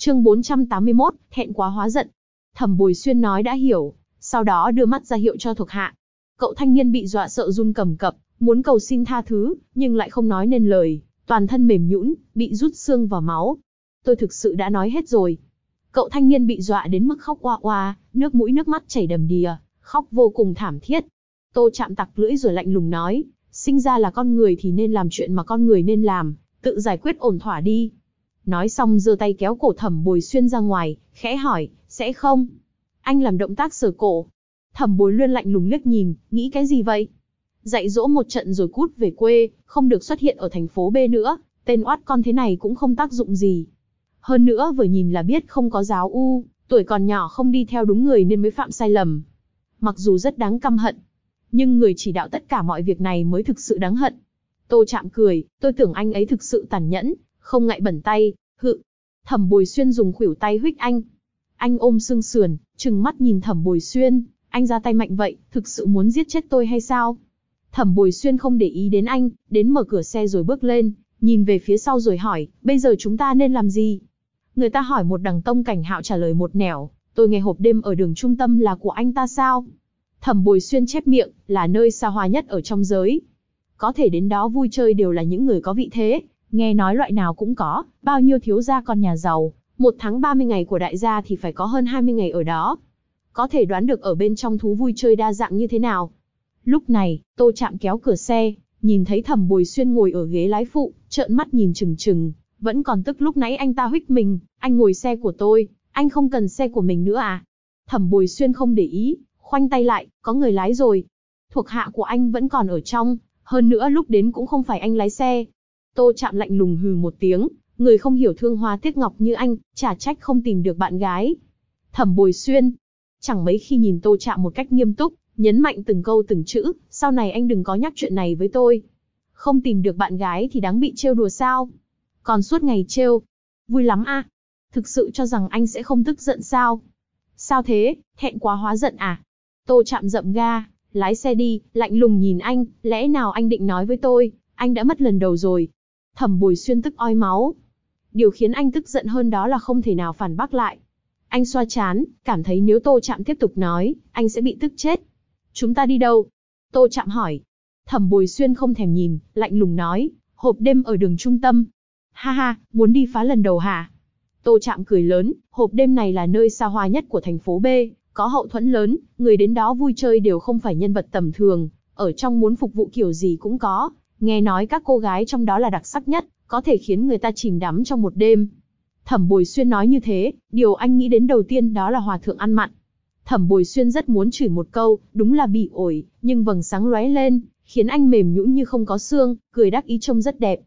Chương 481, thẹn quá hóa giận. Thẩm Bồi Xuyên nói đã hiểu, sau đó đưa mắt ra hiệu cho thuộc hạ. Cậu thanh niên bị dọa sợ run cầm cập, muốn cầu xin tha thứ, nhưng lại không nói nên lời, toàn thân mềm nhũn, bị rút xương vào máu. Tôi thực sự đã nói hết rồi. Cậu thanh niên bị dọa đến mức khóc oa oa, nước mũi nước mắt chảy đầm đìa, khóc vô cùng thảm thiết. Tô Trạm tặc lưỡi rồi lạnh lùng nói, sinh ra là con người thì nên làm chuyện mà con người nên làm, tự giải quyết ổn thỏa đi. Nói xong giơ tay kéo cổ Thẩm Bồi Xuyên ra ngoài, khẽ hỏi, sẽ không? Anh làm động tác sờ cổ. Thẩm Bồi Xuyên lạnh lùng liếc nhìn, nghĩ cái gì vậy? Dạy dỗ một trận rồi cút về quê, không được xuất hiện ở thành phố B nữa, tên oát con thế này cũng không tác dụng gì. Hơn nữa vừa nhìn là biết không có giáo u, tuổi còn nhỏ không đi theo đúng người nên mới phạm sai lầm. Mặc dù rất đáng căm hận, nhưng người chỉ đạo tất cả mọi việc này mới thực sự đáng hận. Tô Trạm cười, tôi tưởng anh ấy thực sự tàn nhẫn, không ngại bẩn tay, hự. Thẩm Bồi Xuyên dùng khuỷu tay huých anh. Anh ôm xương sườn, trừng mắt nhìn Thẩm Bồi Xuyên, anh ra tay mạnh vậy, thực sự muốn giết chết tôi hay sao? Thẩm Bồi Xuyên không để ý đến anh, đến mở cửa xe rồi bước lên, nhìn về phía sau rồi hỏi, bây giờ chúng ta nên làm gì? Người ta hỏi một đằng, Tông Cảnh Hạo trả lời một nẻo, tôi nghe hộp đêm ở đường trung tâm là của anh ta sao? Thẩm Bồi Xuyên chép miệng, là nơi xa hoa nhất ở trong giới. Có thể đến đó vui chơi đều là những người có vị thế, nghe nói loại nào cũng có, bao nhiêu thiếu gia con nhà giàu, 1 tháng 30 ngày của đại gia thì phải có hơn 20 ngày ở đó. Có thể đoán được ở bên trong thú vui chơi đa dạng như thế nào. Lúc này, Tô Trạm kéo cửa xe, nhìn thấy Thẩm Bồi Xuyên ngồi ở ghế lái phụ, trợn mắt nhìn chừng chừng, vẫn còn tức lúc nãy anh ta huých mình, anh ngồi xe của tôi, anh không cần xe của mình nữa à? Thẩm Bồi Xuyên không để ý, khoanh tay lại, có người lái rồi. Thuộc hạ của anh vẫn còn ở trong, hơn nữa lúc đến cũng không phải anh lái xe. Tô Trạm lạnh lùng hừ một tiếng, người không hiểu thương hoa tiếc ngọc như anh, chả trách không tìm được bạn gái. Thẩm Bồi Xuyên, chẳng mấy khi nhìn Tô Trạm một cách nghiêm túc, nhấn mạnh từng câu từng chữ, sau này anh đừng có nhắc chuyện này với tôi. Không tìm được bạn gái thì đáng bị trêu đùa sao? Còn suốt ngày trêu, vui lắm à? Thực sự cho rằng anh sẽ không tức giận sao? Sao thế, thẹn quá hóa giận à? Tô Trạm dậm ga, lái xe đi, lạnh lùng nhìn anh, lẽ nào anh định nói với tôi, anh đã mất lần đầu rồi. Thẩm Bồi Xuyên tức oi máu. Điều khiến anh tức giận hơn đó là không thể nào phản bác lại. Anh xoa trán, cảm thấy nếu Tô Trạm tiếp tục nói, anh sẽ bị tức chết. Chúng ta đi đâu? Tô Trạm hỏi. Thẩm Bồi Xuyên không thèm nhìn, lạnh lùng nói, hộp đêm ở đường trung tâm. Ha ha, muốn đi phá lần đầu hả? Tô Trạm cười lớn, hộp đêm này là nơi xa hoa nhất của thành phố B, có hậu thuẫn lớn, người đến đó vui chơi đều không phải nhân vật tầm thường, ở trong muốn phục vụ kiểu gì cũng có, nghe nói các cô gái trong đó là đặc sắc nhất, có thể khiến người ta chìm đắm trong một đêm. Thẩm Bồi Xuyên nói như thế, điều anh nghĩ đến đầu tiên đó là hòa thượng ăn mặn. Thẩm Bồi Xuyên rất muốn chửi một câu, đúng là bị ổi, nhưng vầng sáng lóe lên, khiến anh mềm nhũn như không có xương, cười đắc ý trông rất đẹp.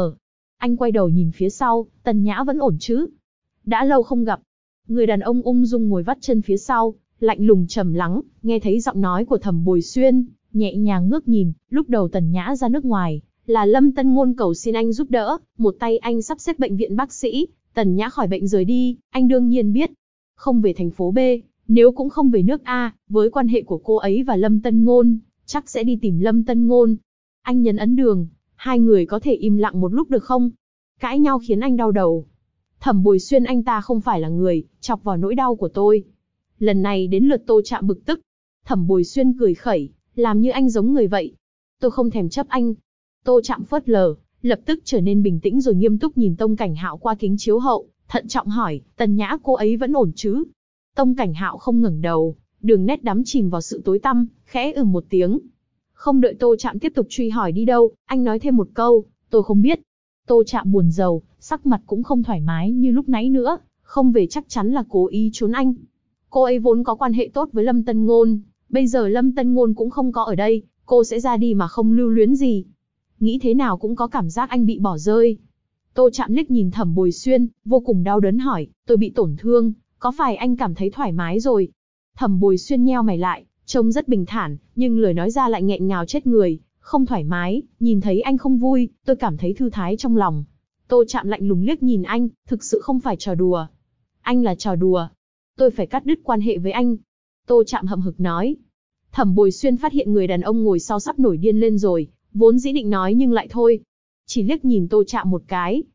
Anh quay đầu nhìn phía sau, Tần Nhã vẫn ổn chứ? Đã lâu không gặp. Người đàn ông ung dung ngồi vắt chân phía sau, lạnh lùng trầm lắng, nghe thấy giọng nói của Thẩm Bồi Xuyên, nhẹ nhàng ngước nhìn, lúc đầu Tần Nhã ra nước ngoài, là Lâm Tân Ngôn cầu xin anh giúp đỡ, một tay anh sắp xếp bệnh viện bác sĩ, Tần Nhã khỏi bệnh rời đi, anh đương nhiên biết. Không về thành phố B, nếu cũng không về nước A, với quan hệ của cô ấy và Lâm Tân Ngôn, chắc sẽ đi tìm Lâm Tân Ngôn. Anh nhấn ấn đường, hai người có thể im lặng một lúc được không? Cãi nhau khiến anh đau đầu. Thẩm Bồi Xuyên anh ta không phải là người, chọc vào nỗi đau của tôi. Lần này đến lượt Tô Trạm bực tức. Thẩm Bồi Xuyên cười khẩy, làm như anh giống người vậy. Tôi không thèm chấp anh. Tô Trạm phớt lờ, lập tức trở nên bình tĩnh rồi nghiêm túc nhìn Tông Cảnh Hạo qua kính chiếu hậu, thận trọng hỏi, Tần Nhã cô ấy vẫn ổn chứ? Tông Cảnh Hạo không ngẩng đầu, đường nét đắm chìm vào sự tối tăm, khẽ một tiếng. Không đợi Tô Trạm tiếp tục truy hỏi đi đâu, anh nói thêm một câu, tôi không biết. Tô Trạm buồn rầu, sắc mặt cũng không thoải mái như lúc nãy nữa, không về chắc chắn là cố ý trốn anh. Cô ấy vốn có quan hệ tốt với Lâm Tân Ngôn, bây giờ Lâm Tân Ngôn cũng không có ở đây, cô sẽ ra đi mà không lưu luyến gì. Nghĩ thế nào cũng có cảm giác anh bị bỏ rơi. Tô Trạm liếc nhìn Thẩm Bồi Xuyên, vô cùng đau đớn hỏi, tôi bị tổn thương, có phải anh cảm thấy thoải mái rồi? Thẩm Bồi Xuyên nheo mày lại, trông rất bình thản, nhưng lời nói ra lại nghẹn ngào chết người, không thoải mái, nhìn thấy anh không vui, tôi cảm thấy thư thái trong lòng. Tô Trạm lạnh lùng liếc nhìn anh, thực sự không phải trò đùa. Anh là trò đùa. Tôi phải cắt đứt quan hệ với anh. Tô Trạm hậm hực nói. Thẩm Bồi Xuyên phát hiện người đàn ông ngồi sau sắp nổi điên lên rồi, vốn dĩ định nói nhưng lại thôi. Chỉ liếc nhìn Tô Trạm một cái,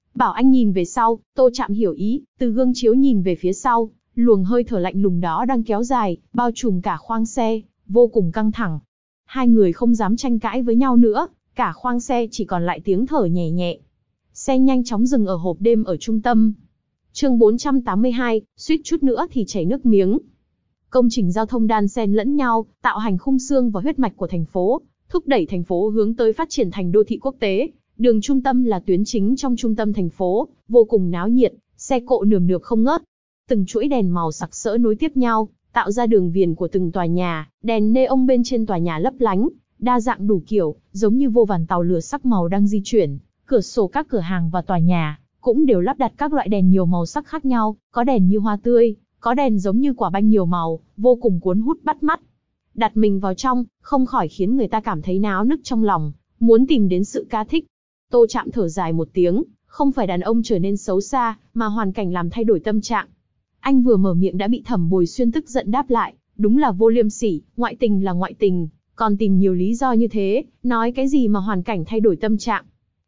Bảo anh nhìn về sau, Tô Trạm hiểu ý, từ gương chiếu nhìn về phía sau, luồng hơi thở lạnh lùng đó đang kéo dài, bao trùm cả khoang xe, vô cùng căng thẳng. Hai người không dám tranh cãi với nhau nữa, cả khoang xe chỉ còn lại tiếng thở nhẹ nhẹ. Xe nhanh chóng dừng ở hộp đêm ở trung tâm. Chương 482, suýt chút nữa thì chảy nước miếng. Công trình giao thông đan xen lẫn nhau, tạo hành khung xương và huyết mạch của thành phố, thúc đẩy thành phố hướng tới phát triển thành đô thị quốc tế. Đường trung tâm là tuyến chính trong trung tâm thành phố, vô cùng náo nhiệt, xe cộ nườm nượp không ngớt. Từng chuỗi đèn màu sặc sỡ nối tiếp nhau, tạo ra đường viền của từng tòa nhà, đèn neon bên trên tòa nhà lấp lánh, đa dạng đủ kiểu, giống như vô vàn tàu lửa sắc màu đang di chuyển. Cửa sổ các cửa hàng và tòa nhà cũng đều lắp đặt các loại đèn nhiều màu sắc khác nhau, có đèn như hoa tươi, có đèn giống như quả banh nhiều màu, vô cùng cuốn hút bắt mắt. Đặt mình vào trong, không khỏi khiến người ta cảm thấy náo nức trong lòng, muốn tìm đến sự ca thích. Tô Trạm thở dài một tiếng, không phải đàn ông trở nên xấu xa, mà hoàn cảnh làm thay đổi tâm trạng. Anh vừa mở miệng đã bị Thẩm Bồi Xuyên tức giận đáp lại, đúng là vô liêm sỉ, ngoại tình là ngoại tình, còn tìm nhiều lý do như thế, nói cái gì mà hoàn cảnh thay đổi tâm trạng.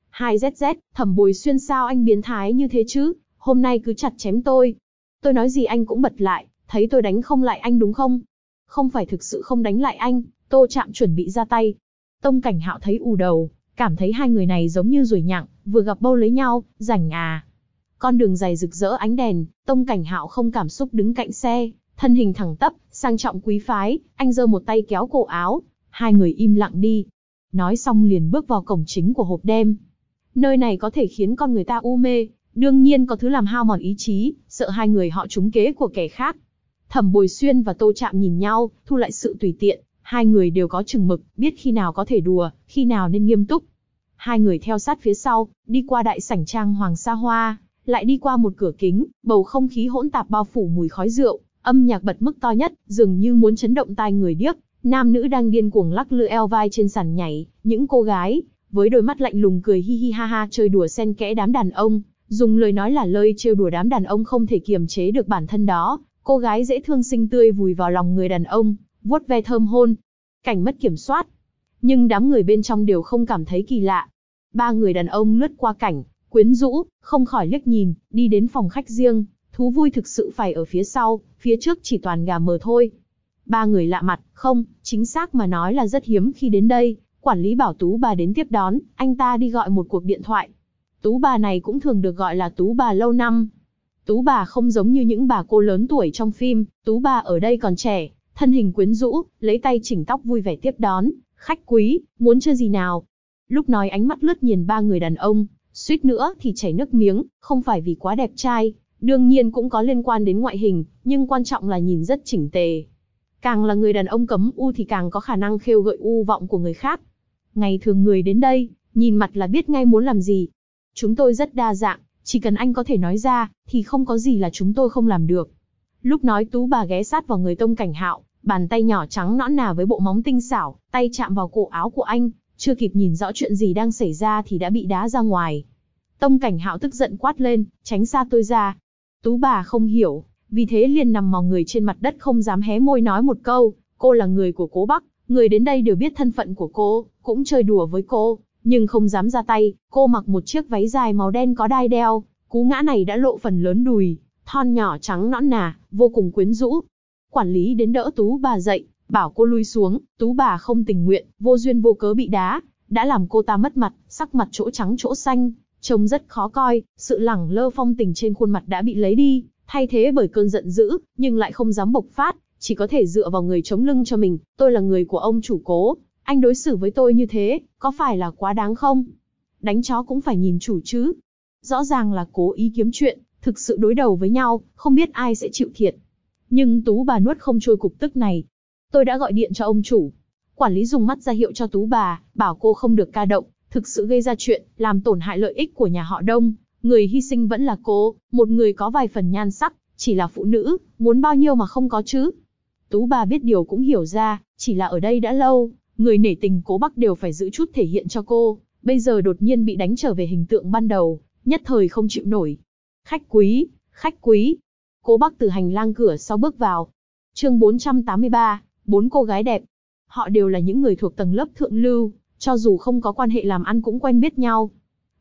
2ZZ, Thẩm Bồi Xuyên sao anh biến thái như thế chứ, hôm nay cứ chặt chém tôi. Tôi nói gì anh cũng bật lại, thấy tôi đánh không lại anh đúng không? Không phải thực sự không đánh lại anh, Tô Trạm chuẩn bị ra tay. Tông Cảnh Hạo thấy ù đầu, cảm thấy hai người này giống như ruồi nhặng, vừa gặp bâu lấy nhau, rảnh à. Con đường dài rực rỡ ánh đèn, Tông Cảnh Hạo không cảm xúc đứng cạnh xe, thân hình thẳng tắp, sang trọng quý phái, anh giơ một tay kéo cổ áo, hai người im lặng đi. Nói xong liền bước vào cổng chính của hộp đêm. Nơi này có thể khiến con người ta u mê, đương nhiên có thứ làm hao mòn ý chí, sợ hai người họ trúng kế của kẻ khác. Thẩm Bồi Xuyên và Tô Trạm nhìn nhau, thu lại sự tùy tiện, hai người đều có chừng mực, biết khi nào có thể đùa, khi nào nên nghiêm túc. Hai người theo sát phía sau, đi qua đại sảnh trang hoàng xa hoa, lại đi qua một cửa kính, bầu không khí hỗn tạp bao phủ mùi khói rượu, âm nhạc bật mức to nhất, dường như muốn chấn động tai người điếc. Nam nữ đang điên cuồng lắc lư eo vai trên sàn nhảy, những cô gái với đôi mắt lạnh lùng cười hi hi ha ha chơi đùa xen kẽ đám đàn ông, dùng lời nói là lời trêu đùa đám đàn ông không thể kiềm chế được bản thân đó. Cô gái dễ thương xinh tươi vùi vào lòng người đàn ông, vuốt ve thơm hôn. Cảnh mất kiểm soát. Nhưng đám người bên trong đều không cảm thấy kỳ lạ. Ba người đàn ông lướt qua cảnh, quyến rũ, không khỏi liếc nhìn, đi đến phòng khách riêng. Thú vui thực sự phải ở phía sau, phía trước chỉ toàn gà mờ thôi. Ba người lạ mặt, không, chính xác mà nói là rất hiếm khi đến đây. Quản lý bảo Tú bà đến tiếp đón, anh ta đi gọi một cuộc điện thoại. Tú bà này cũng thường được gọi là Tú bà lâu năm. Tú bà không giống như những bà cô lớn tuổi trong phim, Tú bà ở đây còn trẻ, thân hình quyến rũ, lấy tay chỉnh tóc vui vẻ tiếp đón. Khách quý, muốn chơi gì nào? Lúc nói ánh mắt lướt nhìn ba người đàn ông, suýt nữa thì chảy nước miếng, không phải vì quá đẹp trai, đương nhiên cũng có liên quan đến ngoại hình, nhưng quan trọng là nhìn rất chỉnh tề. Càng là người đàn ông cấm u thì càng có khả năng khêu gợi u vọng của người khác. Ngày thường người đến đây, nhìn mặt là biết ngay muốn làm gì. Chúng tôi rất đa dạng, chỉ cần anh có thể nói ra, thì không có gì là chúng tôi không làm được. Lúc nói Tú bà ghé sát vào người Tông Cảnh Hạo, bàn tay nhỏ trắng nõn nà với bộ móng tinh xảo, tay chạm vào cổ áo của anh, chưa kịp nhìn rõ chuyện gì đang xảy ra thì đã bị đá ra ngoài. Tông Cảnh Hạo tức giận quát lên, tránh xa tôi ra. Tú bà không hiểu, vì thế liền nằm mò người trên mặt đất không dám hé môi nói một câu. Cô là người của Cố Bắc, người đến đây đều biết thân phận của cô, cũng chơi đùa với cô, nhưng không dám ra tay. Cô mặc một chiếc váy dài màu đen có đai đeo, cú ngã này đã lộ phần lớn đùi, thon nhỏ trắng nõn nà, vô cùng quyến rũ. Quản lý đến đỡ Tú bà dậy, bảo cô lui xuống. Tú bà không tình nguyện, vô duyên vô cớ bị đá, đã làm cô ta mất mặt, sắc mặt chỗ trắng chỗ xanh, trông rất khó coi. Sự lẳng lơ phong tình trên khuôn mặt đã bị lấy đi, thay thế bởi cơn giận dữ, nhưng lại không dám bộc phát, chỉ có thể dựa vào người chống lưng cho mình. Tôi là người của ông chủ Cố, anh đối xử với tôi như thế, có phải là quá đáng không? Đánh chó cũng phải nhìn chủ chứ. Rõ ràng là cố ý kiếm chuyện, thực sự đối đầu với nhau, không biết ai sẽ chịu thiệt. Nhưng Tú bà nuốt không trôi cục tức này. Tôi đã gọi điện cho ông chủ. Quản lý dùng mắt ra hiệu cho Tú bà, bảo cô không được ca động, thực sự gây ra chuyện, làm tổn hại lợi ích của nhà họ Đông. Người hy sinh vẫn là cô, một người có vài phần nhan sắc, chỉ là phụ nữ, muốn bao nhiêu mà không có chứ. Tú bà biết điều cũng hiểu ra, chỉ là ở đây đã lâu, người nể tình Cố Bắc đều phải giữ chút thể hiện cho cô, bây giờ đột nhiên bị đánh trở về hình tượng ban đầu, nhất thời không chịu nổi. Khách quý, khách quý. Cố Bắc từ hành lang cửa sau bước vào. Chương 483, 4 cô gái đẹp. Họ đều là những người thuộc tầng lớp thượng lưu, cho dù không có quan hệ làm ăn cũng quen biết nhau.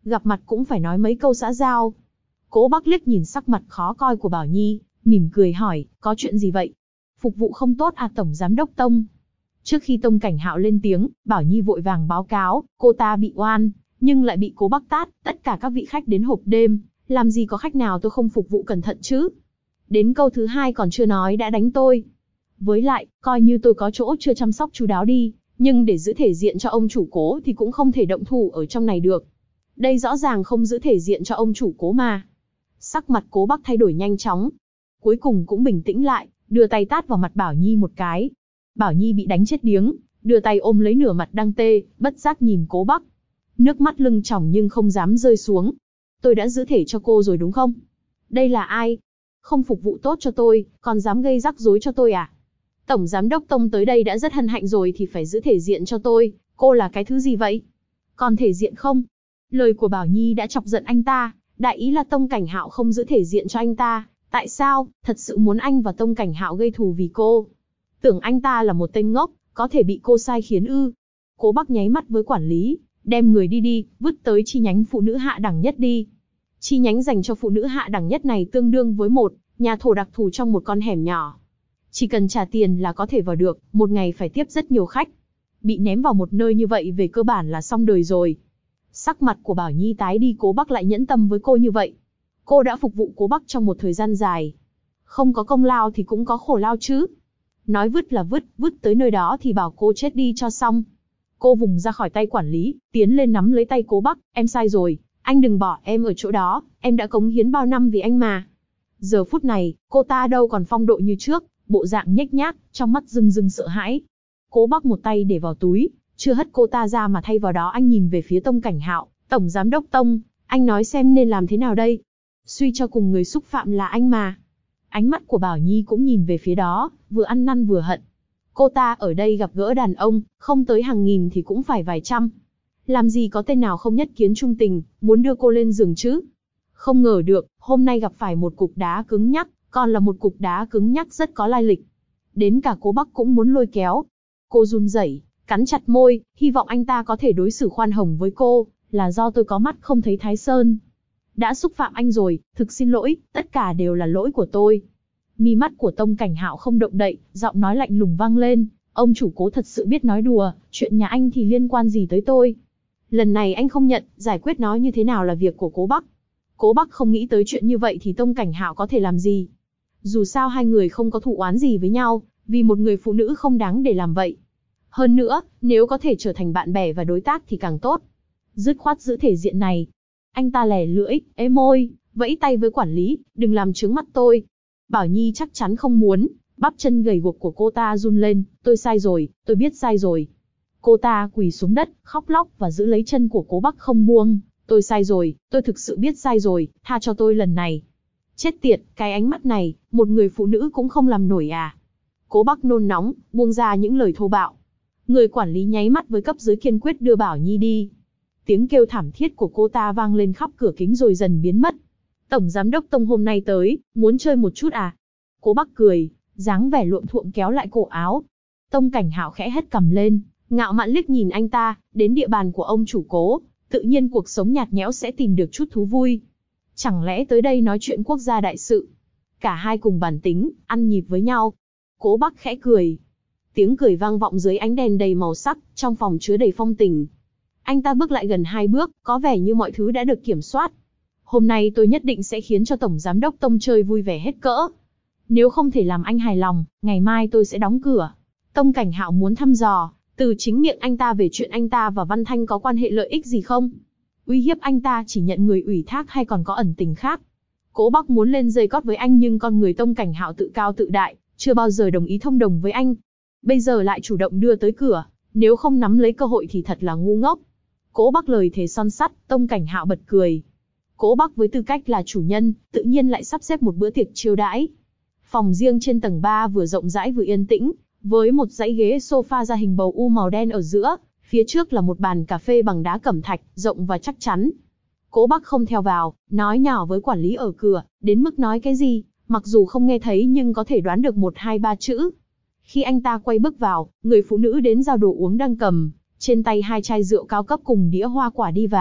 gặp mặt cũng phải nói mấy câu xã giao. Cố Bắc liếc nhìn sắc mặt khó coi của Bảo Nhi, mỉm cười hỏi, có chuyện gì vậy? Phục vụ không tốt à Tổng Giám Đốc Tông? Trước khi Tông Cảnh Hạo lên tiếng, Bảo Nhi vội vàng báo cáo, cô ta bị oan, nhưng lại bị Cố Bắc tát, tất cả các vị khách đến hộp đêm, làm gì có khách nào tôi không phục vụ cẩn thận chứ? Đến câu thứ hai còn chưa nói đã đánh tôi. Với lại, coi như tôi có chỗ chưa chăm sóc chu đáo đi, nhưng để giữ thể diện cho ông chủ Cố thì cũng không thể động thủ ở trong này được. Đây rõ ràng không giữ thể diện cho ông chủ Cố mà. Sắc mặt Cố Bắc thay đổi nhanh chóng. Cuối cùng cũng bình tĩnh lại, đưa tay tát vào mặt Bảo Nhi một cái. Bảo Nhi bị đánh chết điếng, đưa tay ôm lấy nửa mặt đang tê, bất giác nhìn Cố Bắc. Nước mắt lưng tròng nhưng không dám rơi xuống. Tôi đã giữ thể cho cô rồi đúng không? Đây là ai? Không phục vụ tốt cho tôi, còn dám gây rắc rối cho tôi à? Tổng Giám Đốc Tông tới đây đã rất hân hạnh rồi thì phải giữ thể diện cho tôi, cô là cái thứ gì vậy? Còn thể diện không? Lời của Bảo Nhi đã chọc giận anh ta, đại ý là Tông Cảnh Hạo không giữ thể diện cho anh ta. Tại sao? Thật sự muốn anh và Tông Cảnh Hạo gây thù vì cô. Tưởng anh ta là một tên ngốc, có thể bị cô sai khiến ư? Cố Bắc nháy mắt với quản lý, đem người đi, vứt tới chi nhánh phụ nữ hạ đẳng nhất đi. Chi nhánh dành cho phụ nữ hạ đẳng nhất này tương đương với một nhà thổ đặc thù trong một con hẻm nhỏ. Chỉ cần trả tiền là có thể vào được, một ngày phải tiếp rất nhiều khách. Bị ném vào một nơi như vậy về cơ bản là xong đời rồi. Sắc mặt của Bảo Nhi tái đi, Cố Bắc lại nhẫn tâm với cô như vậy. Cô đã phục vụ Cố Bắc trong một thời gian dài. Không có công lao thì cũng có khổ lao chứ. Nói vứt là vứt tới nơi đó thì bảo cô chết đi cho xong. Cô vùng ra khỏi tay quản lý, tiến lên nắm lấy tay Cố Bắc, em sai rồi, anh đừng bỏ em ở chỗ đó, em đã cống hiến bao năm vì anh mà. Giờ phút này, cô ta đâu còn phong độ như trước, bộ dạng nhếch nhác, trong mắt rưng rưng sợ hãi. Cố Bắc một tay để vào túi, chưa hất cô ta ra mà thay vào đó anh nhìn về phía Tông Cảnh Hạo, Tổng Giám Đốc Tông, anh nói xem nên làm thế nào đây? Suy cho cùng người xúc phạm là anh mà. Ánh mắt của Bảo Nhi cũng nhìn về phía đó, vừa ăn năn vừa hận. Cô ta ở đây gặp gỡ đàn ông, không tới hàng nghìn thì cũng phải vài trăm. Làm gì có tên nào không nhất kiến trung tình, muốn đưa cô lên giường chứ? Không ngờ được, hôm nay gặp phải một cục đá cứng nhắc, còn là một cục đá cứng nhắc rất có lai lịch. Đến cả Cố Bắc cũng muốn lôi kéo. Cô run rẩy, cắn chặt môi, hy vọng anh ta có thể đối xử khoan hồng với cô, là do tôi có mắt không thấy Thái Sơn. Đã xúc phạm anh rồi, thực xin lỗi, tất cả đều là lỗi của tôi. Mi mắt của Tông Cảnh Hạo không động đậy, giọng nói lạnh lùng vang lên, ông chủ Cố thật sự biết nói đùa, chuyện nhà anh thì liên quan gì tới tôi. Lần này anh không nhận, giải quyết nó như thế nào là việc của Cố Bắc. Cố Bắc không nghĩ tới chuyện như vậy thì Tông Cảnh Hạo có thể làm gì. Dù sao hai người không có thù oán gì với nhau, vì một người phụ nữ không đáng để làm vậy. Hơn nữa, nếu có thể trở thành bạn bè và đối tác thì càng tốt. Dứt khoát giữ thể diện này. Anh ta lè lưỡi, ế môi, vẫy tay với quản lý, đừng làm trướng mắt tôi. Bảo Nhi chắc chắn không muốn, bắp chân gầy guộc của cô ta run lên, tôi sai rồi, tôi biết sai rồi. Cô ta quỳ xuống đất, khóc lóc và giữ lấy chân của Cố Bắc không buông. Tôi sai rồi, tôi thực sự biết sai rồi, tha cho tôi lần này. Chết tiệt, cái ánh mắt này, một người phụ nữ cũng không làm nổi à? Cố Bắc nôn nóng, buông ra những lời thô bạo. Người quản lý nháy mắt với cấp dưới kiên quyết đưa Bảo Nhi đi. Tiếng kêu thảm thiết của cô ta vang lên khắp cửa kính rồi dần biến mất. Tổng Giám Đốc Tông hôm nay tới, muốn chơi một chút à? Cố Bắc cười, dáng vẻ luộm thuộm kéo lại cổ áo. Tông Cảnh Hạo khẽ hất cằm lên, ngạo mạn liếc nhìn anh ta, đến địa bàn của ông chủ Cố, tự nhiên cuộc sống nhạt nhẽo sẽ tìm được chút thú vui. Chẳng lẽ tới đây nói chuyện quốc gia đại sự? Cả hai cùng bản tính, ăn nhịp với nhau. Cố Bắc khẽ cười. Tiếng cười vang vọng dưới ánh đèn đầy màu sắc, trong phòng chứa đầy phong tình. Anh ta bước lại gần 2 bước, có vẻ như mọi thứ đã được kiểm soát. Hôm nay tôi nhất định sẽ khiến cho Tổng Giám Đốc Tông chơi vui vẻ hết cỡ. Nếu không thể làm anh hài lòng, ngày mai tôi sẽ đóng cửa. Tông Cảnh Hạo muốn thăm dò, từ chính miệng anh ta về chuyện anh ta và Văn Thanh có quan hệ lợi ích gì không? Uy hiếp anh ta chỉ nhận người ủy thác hay còn có ẩn tình khác? Cố Bắc muốn lên dây cót với anh nhưng con người Tông Cảnh Hạo tự cao tự đại, chưa bao giờ đồng ý thông đồng với anh. Bây giờ lại chủ động đưa tới cửa, nếu không nắm lấy cơ hội thì thật là ngu ngốc. Cố Bắc lời thề son sắt, Tông Cảnh Hạo bật cười. Cố Bắc với tư cách là chủ nhân, tự nhiên lại sắp xếp một bữa tiệc chiêu đãi. Phòng riêng trên tầng 3 vừa rộng rãi vừa yên tĩnh, với một dãy ghế sofa da hình bầu U màu đen ở giữa, phía trước là một bàn cà phê bằng đá cẩm thạch, rộng và chắc chắn. Cố Bắc không theo vào, nói nhỏ với quản lý ở cửa, đến mức nói cái gì, mặc dù không nghe thấy nhưng có thể đoán được 1, 2, 3 chữ. Khi anh ta quay bước vào, người phụ nữ đến giao đồ uống đang cầm trên tay 2 chai rượu cao cấp cùng đĩa hoa quả đi vào,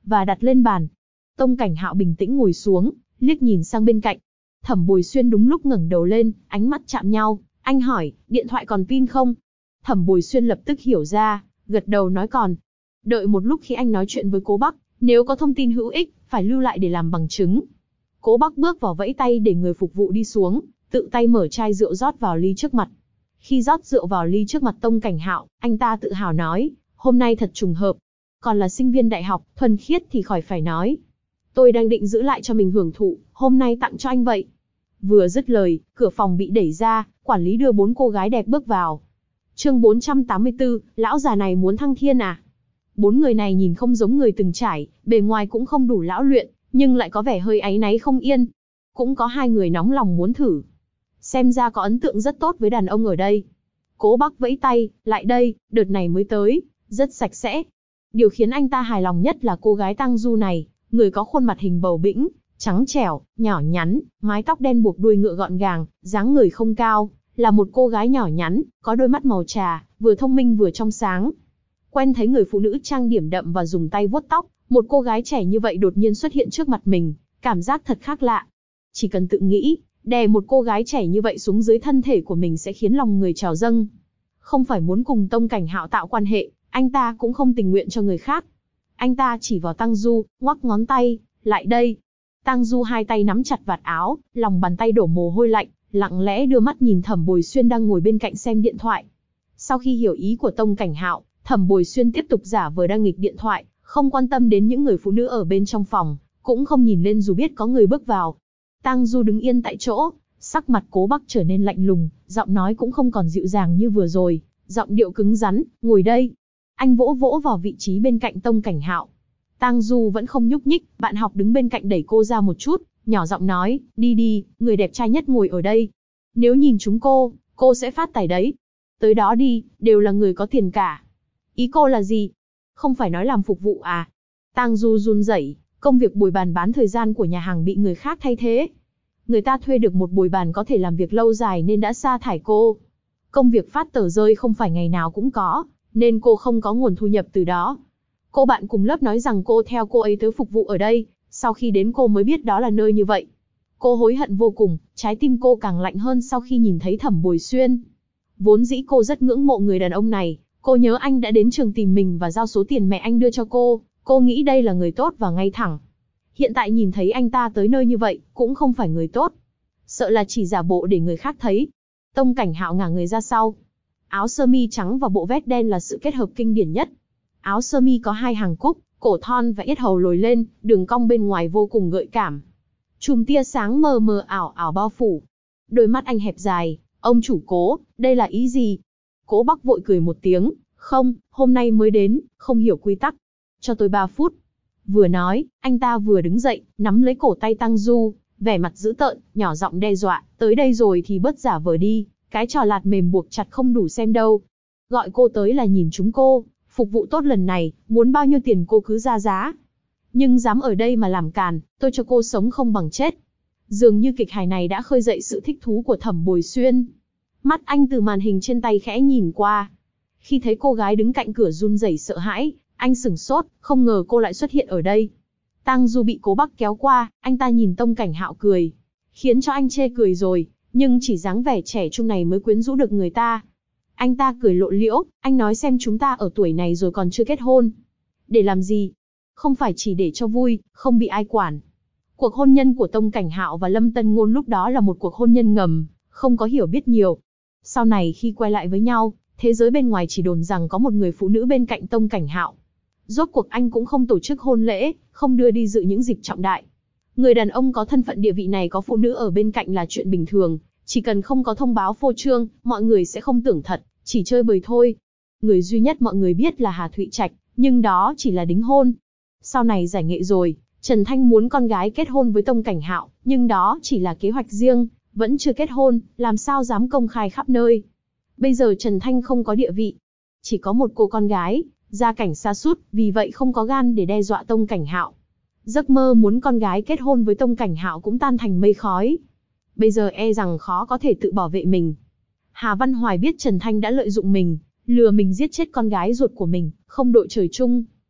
và đặt lên bàn. Tông Cảnh Hạo bình tĩnh ngồi xuống, liếc nhìn sang bên cạnh. Thẩm Bồi Xuyên đúng lúc ngẩng đầu lên, ánh mắt chạm nhau, anh hỏi, điện thoại còn pin không? Thẩm Bồi Xuyên lập tức hiểu ra, gật đầu nói còn. Đợi một lúc khi anh nói chuyện với Cố Bắc, nếu có thông tin hữu ích, phải lưu lại để làm bằng chứng. Cố Bắc bước vào vẫy tay để người phục vụ đi xuống, tự tay mở chai rượu rót vào ly trước mặt. Khi rót rượu vào ly trước mặt Tông Cảnh Hạo, anh ta tự hào nói, hôm nay thật trùng hợp. Còn là sinh viên đại học, thuần khiết thì khỏi phải nói. Tôi đang định giữ lại cho mình hưởng thụ, hôm nay tặng cho anh vậy. Vừa dứt lời, cửa phòng bị đẩy ra, quản lý đưa 4 cô gái đẹp bước vào. Chương 484, lão già này muốn thăng thiên à? 4 người này nhìn không giống người từng trải, bề ngoài cũng không đủ lão luyện, nhưng lại có vẻ hơi áy náy không yên. Cũng có 2 người nóng lòng muốn thử. Xem ra có ấn tượng rất tốt với đàn ông ở đây. Cố Bắc vẫy tay, lại đây, đợt này mới tới, rất sạch sẽ. Điều khiến anh ta hài lòng nhất là cô gái Tang Du này, người có khuôn mặt hình bầu bĩnh, trắng trẻo, nhỏ nhắn, mái tóc đen buộc đuôi ngựa gọn gàng, dáng người không cao, là một cô gái nhỏ nhắn, có đôi mắt màu trà, vừa thông minh vừa trong sáng. Quen thấy người phụ nữ trang điểm đậm và dùng tay vuốt tóc, một cô gái trẻ như vậy đột nhiên xuất hiện trước mặt mình, cảm giác thật khác lạ. Chỉ cần tự nghĩ, đè một cô gái trẻ như vậy xuống dưới thân thể của mình sẽ khiến lòng người trào dâng. Không phải muốn cùng Tông Cảnh Hạo tạo quan hệ, anh ta cũng không tình nguyện cho người khác. Anh ta chỉ vào Tang Du, ngoắc ngón tay, lại đây. Tang Du hai tay nắm chặt vạt áo, lòng bàn tay đổ mồ hôi lạnh, lặng lẽ đưa mắt nhìn Thẩm Bồi Xuyên đang ngồi bên cạnh xem điện thoại. Sau khi hiểu ý của Tông Cảnh Hạo, Thẩm Bồi Xuyên tiếp tục giả vờ đang nghịch điện thoại, không quan tâm đến những người phụ nữ ở bên trong phòng, cũng không nhìn lên dù biết có người bước vào. Tang Du đứng yên tại chỗ, sắc mặt Cố Bắc trở nên lạnh lùng, giọng nói cũng không còn dịu dàng như vừa rồi, giọng điệu cứng rắn, ngồi đây. Anh vỗ vỗ vào vị trí bên cạnh Tông Cảnh Hạo. Tang Du vẫn không nhúc nhích, bạn học đứng bên cạnh đẩy cô ra một chút, nhỏ giọng nói, đi đi, người đẹp trai nhất ngồi ở đây. Nếu nhìn chúng cô sẽ phát tài đấy. Tới đó đi, đều là người có tiền cả. Ý cô là gì? Không phải nói làm phục vụ à? Tang Du run rẩy, công việc bồi bàn bán thời gian của nhà hàng bị người khác thay thế. Người ta thuê được một bồi bàn có thể làm việc lâu dài nên đã sa thải cô. Công việc phát tờ rơi không phải ngày nào cũng có, nên cô không có nguồn thu nhập từ đó. Cô bạn cùng lớp nói rằng cô theo cô ấy tới phục vụ ở đây, sau khi đến cô mới biết đó là nơi như vậy. Cô hối hận vô cùng, trái tim cô càng lạnh hơn sau khi nhìn thấy Thẩm Bồi Xuyên. Vốn dĩ cô rất ngưỡng mộ người đàn ông này, cô nhớ anh đã đến trường tìm mình và giao số tiền mẹ anh đưa cho cô nghĩ đây là người tốt và ngay thẳng. Hiện tại nhìn thấy anh ta tới nơi như vậy, cũng không phải người tốt. Sợ là chỉ giả bộ để người khác thấy. Tông Cảnh Hạo ngả người ra sau. Áo sơ mi trắng và bộ vest đen là sự kết hợp kinh điển nhất. Áo sơ mi có 2 hàng cúc, cổ thon và yết hầu lồi lên, đường cong bên ngoài vô cùng gợi cảm. Chùm tia sáng mờ mờ ảo ảo bao phủ. Đôi mắt anh hẹp dài, ông chủ Cố, đây là ý gì? Cố Bắc vội cười một tiếng, không, hôm nay mới đến, không hiểu quy tắc. Cho tôi 3 phút. Vừa nói, anh ta vừa đứng dậy, nắm lấy cổ tay Tang Du, vẻ mặt dữ tợn, nhỏ giọng đe dọa, tới đây rồi thì bớt giả vờ đi, cái trò lạt mềm buộc chặt không đủ xem đâu. Gọi cô tới là nhìn chúng cô, phục vụ tốt lần này, muốn bao nhiêu tiền cô cứ ra giá. Nhưng dám ở đây mà làm càn, tôi cho cô sống không bằng chết. Dường như kịch hài này đã khơi dậy sự thích thú của Thẩm Bồi Xuyên. Mắt anh từ màn hình trên tay khẽ nhìn qua. Khi thấy cô gái đứng cạnh cửa run rẩy sợ hãi, anh sửng sốt, không ngờ cô lại xuất hiện ở đây. Tang Du bị Cố Bắc kéo qua, anh ta nhìn Tông Cảnh Hạo cười. Khiến cho anh chê cười rồi, nhưng chỉ dáng vẻ trẻ trung này mới quyến rũ được người ta. Anh ta cười lộ liễu, anh nói xem chúng ta ở tuổi này rồi còn chưa kết hôn. Để làm gì? Không phải chỉ để cho vui, không bị ai quản. Cuộc hôn nhân của Tông Cảnh Hạo và Lâm Tân Ngôn lúc đó là một cuộc hôn nhân ngầm, không có hiểu biết nhiều. Sau này khi quay lại với nhau, thế giới bên ngoài chỉ đồn rằng có một người phụ nữ bên cạnh Tông Cảnh Hạo. Rốt cuộc anh cũng không tổ chức hôn lễ, không đưa đi dự những dịp trọng đại. Người đàn ông có thân phận địa vị này có phụ nữ ở bên cạnh là chuyện bình thường, chỉ cần không có thông báo phô trương, mọi người sẽ không tưởng thật, chỉ chơi bời thôi. Người duy nhất mọi người biết là Hà Thụy Trạch, nhưng đó chỉ là đính hôn. Sau này giải nghệ rồi, Trần Thanh muốn con gái kết hôn với Tông Cảnh Hạo, nhưng đó chỉ là kế hoạch riêng, vẫn chưa kết hôn, làm sao dám công khai khắp nơi. Bây giờ Trần Thanh không có địa vị, chỉ có một cô con gái, gia cảnh sa sút, vì vậy không có gan để đe dọa Tông Cảnh Hạo. Giấc mơ muốn con gái kết hôn với Tông Cảnh Hạo cũng tan thành mây khói. Bây giờ e rằng khó có thể tự bảo vệ mình. Hà Văn Hoài biết Trần Thanh đã lợi dụng mình, lừa mình giết chết con gái ruột của mình, không đội trời chung.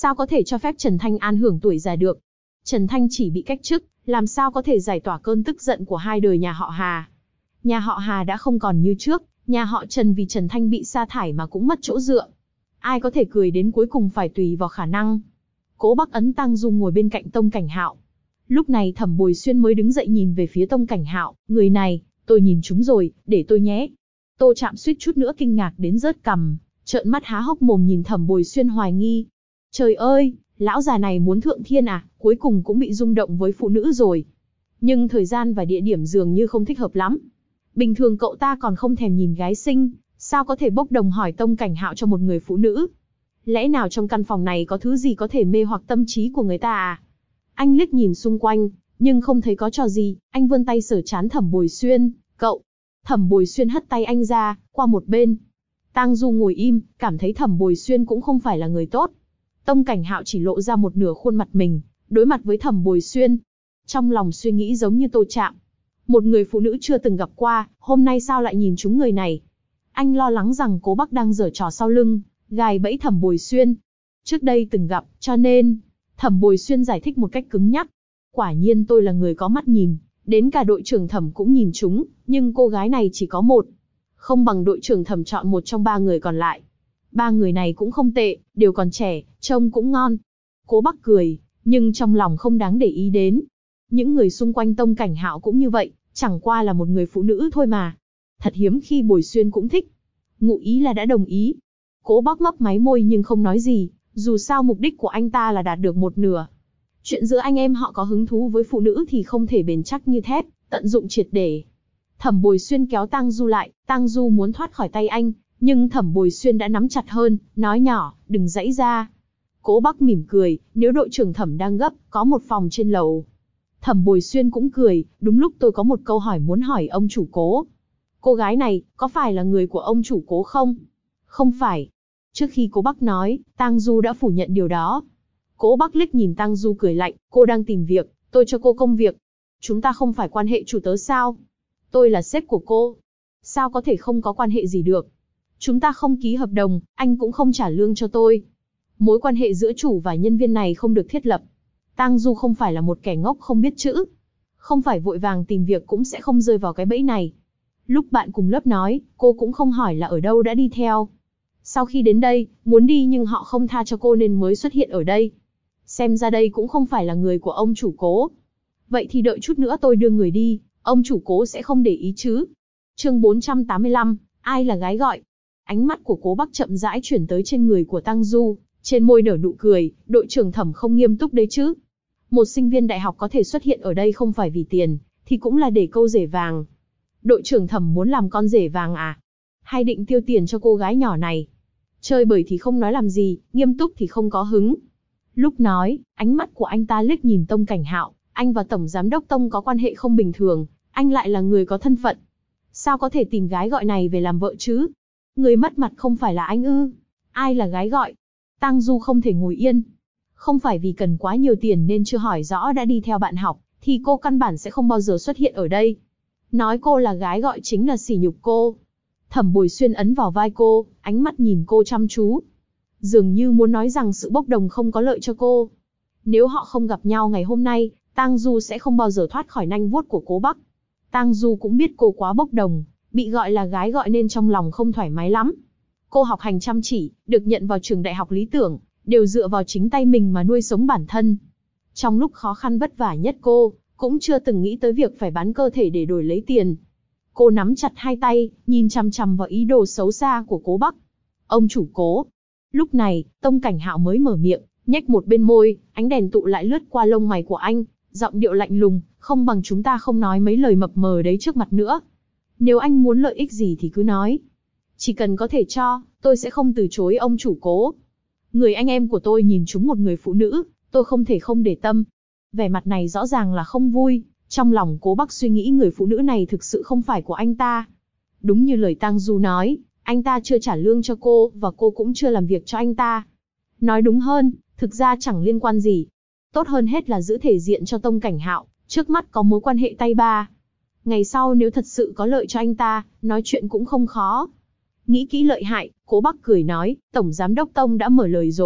Sao có thể cho phép Trần Thanh An hưởng tuổi già được? Trần Thanh chỉ bị cách chức, làm sao có thể giải tỏa cơn tức giận của hai đời nhà họ Hà? Nhà họ Hà đã không còn như trước, nhà họ Trần vì Trần Thanh bị sa thải mà cũng mất chỗ dựa. Ai có thể cười đến cuối cùng phải tùy vào khả năng. Cố Bắc ấn Tang Du ngồi bên cạnh Tông Cảnh Hạo. Lúc này Thẩm Bồi Xuyên mới đứng dậy nhìn về phía Tông Cảnh Hạo, người này, tôi nhìn chúng rồi, để tôi nhé. Tô Trạm suýt chút nữa kinh ngạc đến rớt cằm, trợn mắt há hốc mồm nhìn Thẩm Bồi Xuyên hoài nghi. Trời ơi, lão già này muốn thượng thiên à, cuối cùng cũng bị rung động với phụ nữ rồi. Nhưng thời gian và địa điểm dường như không thích hợp lắm. Bình thường cậu ta còn không thèm nhìn gái xinh, sao có thể bốc đồng hỏi Tông Cảnh Hạo cho một người phụ nữ? Lẽ nào trong căn phòng này có thứ gì có thể mê hoặc tâm trí của người ta à? Anh liếc nhìn xung quanh, nhưng không thấy có trò gì, anh vươn tay sờ trán Thẩm Bồi Xuyên, cậu. Thẩm Bồi Xuyên hất tay anh ra, qua một bên. Tang Du ngồi im, cảm thấy Thẩm Bồi Xuyên cũng không phải là người tốt. Tông Cảnh Hạo chỉ lộ ra một nửa khuôn mặt mình, đối mặt với Thẩm Bồi Xuyên. Trong lòng suy nghĩ giống như Tô Trạm. Một người phụ nữ chưa từng gặp qua, hôm nay sao lại nhìn chúng người này? Anh lo lắng rằng Cố Bắc đang giở trò sau lưng, gài bẫy Thẩm Bồi Xuyên. Trước đây từng gặp, cho nên... Thẩm Bồi Xuyên giải thích một cách cứng nhắc. Quả nhiên tôi là người có mắt nhìn, đến cả đội trưởng Thẩm cũng nhìn chúng, nhưng cô gái này chỉ có một. Không bằng đội trưởng Thẩm chọn một trong ba người còn lại. Ba người này cũng không tệ, đều còn trẻ, trông cũng ngon. Cố Bắc cười, nhưng trong lòng không đáng để ý đến. Những người xung quanh Tông Cảnh Hạo cũng như vậy, chẳng qua là một người phụ nữ thôi mà. Thật hiếm khi Bồi Xuyên cũng thích. Ngụ ý là đã đồng ý. Cố Bắc mấp máy môi nhưng không nói gì, dù sao mục đích của anh ta là đạt được một nửa. Chuyện giữa anh em họ có hứng thú với phụ nữ thì không thể bền chắc như thép, tận dụng triệt để. Thẩm Bồi Xuyên kéo Tang Du lại, Tang Du muốn thoát khỏi tay anh, nhưng Thẩm Bồi Xuyên đã nắm chặt hơn, nói nhỏ, đừng giãy ra. Cố Bắc mỉm cười, nếu đội trưởng Thẩm đang gấp, có một phòng trên lầu. Thẩm Bồi Xuyên cũng cười, đúng lúc tôi có một câu hỏi muốn hỏi ông chủ Cố. Cô gái này, có phải là người của ông chủ Cố không? Không phải. Trước khi Cố Bắc nói, Tang Du đã phủ nhận điều đó. Cố Bắc liếc nhìn Tang Du cười lạnh, cô đang tìm việc, tôi cho cô công việc. Chúng ta không phải quan hệ chủ tớ sao? Tôi là sếp của cô. Sao có thể không có quan hệ gì được? Chúng ta không ký hợp đồng, anh cũng không trả lương cho tôi. Mối quan hệ giữa chủ và nhân viên này không được thiết lập. Tang Du không phải là một kẻ ngốc không biết chữ. Không phải vội vàng tìm việc cũng sẽ không rơi vào cái bẫy này. Lúc bạn cùng lớp nói, cô cũng không hỏi là ở đâu đã đi theo. Sau khi đến đây, muốn đi nhưng họ không tha cho cô nên mới xuất hiện ở đây. Xem ra đây cũng không phải là người của ông chủ Cố. Vậy thì đợi chút nữa tôi đưa người đi, ông chủ Cố sẽ không để ý chứ. Chương 485, ai là gái gọi? Ánh mắt của Cố Bắc chậm rãi chuyển tới trên người của Tang Du, trên môi nở nụ cười, đội trưởng Thẩm không nghiêm túc đấy chứ. Một sinh viên đại học có thể xuất hiện ở đây không phải vì tiền, thì cũng là để câu rể vàng. Đội trưởng Thẩm muốn làm con rể vàng à? Hay định tiêu tiền cho cô gái nhỏ này? Chơi bời thì không nói làm gì, nghiêm túc thì không có hứng. Lúc nói, ánh mắt của anh ta liếc nhìn Tông Cảnh Hạo, anh và Tổng Giám đốc Tông có quan hệ không bình thường, anh lại là người có thân phận. Sao có thể tìm gái gọi này về làm vợ chứ? Người mất mặt không phải là anh ư? Ai là gái gọi? Tang Du không thể ngồi yên. Không phải vì cần quá nhiều tiền nên chưa hỏi rõ đã đi theo bạn học, thì cô căn bản sẽ không bao giờ xuất hiện ở đây. Nói cô là gái gọi chính là sỉ nhục cô. Thẩm Bồi Xuyên ấn vào vai cô, ánh mắt nhìn cô chăm chú. Dường như muốn nói rằng sự bốc đồng không có lợi cho cô. Nếu họ không gặp nhau ngày hôm nay, Tang Du sẽ không bao giờ thoát khỏi nanh vuốt của Cố Bắc. Tang Du cũng biết cô quá bốc đồng, bị gọi là gái gọi nên trong lòng không thoải mái lắm. Cô học hành chăm chỉ, được nhận vào trường đại học lý tưởng, đều dựa vào chính tay mình mà nuôi sống bản thân. Trong lúc khó khăn vất vả nhất cô, cũng chưa từng nghĩ tới việc phải bán cơ thể để đổi lấy tiền. Cô nắm chặt hai tay, nhìn chằm chằm vào ý đồ xấu xa của Cố Bắc. Ông chủ Cố. Lúc này, Tông Cảnh Hạo mới mở miệng, nhếch một bên môi, ánh đèn tụ lại lướt qua lông mày của anh, giọng điệu lạnh lùng, không bằng chúng ta không nói mấy lời mập mờ đấy trước mặt nữa. Nếu anh muốn lợi ích gì thì cứ nói. Chỉ cần có thể cho, tôi sẽ không từ chối ông chủ Cố. Người anh em của tôi nhìn trúng một người phụ nữ, tôi không thể không để tâm. Vẻ mặt này rõ ràng là không vui, trong lòng Cố Bắc suy nghĩ người phụ nữ này thực sự không phải của anh ta. Đúng như lời Tang Du nói, anh ta chưa trả lương cho cô và cô cũng chưa làm việc cho anh ta. Nói đúng hơn, thực ra chẳng liên quan gì. Tốt hơn hết là giữ thể diện cho Tông Cảnh Hạo, trước mắt có mối quan hệ tay ba. Ngày sau nếu thật sự có lợi cho anh ta, nói chuyện cũng không khó. Nghĩ kỹ lợi hại, Cố Bắc cười nói, Tổng Giám đốc Tông đã mở lời rồi,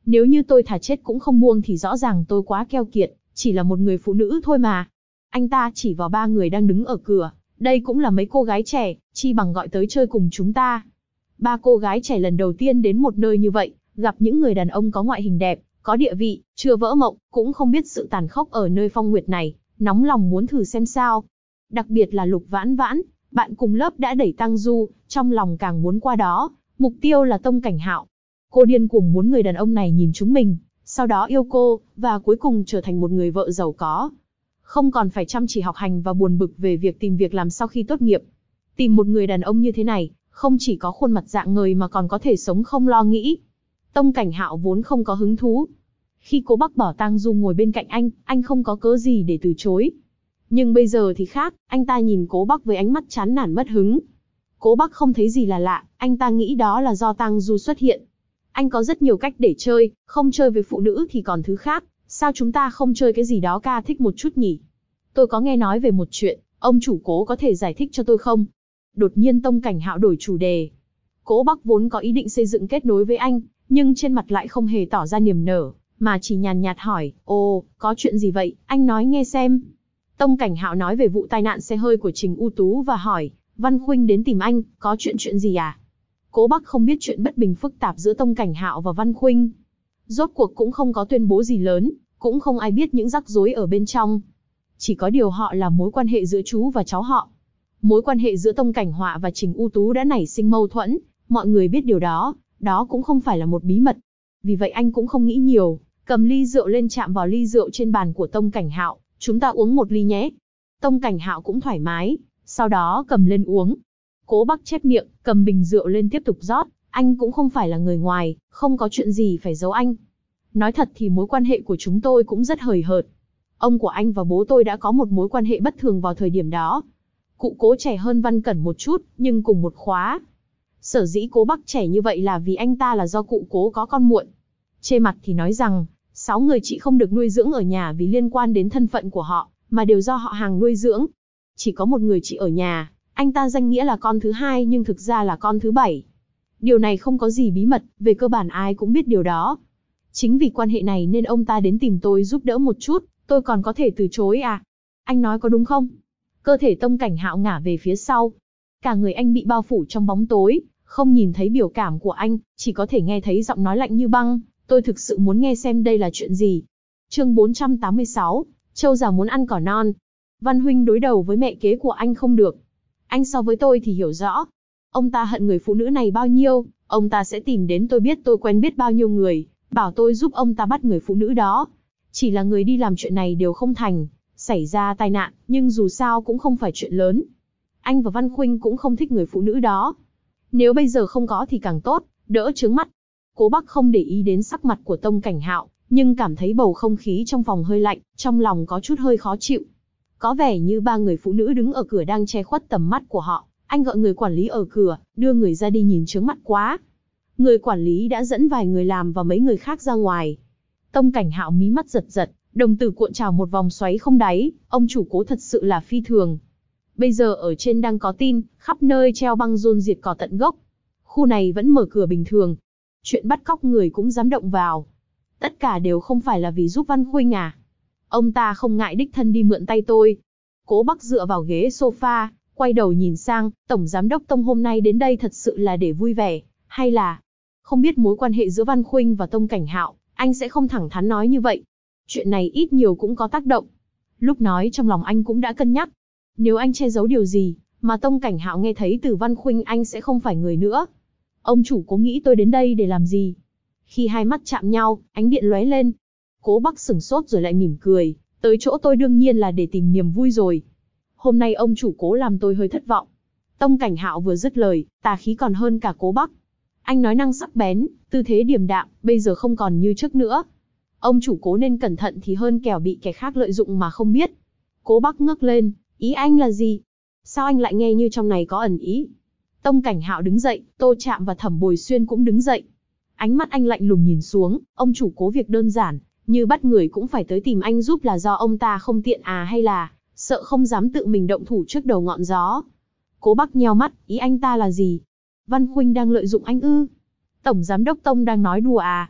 Nếu như tôi thà chết cũng không buông thì rõ ràng tôi quá keo kiệt, chỉ là một người phụ nữ thôi mà. Anh ta chỉ vào 3 người đang đứng ở cửa, đây cũng là mấy cô gái trẻ, chi bằng gọi tới chơi cùng chúng ta. 3 cô gái trẻ lần đầu tiên đến một nơi như vậy, gặp những người đàn ông có ngoại hình đẹp, có địa vị, chưa vỡ mộng, cũng không biết sự tàn khốc ở nơi phong nguyệt này, nóng lòng muốn thử xem sao. Đặc biệt là Lục Vãn Vãn, bạn cùng lớp đã đẩy Tang Du, trong lòng càng muốn qua đó, mục tiêu là Tông Cảnh Hạo. Cô điên cuồng muốn người đàn ông này nhìn chúng mình, sau đó yêu cô, và cuối cùng trở thành một người vợ giàu có. Không còn phải chăm chỉ học hành và buồn bực về việc tìm việc làm sau khi tốt nghiệp. Tìm một người đàn ông như thế này, không chỉ có khuôn mặt dạng ngời mà còn có thể sống không lo nghĩ. Tông Cảnh Hạo vốn không có hứng thú. Khi Cố Bắc bảo Tang Du ngồi bên cạnh anh không có cớ gì để từ chối. Nhưng bây giờ thì khác, anh ta nhìn Cố Bắc với ánh mắt chán nản mất hứng. Cố Bắc không thấy gì là lạ, anh ta nghĩ đó là do Tang Du xuất hiện. Anh có rất nhiều cách để chơi, không chơi với phụ nữ thì còn thứ khác, sao chúng ta không chơi cái gì đó ca thích một chút nhỉ? Tôi có nghe nói về một chuyện, ông chủ Cố có thể giải thích cho tôi không? Đột nhiên Tông Cảnh Hạo đổi chủ đề. Cố Bắc vốn có ý định xây dựng kết nối với anh, nhưng trên mặt lại không hề tỏ ra niềm nở, mà chỉ nhàn nhạt hỏi, ồ, có chuyện gì vậy, anh nói nghe xem. Tông Cảnh Hạo nói về vụ tai nạn xe hơi của Trình U Tú và hỏi, Văn Khuynh đến tìm anh, có chuyện gì à? Cố Bắc không biết chuyện bất bình phức tạp giữa Tông Cảnh Hạo và Văn Khuynh. Rốt cuộc cũng không có tuyên bố gì lớn, cũng không ai biết những rắc rối ở bên trong. Chỉ có điều họ là mối quan hệ giữa chú và cháu họ. Mối quan hệ giữa Tông Cảnh Họa và Trình U Tú đã nảy sinh mâu thuẫn, mọi người biết điều đó, đó cũng không phải là một bí mật. Vì vậy anh cũng không nghĩ nhiều, cầm ly rượu lên chạm vào ly rượu trên bàn của Tông Cảnh Hạo, chúng ta uống một ly nhé. Tông Cảnh Hạo cũng thoải mái, sau đó cầm lên uống. Cố Bắc chép miệng, cầm bình rượu lên tiếp tục rót, anh cũng không phải là người ngoài, không có chuyện gì phải giấu anh. Nói thật thì mối quan hệ của chúng tôi cũng rất hời hợt. Ông của anh và bố tôi đã có một mối quan hệ bất thường vào thời điểm đó. Cụ Cố trẻ hơn Văn Cẩn một chút, nhưng cùng một khóa. Sở dĩ Cố Bắc trẻ như vậy là vì anh ta là do cụ Cố có con muộn. Chê mặt thì nói rằng, 6 người chị không được nuôi dưỡng ở nhà vì liên quan đến thân phận của họ, mà đều do họ hàng nuôi dưỡng. Chỉ có một người chị ở nhà, anh ta danh nghĩa là con thứ 2 nhưng thực ra là con thứ 7. Điều này không có gì bí mật, về cơ bản ai cũng biết điều đó. Chính vì quan hệ này nên ông ta đến tìm tôi giúp đỡ một chút, tôi còn có thể từ chối à? Anh nói có đúng không? Cơ thể Tông Cảnh Hạo ngả về phía sau. Cả người anh bị bao phủ trong bóng tối, không nhìn thấy biểu cảm của anh, chỉ có thể nghe thấy giọng nói lạnh như băng. Tôi thực sự muốn nghe xem đây là chuyện gì. Chương 486, Châu già muốn ăn cỏ non. Văn Huynh đối đầu với mẹ kế của anh không được. Anh so với tôi thì hiểu rõ. Ông ta hận người phụ nữ này bao nhiêu, ông ta sẽ tìm đến tôi biết tôi quen biết bao nhiêu người, bảo tôi giúp ông ta bắt người phụ nữ đó. Chỉ là người đi làm chuyện này đều không thành, xảy ra tai nạn, nhưng dù sao cũng không phải chuyện lớn. Anh và Văn Khuynh cũng không thích người phụ nữ đó. Nếu bây giờ không có thì càng tốt, đỡ chướng mắt. Cố Bắc không để ý đến sắc mặt của Tông Cảnh Hạo, nhưng cảm thấy bầu không khí trong phòng hơi lạnh, trong lòng có chút hơi khó chịu. Có vẻ như 3 người phụ nữ đứng ở cửa đang che khuất tầm mắt của họ. Anh gọi người quản lý ở cửa, đưa người ra đi nhìn chướng mắt quá. Người quản lý đã dẫn vài người làm và mấy người khác ra ngoài. Tông Cảnh Hạo mí mắt giật giật, đồng tử cuộn trào một vòng xoáy không đáy, ông chủ Cố thật sự là phi thường. Bây giờ ở trên đang có tin, khắp nơi treo băng rôn diệt cỏ tận gốc. Khu này vẫn mở cửa bình thường. Chuyện bắt cóc người cũng dám động vào. Tất cả đều không phải là vì giúp Văn Khuynh à? Ông ta không ngại đích thân đi mượn tay tôi. Cố Bắc dựa vào ghế sofa, quay đầu nhìn sang, Tổng Giám đốc Tông hôm nay đến đây thật sự là để vui vẻ, hay là... Không biết mối quan hệ giữa Văn Khuynh và Tông Cảnh Hạo, anh sẽ không thẳng thắn nói như vậy. Chuyện này ít nhiều cũng có tác động. Lúc nói trong lòng anh cũng đã cân nhắc. Nếu anh che giấu điều gì, mà Tông Cảnh Hạo nghe thấy từ Văn Khuynh anh sẽ không phải người nữa. Ông chủ Cố nghĩ tôi đến đây để làm gì? Khi hai mắt chạm nhau, ánh điện lóe lên. Cố Bắc sửng sốt rồi lại mỉm cười. Tới chỗ tôi đương nhiên là để tìm niềm vui rồi. Hôm nay ông chủ Cố làm tôi hơi thất vọng. Tông Cảnh Hạo vừa dứt lời, tà khí còn hơn cả Cố Bắc. Anh nói năng sắc bén, tư thế điềm đạm, bây giờ không còn như trước nữa. Ông chủ Cố nên cẩn thận thì hơn kẻo bị kẻ khác lợi dụng mà không biết. Cố Bắc ngước lên, ý anh là gì? Sao anh lại nghe như trong này có ẩn ý? Tông Cảnh Hạo đứng dậy, Tô Trạm và Thẩm Bồi Xuyên cũng đứng dậy. Ánh mắt anh lạnh lùng nhìn xuống, ông chủ Cố việc đơn giản, như bắt người cũng phải tới tìm anh giúp là do ông ta không tiện à hay là sợ không dám tự mình động thủ trước đầu ngọn gió. Cố Bắc nheo mắt, ý anh ta là gì? Văn Khuynh đang lợi dụng anh ư? Tổng Giám đốc Tông đang nói đùa à?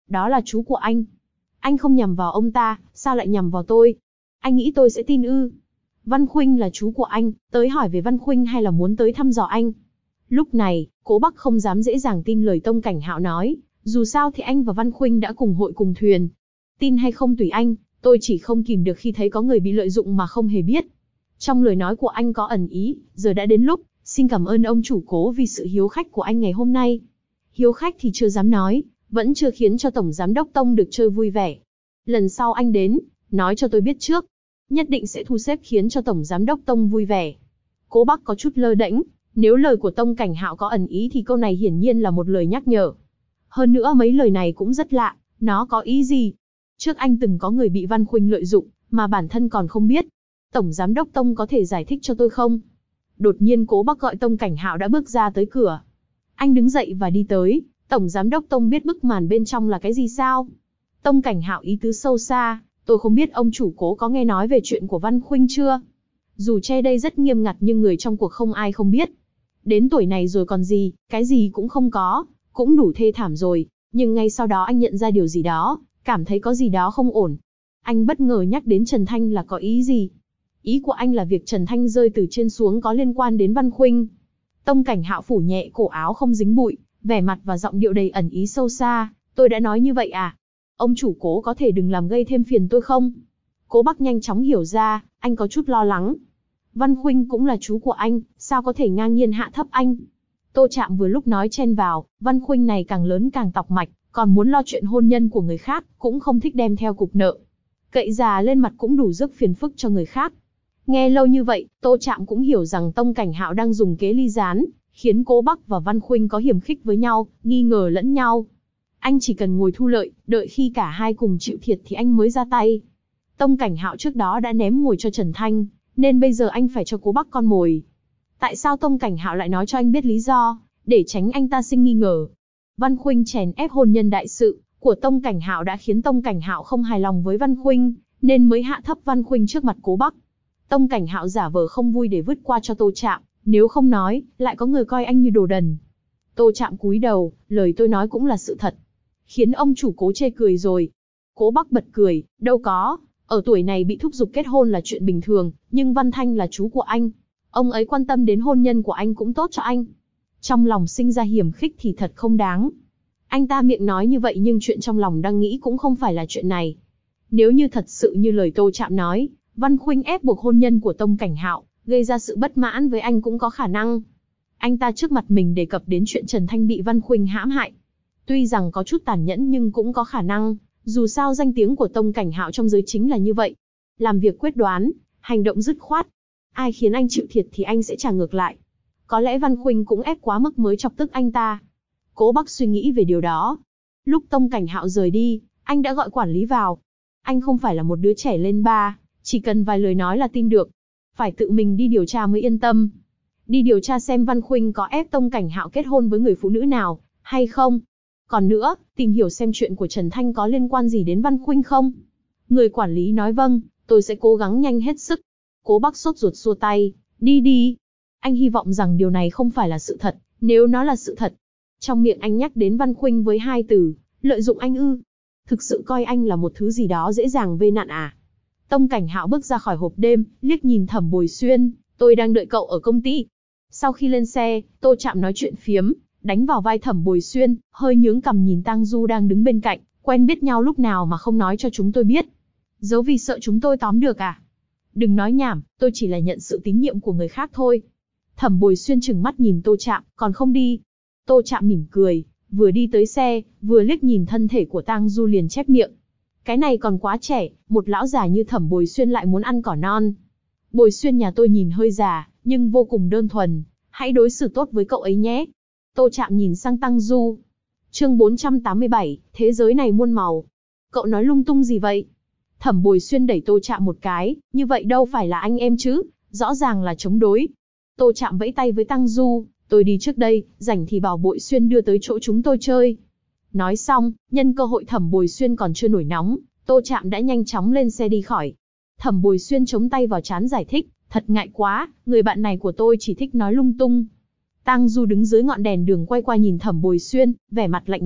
Đó là chú của anh. Anh không nhằm vào ông ta, sao lại nhằm vào tôi? Anh nghĩ tôi sẽ tin ư? Văn Khuynh là chú của anh, tới hỏi về Văn Khuynh hay là muốn tới thăm dò anh? Lúc này, Cố Bắc không dám dễ dàng tin lời Tông Cảnh Hạo nói, dù sao thì anh và Văn Khuynh đã cùng hội cùng thuyền. Tin hay không tùy anh, tôi chỉ không kìm được khi thấy có người bị lợi dụng mà không hề biết. Trong lời nói của anh có ẩn ý, giờ đã đến lúc, xin cảm ơn ông chủ Cố vì sự hiếu khách của anh ngày hôm nay. Hiếu khách thì chưa dám nói, vẫn chưa khiến cho Tổng Giám đốc Tông được chơi vui vẻ. Lần sau anh đến, nói cho tôi biết trước. Nhất định sẽ thu xếp khiến cho Tổng Giám đốc Tông vui vẻ. Cố Bắc có chút lơ đễnh, nếu lời của Tông Cảnh Hạo có ẩn ý thì câu này hiển nhiên là một lời nhắc nhở. Hơn nữa mấy lời này cũng rất lạ, nó có ý gì? Trước anh từng có người bị Văn Khuynh lợi dụng, mà bản thân còn không biết. Tổng Giám đốc Tông có thể giải thích cho tôi không? Đột nhiên Cố Bắc gọi Tông Cảnh Hạo đã bước ra tới cửa. Anh đứng dậy và đi tới, Tổng Giám đốc Tông biết bức màn bên trong là cái gì sao? Tông Cảnh Hạo ý tứ sâu xa, tôi không biết ông chủ Cố có nghe nói về chuyện của Văn Khuynh chưa? Dù che đây rất nghiêm ngặt nhưng người trong cuộc không ai không biết. Đến tuổi này rồi còn gì, cái gì cũng không có, cũng đủ thê thảm rồi. Nhưng ngay sau đó anh nhận ra điều gì đó, cảm thấy có gì đó không ổn. Anh bất ngờ nhắc đến Trần Thanh là có ý gì? Ý của anh là việc Trần Thanh rơi từ trên xuống có liên quan đến Văn Khuynh. Tông Cảnh Hạo phủ nhẹ cổ áo không dính bụi, vẻ mặt và giọng điệu đầy ẩn ý sâu xa. Tôi đã nói như vậy à? Ông chủ Cố có thể đừng làm gây thêm phiền tôi không? Cố Bắc nhanh chóng hiểu ra, anh có chút lo lắng. Văn Khuynh cũng là chú của anh, sao có thể ngang nhiên hạ thấp anh? Tô Trạm vừa lúc nói chen vào, Văn Khuynh này càng lớn càng tọc mạch, còn muốn lo chuyện hôn nhân của người khác, cũng không thích đem theo cục nợ. Cậy già lên mặt cũng đủ rước phiền phức cho người khác. Nghe lâu như vậy, Tô Trạm cũng hiểu rằng Tông Cảnh Hạo đang dùng kế ly gián, khiến Cố Bắc và Văn Khuynh có hiềm khích với nhau, nghi ngờ lẫn nhau. Anh chỉ cần ngồi thu lợi, đợi khi cả hai cùng chịu thiệt thì anh mới ra tay. Tông Cảnh Hạo trước đó đã ném mồi cho Trần Thanh, nên bây giờ anh phải cho Cố Bắc con mồi. Tại sao Tông Cảnh Hạo lại nói cho anh biết lý do, để tránh anh ta sinh nghi ngờ? Văn Khuynh chèn ép hôn nhân đại sự của Tông Cảnh Hạo đã khiến Tông Cảnh Hạo không hài lòng với Văn Khuynh, nên mới hạ thấp Văn Khuynh trước mặt Cố Bắc. Tông Cảnh Hạo giả vờ không vui để vứt qua cho Tô Trạm, nếu không nói, lại có người coi anh như đồ đần. Tô Trạm cúi đầu, lời tôi nói cũng là sự thật. Khiến ông chủ Cố chê cười rồi. Cố Bắc bật cười, đâu có, ở tuổi này bị thúc giục kết hôn là chuyện bình thường, nhưng Văn Thanh là chú của anh. Ông ấy quan tâm đến hôn nhân của anh cũng tốt cho anh. Trong lòng sinh ra hiềm khích thì thật không đáng. Anh ta miệng nói như vậy nhưng chuyện trong lòng đang nghĩ cũng không phải là chuyện này. Nếu như thật sự như lời Tô Trạm nói, Văn Khuynh ép buộc hôn nhân của Tông Cảnh Hạo, gây ra sự bất mãn với anh cũng có khả năng. Anh ta trước mặt mình đề cập đến chuyện Trần Thanh bị Văn Khuynh hãm hại. Tuy rằng có chút tàn nhẫn nhưng cũng có khả năng, dù sao danh tiếng của Tông Cảnh Hạo trong giới chính là như vậy. Làm việc quyết đoán, hành động dứt khoát. Ai khiến anh chịu thiệt thì anh sẽ trả ngược lại. Có lẽ Văn Khuynh cũng ép quá mức mới chọc tức anh ta. Cố Bắc suy nghĩ về điều đó. Lúc Tông Cảnh Hạo rời đi, anh đã gọi quản lý vào. Anh không phải là một đứa trẻ lên ba, chỉ cần vài lời nói là tin được. Phải tự mình đi điều tra mới yên tâm. Đi điều tra xem Văn Khuynh có ép Tông Cảnh Hạo kết hôn với người phụ nữ nào, hay không. Còn nữa, tìm hiểu xem chuyện của Trần Thanh có liên quan gì đến Văn Khuynh không. Người quản lý nói vâng, tôi sẽ cố gắng nhanh hết sức. Cố Bắc sốt ruột xua tay, đi đi. Anh hy vọng rằng điều này không phải là sự thật, nếu nó là sự thật. Trong miệng anh nhắc đến Văn Khuynh với hai từ, lợi dụng anh ư. Thực sự coi anh là một thứ gì đó dễ dàng vây nạn à. Tông Cảnh Hạo bước ra khỏi hộp đêm, liếc nhìn Thẩm Bồi Xuyên, tôi đang đợi cậu ở công ty. Sau khi lên xe, Tô Trạm nói chuyện phiếm, đánh vào vai Thẩm Bồi Xuyên, hơi nhướng cằm nhìn Tang Du đang đứng bên cạnh, quen biết nhau lúc nào mà không nói cho chúng tôi biết. Giấu vì sợ chúng tôi tóm được à? Đừng nói nhảm, tôi chỉ là nhận sự tín nhiệm của người khác thôi. Thẩm Bồi Xuyên trừng mắt nhìn Tô Trạm, còn không đi. Tô Trạm mỉm cười, vừa đi tới xe, vừa liếc nhìn thân thể của Tang Du liền chép miệng. Cái này còn quá trẻ, một lão già như Thẩm Bồi Xuyên lại muốn ăn cỏ non. Bồi Xuyên nhà tôi nhìn hơi già, nhưng vô cùng đơn thuần, hãy đối xử tốt với cậu ấy nhé. Tô Trạm nhìn sang Tang Du. Chương 487, thế giới này muôn màu. Cậu nói lung tung gì vậy? Thẩm Bồi Xuyên đẩy Tô Trạm một cái, như vậy đâu phải là anh em chứ, rõ ràng là chống đối. Tô Trạm vẫy tay với Tang Du, tôi đi trước đây, rảnh thì bảo Bội Xuyên đưa tới chỗ chúng tôi chơi. Nói xong, nhân cơ hội Thẩm Bồi Xuyên còn chưa nổi nóng, Tô Trạm đã nhanh chóng lên xe đi khỏi. Thẩm Bồi Xuyên chống tay vào trán giải thích, thật ngại quá, người bạn này của tôi chỉ thích nói lung tung. Tang Du đứng dưới ngọn đèn đường quay qua nhìn Thẩm Bồi Xuyên, vẻ mặt lạnh nhạt,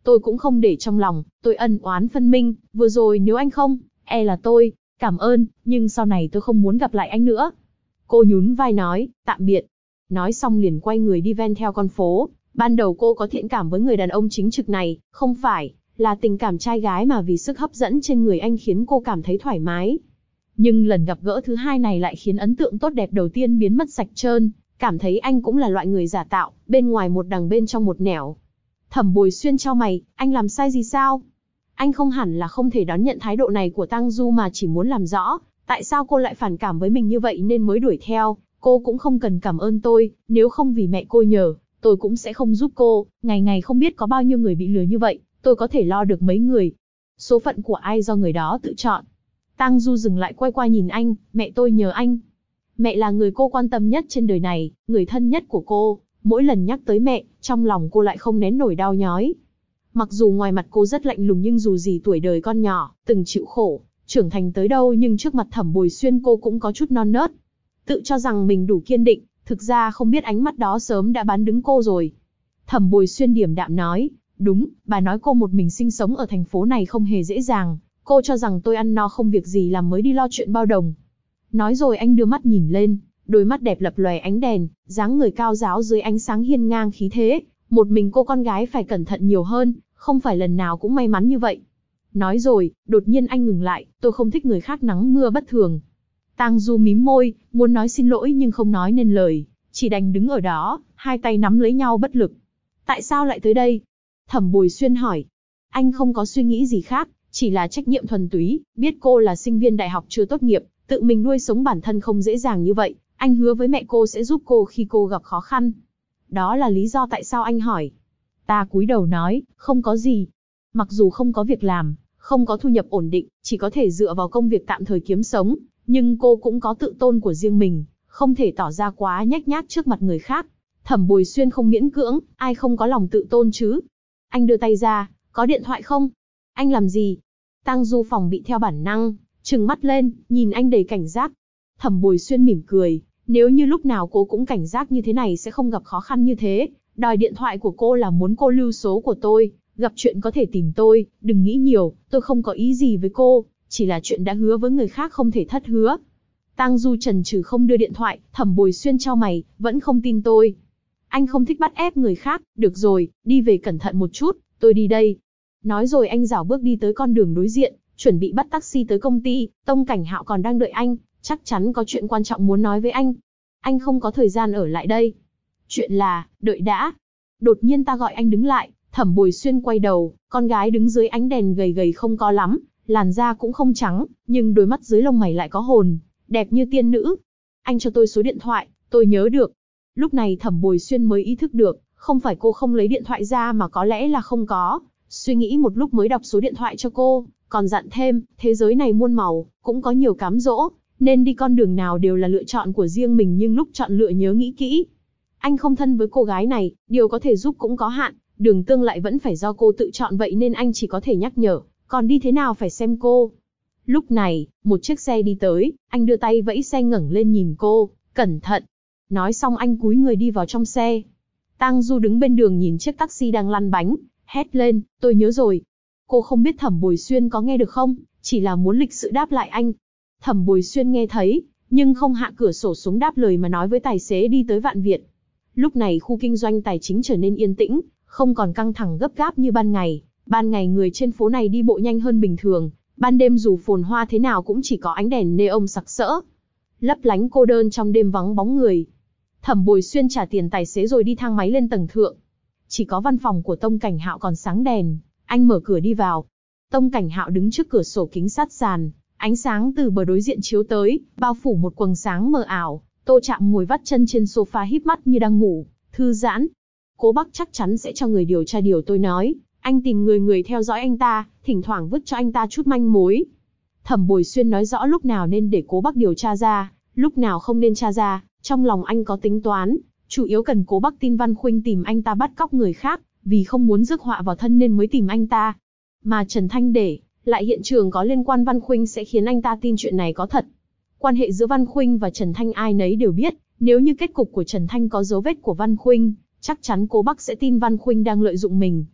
tôi cũng không để trong lòng, tôi ân oán phân minh, vừa rồi nếu anh không, là tôi, cảm ơn, nhưng sau này tôi không muốn gặp lại anh nữa. Cô nhún vai nói, tạm biệt. Nói xong liền quay người đi ven theo con phố. Ban đầu cô có thiện cảm với người đàn ông chính trực này, không phải là tình cảm trai gái mà vì sức hấp dẫn trên người anh khiến cô cảm thấy thoải mái. Nhưng lần gặp gỡ thứ hai này lại khiến ấn tượng tốt đẹp đầu tiên biến mất sạch trơn, cảm thấy anh cũng là loại người giả tạo, bên ngoài một đằng bên trong một nẻo. Thẩm Bồi Xuyên chau mày, anh làm sai gì sao? Anh không hẳn là không thể đón nhận thái độ này của Tang Du mà chỉ muốn làm rõ, tại sao cô lại phản cảm với mình như vậy nên mới đuổi theo. Cô cũng không cần cảm ơn tôi, nếu không vì mẹ cô nhờ, tôi cũng sẽ không giúp cô, ngày ngày không biết có bao nhiêu người bị lừa như vậy, tôi có thể lo được mấy người. Số phận của ai do người đó tự chọn. Tang Du dừng lại quay qua nhìn anh, mẹ tôi nhờ anh. Mẹ là người cô quan tâm nhất trên đời này, người thân nhất của cô, mỗi lần nhắc tới mẹ, trong lòng cô lại không nén nổi đau nhói. Mặc dù ngoài mặt cô rất lạnh lùng nhưng dù gì tuổi đời con nhỏ, từng chịu khổ, trưởng thành tới đâu nhưng trước mặt Thẩm Bồi Xuyên cô cũng có chút non nớt. Tự cho rằng mình đủ kiên định, thực ra không biết ánh mắt đó sớm đã bán đứng cô rồi. Thẩm Bồi Xuyên điềm đạm nói, đúng, bà nói cô một mình sinh sống ở thành phố này không hề dễ dàng, cô cho rằng tôi ăn no không việc gì làm mới đi lo chuyện bao đồng. Nói rồi anh đưa mắt nhìn lên, đôi mắt đẹp lập lòe ánh đèn, dáng người cao ráo dưới ánh sáng hiên ngang khí thế, một mình cô con gái phải cẩn thận nhiều hơn, không phải lần nào cũng may mắn như vậy. Nói rồi, đột nhiên anh ngừng lại, tôi không thích người khác nắng mưa bất thường. Tang Du mím môi, muốn nói xin lỗi nhưng không nói nên lời, chỉ đành đứng ở đó, hai tay nắm lấy nhau bất lực. Tại sao lại tới đây? Thẩm Bồi Xuyên hỏi. Anh không có suy nghĩ gì khác, chỉ là trách nhiệm thuần túy, biết cô là sinh viên đại học chưa tốt nghiệp, tự mình nuôi sống bản thân không dễ dàng như vậy, anh hứa với mẹ cô sẽ giúp cô khi cô gặp khó khăn. Đó là lý do tại sao anh hỏi. Ta cúi đầu nói, không có gì. Mặc dù không có việc làm, không có thu nhập ổn định, chỉ có thể dựa vào công việc tạm thời kiếm sống, nhưng cô cũng có tự tôn của riêng mình, không thể tỏ ra quá nhếch nhác trước mặt người khác. Thẩm Bồi Xuyên không miễn cưỡng, ai không có lòng tự tôn chứ? Anh đưa tay ra, có điện thoại không? Anh làm gì? Tang Du phòng bị theo bản năng, trừng mắt lên, nhìn anh đầy cảnh giác. Thẩm Bồi Xuyên mỉm cười, nếu như lúc nào cô cũng cảnh giác như thế này sẽ không gặp khó khăn như thế. Đòi điện thoại của cô là muốn cô lưu số của tôi, gặp chuyện có thể tìm tôi, đừng nghĩ nhiều, tôi không có ý gì với cô, chỉ là chuyện đã hứa với người khác không thể thất hứa. Tang Du chần chừ không đưa điện thoại, Thẩm Bồi Xuyên chau mày, vẫn không tin tôi. Anh không thích bắt ép người khác, được rồi, đi về cẩn thận một chút, tôi đi đây. Nói rồi anh rảo bước đi tới con đường đối diện, chuẩn bị bắt taxi tới công ty, Tông Cảnh Hạo còn đang đợi anh, chắc chắn có chuyện quan trọng muốn nói với anh. Anh không có thời gian ở lại đây. Chuyện là, đợi đã. Đột nhiên ta gọi anh đứng lại, Thẩm Bồi Xuyên quay đầu, con gái đứng dưới ánh đèn gầy gầy không có lắm, làn da cũng không trắng, nhưng đôi mắt dưới lông mày lại có hồn, đẹp như tiên nữ. Anh cho tôi số điện thoại, tôi nhớ được. Lúc này Thẩm Bồi Xuyên mới ý thức được, không phải cô không lấy điện thoại ra mà có lẽ là không có. Suy nghĩ một lúc mới đọc số điện thoại cho cô, còn dặn thêm, thế giới này muôn màu, cũng có nhiều cám dỗ, nên đi con đường nào đều là lựa chọn của riêng mình nhưng lúc chọn lựa nhớ nghĩ kỹ. Anh không thân với cô gái này, điều có thể giúp cũng có hạn, đường tương lại vẫn phải do cô tự chọn vậy nên anh chỉ có thể nhắc nhở, còn đi thế nào phải xem cô. Lúc này, một chiếc xe đi tới, anh đưa tay vẫy xe ngẩng lên nhìn cô, cẩn thận. Nói xong anh cúi người đi vào trong xe. Tang Du đứng bên đường nhìn chiếc taxi đang lăn bánh, hét lên, tôi nhớ rồi. Cô không biết Thẩm Bồi Xuyên có nghe được không, chỉ là muốn lịch sự đáp lại anh. Thẩm Bồi Xuyên nghe thấy, nhưng không hạ cửa sổ xuống đáp lời mà nói với tài xế đi tới Vạn Việt. Lúc này khu kinh doanh tài chính trở nên yên tĩnh, không còn căng thẳng gấp gáp như ban ngày. Ban ngày người trên phố này đi bộ nhanh hơn bình thường, ban đêm dù phồn hoa thế nào cũng chỉ có ánh đèn neon sặc sỡ, lấp lánh cô đơn trong đêm vắng bóng người. Thẩm Bồi Xuyên trả tiền tài xế rồi đi thang máy lên tầng thượng. Chỉ có văn phòng của Tông Cảnh Hạo còn sáng đèn, anh mở cửa đi vào. Tông Cảnh Hạo đứng trước cửa sổ kính sát sàn, ánh sáng từ bờ đối diện chiếu tới, bao phủ một quầng sáng mờ ảo. Tô Trạm ngồi vắt chân trên sofa híp mắt như đang ngủ, thư giãn. Cố Bắc chắc chắn sẽ cho người điều tra điều tôi nói, anh tìm người theo dõi anh ta, thỉnh thoảng vứt cho anh ta chút manh mối. Thẩm Bồi Xuyên nói rõ lúc nào nên để Cố Bắc điều tra ra, lúc nào không nên tra ra, trong lòng anh có tính toán, chủ yếu cần Cố Bắc tin Văn Khuynh tìm anh ta bắt cóc người khác, vì không muốn rước họa vào thân nên mới tìm anh ta. Mà Trần Thanh để lại hiện trường có liên quan Văn Khuynh sẽ khiến anh ta tin chuyện này có thật. Quan hệ giữa Văn Khuynh và Trần Thanh ai nấy đều biết, nếu như kết cục của Trần Thanh có dấu vết của Văn Khuynh, chắc chắn Cố Bắc sẽ tin Văn Khuynh đang lợi dụng mình.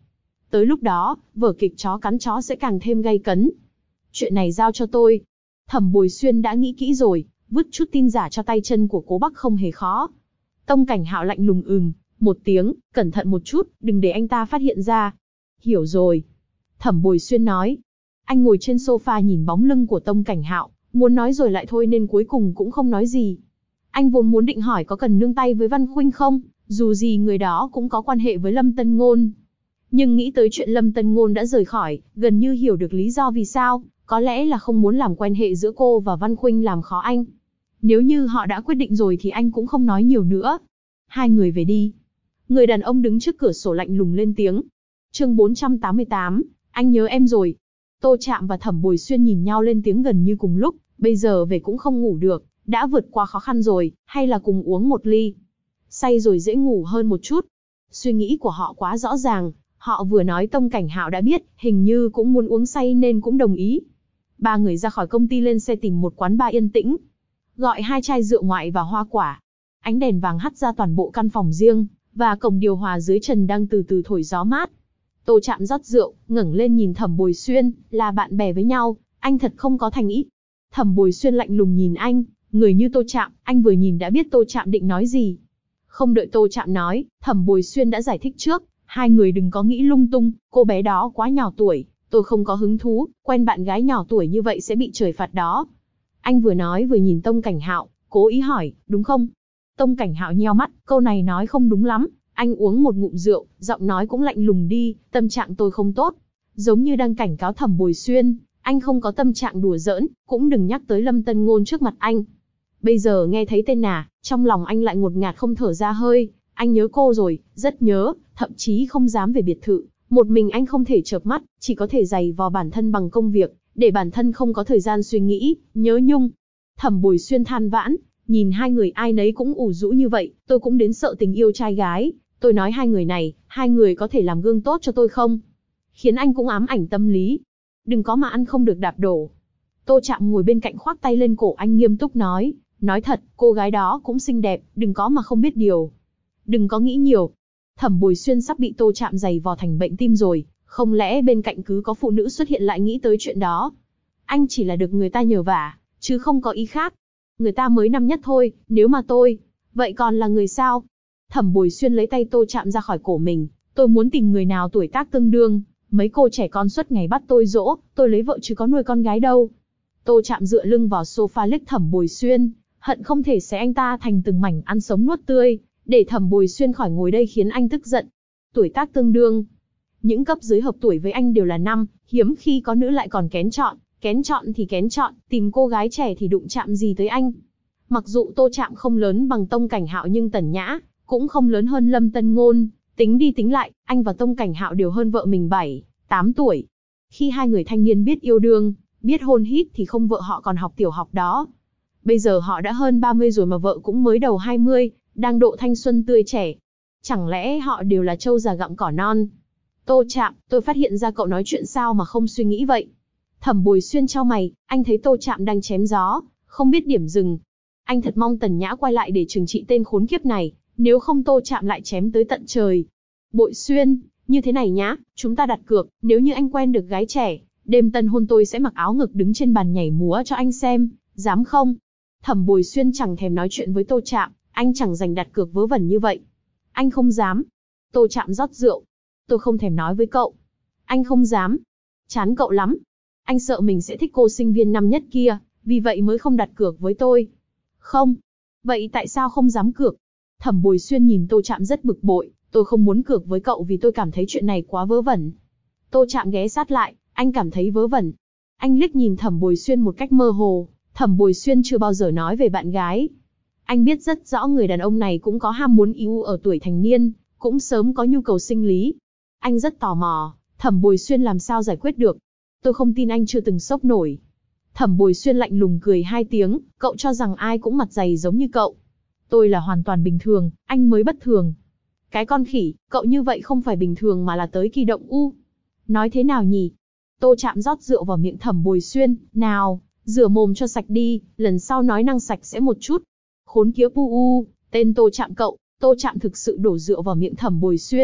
Tới lúc đó, vở kịch chó cắn chó sẽ càng thêm gay cấn. Chuyện này giao cho tôi. Thẩm Bồi Xuyên đã nghĩ kỹ rồi, vứt chút tin giả cho tay chân của Cố Bắc không hề khó. Tông Cảnh Hạo lạnh lùng một tiếng, cẩn thận một chút, đừng để anh ta phát hiện ra. Hiểu rồi. Thẩm Bồi Xuyên nói. Anh ngồi trên sofa nhìn bóng lưng của Tông Cảnh Hạo, muốn nói rồi lại thôi nên cuối cùng cũng không nói gì. Anh vốn muốn định hỏi có cần nương tay với Văn Khuynh không, dù gì người đó cũng có quan hệ với Lâm Tân Ngôn. Nhưng nghĩ tới chuyện Lâm Tân Ngôn đã rời khỏi, gần như hiểu được lý do vì sao, có lẽ là không muốn làm quen hệ giữa cô và Văn Khuynh làm khó anh. Nếu như họ đã quyết định rồi thì anh cũng không nói nhiều nữa. Hai người về đi. Người đàn ông đứng trước cửa sổ lạnh lùng lên tiếng. Chương 488, anh nhớ em rồi. Tô Trạm và Thẩm Bồi Xuyên nhìn nhau lên tiếng gần như cùng lúc, bây giờ về cũng không ngủ được, đã vượt qua khó khăn rồi, hay là cùng uống một ly. Say rồi dễ ngủ hơn một chút. Suy nghĩ của họ quá rõ ràng, họ vừa nói Tông Cảnh Hạo đã biết, hình như cũng muốn uống say nên cũng đồng ý. Ba người ra khỏi công ty lên xe tìm một quán bar yên tĩnh. Gọi 2 chai rượu ngoại và hoa quả. Ánh đèn vàng hắt ra toàn bộ căn phòng riêng, và cổng điều hòa dưới trần đang từ từ thổi gió mát. Tô Trạm rót rượu, ngẩng lên nhìn Thẩm Bồi Xuyên, là bạn bè với nhau, anh thật không có thành ý. Thẩm Bồi Xuyên lạnh lùng nhìn anh, người như Tô Trạm, anh vừa nhìn đã biết Tô Trạm định nói gì. Không đợi Tô Trạm nói, Thẩm Bồi Xuyên đã giải thích trước, hai người đừng có nghĩ lung tung, cô bé đó quá nhỏ tuổi, tôi không có hứng thú, quen bạn gái nhỏ tuổi như vậy sẽ bị trời phạt đó. Anh vừa nói vừa nhìn Tông Cảnh Hạo, cố ý hỏi, đúng không? Tông Cảnh Hạo nheo mắt, câu này nói không đúng lắm. Anh uống một ngụm rượu, giọng nói cũng lạnh lùng đi, tâm trạng tôi không tốt. Giống như đang cảnh cáo Thẩm Bồi Xuyên, anh không có tâm trạng đùa giỡn, cũng đừng nhắc tới Lâm Tân Ngôn trước mặt anh. Bây giờ nghe thấy tên Nà, trong lòng anh lại ngột ngạt không thở ra hơi, anh nhớ cô rồi, rất nhớ, thậm chí không dám về biệt thự. Một mình anh không thể chợp mắt, chỉ có thể giày vò bản thân bằng công việc, để bản thân không có thời gian suy nghĩ, nhớ nhung. Thẩm Bồi Xuyên than vãn, nhìn hai người ai nấy cũng ủ rũ như vậy, tôi cũng đến sợ tình yêu trai gái. Tôi nói hai người này, hai người có thể làm gương tốt cho tôi không? Khiến anh cũng ám ảnh tâm lý. Đừng có mà ăn không được đạp đổ. Tô Trạm ngồi bên cạnh khoác tay lên cổ anh nghiêm túc nói thật, cô gái đó cũng xinh đẹp, đừng có mà không biết điều. Đừng có nghĩ nhiều. Thẩm Bồi Xuyên sắp bị Tô Trạm giày vò thành bệnh tim rồi, không lẽ bên cạnh cứ có phụ nữ xuất hiện lại nghĩ tới chuyện đó. Anh chỉ là được người ta nhờ vả, chứ không có ý khác. Người ta mới năm nhất thôi, nếu mà tôi, vậy còn là người sao? Thẩm Bồi Xuyên lấy tay Tô Trạm ra khỏi cổ mình, tôi muốn tìm người nào tuổi tác tương đương, mấy cô trẻ con suốt ngày bắt tôi dỗ, tôi lấy vợ chứ có nuôi con gái đâu. Tô Trạm dựa lưng vào sofa liếc Thẩm Bồi Xuyên, hận không thể xé anh ta thành từng mảnh ăn sống nuốt tươi, để Thẩm Bồi Xuyên khỏi ngồi đây khiến anh tức giận. Tuổi tác tương đương. Những cấp dưới hợp tuổi với anh đều là năm, hiếm khi có nữ lại còn kén chọn thì kén chọn, tìm cô gái trẻ thì đụng chạm gì tới anh. Mặc dù Tô Trạm không lớn bằng Tông Cảnh Hạo nhưng Tần Nhã cũng không lớn hơn Lâm Tân Ngôn, tính đi tính lại, anh và Tông Cảnh Hạo đều hơn vợ mình 7-8 tuổi. Khi hai người thanh niên biết yêu đương, biết hôn hít thì không vợ họ còn học tiểu học đó. Bây giờ họ đã hơn 30 rồi mà vợ cũng mới đầu 20, đang độ thanh xuân tươi trẻ. Chẳng lẽ họ đều là trâu già gặm cỏ non? Tô Trạm, tôi phát hiện ra cậu nói chuyện sao mà không suy nghĩ vậy? Thẩm Bồi Xuyên chau mày, anh thấy Tô Trạm đang chém gió, không biết điểm dừng. Anh thật mong Tần Nhã quay lại để trừng trị tên khốn kiếp này, nếu không Tô Trạm lại chém tới tận trời. Bội Xuyên, như thế này nhá, chúng ta đặt cược, nếu như anh quen được gái trẻ, đêm tân hôn tôi sẽ mặc áo ngực đứng trên bàn nhảy múa cho anh xem, dám không? Thẩm Bồi Xuyên chẳng thèm nói chuyện với Tô Trạm, anh chẳng dành đặt cược vớ vẩn như vậy. Anh không dám. Tô Trạm rót rượu. Tôi không thèm nói với cậu. Anh không dám. Chán cậu lắm. Anh sợ mình sẽ thích cô sinh viên năm nhất kia, vì vậy mới không đặt cược với tôi. Không. Vậy tại sao không dám cược? Thẩm Bồi Xuyên nhìn Tô Trạm rất bực bội, tôi không muốn cược với cậu vì tôi cảm thấy chuyện này quá vớ vẩn. Tô Trạm ghé sát lại, anh cảm thấy vớ vẩn. Anh liếc nhìn Thẩm Bồi Xuyên một cách mơ hồ, Thẩm Bồi Xuyên chưa bao giờ nói về bạn gái. Anh biết rất rõ người đàn ông này cũng có ham muốn yêu ở tuổi thành niên, cũng sớm có nhu cầu sinh lý. Anh rất tò mò, Thẩm Bồi Xuyên làm sao giải quyết được. Tôi không tin anh chưa từng sốc nổi. Thẩm Bồi Xuyên lạnh lùng cười 2 tiếng, cậu cho rằng ai cũng mặt dày giống như cậu. Tôi là hoàn toàn bình thường, anh mới bất thường. Cái con khỉ, cậu như vậy không phải bình thường mà là tới kỳ động u. Nói thế nào nhỉ? Tô Trạm rót rượu vào miệng Thẩm Bồi Xuyên, nào, rửa mồm cho sạch đi, lần sau nói năng sạch sẽ một chút. Khốn kiếp u, tên Tô Trạm cậu. Tô Trạm thực sự đổ rượu vào miệng Thẩm Bồi Xuyên,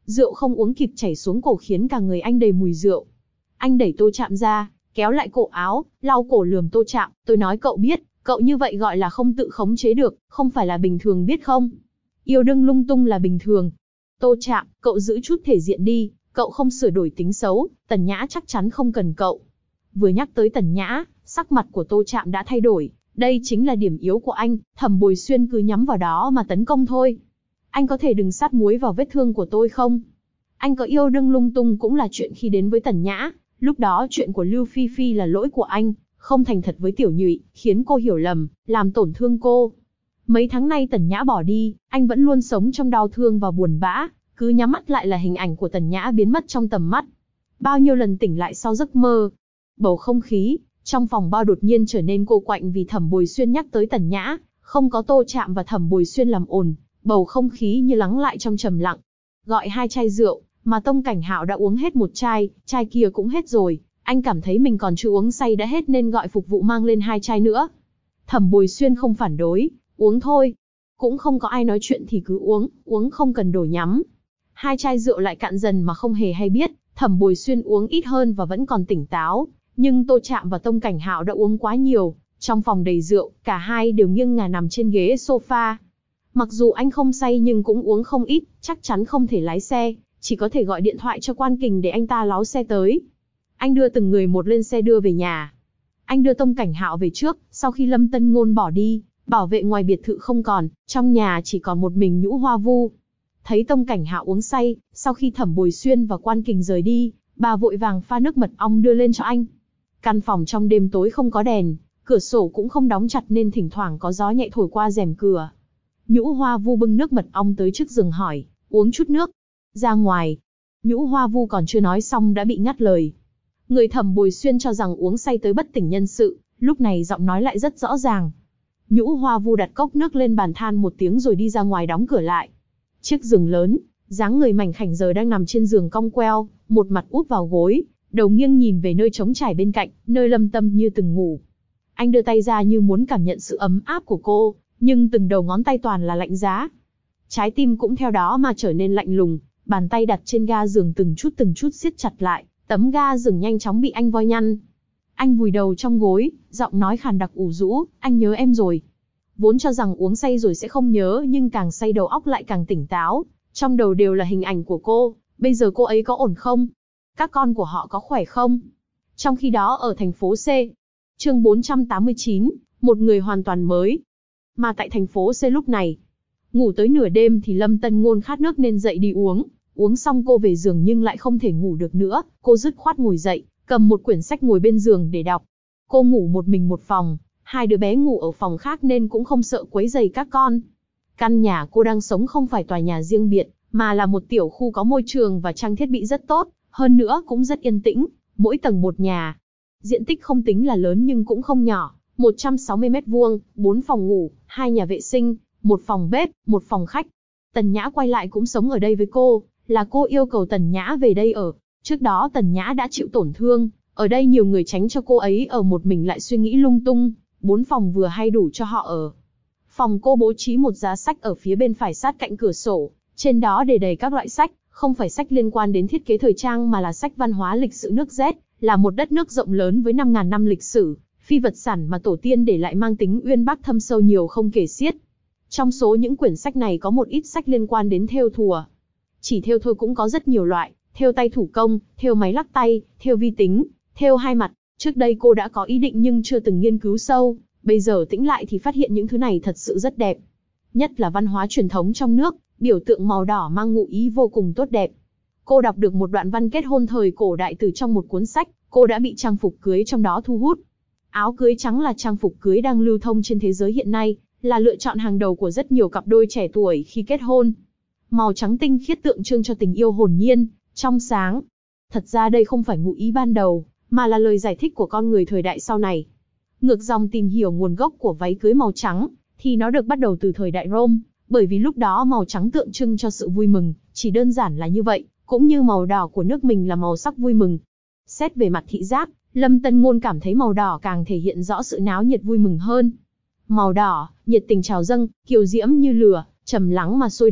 rượu không uống kịp chảy xuống cổ khiến cả người anh đầy mùi rượu. Anh đẩy Tô Trạm ra, kéo lại cổ áo, lau cổ lườm Tô Trạm, tôi nói cậu biết, cậu như vậy gọi là không tự khống chế được, không phải là bình thường biết không? Yêu đương lung tung là bình thường. Tô Trạm, cậu giữ chút thể diện đi, cậu không sửa đổi tính xấu, Tần Nhã chắc chắn không cần cậu. Vừa nhắc tới Tần Nhã, sắc mặt của Tô Trạm đã thay đổi, đây chính là điểm yếu của anh, Thẩm Bồi Xuyên cứ nhắm vào đó mà tấn công thôi. Anh có thể đừng sát muối vào vết thương của tôi không? Anh có yêu đương lung tung cũng là chuyện khi đến với Tần Nhã, lúc đó chuyện của Lưu Phi Phi là lỗi của anh, không thành thật với Tiểu Nhụy, khiến cô hiểu lầm, làm tổn thương cô. Mấy tháng nay Tần Nhã bỏ đi, anh vẫn luôn sống trong đau thương và buồn bã, cứ nhắm mắt lại là hình ảnh của Tần Nhã biến mất trong tầm mắt. Bao nhiêu lần tỉnh lại sau giấc mơ. Bầu không khí trong phòng bao đột nhiên trở nên cô quạnh vì Thẩm Bồi Xuyên nhắc tới Tần Nhã, không có Tô Trạm và Thẩm Bồi Xuyên làm ồn, bầu không khí như lắng lại trong trầm lặng. Gọi 2 chai rượu, mà Tông Cảnh Hạo đã uống hết 1 chai, chai kia cũng hết rồi, anh cảm thấy mình còn chưa uống say đã hết nên gọi phục vụ mang lên 2 chai nữa. Thẩm Bồi Xuyên không phản đối, uống thôi. Cũng không có ai nói chuyện thì cứ uống, uống không cần đổ nhắm. 2 chai rượu lại cạn dần mà không hề hay biết, Thẩm Bồi Xuyên uống ít hơn và vẫn còn tỉnh táo, nhưng Tô Trạm và Tông Cảnh Hạo đã uống quá nhiều, trong phòng đầy rượu, cả hai đều nghiêng ngả nằm trên ghế sofa. Mặc dù anh không say nhưng cũng uống không ít, chắc chắn không thể lái xe, chỉ có thể gọi điện thoại cho Quan Kình để anh ta lái xe tới. Anh đưa từng người một lên xe đưa về nhà. Anh đưa Tông Cảnh Hạo về trước, sau khi Lâm Tân Ngôn bỏ đi, bảo vệ ngoài biệt thự không còn, trong nhà chỉ còn một mình Nhũ Hoa Vu. Thấy Tông Cảnh Hạo uống say, sau khi Thẩm Bồi Xuyên và Quan Kình rời đi, bà vội vàng pha nước mật ong đưa lên cho anh. Căn phòng trong đêm tối không có đèn, cửa sổ cũng không đóng chặt nên thỉnh thoảng có gió nhẹ thổi qua rèm cửa. Nhũ Hoa Vu bưng nước mật ong tới trước giường hỏi, uống chút nước. Ra ngoài. Nhũ Hoa Vu còn chưa nói xong đã bị ngắt lời. Người Thẩm Bồi Xuyên cho rằng uống say tới bất tỉnh nhân sự, lúc này giọng nói lại rất rõ ràng. Nhũ Hoa Vu đặt cốc nước lên bàn than một tiếng rồi đi ra ngoài đóng cửa lại. Chiếc giường lớn, dáng người mảnh khảnh giờ đang nằm trên giường cong queo, một mặt úp vào gối, đầu nghiêng nhìn về nơi trống trải bên cạnh, nơi Lâm Tâm như từng ngủ. Anh đưa tay ra như muốn cảm nhận sự ấm áp của cô, nhưng từng đầu ngón tay toàn là lạnh giá. Trái tim cũng theo đó mà trở nên lạnh lùng, bàn tay đặt trên ga giường từng chút siết chặt lại, tấm ga giường nhanh chóng bị anh voi nhăn. Anh vùi đầu trong gối, giọng nói khàn đặc ủ rũ, anh nhớ em rồi. Vốn cho rằng uống say rồi sẽ không nhớ nhưng càng say đầu óc lại càng tỉnh táo, trong đầu đều là hình ảnh của cô, bây giờ cô ấy có ổn không? Các con của họ có khỏe không? Trong khi đó ở thành phố C, chương 489, một người hoàn toàn mới. Mà tại thành phố C lúc này, ngủ tới nửa đêm thì Lâm Tân Ngôn khát nước nên dậy đi uống. Uống xong cô về giường nhưng lại không thể ngủ được nữa, cô dứt khoát ngồi dậy, cầm một quyển sách ngồi bên giường để đọc. Cô ngủ một mình một phòng, 2 đứa bé ngủ ở phòng khác nên cũng không sợ quấy rầy các con. Căn nhà cô đang sống không phải tòa nhà riêng biệt, mà là một tiểu khu có môi trường và trang thiết bị rất tốt, hơn nữa cũng rất yên tĩnh, mỗi tầng một nhà. Diện tích không tính là lớn nhưng cũng không nhỏ, 160 m², 4 phòng ngủ, 2 nhà vệ sinh, 1 phòng bếp, 1 phòng khách. Tần Nhã quay lại cũng sống ở đây với cô, là cô yêu cầu Tần Nhã về đây ở. Trước đó Tần Nhã đã chịu tổn thương, ở đây nhiều người tránh cho cô ấy ở một mình lại suy nghĩ lung tung, 4 phòng vừa hay đủ cho họ ở. Phòng cô bố trí một giá sách ở phía bên phải sát cạnh cửa sổ, trên đó để đầy các loại sách, không phải sách liên quan đến thiết kế thời trang mà là sách văn hóa lịch sử nước Z, là một đất nước rộng lớn với 5.000 năm lịch sử, phi vật sản mà tổ tiên để lại mang tính uyên bác thâm sâu nhiều không kể xiết. Trong số những quyển sách này có một ít sách liên quan đến thêu thùa. Chỉ thêu thôi cũng có rất nhiều loại, thêu tay thủ công, thêu máy lắc tay, thêu vi tính, thêu hai mặt. Trước đây cô đã có ý định nhưng chưa từng nghiên cứu sâu, bây giờ tĩnh lại thì phát hiện những thứ này thật sự rất đẹp. Nhất là văn hóa truyền thống trong nước, biểu tượng màu đỏ mang ngụ ý vô cùng tốt đẹp. Cô đọc được một đoạn văn kết hôn thời cổ đại từ trong một cuốn sách, cô đã bị trang phục cưới trong đó thu hút. Áo cưới trắng là trang phục cưới đang lưu thông trên thế giới hiện nay, là lựa chọn hàng đầu của rất nhiều cặp đôi trẻ tuổi khi kết hôn. Màu trắng tinh khiết tượng trưng cho tình yêu hồn nhiên, trong sáng. Thật ra đây không phải ngụ ý ban đầu, mà là lời giải thích của con người thời đại sau này. Ngược dòng tìm hiểu nguồn gốc của váy cưới màu trắng, thì nó được bắt đầu từ thời đại Rome, bởi vì lúc đó màu trắng tượng trưng cho sự vui mừng, chỉ đơn giản là như vậy, cũng như màu đỏ của nước mình là màu sắc vui mừng. Xét về mặt thị giác, Lâm Tân Ngôn cảm thấy màu đỏ càng thể hiện rõ sự náo nhiệt vui mừng hơn. Màu đỏ, nhiệt tình trào dâng, kiều diễm như lửa, trầm lắng mà sôi động,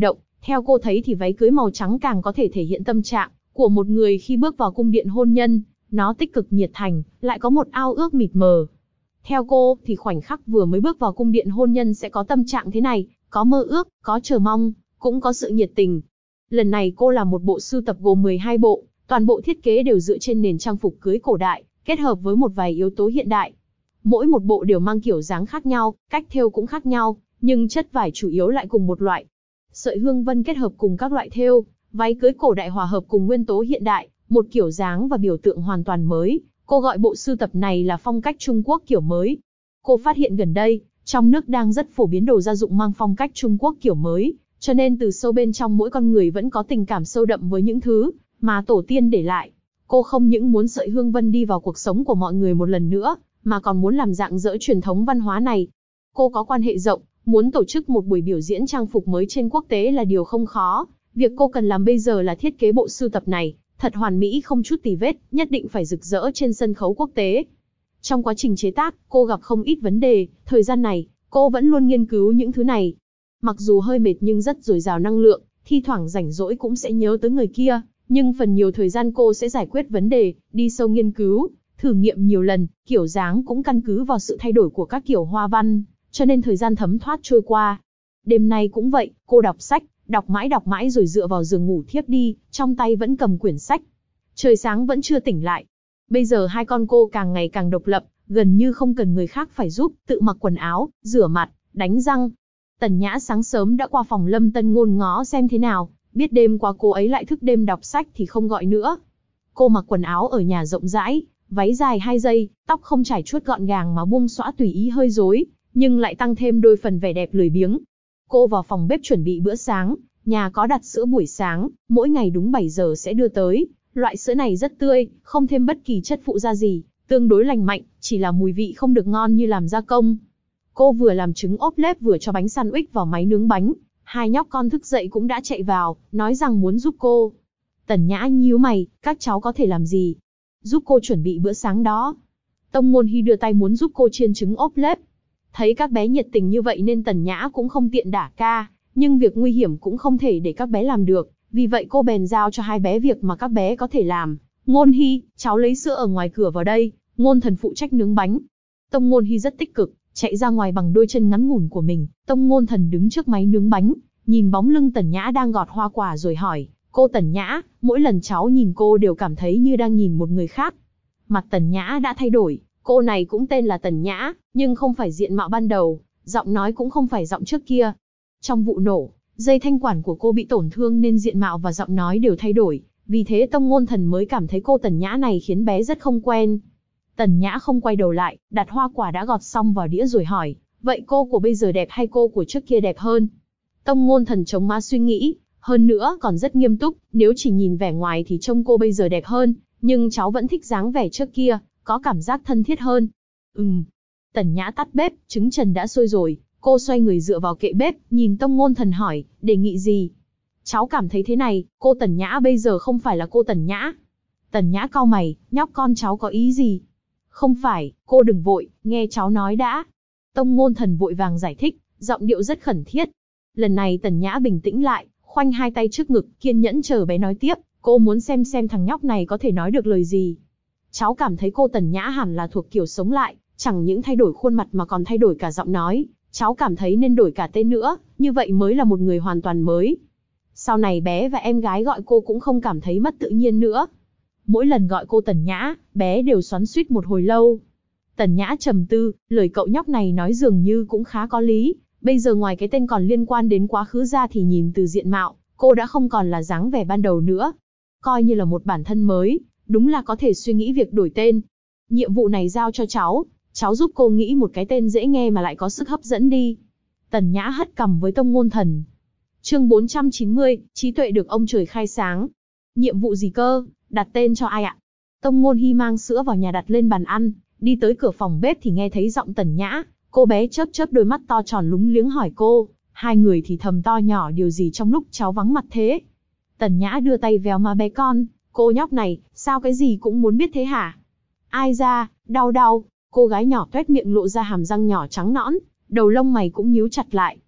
Theo cô thấy thì váy cưới màu trắng càng có thể thể hiện tâm trạng của một người khi bước vào cung điện hôn nhân, nó tích cực nhiệt thành, lại có một ao ước mịt mờ. Theo cô thì khoảnh khắc vừa mới bước vào cung điện hôn nhân sẽ có tâm trạng thế này, có mơ ước, có chờ mong, cũng có sự nhiệt tình. Lần này cô làm một bộ sưu tập gồm 12 bộ, toàn bộ thiết kế đều dựa trên nền trang phục cưới cổ đại, kết hợp với một vài yếu tố hiện đại. Mỗi một bộ đều mang kiểu dáng khác nhau, cách thêu cũng khác nhau, nhưng chất vải chủ yếu lại cùng một loại. Sợi hương vân kết hợp cùng các loại thêu, váy cưới cổ đại hòa hợp cùng nguyên tố hiện đại, một kiểu dáng và biểu tượng hoàn toàn mới. Cô gọi bộ sưu tập này là phong cách Trung Quốc kiểu mới. Cô phát hiện gần đây, trong nước đang rất phổ biến đồ gia dụng mang phong cách Trung Quốc kiểu mới, cho nên từ sâu bên trong mỗi con người vẫn có tình cảm sâu đậm với những thứ mà tổ tiên để lại. Cô không những muốn sợi hương vân đi vào cuộc sống của mọi người một lần nữa, mà còn muốn làm rạng rỡ truyền thống văn hóa này. Cô có quan hệ rộng, muốn tổ chức một buổi biểu diễn trang phục mới trên quốc tế là điều không khó. Việc cô cần làm bây giờ là thiết kế bộ sưu tập này, thật hoàn mỹ không chút tì vết, nhất định phải rực rỡ trên sân khấu quốc tế. Trong quá trình chế tác, cô gặp không ít vấn đề, thời gian này, cô vẫn luôn nghiên cứu những thứ này. Mặc dù hơi mệt nhưng rất dồi dào năng lượng, thi thoảng rảnh rỗi cũng sẽ nhớ tới người kia, nhưng phần nhiều thời gian cô sẽ giải quyết vấn đề, đi sâu nghiên cứu, thử nghiệm nhiều lần, kiểu dáng cũng căn cứ vào sự thay đổi của các kiểu hoa văn, cho nên thời gian thấm thoát trôi qua. Đêm nay cũng vậy, cô đọc mãi rồi dựa vào giường ngủ thiếp đi, trong tay vẫn cầm quyển sách. Trời sáng vẫn chưa tỉnh lại. Bây giờ hai con cô càng ngày càng độc lập, gần như không cần người khác phải giúp, tự mặc quần áo, rửa mặt, đánh răng. Tần Nhã sáng sớm đã qua phòng Lâm Tân Ngôn ngó xem thế nào, biết đêm qua cô ấy lại thức đêm đọc sách thì không gọi nữa. Cô mặc quần áo ở nhà rộng rãi, váy dài 2 giây, tóc không trải chuốt gọn gàng mà buông xõa tùy ý hơi rối, nhưng lại tăng thêm đôi phần vẻ đẹp lười biếng. Cô vào phòng bếp chuẩn bị bữa sáng, nhà có đặt sữa buổi sáng, mỗi ngày đúng 7 giờ sẽ đưa tới. Loại sữa này rất tươi, không thêm bất kỳ chất phụ gia gì, tương đối lành mạnh, chỉ là mùi vị không được ngon như làm gia công. Cô vừa làm trứng ốp lết vừa cho bánh sandwich vào máy nướng bánh. Hai nhóc con thức dậy cũng đã chạy vào, nói rằng muốn giúp cô. Tần Nhã nhíu mày, các cháu có thể làm gì? Giúp cô chuẩn bị bữa sáng đó. Tông Ngôn Hi đưa tay muốn giúp cô chiên trứng ốp lết. Thấy các bé nhiệt tình như vậy nên Tần Nhã cũng không tiện đả ca, nhưng việc nguy hiểm cũng không thể để các bé làm được, vì vậy cô bèn giao cho hai bé việc mà các bé có thể làm. Ngôn Hi, cháu lấy sữa ở ngoài cửa vào đây, Ngôn Thần phụ trách nướng bánh. Tông Ngôn Hi rất tích cực, chạy ra ngoài bằng đôi chân ngắn ngủn của mình. Tông Ngôn Thần đứng trước máy nướng bánh, nhìn bóng lưng Tần Nhã đang gọt hoa quả rồi hỏi, cô Tần Nhã, mỗi lần cháu nhìn cô đều cảm thấy như đang nhìn một người khác. Mặt Tần Nhã đã thay đổi, cô này cũng tên là Tần Nhã, nhưng không phải diện mạo ban đầu, giọng nói cũng không phải giọng trước kia. Trong vụ nổ, dây thanh quản của cô bị tổn thương nên diện mạo và giọng nói đều thay đổi, vì thế Tông Ngôn Thần mới cảm thấy cô Tần Nhã này khiến bé rất không quen. Tần Nhã không quay đầu lại, đặt hoa quả đã gọt xong vào đĩa rồi hỏi, vậy cô của bây giờ đẹp hay cô của trước kia đẹp hơn? Tông Ngôn Thần chống má suy nghĩ, hơn nữa còn rất nghiêm túc, nếu chỉ nhìn vẻ ngoài thì trông cô bây giờ đẹp hơn, nhưng cháu vẫn thích dáng vẻ trước kia, có cảm giác thân thiết hơn. Tần Nhã tắt bếp, trứng trần đã sôi rồi, cô xoay người dựa vào kệ bếp, nhìn Tông Ngôn Thần hỏi, đề nghị gì? Cháu cảm thấy thế này, cô Tần Nhã bây giờ không phải là cô Tần Nhã. Tần Nhã cau mày, nhóc con cháu có ý gì? Không phải, cô đừng vội, nghe cháu nói đã. Tông Ngôn Thần vội vàng giải thích, giọng điệu rất khẩn thiết. Lần này Tần Nhã bình tĩnh lại, khoanh hai tay trước ngực, kiên nhẫn chờ bé nói tiếp, cô muốn xem thằng nhóc này có thể nói được lời gì. Cháu cảm thấy cô Tần Nhã hẳn là thuộc kiểu sống lại, chẳng những thay đổi khuôn mặt mà còn thay đổi cả giọng nói. Cháu cảm thấy nên đổi cả tên nữa, như vậy mới là một người hoàn toàn mới. Sau này bé và em gái gọi cô cũng không cảm thấy mất tự nhiên nữa. Mỗi lần gọi cô Tần Nhã, bé đều xoắn xuýt một hồi lâu. Tần Nhã trầm tư, lời cậu nhóc này nói dường như cũng khá có lý. Bây giờ ngoài cái tên còn liên quan đến quá khứ ra thì nhìn từ diện mạo, cô đã không còn là dáng vẻ ban đầu nữa. Coi như là một bản thân mới, đúng là có thể suy nghĩ việc đổi tên. Nhiệm vụ này giao cho cháu giúp cô nghĩ một cái tên dễ nghe mà lại có sức hấp dẫn đi. Tần Nhã hất cằm với Tông Ngôn Thần. Chương 490, trí tuệ được ông trời khai sáng. Nhiệm vụ gì cơ, đặt tên cho ai ạ? Tông Ngôn Hi mang sữa vào nhà đặt lên bàn ăn, đi tới cửa phòng bếp thì nghe thấy giọng Tần Nhã, cô bé chớp chớp đôi mắt to tròn lúng liếng hỏi cô, hai người thì thầm to nhỏ điều gì trong lúc cháu vắng mặt thế? Tần Nhã đưa tay véo má bé con, cô nhóc này, sao cái gì cũng muốn biết thế hả? Ai da, đau. Cô gái nhỏ toét miệng lộ ra hàm răng nhỏ trắng nõn, đầu lông mày cũng nhíu chặt lại.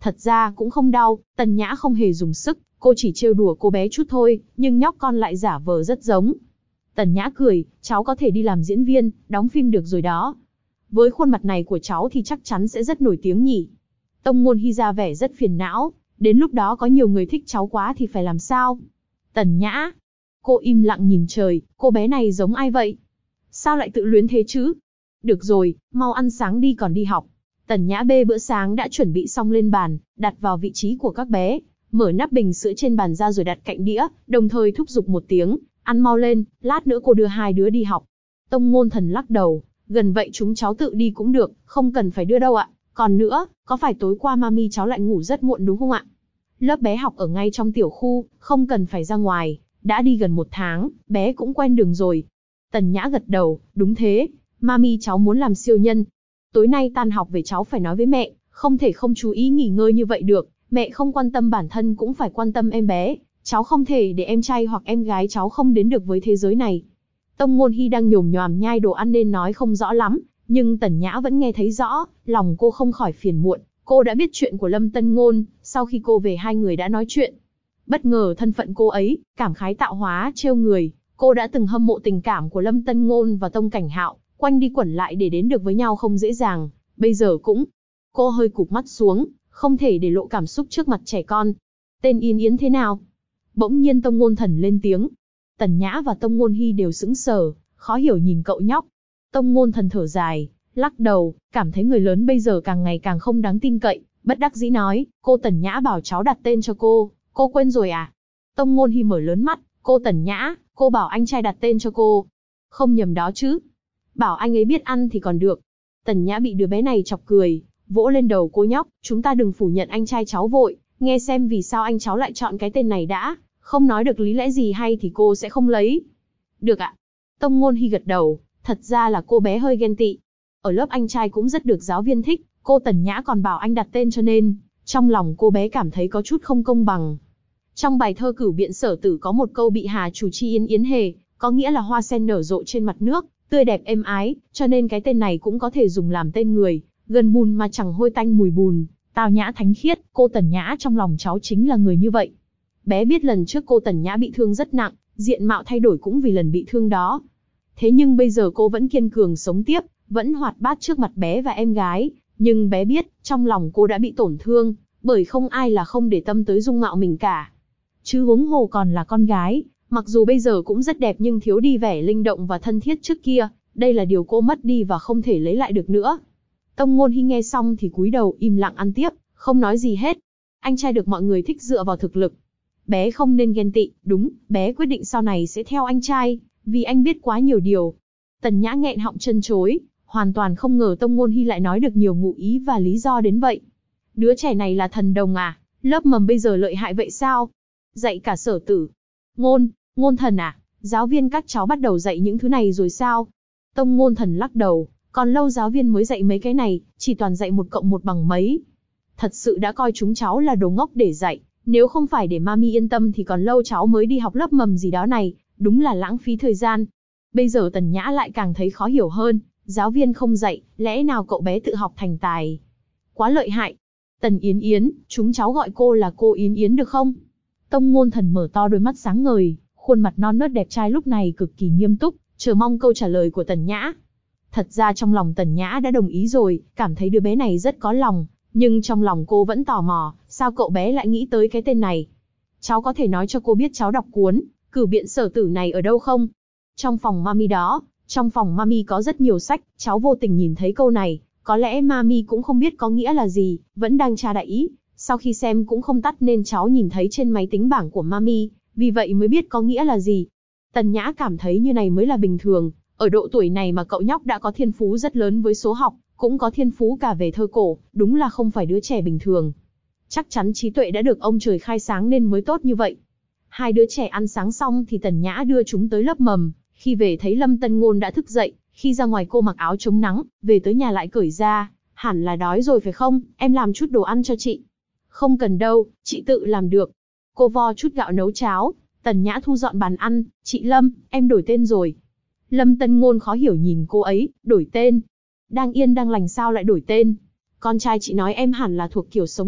Thật ra cũng không đau, Tần Nhã không hề dùng sức, cô chỉ trêu đùa cô bé chút thôi, nhưng nhóc con lại giả vờ rất giống. Tần Nhã cười, cháu có thể đi làm diễn viên, đóng phim được rồi đó. Với khuôn mặt này của cháu thì chắc chắn sẽ rất nổi tiếng nhỉ. Tông Ngôn Hy ra vẻ rất phiền não, đến lúc đó có nhiều người thích cháu quá thì phải làm sao? Tần Nhã. Cô im lặng nhìn trời, cô bé này giống ai vậy? Sao lại tự luyến thế chứ? Được rồi, mau ăn sáng đi còn đi học. Tần Nhã bê bữa sáng đã chuẩn bị xong lên bàn, đặt vào vị trí của các bé, mở nắp bình sữa trên bàn ra rồi đặt cạnh đĩa, đồng thời thúc giục một tiếng, ăn mau lên, lát nữa cô đưa hai đứa đi học. Tông Ngôn Thần lắc đầu, gần vậy chúng cháu tự đi cũng được, không cần phải đưa đâu ạ. Còn nữa, có phải tối qua mami cháu lại ngủ rất muộn đúng không ạ? Lớp bé học ở ngay trong tiểu khu, không cần phải ra ngoài, đã đi gần 1 tháng, bé cũng quen đường rồi. Tần Nhã gật đầu, đúng thế, mami cháu muốn làm siêu nhân. Tối nay tan học về cháu phải nói với mẹ, không thể không chú ý nghỉ ngơi như vậy được, mẹ không quan tâm bản thân cũng phải quan tâm em bé, cháu không thể để em trai hoặc em gái cháu không đến được với thế giới này. Tông Ngôn Hy đang nhồm nhòm nhai đồ ăn nên nói không rõ lắm, nhưng Tần Nhã vẫn nghe thấy rõ, lòng cô không khỏi phiền muộn. Cô đã biết chuyện của Lâm Tân Ngôn, sau khi cô về hai người đã nói chuyện. Bất ngờ thân phận cô ấy, cảm khái tạo hóa trêu người, cô đã từng hâm mộ tình cảm của Lâm Tân Ngôn và Tông Cảnh Hạo, quanh đi quẩn lại để đến được với nhau không dễ dàng, bây giờ cũng. Cô hơi cụp mắt xuống, không thể để lộ cảm xúc trước mặt trẻ con. Tên Yến Yến thế nào? Bỗng nhiên Tông Ngôn Thần lên tiếng. Tần Nhã và Tông Ngôn Hy đều sững sờ, khó hiểu nhìn cậu nhóc. Tông Ngôn Thần thở dài, lắc đầu, cảm thấy người lớn bây giờ càng ngày càng không đáng tin cậy, bất đắc dĩ nói, cô Tần Nhã bảo cháu đặt tên cho cô quên rồi à? Tông Ngôn Hy mở lớn mắt, cô Tần Nhã, cô bảo anh trai đặt tên cho cô. Không nhầm đó chứ? Bảo anh ấy biết ăn thì còn được. Tần Nhã bị đứa bé này chọc cười, vỗ lên đầu cô nhóc, chúng ta đừng phủ nhận anh trai cháu vội, nghe xem vì sao anh cháu lại chọn cái tên này đã, không nói được lý lẽ gì hay thì cô sẽ không lấy. Được ạ. Tông Ngôn Hy gật đầu, thật ra là cô bé hơi ghen tị. Ở lớp anh trai cũng rất được giáo viên thích, cô Tần Nhã còn bảo anh đặt tên cho nên, trong lòng cô bé cảm thấy có chút không công bằng. Trong bài thơ Cửu Biện Sở Tử có một câu bị Hà Chủ Chi Yến Yến Hề, có nghĩa là hoa sen nở rộ trên mặt nước, tươi đẹp êm ái, cho nên cái tên này cũng có thể dùng làm tên người, gần bùn mà chẳng hôi tanh mùi bùn, tao nhã thánh khiết, cô Tần Nhã trong lòng cháu chính là người như vậy. Bé biết lần trước cô Tần Nhã bị thương rất nặng, diện mạo thay đổi cũng vì lần bị thương đó. Thế nhưng bây giờ cô vẫn kiên cường sống tiếp, vẫn hoạt bát trước mặt bé và em gái, nhưng bé biết, trong lòng cô đã bị tổn thương, bởi không ai là không để tâm tới dung mạo mình cả. Chứ huống hồ còn là con gái, mặc dù bây giờ cũng rất đẹp nhưng thiếu đi vẻ linh động và thân thiết trước kia, đây là điều cô mất đi và không thể lấy lại được nữa. Tông Ngôn Hy nghe xong thì cúi đầu im lặng ăn tiếp, không nói gì hết. Anh trai được mọi người thích dựa vào thực lực. Bé không nên ghen tị, đúng, bé quyết định sau này sẽ theo anh trai, vì anh biết quá nhiều điều. Tần Nhã nghẹn họng chân chối, hoàn toàn không ngờ Tông Ngôn Hy lại nói được nhiều ngụ ý và lý do đến vậy. Đứa trẻ này là thần đồng à, lớp mầm bây giờ lợi hại vậy sao? Dạy cả Sở Tử. Ngôn Thần à, giáo viên các cháu bắt đầu dạy những thứ này rồi sao? Tông Ngôn Thần lắc đầu, còn lâu giáo viên mới dạy mấy cái này, chỉ toàn dạy 1 cộng 1 bằng mấy. Thật sự đã coi chúng cháu là đồ ngốc để dạy, nếu không phải để mami yên tâm thì còn lâu cháu mới đi học lớp mầm gì đó này, đúng là lãng phí thời gian. Bây giờ Tần Nhã lại càng thấy khó hiểu hơn, giáo viên không dạy, lẽ nào cậu bé tự học thành tài? Quá lợi hại. Tần Yến Yến, chúng cháu gọi cô là cô Yến Yến được không? Tông Ngôn Thần mở to đôi mắt sáng ngời, khuôn mặt non nớt đẹp trai lúc này cực kỳ nghiêm túc, chờ mong câu trả lời của Tần Nhã. Thật ra trong lòng Tần Nhã đã đồng ý rồi, cảm thấy đứa bé này rất có lòng, nhưng trong lòng cô vẫn tò mò, sao cậu bé lại nghĩ tới cái tên này? Cháu có thể nói cho cô biết cháu đọc cuốn Cửu Biện Sở Tử này ở đâu không? Trong phòng mami đó, trong phòng mami có rất nhiều sách, cháu vô tình nhìn thấy câu này, có lẽ mami cũng không biết có nghĩa là gì, vẫn đang tra đại ý. Sau khi xem cũng không tắt nên cháu nhìn thấy trên máy tính bảng của mami, vì vậy mới biết có nghĩa là gì. Tần Nhã cảm thấy như này mới là bình thường, ở độ tuổi này mà cậu nhóc đã có thiên phú rất lớn với số học, cũng có thiên phú cả về thơ cổ, đúng là không phải đứa trẻ bình thường. Chắc chắn trí tuệ đã được ông trời khai sáng nên mới tốt như vậy. Hai đứa trẻ ăn sáng xong thì Tần Nhã đưa chúng tới lớp mầm, khi về thấy Lâm Tân Ngôn đã thức dậy, khi ra ngoài cô mặc áo chống nắng, về tới nhà lại cởi ra, hẳn là đói rồi phải không, em làm chút đồ ăn cho chị. Không cần đâu, chị tự làm được. Cô vo chút gạo nấu cháo, Tần Nhã thu dọn bàn ăn, chị Lâm, em đổi tên rồi. Lâm Tân Ngôn khó hiểu nhìn cô ấy, đổi tên. Đang yên đang lành sao lại đổi tên? Con trai chị nói em hẳn là thuộc kiểu sống lại,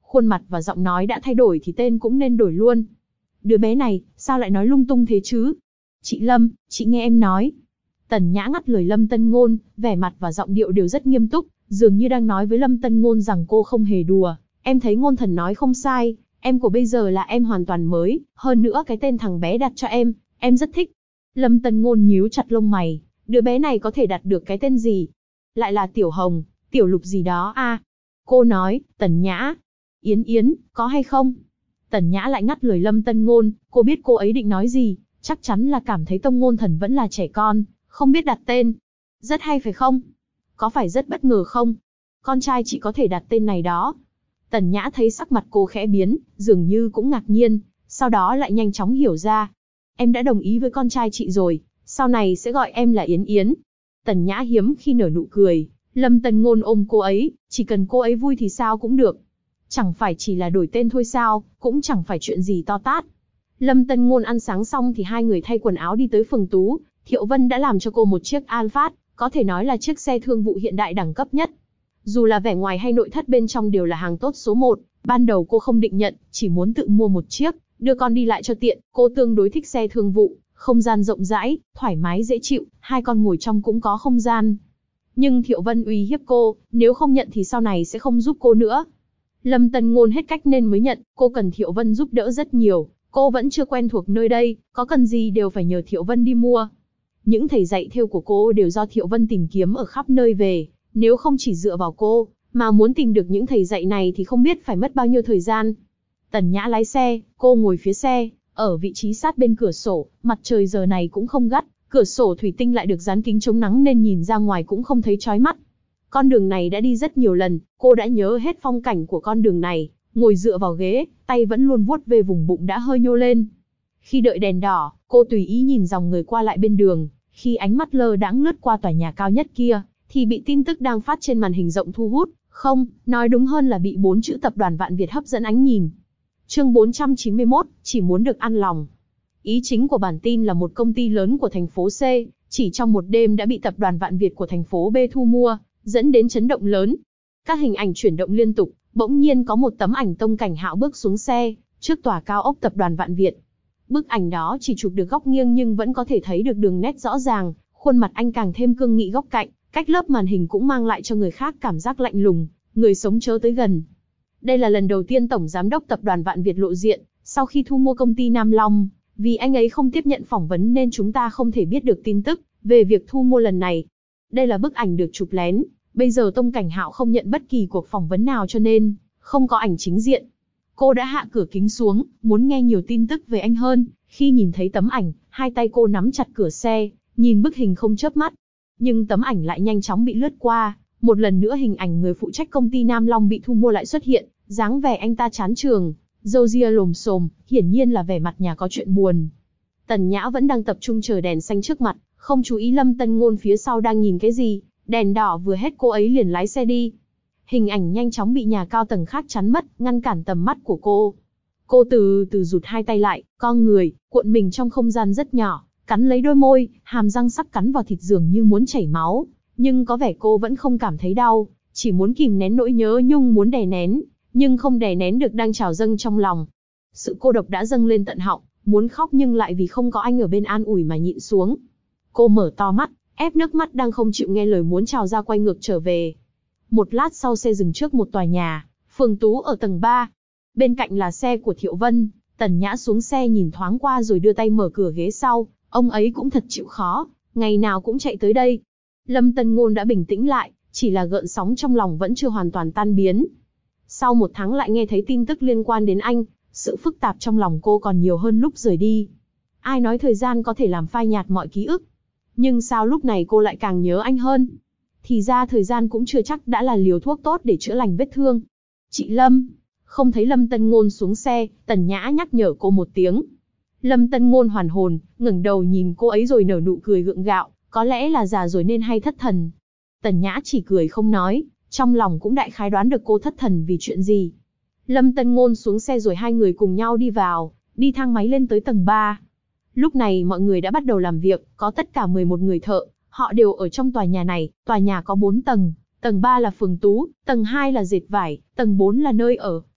Khuôn mặt và giọng nói đã thay đổi thì tên cũng nên đổi luôn. Đứa bé này, sao lại nói lung tung thế chứ? Chị Lâm, chị nghe em nói. Tần Nhã ngắt lời Lâm Tân Ngôn, vẻ mặt và giọng điệu đều rất nghiêm túc, dường như đang nói với Lâm Tân Ngôn rằng cô không hề đùa. Em thấy Ngôn Thần nói không sai, em của bây giờ là em hoàn toàn mới, hơn nữa cái tên thằng bé đặt cho em rất thích. Lâm Tân Ngôn nhíu chặt lông mày, đứa bé này có thể đặt được cái tên gì? Lại là Tiểu Hồng, Tiểu Lục gì đó à? Cô nói, Tần Nhã. Yến Yến, có hay không? Tần Nhã lại ngắt lời Lâm Tân Ngôn, cô biết cô ấy định nói gì, chắc chắn là cảm thấy Tông Ngôn Thần vẫn là trẻ con, không biết đặt tên. Rất hay phải không? Có phải rất bất ngờ không? Con trai chị có thể đặt tên này đó. Tần Nhã thấy sắc mặt cô khẽ biến, dường như cũng ngạc nhiên, sau đó lại nhanh chóng hiểu ra. Em đã đồng ý với con trai chị rồi, sau này sẽ gọi em là Yến Yến. Tần Nhã hiếm khi nở nụ cười, Lâm Tân Ngôn ôm cô ấy, chỉ cần cô ấy vui thì sao cũng được. Chẳng phải chỉ là đổi tên thôi sao, cũng chẳng phải chuyện gì to tát. Lâm Tân Ngôn ăn sáng xong thì hai người thay quần áo đi tới phường Tú, Thiệu Vân đã làm cho cô một chiếc Alphard, có thể nói là chiếc xe thương vụ hiện đại đẳng cấp nhất. Dù là vẻ ngoài hay nội thất bên trong đều là hàng tốt số 1, ban đầu cô không định nhận, chỉ muốn tự mua một chiếc, đưa con đi lại cho tiện, cô tương đối thích xe thương vụ, không gian rộng rãi, thoải mái dễ chịu, hai con ngồi trong cũng có không gian. Nhưng Thiệu Vân uy hiếp cô, nếu không nhận thì sau này sẽ không giúp cô nữa. Lâm Tân Ngôn hết cách nên mới nhận, cô cần Thiệu Vân giúp đỡ rất nhiều, cô vẫn chưa quen thuộc nơi đây, có cần gì đều phải nhờ Thiệu Vân đi mua. Những thầy dạy thêu của cô đều do Thiệu Vân tìm kiếm ở khắp nơi về, nếu không chỉ dựa vào cô, mà muốn tìm được những thầy dạy này thì không biết phải mất bao nhiêu thời gian. Tần Nhã lái xe, cô ngồi phía xe, ở vị trí sát bên cửa sổ, mặt trời giờ này cũng không gắt, cửa sổ thủy tinh lại được dán kính chống nắng nên nhìn ra ngoài cũng không thấy chói mắt. Con đường này đã đi rất nhiều lần, cô đã nhớ hết phong cảnh của con đường này, ngồi dựa vào ghế, tay vẫn luôn vuốt về vùng bụng đã hơi nhô lên. Khi đợi đèn đỏ, cô tùy ý nhìn dòng người qua lại bên đường, khi ánh mắt lơ đãng lướt qua tòa nhà cao nhất kia, thì bị tin tức đang phát trên màn hình rộng thu hút, không, nói đúng hơn là bị 4 chữ Tập đoàn Vạn Việt hấp dẫn ánh nhìn. Chương 491, chỉ muốn được ăn lòng. Ý chính của bản tin là một công ty lớn của thành phố C, chỉ trong một đêm đã bị Tập đoàn Vạn Việt của thành phố B thu mua, dẫn đến chấn động lớn. Các hình ảnh chuyển động liên tục, bỗng nhiên có một tấm ảnh Tông Cảnh Hạo bước xuống xe, trước tòa cao ốc Tập đoàn Vạn Việt. Bức ảnh đó chỉ chụp được góc nghiêng nhưng vẫn có thể thấy được đường nét rõ ràng, khuôn mặt anh càng thêm cương nghị góc cạnh, cách lớp màn hình cũng mang lại cho người khác cảm giác lạnh lùng, người sống chớ tới gần. Đây là lần đầu tiên Tổng Giám đốc Tập đoàn Vạn Việt lộ diện, sau khi thu mua công ty Nam Long, vì anh ấy không tiếp nhận phỏng vấn nên chúng ta không thể biết được tin tức về việc thu mua lần này. Đây là bức ảnh được chụp lén, bây giờ Tông Cảnh Hạo không nhận bất kỳ cuộc phỏng vấn nào cho nên không có ảnh chính diện. Cô đã hạ cửa kính xuống, muốn nghe nhiều tin tức về anh hơn, khi nhìn thấy tấm ảnh, hai tay cô nắm chặt cửa xe, nhìn bức hình không chớp mắt. Nhưng tấm ảnh lại nhanh chóng bị lướt qua, một lần nữa hình ảnh người phụ trách công ty Nam Long bị thu mua lại xuất hiện, dáng vẻ anh ta chán trường, râu ria lồm xồm, hiển nhiên là vẻ mặt nhà có chuyện buồn. Tần Nhã vẫn đang tập trung chờ đèn xanh trước mặt, không chú ý Lâm Tân Ngôn phía sau đang nhìn cái gì, đèn đỏ vừa hết cô ấy liền lái xe đi. Hình ảnh nhanh chóng bị nhà cao tầng khác chắn mất, ngăn cản tầm mắt của cô. Cô từ từ rụt hai tay lại, co người, cuộn mình trong không gian rất nhỏ, cắn lấy đôi môi, hàm răng sắc cắn vào thịt dường như muốn chảy máu, nhưng có vẻ cô vẫn không cảm thấy đau, chỉ muốn kìm nén nỗi nhớ nhung muốn đè nén, nhưng không đè nén được đang trào dâng trong lòng. Sự cô độc đã dâng lên tận họng, muốn khóc nhưng lại vì không có anh ở bên an ủi mà nhịn xuống. Cô mở to mắt, ép nước mắt đang không chịu nghe lời muốn trào ra quay ngược trở về. Một lát sau xe dừng trước một tòa nhà, phường Tú ở tầng 3. Bên cạnh là xe của Thiệu Vân, Tần Nhã xuống xe nhìn thoáng qua rồi đưa tay mở cửa ghế sau, ông ấy cũng thật chịu khó, ngày nào cũng chạy tới đây. Lâm Tân Ngôn đã bình tĩnh lại, chỉ là gợn sóng trong lòng vẫn chưa hoàn toàn tan biến. Sau 1 tháng lại nghe thấy tin tức liên quan đến anh, sự phức tạp trong lòng cô còn nhiều hơn lúc rời đi. Ai nói thời gian có thể làm phai nhạt mọi ký ức? Nhưng sao lúc này cô lại càng nhớ anh hơn? Thì ra thời gian cũng chưa chắc đã là liều thuốc tốt để chữa lành vết thương. Chị Lâm, không thấy Lâm Tân Ngôn xuống xe, Tần Nhã nhắc nhở cô một tiếng. Lâm Tân Ngôn hoàn hồn, ngẩng đầu nhìn cô ấy rồi nở nụ cười gượng gạo, có lẽ là già rồi nên hay thất thần. Tần Nhã chỉ cười không nói, trong lòng cũng đại khái đoán được cô thất thần vì chuyện gì. Lâm Tân Ngôn xuống xe rồi hai người cùng nhau đi vào, đi thang máy lên tới tầng 3. Lúc này mọi người đã bắt đầu làm việc, có tất cả 11 người thợ, họ đều ở trong tòa nhà này, tòa nhà có 4 tầng, tầng 3 là phường Tú, tầng 2 là dệt vải, tầng 4 là nơi ở,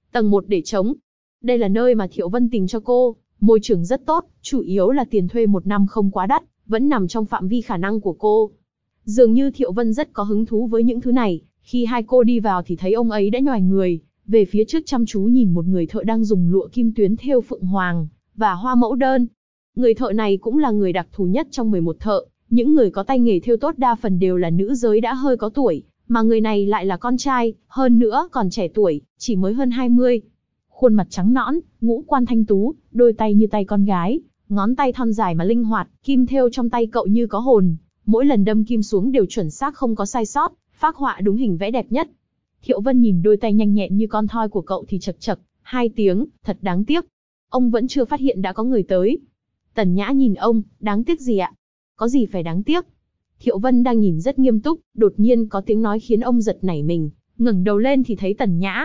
Tầng 1 để trống. Đây là nơi mà Thiệu Vân tìm cho cô, môi trường rất tốt, chủ yếu là tiền thuê 1 năm không quá đắt, vẫn nằm trong phạm vi khả năng của cô. Dường như Thiệu Vân rất có hứng thú với những thứ này, khi hai cô đi vào thì thấy ông ấy đã nhoài người, về phía trước chăm chú nhìn một người thợ đang dùng lụa kim tuyến thêu phượng hoàng và hoa mẫu đơn. Người thợ này cũng là người đặc thù nhất trong 11 thợ, những người có tay nghề thêu tốt đa phần đều là nữ giới đã hơi có tuổi, mà người này lại là con trai, hơn nữa còn trẻ tuổi, chỉ mới hơn 20. Khuôn mặt trắng nõn, ngũ quan thanh tú, đôi tay như tay con gái, ngón tay thon dài mà linh hoạt, kim thêu trong tay cậu như có hồn, mỗi lần đâm kim xuống đều chuẩn xác không có sai sót, phác họa đúng hình vẽ đẹp nhất. Thiệu Vân nhìn đôi tay nhanh nhẹn như con thoi của cậu thì chậc chậc 2 tiếng, thật đáng tiếc. Ông vẫn chưa phát hiện đã có người tới. Tần Nhã nhìn ông, đáng tiếc gì ạ? Có gì phải đáng tiếc? Thiệu Vân đang nhìn rất nghiêm túc, đột nhiên có tiếng nói khiến ông giật nảy mình, ngẩng đầu lên thì thấy Tần Nhã,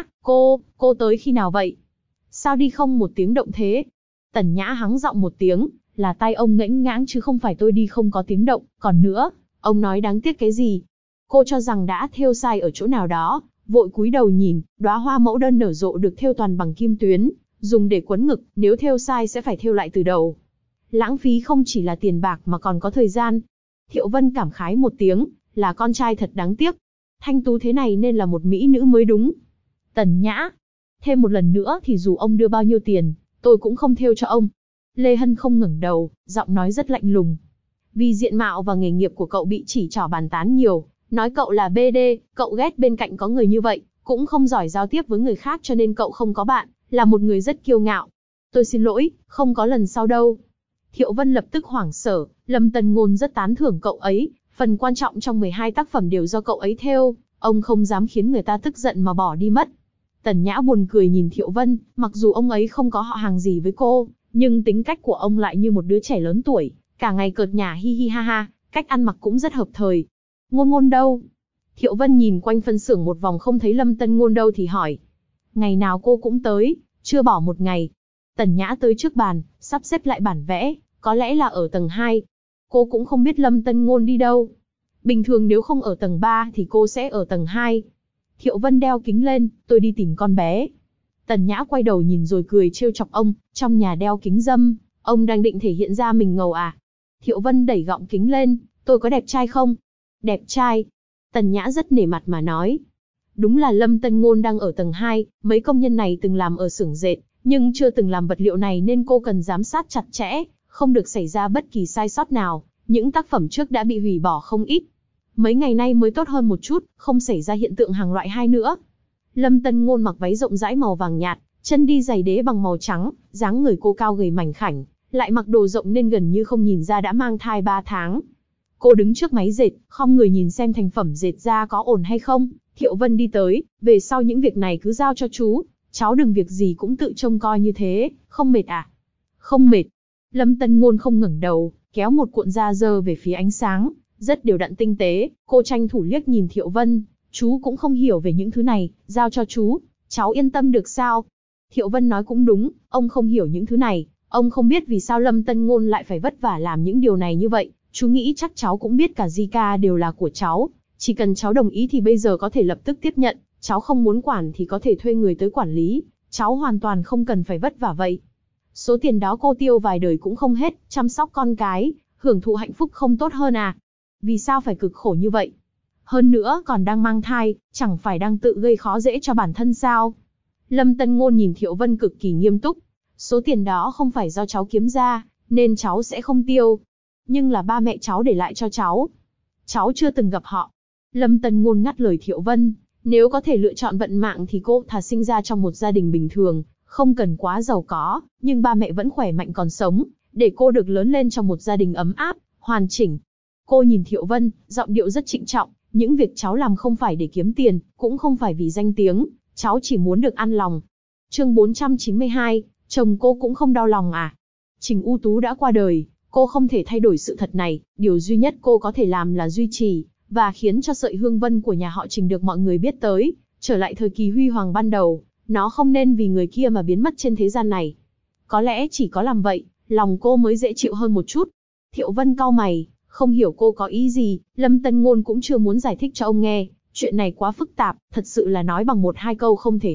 cô tới khi nào vậy? Sao đi không một tiếng động thế? Tần Nhã hắng giọng một tiếng, là tay ông ngễnh ngãng chứ không phải tôi đi không có tiếng động, còn nữa, ông nói đáng tiếc cái gì? Cô cho rằng đã thêu sai ở chỗ nào đó, vội cúi đầu nhìn, đóa hoa mẫu đơn nở rộ được thêu toàn bằng kim tuyến, dùng để quấn ngực, nếu thêu sai sẽ phải thêu lại từ đầu. Lãng phí không chỉ là tiền bạc mà còn có thời gian. Thiệu Vân cảm khái một tiếng, là con trai thật đáng tiếc. Thanh tú thế này nên là một mỹ nữ mới đúng. Tần Nhã, thêm một lần nữa thì dù ông đưa bao nhiêu tiền, tôi cũng không thêu cho ông. Lê Hân không ngẩng đầu, giọng nói rất lạnh lùng. Vì diện mạo và nghề nghiệp của cậu bị chỉ trỏ bàn tán nhiều, nói cậu là BD, cậu ghét bên cạnh có người như vậy, cũng không giỏi giao tiếp với người khác cho nên cậu không có bạn, là một người rất kiêu ngạo. Tôi xin lỗi, không có lần sau đâu. Thiệu Vân lập tức hoảng sợ, Lâm Tân Ngôn rất tán thưởng cậu ấy, phần quan trọng trong 12 tác phẩm đều do cậu ấy thêu, ông không dám khiến người ta tức giận mà bỏ đi mất. Tần Nhã buồn cười nhìn Thiệu Vân, mặc dù ông ấy không có họ hàng gì với cô, nhưng tính cách của ông lại như một đứa trẻ lớn tuổi, cả ngày cợt nhả hi hi ha ha, cách ăn mặc cũng rất hợp thời. Ngôn Ngôn đâu? Thiệu Vân nhìn quanh phân xưởng một vòng không thấy Lâm Tân Ngôn đâu thì hỏi. Ngày nào cô cũng tới, chưa bỏ một ngày. Tần Nhã tới trước bàn, sắp xếp lại bản vẽ, có lẽ là ở tầng 2. Cô cũng không biết Lâm Tân Ngôn đi đâu. Bình thường nếu không ở tầng 3 thì cô sẽ ở tầng 2. Thiệu Vân đeo kính lên, tôi đi tìm con bé. Tần Nhã quay đầu nhìn rồi cười trêu chọc ông, trong nhà đeo kính râm, ông đang định thể hiện ra mình ngầu à? Thiệu Vân đẩy gọng kính lên, tôi có đẹp trai không? Đẹp trai. Tần Nhã rất nể mặt mà nói. Đúng là Lâm Tân Ngôn đang ở tầng 2, mấy công nhân này từng làm ở xưởng dệt, nhưng chưa từng làm vật liệu này nên cô cần giám sát chặt chẽ, không được xảy ra bất kỳ sai sót nào. Những tác phẩm trước đã bị hủy bỏ không ít. Mấy ngày nay mới tốt hơn một chút, không xảy ra hiện tượng hàng loại 2 nữa. Lâm Tân Ngôn mặc váy rộng rãi màu vàng nhạt, chân đi giày đế bằng màu trắng, dáng người cô cao gầy mảnh khảnh, lại mặc đồ rộng nên gần như không nhìn ra đã mang thai 3 tháng. Cô đứng trước máy dệt, khom người nhìn xem thành phẩm dệt ra có ổn hay không. Thiệu Vân đi tới, về sau những việc này cứ giao cho chú, cháu đừng việc gì cũng tự trông coi như thế, không mệt à? Không mệt. Lâm Tân Ngôn không ngẩng đầu, kéo một cuộn da dơ về phía ánh sáng, rất đều đặn tinh tế, cô tranh thủ liếc nhìn Thiệu Vân, chú cũng không hiểu về những thứ này, giao cho chú, cháu yên tâm được sao? Thiệu Vân nói cũng đúng, ông không hiểu những thứ này, ông không biết vì sao Lâm Tân Ngôn lại phải vất vả làm những điều này như vậy, chú nghĩ chắc cháu cũng biết cả Zika đều là của cháu, chỉ cần cháu đồng ý thì bây giờ có thể lập tức tiếp nhận, cháu không muốn quản thì có thể thuê người tới quản lý, cháu hoàn toàn không cần phải vất vả vậy. Số tiền đó cô tiêu vài đời cũng không hết, chăm sóc con cái, hưởng thụ hạnh phúc không tốt hơn à? Vì sao phải cực khổ như vậy? Hơn nữa còn đang mang thai, chẳng phải đang tự gây khó dễ cho bản thân sao? Lâm Tân Ngôn nhìn Thiệu Vân cực kỳ nghiêm túc. Số tiền đó không phải do cháu kiếm ra, nên cháu sẽ không tiêu. Nhưng là ba mẹ cháu để lại cho cháu. Cháu chưa từng gặp họ. Lâm Tân Ngôn ngắt lời Thiệu Vân. Nếu có thể lựa chọn vận mạng thì cô thà sinh ra trong một gia đình bình thường, không cần quá giàu có, nhưng ba mẹ vẫn khỏe mạnh còn sống, để cô được lớn lên trong một gia đình ấm áp, hoàn chỉnh. Cô nhìn Thiệu Vân, giọng điệu rất trịnh trọng, những việc cháu làm không phải để kiếm tiền, cũng không phải vì danh tiếng, cháu chỉ muốn được an lòng. Chương 492, chồng cô cũng không đau lòng à? Trình U Tú đã qua đời, cô không thể thay đổi sự thật này, điều duy nhất cô có thể làm là duy trì, và khiến cho sợi hương vân của nhà họ Trình được mọi người biết tới, trở lại thời kỳ huy hoàng ban đầu, nó không nên vì người kia mà biến mất trên thế gian này. Có lẽ chỉ có làm vậy, lòng cô mới dễ chịu hơn một chút. Thiệu Vân cau mày, không hiểu cô có ý gì, Lâm Tân Ngôn cũng chưa muốn giải thích cho ông nghe, chuyện này quá phức tạp, thật sự là nói bằng 1-2 câu không thể hết,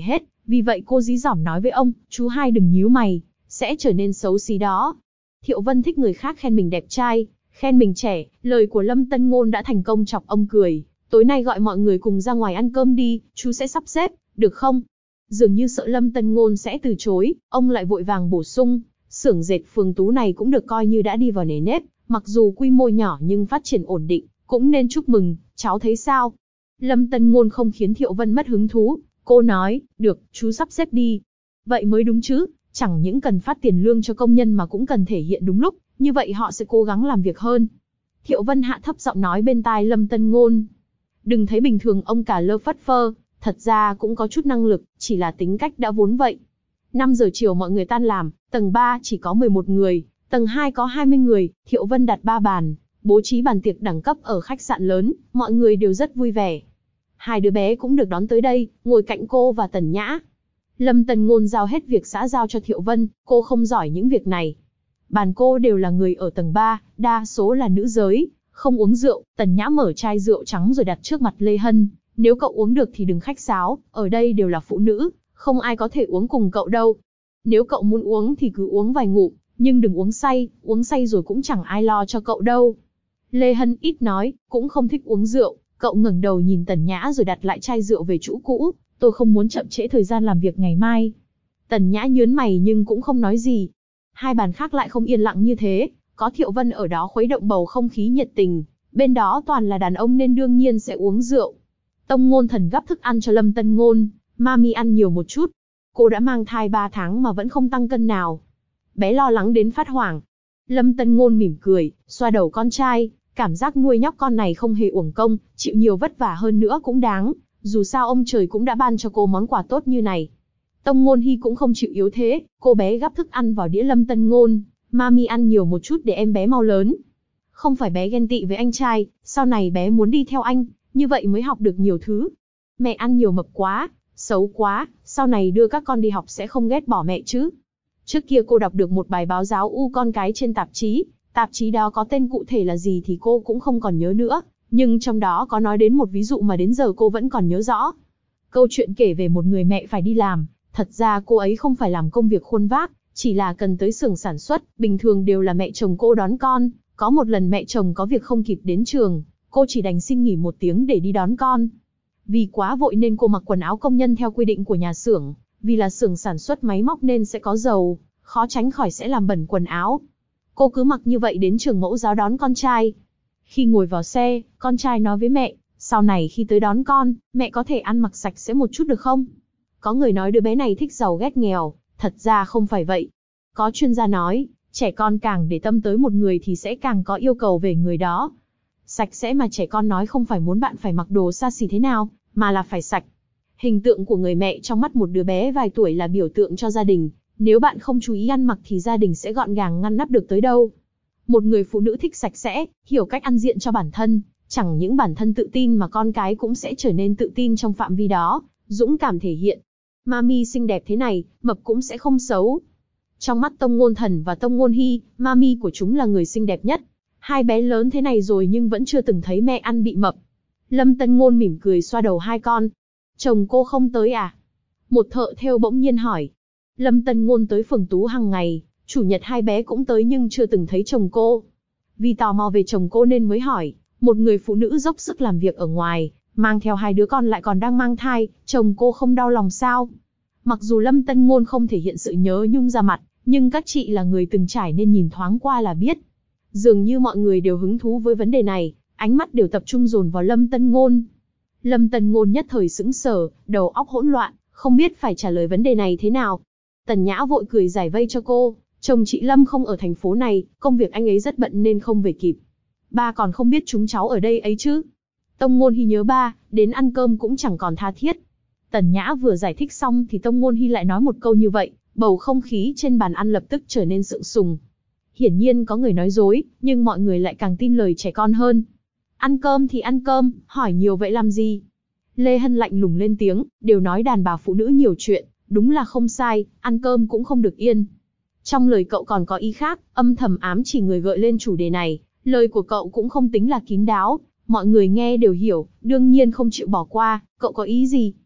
Vì vậy cô dí dỏm nói với ông, chú hai đừng nhíu mày, sẽ trở nên xấu xí đó. Thiệu Vân thích người khác khen mình đẹp trai, khen mình trẻ, lời của Lâm Tân Ngôn đã thành công chọc ông cười. Tối nay gọi mọi người cùng ra ngoài ăn cơm đi, chú sẽ sắp xếp, được không? Dường như sợ Lâm Tân Ngôn sẽ từ chối, ông lại vội vàng bổ sung, xưởng dệt Phường Tú này cũng được coi như đã đi vào nề nếp, mặc dù quy mô nhỏ nhưng phát triển ổn định, cũng nên chúc mừng, cháu thấy sao? Lâm Tân Ngôn không khiến Thiệu Vân mất hứng thú, cô nói, được, chú sắp xếp đi. Vậy mới đúng chứ, chẳng những cần phát tiền lương cho công nhân mà cũng cần thể hiện đúng lúc, như vậy họ sẽ cố gắng làm việc hơn. Thiệu Vân hạ thấp giọng nói bên tai Lâm Tân Ngôn. Đừng thấy bình thường ông cả lơ phất phơ, thật ra cũng có chút năng lực, chỉ là tính cách đã vốn vậy. 5 giờ chiều mọi người tan làm, tầng 3 chỉ có 11 người, tầng 2 có 20 người, Thiệu Vân đặt 3 bàn, bố trí bàn tiệc đẳng cấp ở khách sạn lớn, mọi người đều rất vui vẻ. Hai đứa bé cũng được đón tới đây, ngồi cạnh cô và Tần Nhã. Lâm Tân Ngôn giao hết việc xã giao cho Thiệu Vân, cô không giỏi những việc này. Bàn cô đều là người ở tầng 3, đa số là nữ giới, không uống rượu, Tần Nhã mở chai rượu trắng rồi đặt trước mặt Lê Hân. Nếu cậu uống được thì đừng khách sáo, ở đây đều là phụ nữ, không ai có thể uống cùng cậu đâu. Nếu cậu muốn uống thì cứ uống vài ngụm, nhưng đừng uống say rồi cũng chẳng ai lo cho cậu đâu. Lê Hân ít nói, cũng không thích uống rượu, cậu ngẩng đầu nhìn Tần Nhã rồi đặt lại chai rượu về chỗ cũ, tôi không muốn chậm trễ thời gian làm việc ngày mai. Tần Nhã nhớn mày nhưng cũng không nói gì. Hai bàn khác lại không yên lặng như thế, có Thiệu Vân ở đó khuấy động bầu không khí nhiệt tình, bên đó toàn là đàn ông nên đương nhiên sẽ uống rượu. Tông Ngôn Thần gắp thức ăn cho Lâm Tân Ngôn, Mami ăn nhiều một chút. Cô đã mang thai 3 tháng mà vẫn không tăng cân nào. Bé lo lắng đến phát hoảng. Lâm Tân Ngôn mỉm cười, xoa đầu con trai, cảm giác nuôi nhóc con này không hề uổng công, chịu nhiều vất vả hơn nữa cũng đáng, dù sao ông trời cũng đã ban cho cô món quà tốt như này. Tông Ngôn Hy cũng không chịu yếu thế, cô bé gắp thức ăn vào đĩa Lâm Tân Ngôn, Mami ăn nhiều một chút để em bé mau lớn. Không phải bé ghen tị với anh trai, sau này bé muốn đi theo anh, như vậy mới học được nhiều thứ. Mẹ ăn nhiều mập quá, xấu quá, sau này đưa các con đi học sẽ không ghét bỏ mẹ chứ. Trước kia cô đọc được một bài báo giáo con cái trên tạp chí đó có tên cụ thể là gì thì cô cũng không còn nhớ nữa, nhưng trong đó có nói đến một ví dụ mà đến giờ cô vẫn còn nhớ rõ. Câu chuyện kể về một người mẹ phải đi làm, thật ra cô ấy không phải làm công việc khuôn vác, chỉ là cần tới xưởng sản xuất, bình thường đều là mẹ chồng cô đón con, có một lần mẹ chồng có việc không kịp đến trường, cô chỉ đành xin nghỉ 1 tiếng để đi đón con. Vì quá vội nên cô mặc quần áo công nhân theo quy định của nhà xưởng, vì là xưởng sản xuất máy móc nên sẽ có dầu, khó tránh khỏi sẽ làm bẩn quần áo. Cô cứ mặc như vậy đến trường mẫu giáo đón con trai. Khi ngồi vào xe, con trai nói với mẹ, sau này khi tới đón con, mẹ có thể ăn mặc sạch sẽ một chút được không? Có người nói đứa bé này thích giàu ghét nghèo, thật ra không phải vậy. Có chuyên gia nói, trẻ con càng để tâm tới một người thì sẽ càng có yêu cầu về người đó. Sạch sẽ mà trẻ con nói không phải muốn bạn phải mặc đồ xa xỉ thế nào, mà là phải sạch. Hình tượng của người mẹ trong mắt một đứa bé vài tuổi là biểu tượng cho gia đình. Nếu bạn không chú ý ăn mặc thì gia đình sẽ gọn gàng ngăn nắp được tới đâu. Một người phụ nữ thích sạch sẽ, hiểu cách ăn diện cho bản thân, chẳng những bản thân tự tin mà con cái cũng sẽ trở nên tự tin trong phạm vi đó, dũng cảm thể hiện. Mami xinh đẹp thế này, mập cũng sẽ không xấu. Trong mắt Tông Ngôn Thần và Tông Ngôn Hy, Mami của chúng là người xinh đẹp nhất. Hai bé lớn thế này rồi nhưng vẫn chưa từng thấy mẹ ăn bị mập. Lâm Tân Ngôn mỉm cười xoa đầu hai con. Chồng cô không tới à? Một thợ thêu bỗng nhiên hỏi. Lâm Tân Ngôn tới Phường Tú hàng ngày, chủ nhật hai bé cũng tới nhưng chưa từng thấy chồng cô. Vì tò mò về chồng cô nên mới hỏi, một người phụ nữ dốc sức làm việc ở ngoài, mang theo 2 đứa con lại còn đang mang thai, chồng cô không đau lòng sao? Mặc dù Lâm Tân Ngôn không thể hiện sự nhớ nhung ra mặt, nhưng các chị là người từng trải nên nhìn thoáng qua là biết. Dường như mọi người đều hứng thú với vấn đề này, ánh mắt đều tập trung dồn vào Lâm Tân Ngôn. Lâm Tân Ngôn nhất thời sững sờ, đầu óc hỗn loạn, không biết phải trả lời vấn đề này thế nào. Tần Nhã vội cười giải vây cho cô, chồng chị Lâm không ở thành phố này, công việc anh ấy rất bận nên không về kịp. Ba còn không biết chúng cháu ở đây ấy chứ. Tông Ngôn Hy nhớ ba, đến ăn cơm cũng chẳng còn tha thiết. Tần Nhã vừa giải thích xong thì Tông Ngôn Hy lại nói một câu như vậy, bầu không khí trên bàn ăn lập tức trở nên sượng sùng. Hiển nhiên có người nói dối, nhưng mọi người lại càng tin lời trẻ con hơn. Ăn cơm thì ăn cơm, hỏi nhiều vậy làm gì? Lê Hân lạnh lùng lên tiếng, đều nói đàn bà phụ nữ nhiều chuyện, đúng là không sai, ăn cơm cũng không được yên. Trong lời cậu còn có ý khác, âm thầm ám chỉ người gợi lên chủ đề này, lời của cậu cũng không tính là kín đáo, mọi người nghe đều hiểu, đương nhiên không chịu bỏ qua, cậu có ý gì?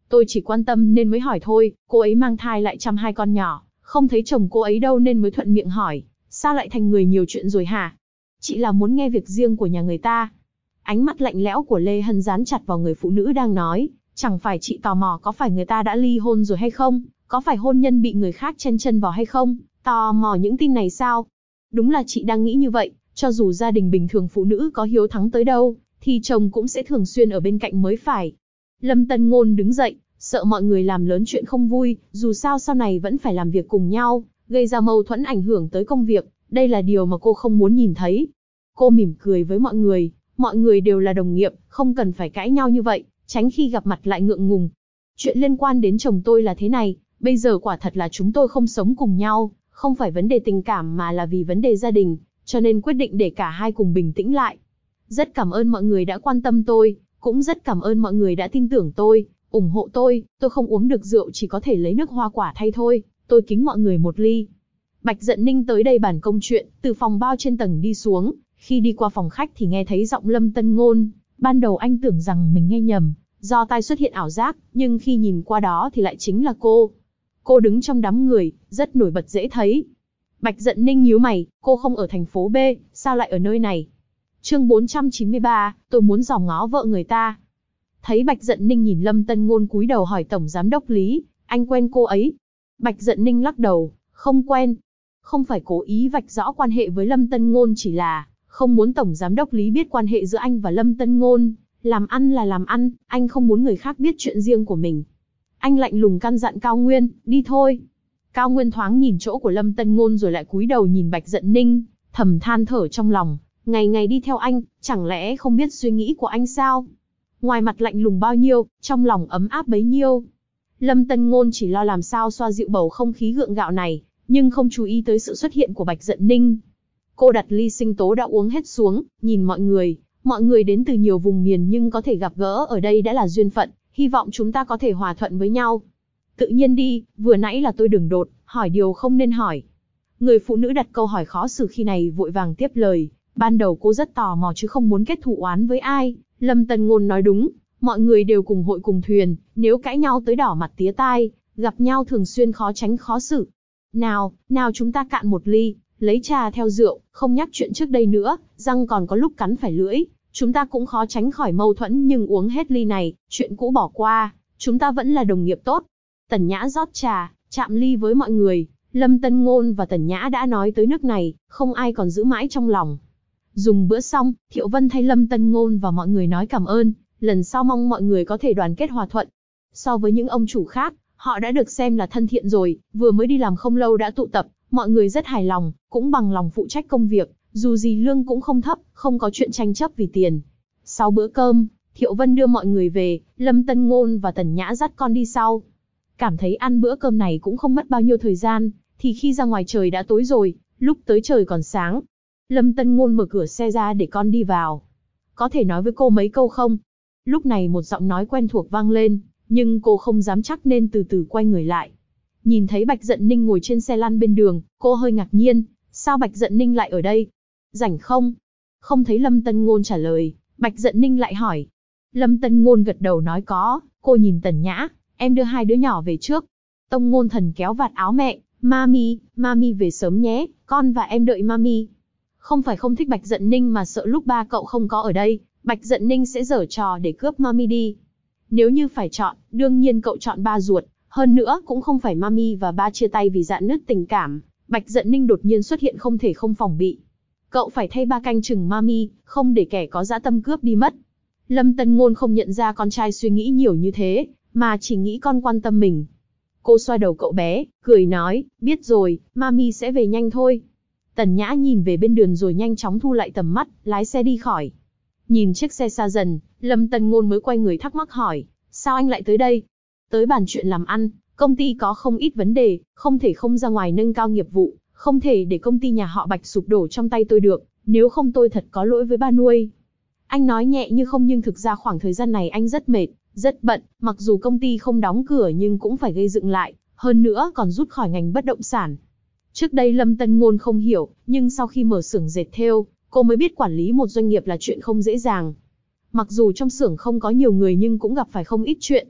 Tôi chỉ quan tâm nên mới hỏi thôi, cô ấy mang thai lại chăm hai con nhỏ, không thấy chồng cô ấy đâu nên mới thuận miệng hỏi, sao lại thành người nhiều chuyện rồi hả? Chị là muốn nghe việc riêng của nhà người ta. Ánh mắt lạnh lẽo của Lê Hân dán chặt vào người phụ nữ đang nói, chẳng phải chị tò mò có phải người ta đã ly hôn rồi hay không, có phải hôn nhân bị người khác chen chân vào hay không, tò mò những tin này sao? Đúng là chị đang nghĩ như vậy, cho dù gia đình bình thường phụ nữ có hiếu thắng tới đâu, thì chồng cũng sẽ thường xuyên ở bên cạnh mới phải. Lâm Tân Ngôn đứng dậy, sợ mọi người làm lớn chuyện không vui, dù sao sau này vẫn phải làm việc cùng nhau, gây ra mâu thuẫn ảnh hưởng tới công việc, đây là điều mà cô không muốn nhìn thấy. Cô mỉm cười với mọi người đều là đồng nghiệp, không cần phải cãi nhau như vậy, tránh khi gặp mặt lại ngượng ngùng. Chuyện liên quan đến chồng tôi là thế này, bây giờ quả thật là chúng tôi không sống cùng nhau, không phải vấn đề tình cảm mà là vì vấn đề gia đình, cho nên quyết định để cả hai cùng bình tĩnh lại. Rất cảm ơn mọi người đã quan tâm tôi, cũng rất cảm ơn mọi người đã tin tưởng tôi, ủng hộ tôi không uống được rượu chỉ có thể lấy nước hoa quả thay thôi, tôi kính mọi người một ly. Bạch Dận Ninh tới đây bàn công chuyện, từ phòng bao trên tầng đi xuống, khi đi qua phòng khách thì nghe thấy giọng Lâm Tân Ngôn, ban đầu anh tưởng rằng mình nghe nhầm, do tai xuất hiện ảo giác, nhưng khi nhìn qua đó thì lại chính là cô. Cô đứng trong đám người, rất nổi bật dễ thấy. Bạch Dận Ninh nhíu mày, cô không ở thành phố B, sao lại ở nơi này? Chương 493, tôi muốn dòm ngó vợ người ta. Thấy Bạch Dận Ninh nhìn Lâm Tân Ngôn cúi đầu hỏi Tổng Giám đốc Lý, anh quen cô ấy? Bạch Dận Ninh lắc đầu, không quen. Không phải cố ý vạch rõ quan hệ với Lâm Tân Ngôn, chỉ là không muốn Tổng Giám đốc Lý biết quan hệ giữa anh và Lâm Tân Ngôn. Làm ăn là làm ăn, anh không muốn người khác biết chuyện riêng của mình. Anh lạnh lùng căn dặn Cao Nguyên, đi thôi. Cao Nguyên thoáng nhìn chỗ của Lâm Tân Ngôn rồi lại cúi đầu nhìn Bạch Dận Ninh, thầm than thở trong lòng, ngày ngày đi theo anh, chẳng lẽ không biết suy nghĩ của anh sao? Ngoài mặt lạnh lùng bao nhiêu, trong lòng ấm áp bấy nhiêu. Lâm Tân Ngôn chỉ lo làm sao xoa dịu bầu không khí gượng gạo này, nhưng không chú ý tới sự xuất hiện của Bạch Dận Ninh. Cô đặt ly sinh tố đã uống hết xuống, nhìn mọi người đến từ nhiều vùng miền nhưng có thể gặp gỡ ở đây đã là duyên phận, hy vọng chúng ta có thể hòa thuận với nhau. Tự nhiên đi, vừa nãy là tôi đường đột, hỏi điều không nên hỏi. Người phụ nữ đặt câu hỏi khó xử khi này vội vàng tiếp lời, ban đầu cô rất tò mò chứ không muốn kết thù oán với ai. Lâm Tân Ngôn nói đúng, mọi người đều cùng hội cùng thuyền, nếu cãi nhau tới đỏ mặt tía tai, gặp nhau thường xuyên khó tránh khó xử. Nào chúng ta cạn một ly, lấy trà theo rượu, không nhắc chuyện trước đây nữa, răng còn có lúc cắn phải lưỡi, chúng ta cũng khó tránh khỏi mâu thuẫn nhưng uống hết ly này, chuyện cũ bỏ qua, chúng ta vẫn là đồng nghiệp tốt. Tần Nhã rót trà, chạm ly với mọi người, Lâm Tân Ngôn và Tần Nhã đã nói tới nước này, không ai còn giữ mãi trong lòng. Dùng bữa xong, Thiệu Vân thay Lâm Tân Ngôn và mọi người nói cảm ơn, lần sau mong mọi người có thể đoàn kết hòa thuận. So với những ông chủ khác, họ đã được xem là thân thiện rồi, vừa mới đi làm không lâu đã tụ tập, mọi người rất hài lòng, cũng bằng lòng phụ trách công việc, dù gì lương cũng không thấp, không có chuyện tranh chấp vì tiền. Sau bữa cơm, Thiệu Vân đưa mọi người về, Lâm Tân Ngôn và Tần Nhã dắt con đi sau. Cảm thấy ăn bữa cơm này cũng không mất bao nhiêu thời gian, thì khi ra ngoài trời đã tối rồi, lúc tới trời còn sáng. Lâm Tân Ngôn mở cửa xe ra để con đi vào. Có thể nói với cô mấy câu không? Lúc này một giọng nói quen thuộc vang lên, nhưng cô không dám chắc nên từ từ quay người lại. Nhìn thấy Bạch Dận Ninh ngồi trên xe lăn bên đường, cô hơi ngạc nhiên, sao Bạch Dận Ninh lại ở đây? Rảnh không? Không thấy Lâm Tân Ngôn trả lời, Bạch Dận Ninh lại hỏi. Lâm Tân Ngôn gật đầu nói có, cô nhìn Tần Nhã, em đưa hai đứa nhỏ về trước. Tông Ngôn Thần kéo vạt áo mẹ, mami về sớm nhé, con và em đợi mami. Không phải không thích Bạch Dận Ninh mà sợ lúc ba cậu không có ở đây, Bạch Dận Ninh sẽ giở trò để cướp mami đi. Nếu như phải chọn, đương nhiên cậu chọn ba ruột, hơn nữa cũng không phải mami và ba chia tay vì rạn nứt tình cảm. Bạch Dận Ninh đột nhiên xuất hiện không thể không phòng bị. Cậu phải thay ba canh chừng mami, không để kẻ có dã tâm cướp đi mất. Lâm Tân Ngôn không nhận ra con trai suy nghĩ nhiều như thế, mà chỉ nghĩ con quan tâm mình. Cô xoa đầu cậu bé, cười nói, biết rồi, mami sẽ về nhanh thôi. Tần Nhã nhìn về bên đường rồi nhanh chóng thu lại tầm mắt, lái xe đi khỏi. Nhìn chiếc xe xa dần, Lâm Tân Ngôn mới quay người thắc mắc hỏi, sao anh lại tới đây? Tới bàn chuyện làm ăn, công ty có không ít vấn đề, không thể không ra ngoài nâng cao nghiệp vụ, không thể để công ty nhà họ Bạch sụp đổ trong tay tôi được, nếu không tôi thật có lỗi với ba nuôi. Anh nói nhẹ như không nhưng thực ra khoảng thời gian này anh rất mệt, rất bận, mặc dù công ty không đóng cửa nhưng cũng phải gây dựng lại, hơn nữa còn rút khỏi ngành bất động sản. Trước đây Lâm Tân Ngôn không hiểu, nhưng sau khi mở xưởng dệt thêu, cô mới biết quản lý một doanh nghiệp là chuyện không dễ dàng. Mặc dù trong xưởng không có nhiều người nhưng cũng gặp phải không ít chuyện.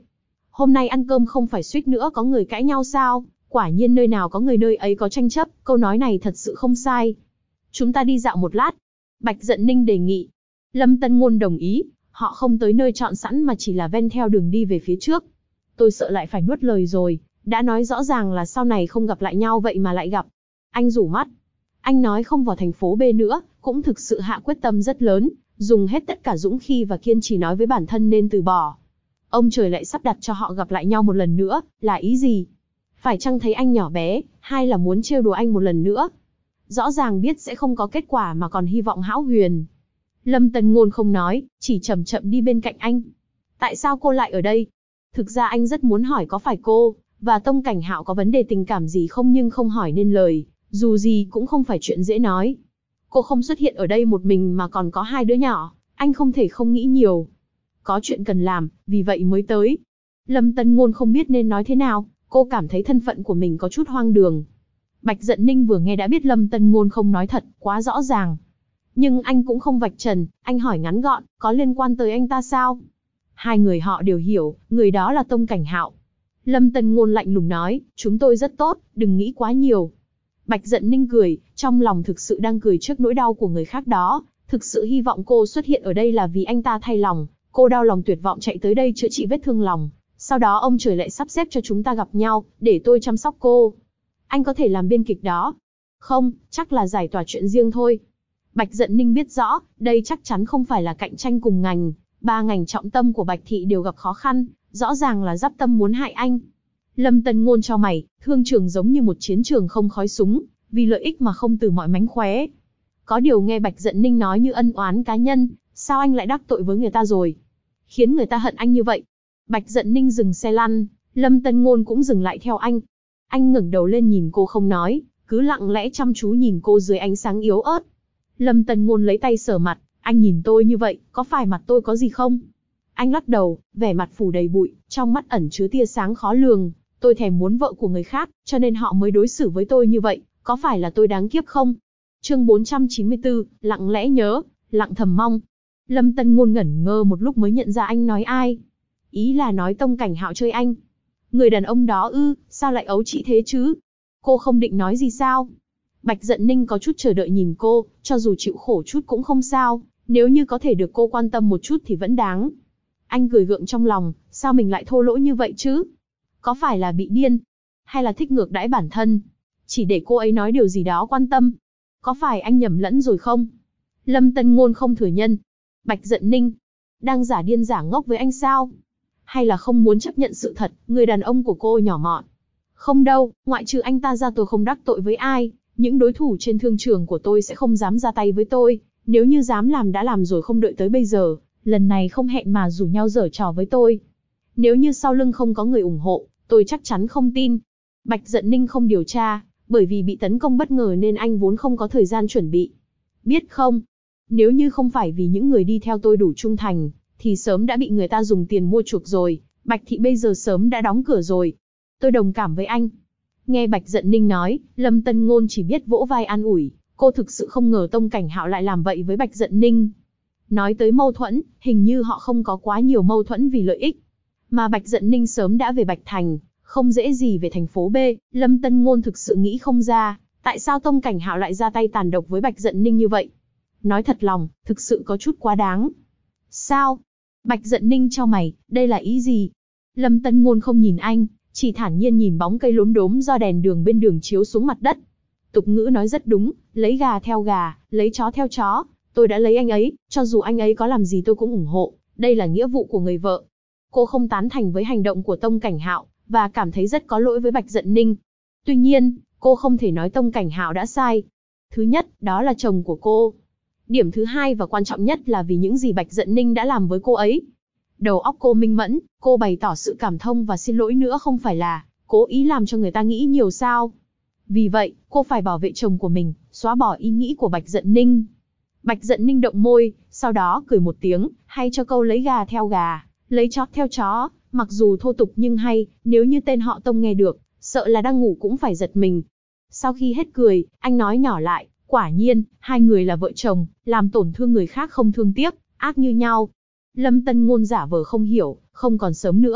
Hôm nay ăn cơm không phải suýt nữa có người cãi nhau sao? Quả nhiên nơi nào có người nơi ấy có tranh chấp, câu nói này thật sự không sai. Chúng ta đi dạo một lát. Bạch Dận Ninh đề nghị. Lâm Tân Ngôn đồng ý, họ không tới nơi chọn sẵn mà chỉ là ven theo đường đi về phía trước. Tôi sợ lại phải nuốt lời rồi, đã nói rõ ràng là sau này không gặp lại nhau vậy mà lại gặp. Anh rủ mắt. Anh nói không vào thành phố B nữa, cũng thực sự hạ quyết tâm rất lớn, dùng hết tất cả dũng khí và kiên trì nói với bản thân nên từ bỏ. Ông trời lại sắp đặt cho họ gặp lại nhau một lần nữa, là ý gì? Phải chăng thấy anh nhỏ bé, hay là muốn trêu đùa anh một lần nữa? Rõ ràng biết sẽ không có kết quả mà còn hy vọng hão huyền. Lâm Tân Ngôn không nói, chỉ chậm chậm đi bên cạnh anh. Tại sao cô lại ở đây? Thực ra anh rất muốn hỏi có phải cô và Tông Cảnh Hạo có vấn đề tình cảm gì không, nhưng không hỏi nên lời, dù gì cũng không phải chuyện dễ nói. Cô không xuất hiện ở đây một mình mà còn có 2 đứa nhỏ, anh không thể không nghĩ nhiều. Có chuyện cần làm, vì vậy mới tới. Lâm Tân Ngôn không biết nên nói thế nào, cô cảm thấy thân phận của mình có chút hoang đường. Bạch Dận Ninh vừa nghe đã biết Lâm Tân Ngôn không nói thật, quá rõ ràng. Nhưng anh cũng không vạch trần, anh hỏi ngắn gọn, có liên quan tới anh ta sao? 2 người họ đều hiểu, người đó là Tông Cảnh Hạo. Lâm Tân Ngôn lạnh lùng nói, chúng tôi rất tốt, đừng nghĩ quá nhiều. Bạch Dận Ninh cười, trong lòng thực sự đang cười trước nỗi đau của người khác đó, thực sự hy vọng cô xuất hiện ở đây là vì anh ta thay lòng, cô đau lòng tuyệt vọng chạy tới đây chữa trị vết thương lòng, sau đó ông trời lại sắp xếp cho chúng ta gặp nhau, để tôi chăm sóc cô. Anh có thể làm biên kịch đó. Không, chắc là giải tỏa chuyện riêng thôi. Bạch Dận Ninh biết rõ, đây chắc chắn không phải là cạnh tranh cùng ngành, 3 ngành trọng tâm của Bạch Thị đều gặp khó khăn, rõ ràng là giáp tâm muốn hại anh. Lâm Tân Ngôn chau mày, thương trường giống như một chiến trường không khói súng, vì lợi ích mà không từ mọi mánh khóe. Có điều nghe Bạch Dận Ninh nói như ân oán cá nhân, sao anh lại đắc tội với người ta rồi? Khiến người ta hận anh như vậy. Bạch Dận Ninh dừng xe lăn, Lâm Tân Ngôn cũng dừng lại theo anh. Anh ngẩng đầu lên nhìn cô không nói, cứ lặng lẽ chăm chú nhìn cô dưới ánh sáng yếu ớt. Lâm Tân Ngôn lấy tay sờ mặt, anh nhìn tôi như vậy, có phải mặt tôi có gì không? Anh lắc đầu, vẻ mặt phủ đầy bụi, trong mắt ẩn chứa tia sáng khó lường. Tôi thèm muốn vợ của người khác, cho nên họ mới đối xử với tôi như vậy, có phải là tôi đáng kiếp không? Chương 494, lặng lẽ nhớ, lặng thầm mong. Lâm Tân Ngôn ngẩn ngơ một lúc mới nhận ra anh nói ai. Ý là nói Tông Cảnh Hạo chơi anh. Người đàn ông đó ư, sao lại ấu trĩ thế chứ? Cô không định nói gì sao? Bạch Dận Ninh có chút chờ đợi nhìn cô, cho dù chịu khổ chút cũng không sao, nếu như có thể được cô quan tâm một chút thì vẫn đáng. Anh cười gượng trong lòng, sao mình lại thô lỗ như vậy chứ? Có phải là bị điên? Hay là thích ngược đãi bản thân? Chỉ để cô ấy nói điều gì đó quan tâm? Có phải anh nhầm lẫn rồi không? Lâm Tân Ngôn không thừa nhận. Bạch Dận Ninh, đang giả điên giả ngốc với anh sao? Hay là không muốn chấp nhận sự thật, người đàn ông của cô nhỏ mọn? Không đâu, ngoại trừ anh ta ra tôi không đắc tội với ai, những đối thủ trên thương trường của tôi sẽ không dám ra tay với tôi, nếu như dám làm đã làm rồi không đợi tới bây giờ, lần này không hẹn mà rủ nhau giở trò với tôi. Nếu như sau lưng không có người ủng hộ, tôi chắc chắn không tin. Bạch Dận Ninh không điều tra, bởi vì bị tấn công bất ngờ nên anh vốn không có thời gian chuẩn bị. Biết không, nếu như không phải vì những người đi theo tôi đủ trung thành, thì sớm đã bị người ta dùng tiền mua chuộc rồi, Bạch Thị bây giờ sớm đã đóng cửa rồi. Tôi đồng cảm với anh. Nghe Bạch Dận Ninh nói, Lâm Tân Ngôn chỉ biết vỗ vai an ủi, cô thực sự không ngờ Tông Cảnh Hạo lại làm vậy với Bạch Dận Ninh. Nói tới mâu thuẫn, hình như họ không có quá nhiều mâu thuẫn vì lợi ích. Mà Bạch Dận Ninh sớm đã về Bạch Thành, không dễ gì về thành phố B, Lâm Tân Ngôn thực sự nghĩ không ra, tại sao Tông Cảnh Hạo lại ra tay tàn độc với Bạch Dận Ninh như vậy. Nói thật lòng, thực sự có chút quá đáng. Sao? Bạch Dận Ninh chau mày, đây là ý gì? Lâm Tân Ngôn không nhìn anh, chỉ thản nhiên nhìn bóng cây lốm đốm do đèn đường bên đường chiếu xuống mặt đất. Tục ngữ nói rất đúng, lấy gà theo gà, lấy chó theo chó. Tôi đã lấy anh ấy, cho dù anh ấy có làm gì tôi cũng ủng hộ, đây là nghĩa vụ của người vợ. Cô không tán thành với hành động của Tông Cảnh Hạo, và cảm thấy rất có lỗi với Bạch Dận Ninh. Tuy nhiên, cô không thể nói Tông Cảnh Hạo đã sai. Thứ nhất, đó là chồng của cô. Điểm thứ hai và quan trọng nhất là vì những gì Bạch Dận Ninh đã làm với cô ấy. Đầu óc cô minh mẫn, cô bày tỏ sự cảm thông và xin lỗi nữa không phải là cố ý làm cho người ta nghĩ nhiều sao. Vì vậy, cô phải bảo vệ chồng của mình, xóa bỏ ý nghĩ của Bạch Dận Ninh. Bạch Dận Ninh động môi, sau đó cười một tiếng, hay cho câu lấy gà theo gà, lấy chó theo chó, mặc dù thô tục nhưng hay, nếu như tên họ Tông nghe được, sợ là đang ngủ cũng phải giật mình. Sau khi hết cười, anh nói nhỏ lại, quả nhiên, 2 người là vợ chồng, làm tổn thương người khác không thương tiếc, ác như nhau. Lâm Tân Ngôn giả vờ không hiểu, không còn sớm nữa,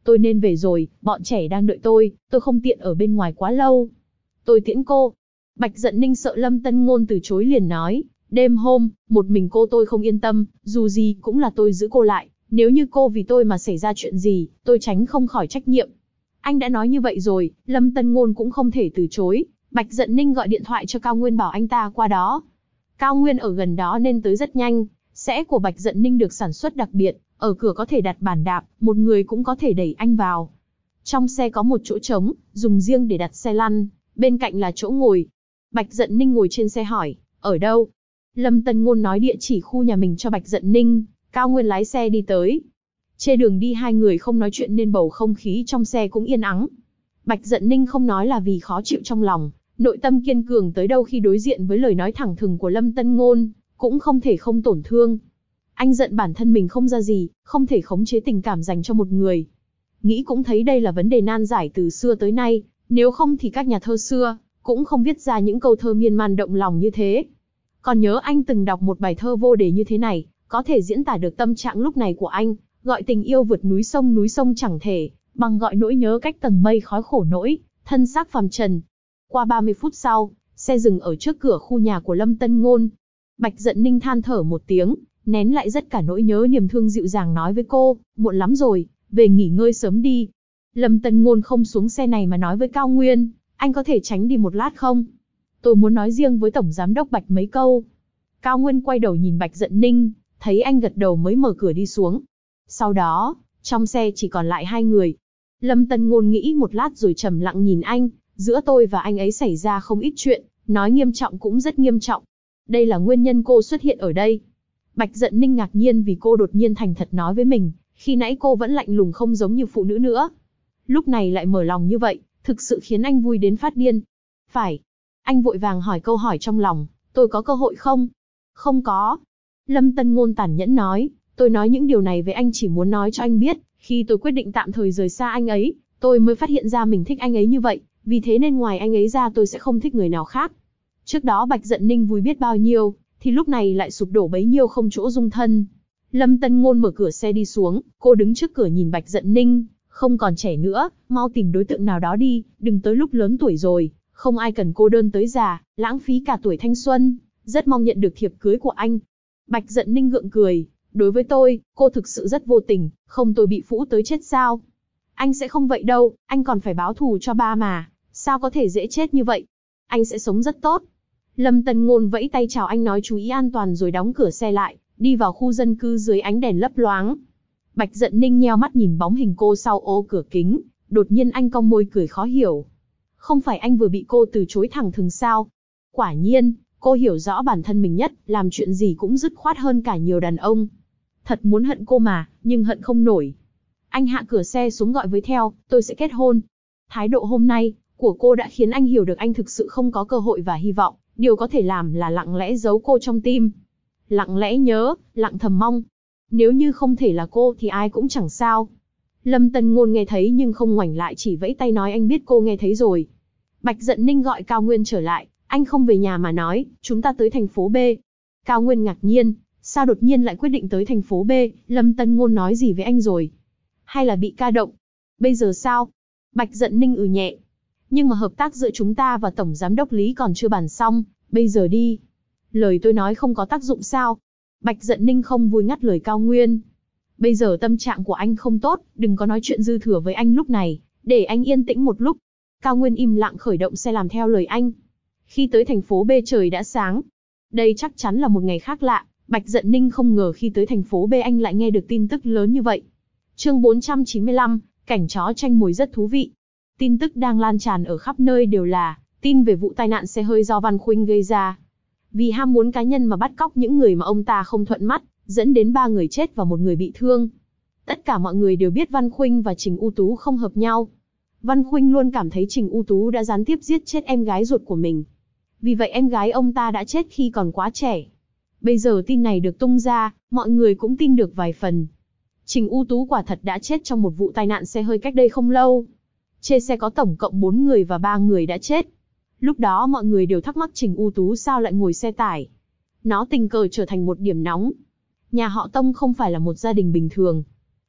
Tôi nên về rồi, bọn trẻ đang đợi tôi không tiện ở bên ngoài quá lâu. Tôi tiễn cô. Bạch Dận Ninh sợ Lâm Tân Ngôn từ chối liền nói, đêm hôm, một mình cô tôi không yên tâm, dù gì cũng là tôi giữ cô lại, nếu như cô vì tôi mà xảy ra chuyện gì, tôi tránh không khỏi trách nhiệm. Anh đã nói như vậy rồi, Lâm Tân Ngôn cũng không thể từ chối. Bạch Dận Ninh gọi điện thoại cho Cao Nguyên bảo anh ta qua đó. Cao Nguyên ở gần đó nên tới rất nhanh. Xe của Bạch Dận Ninh được sản xuất đặc biệt, ở cửa có thể đặt bàn đạp, một người cũng có thể đẩy anh vào. Trong xe có một chỗ trống, dùng riêng để đặt xe lăn, bên cạnh là chỗ ngồi. Bạch Dận Ninh ngồi trên xe hỏi, ở đâu? Lâm Tân Ngôn nói địa chỉ khu nhà mình cho Bạch Dận Ninh, Cao Nguyên lái xe đi tới. Trên đường đi hai người không nói chuyện nên bầu không khí trong xe cũng yên ắng. Bạch Dận Ninh không nói là vì khó chịu trong lòng, nội tâm kiên cường tới đâu khi đối diện với lời nói thẳng thừng của Lâm Tân Ngôn, cũng không thể không tổn thương. Anh giận bản thân mình không ra gì, không thể khống chế tình cảm dành cho một người. Nghĩ cũng thấy đây là vấn đề nan giải từ xưa tới nay, nếu không thì các nhà thơ xưa cũng không viết ra những câu thơ miên man động lòng như thế. Còn nhớ anh từng đọc một bài thơ vô đề như thế này, có thể diễn tả được tâm trạng lúc này của anh, gọi tình yêu vượt núi sông chẳng thể, bằng gọi nỗi nhớ cách tầng mây khói khổ nỗi, thân xác phàm trần. Qua 30 phút sau, xe dừng ở trước cửa khu nhà của Lâm Tân Ngôn. Bạch Dận Ninh than thở một tiếng, nén lại tất cả nỗi nhớ niềm thương dịu dàng nói với cô, muộn lắm rồi, về nghỉ ngơi sớm đi. Lâm Tân Ngôn không xuống xe này mà nói với Cao Nguyên, anh có thể tránh đi một lát không? Tôi muốn nói riêng với Tổng Giám đốc Bạch mấy câu. Cao Nguyên quay đầu nhìn Bạch Dận Ninh, thấy anh gật đầu mới mở cửa đi xuống. Sau đó, trong xe chỉ còn lại hai người. Lâm Tân Ngôn nghĩ một lát rồi trầm lặng nhìn anh, giữa tôi và anh ấy xảy ra không ít chuyện, nói nghiêm trọng cũng rất nghiêm trọng. Đây là nguyên nhân cô xuất hiện ở đây. Bạch Dận Ninh ngạc nhiên vì cô đột nhiên thành thật nói với mình, khi nãy cô vẫn lạnh lùng không giống như phụ nữ nữa. Lúc này lại mở lòng như vậy, thực sự khiến anh vui đến phát điên. Phải. Anh vội vàng hỏi câu hỏi trong lòng, tôi có cơ hội không? Không có. Lâm Tân Ngôn tàn nhẫn nói, tôi nói những điều này với anh chỉ muốn nói cho anh biết, khi tôi quyết định tạm thời rời xa anh ấy, tôi mới phát hiện ra mình thích anh ấy như vậy, vì thế nên ngoài anh ấy ra tôi sẽ không thích người nào khác. Trước đó Bạch Dận Ninh vui biết bao nhiêu, thì lúc này lại sụp đổ bấy nhiêu không chỗ dung thân. Lâm Tân Ngôn mở cửa xe đi xuống, cô đứng trước cửa nhìn Bạch Dận Ninh, không còn trẻ nữa, mau tìm đối tượng nào đó đi, đừng tới lúc lớn tuổi rồi, không ai cần cô đơn tới già, lãng phí cả tuổi thanh xuân, rất mong nhận được thiệp cưới của anh. Bạch Dận Ninh gượng cười, đối với tôi, cô thực sự rất vô tình, không tôi bị phũ tới chết sao? Anh sẽ không vậy đâu, anh còn phải báo thù cho ba mà, sao có thể dễ chết như vậy? Anh sẽ sống rất tốt. Lâm Tân Ngôn vẫy tay chào anh nói chú ý an toàn rồi đóng cửa xe lại, đi vào khu dân cư dưới ánh đèn lấp loáng. Bạch Dận Ninh nheo mắt nhìn bóng hình cô sau ô cửa kính, đột nhiên anh cong môi cười khó hiểu. Không phải anh vừa bị cô từ chối thẳng thừng sao? Quả nhiên, cô hiểu rõ bản thân mình nhất, làm chuyện gì cũng dứt khoát hơn cả nhiều đàn ông. Thật muốn hận cô mà, nhưng hận không nổi. Anh hạ cửa xe xuống gọi với theo, tôi sẽ kết hôn. Thái độ hôm nay của cô đã khiến anh hiểu được anh thực sự không có cơ hội và hy vọng, điều có thể làm là lặng lẽ giấu cô trong tim. Lặng lẽ nhớ, lặng thầm mong. Nếu như không thể là cô thì ai cũng chẳng sao. Lâm Tân Ngôn nghe thấy nhưng không ngoảnh lại chỉ vẫy tay nói anh biết cô nghe thấy rồi. Bạch Dận Ninh gọi Cao Nguyên trở lại, anh không về nhà mà nói, chúng ta tới thành phố B. Cao Nguyên ngạc nhiên, sao đột nhiên lại quyết định tới thành phố B, Lâm Tân Ngôn nói gì với anh rồi? Hay là bị ca động? Bây giờ sao? Bạch Dận Ninh nhẹ. Nhưng mà hợp tác giữa chúng ta và Tổng Giám đốc Lý còn chưa bàn xong, bây giờ đi. Lời tôi nói không có tác dụng sao? Bạch Dận Ninh không vui ngắt lời Cao Nguyên. Bây giờ tâm trạng của anh không tốt, đừng có nói chuyện dư thừa với anh lúc này, để anh yên tĩnh một lúc. Cao Nguyên im lặng khởi động xe làm theo lời anh. Khi tới thành phố B trời đã sáng. Đây chắc chắn là một ngày khác lạ, Bạch Dận Ninh không ngờ khi tới thành phố B anh lại nghe được tin tức lớn như vậy. Chương 495, cảnh chó tranh mồi rất thú vị. Tin tức đang lan tràn ở khắp nơi đều là tin về vụ tai nạn xe hơi do Văn Khuynh gây ra. Vì ham muốn cá nhân mà bắt cóc những người mà ông ta không thuận mắt, dẫn đến 3 người chết và 1 người bị thương. Tất cả mọi người đều biết Văn Khuynh và Trình U Tú không hợp nhau. Văn Khuynh luôn cảm thấy Trình U Tú đã gián tiếp giết chết em gái ruột của mình. Vì vậy em gái ông ta đã chết khi còn quá trẻ. Bây giờ tin này được tung ra, mọi người cũng tin được vài phần. Trình U Tú quả thật đã chết trong một vụ tai nạn xe hơi cách đây không lâu. Trên xe có tổng cộng 4 người và 3 người đã chết. Lúc đó mọi người đều thắc mắc Trình U Tú sao lại ngồi xe tải. Nó tình cờ trở thành một điểm nóng. Nhà họ Tông không phải là một gia đình bình thường.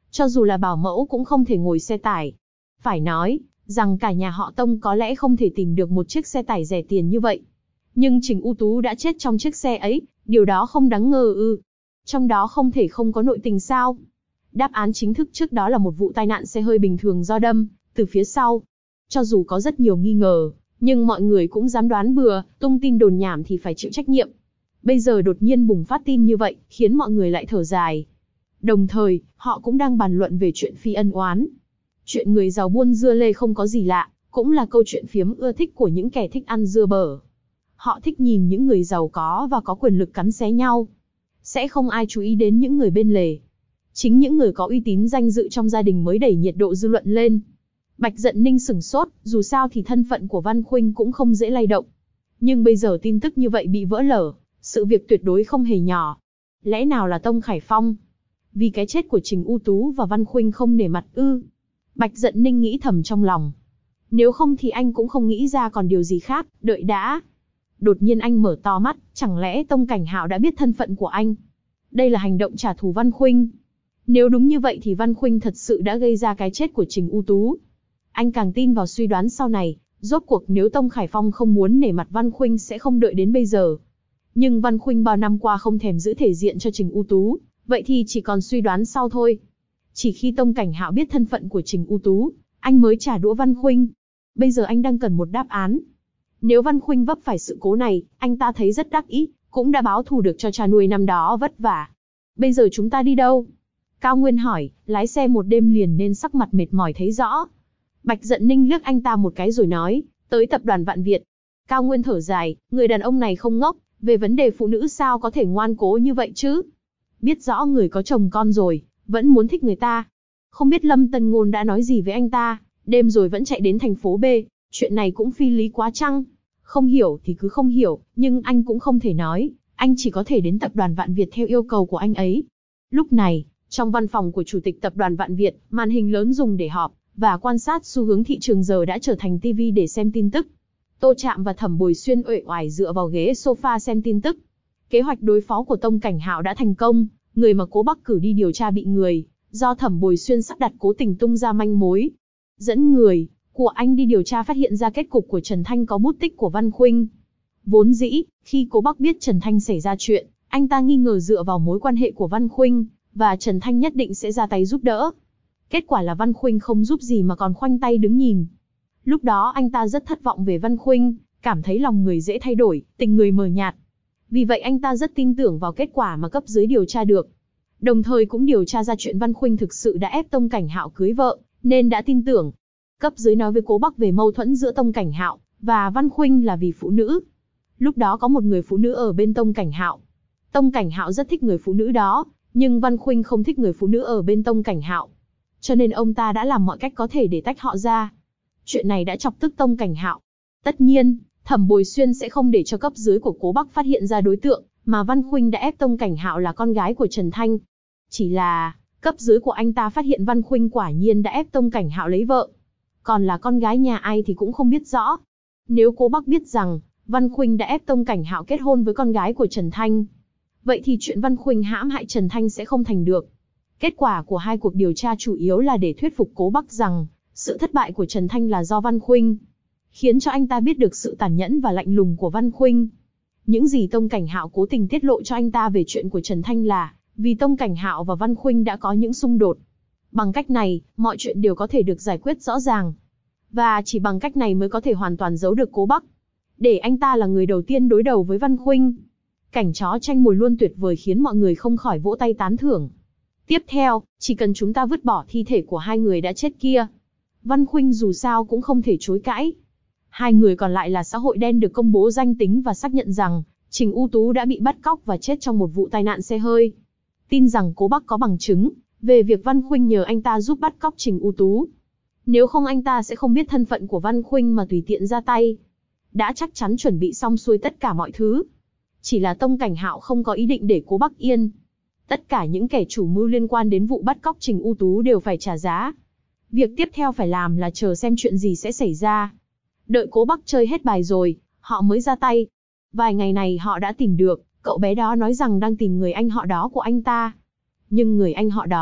Cho dù là bảo mẫu cũng không thể ngồi xe tải. Phải nói, rằng cả nhà họ Tông có lẽ không thể tìm được một chiếc xe tải rẻ tiền như vậy. Nhưng Trình U Tú đã chết trong chiếc xe ấy, điều đó không đáng ngờ ư? Trong đó không thể không có nội tình sao? Đáp án chính thức trước đó là một vụ tai nạn xe hơi bình thường do đâm từ phía sau. Cho dù có rất nhiều nghi ngờ, nhưng mọi người cũng dám đoán bừa, tung tin đồn nhảm thì phải chịu trách nhiệm. Bây giờ đột nhiên bùng phát tin như vậy, khiến mọi người lại thở dài. Đồng thời, họ cũng đang bàn luận về chuyện phi ân oán. Chuyện người giàu buôn dưa lê không có gì lạ, cũng là câu chuyện phiếm ưa thích của những kẻ thích ăn dưa bở. Họ thích nhìn những người giàu có và có quyền lực cắn xé nhau. Sẽ không ai chú ý đến những người bên lề. Chính những người có uy tín danh dự trong gia đình mới đẩy nhiệt độ dư luận lên. Bạch Dận Ninh sửng sốt, dù sao thì thân phận của Văn Khuynh cũng không dễ lay động. Nhưng bây giờ tin tức như vậy bị vỡ lở, sự việc tuyệt đối không hề nhỏ. Lẽ nào là Tông Khải Phong? Vì cái chết của Trình U Tú và Văn Khuynh không nể mặt ư? Bạch Dận Ninh nghĩ thầm trong lòng. Nếu không thì anh cũng không nghĩ ra còn điều gì khác, đợi đã. Đột nhiên anh mở to mắt, chẳng lẽ Tông Cảnh Hạo đã biết thân phận của anh? Đây là hành động trả thù Văn Khuynh. Nếu đúng như vậy thì Văn Khuynh thật sự đã gây ra cái chết của Trình U Tú. Anh càng tin vào suy đoán sau này, rốt cuộc nếu Tông Khải Phong không muốn nể mặt Văn Khuynh sẽ không đợi đến bây giờ. Nhưng Văn Khuynh bao năm qua không thèm giữ thể diện cho Trình U Tú, vậy thì chỉ còn suy đoán sau thôi. Chỉ khi Tông Cảnh Hạo biết thân phận của Trình U Tú, anh mới trả đũa Văn Khuynh. Bây giờ anh đang cần một đáp án. Nếu Văn Khuynh vấp phải sự cố này, anh ta thấy rất đắc ý, cũng đã báo thù được cho cha nuôi năm đó vất vả. Bây giờ chúng ta đi đâu? Cao Nguyên hỏi, lái xe một đêm liền nên sắc mặt mệt mỏi thấy rõ. Bạch Dận Ninh liếc anh ta một cái rồi nói, tới tập đoàn Vạn Việt. Cao Nguyên thở dài, người đàn ông này không ngốc, về vấn đề phụ nữ sao có thể ngoan cố như vậy chứ? Biết rõ người có chồng con rồi, vẫn muốn thích người ta. Không biết Lâm Tân Ngôn đã nói gì với anh ta, đêm rồi vẫn chạy đến thành phố B, chuyện này cũng phi lý quá chăng? Không hiểu thì cứ không hiểu, nhưng anh cũng không thể nói, anh chỉ có thể đến tập đoàn Vạn Việt theo yêu cầu của anh ấy. Lúc này, trong văn phòng của chủ tịch tập đoàn Vạn Việt, màn hình lớn dùng để họp và quan sát xu hướng thị trường giờ đã trở thành TV để xem tin tức. Tô Trạm và Thẩm Bồi Xuyên uể oải dựa vào ghế sofa xem tin tức. Kế hoạch đối phó của Tông Cảnh Hạo đã thành công, người mà Cố Bắc cử đi điều tra bị người, do Thẩm Bồi Xuyên sắp đặt cố tình tung ra manh mối. Dẫn người của anh đi điều tra phát hiện ra kết cục của Trần Thanh có bút tích của Văn Khuynh. Vốn dĩ, khi Cố Bắc biết Trần Thanh xảy ra chuyện, anh ta nghi ngờ dựa vào mối quan hệ của Văn Khuynh, và Trần Thanh nhất định sẽ ra tay giúp đỡ. Kết quả là Văn Khuynh không giúp gì mà còn khoanh tay đứng nhìn. Lúc đó anh ta rất thất vọng về Văn Khuynh, cảm thấy lòng người dễ thay đổi, tình người mờ nhạt. Vì vậy anh ta rất tin tưởng vào kết quả mà cấp dưới điều tra được. Đồng thời cũng điều tra ra chuyện Văn Khuynh thực sự đã ép Tông Cảnh Hạo cưới vợ, nên đã tin tưởng. Cấp dưới nói với Cố Bắc về mâu thuẫn giữa Tông Cảnh Hạo và Văn Khuynh là vì phụ nữ. Lúc đó có một người phụ nữ ở bên Tông Cảnh Hạo. Tông Cảnh Hạo rất thích người phụ nữ đó, nhưng Văn Khuynh không thích người phụ nữ ở bên Tông Cảnh Hạo. Cho nên ông ta đã làm mọi cách có thể để tách họ ra. Chuyện này đã chọc tức Tông Cảnh Hạo. Tất nhiên, Thẩm Bồi Xuyên sẽ không để cho cấp dưới của Cố Bắc phát hiện ra đối tượng mà Văn Khuynh đã ép Tông Cảnh Hạo là con gái của Trần Thanh. Chỉ là, cấp dưới của anh ta phát hiện Văn Khuynh quả nhiên đã ép Tông Cảnh Hạo lấy vợ. Còn là con gái nhà ai thì cũng không biết rõ. Nếu Cố Bắc biết rằng Văn Khuynh đã ép Tông Cảnh Hạo kết hôn với con gái của Trần Thanh, vậy thì chuyện Văn Khuynh hãm hại Trần Thanh sẽ không thành được. Kết quả của hai cuộc điều tra chủ yếu là để thuyết phục Cố Bắc rằng sự thất bại của Trần Thanh là do Văn Khuynh, khiến cho anh ta biết được sự tàn nhẫn và lạnh lùng của Văn Khuynh. Những gì Tông Cảnh Hạo cố tình tiết lộ cho anh ta về chuyện của Trần Thanh là vì Tông Cảnh Hạo và Văn Khuynh đã có những xung đột. Bằng cách này, mọi chuyện đều có thể được giải quyết rõ ràng. Và chỉ bằng cách này mới có thể hoàn toàn giấu được Cố Bắc, để anh ta là người đầu tiên đối đầu với Văn Khuynh. Cảnh chó tranh mồi luôn tuyệt vời khiến mọi người không khỏi vỗ tay tán thưởng. Tiếp theo, chỉ cần chúng ta vứt bỏ thi thể của hai người đã chết kia, Văn Khuynh dù sao cũng không thể chối cãi. Hai người còn lại là xã hội đen được công bố danh tính và xác nhận rằng Trình U Tú đã bị bắt cóc và chết trong một vụ tai nạn xe hơi. Tin rằng Cố Bắc có bằng chứng về việc Văn Khuynh nhờ anh ta giúp bắt cóc Trình U Tú. Nếu không anh ta sẽ không biết thân phận của Văn Khuynh mà tùy tiện ra tay. Đã chắc chắn chuẩn bị xong xuôi tất cả mọi thứ. Chỉ là Tông Cảnh Hạo không có ý định để Cố Bắc yên. Tất cả những kẻ chủ mưu liên quan đến vụ bắt cóc Trình U Tú đều phải trả giá. Việc tiếp theo phải làm là chờ xem chuyện gì sẽ xảy ra. Đợi Cố Bắc chơi hết bài rồi, họ mới ra tay. Vài ngày này họ đã tìm được, cậu bé đó nói rằng đang tìm người anh họ đó của anh ta. Nhưng người anh họ đó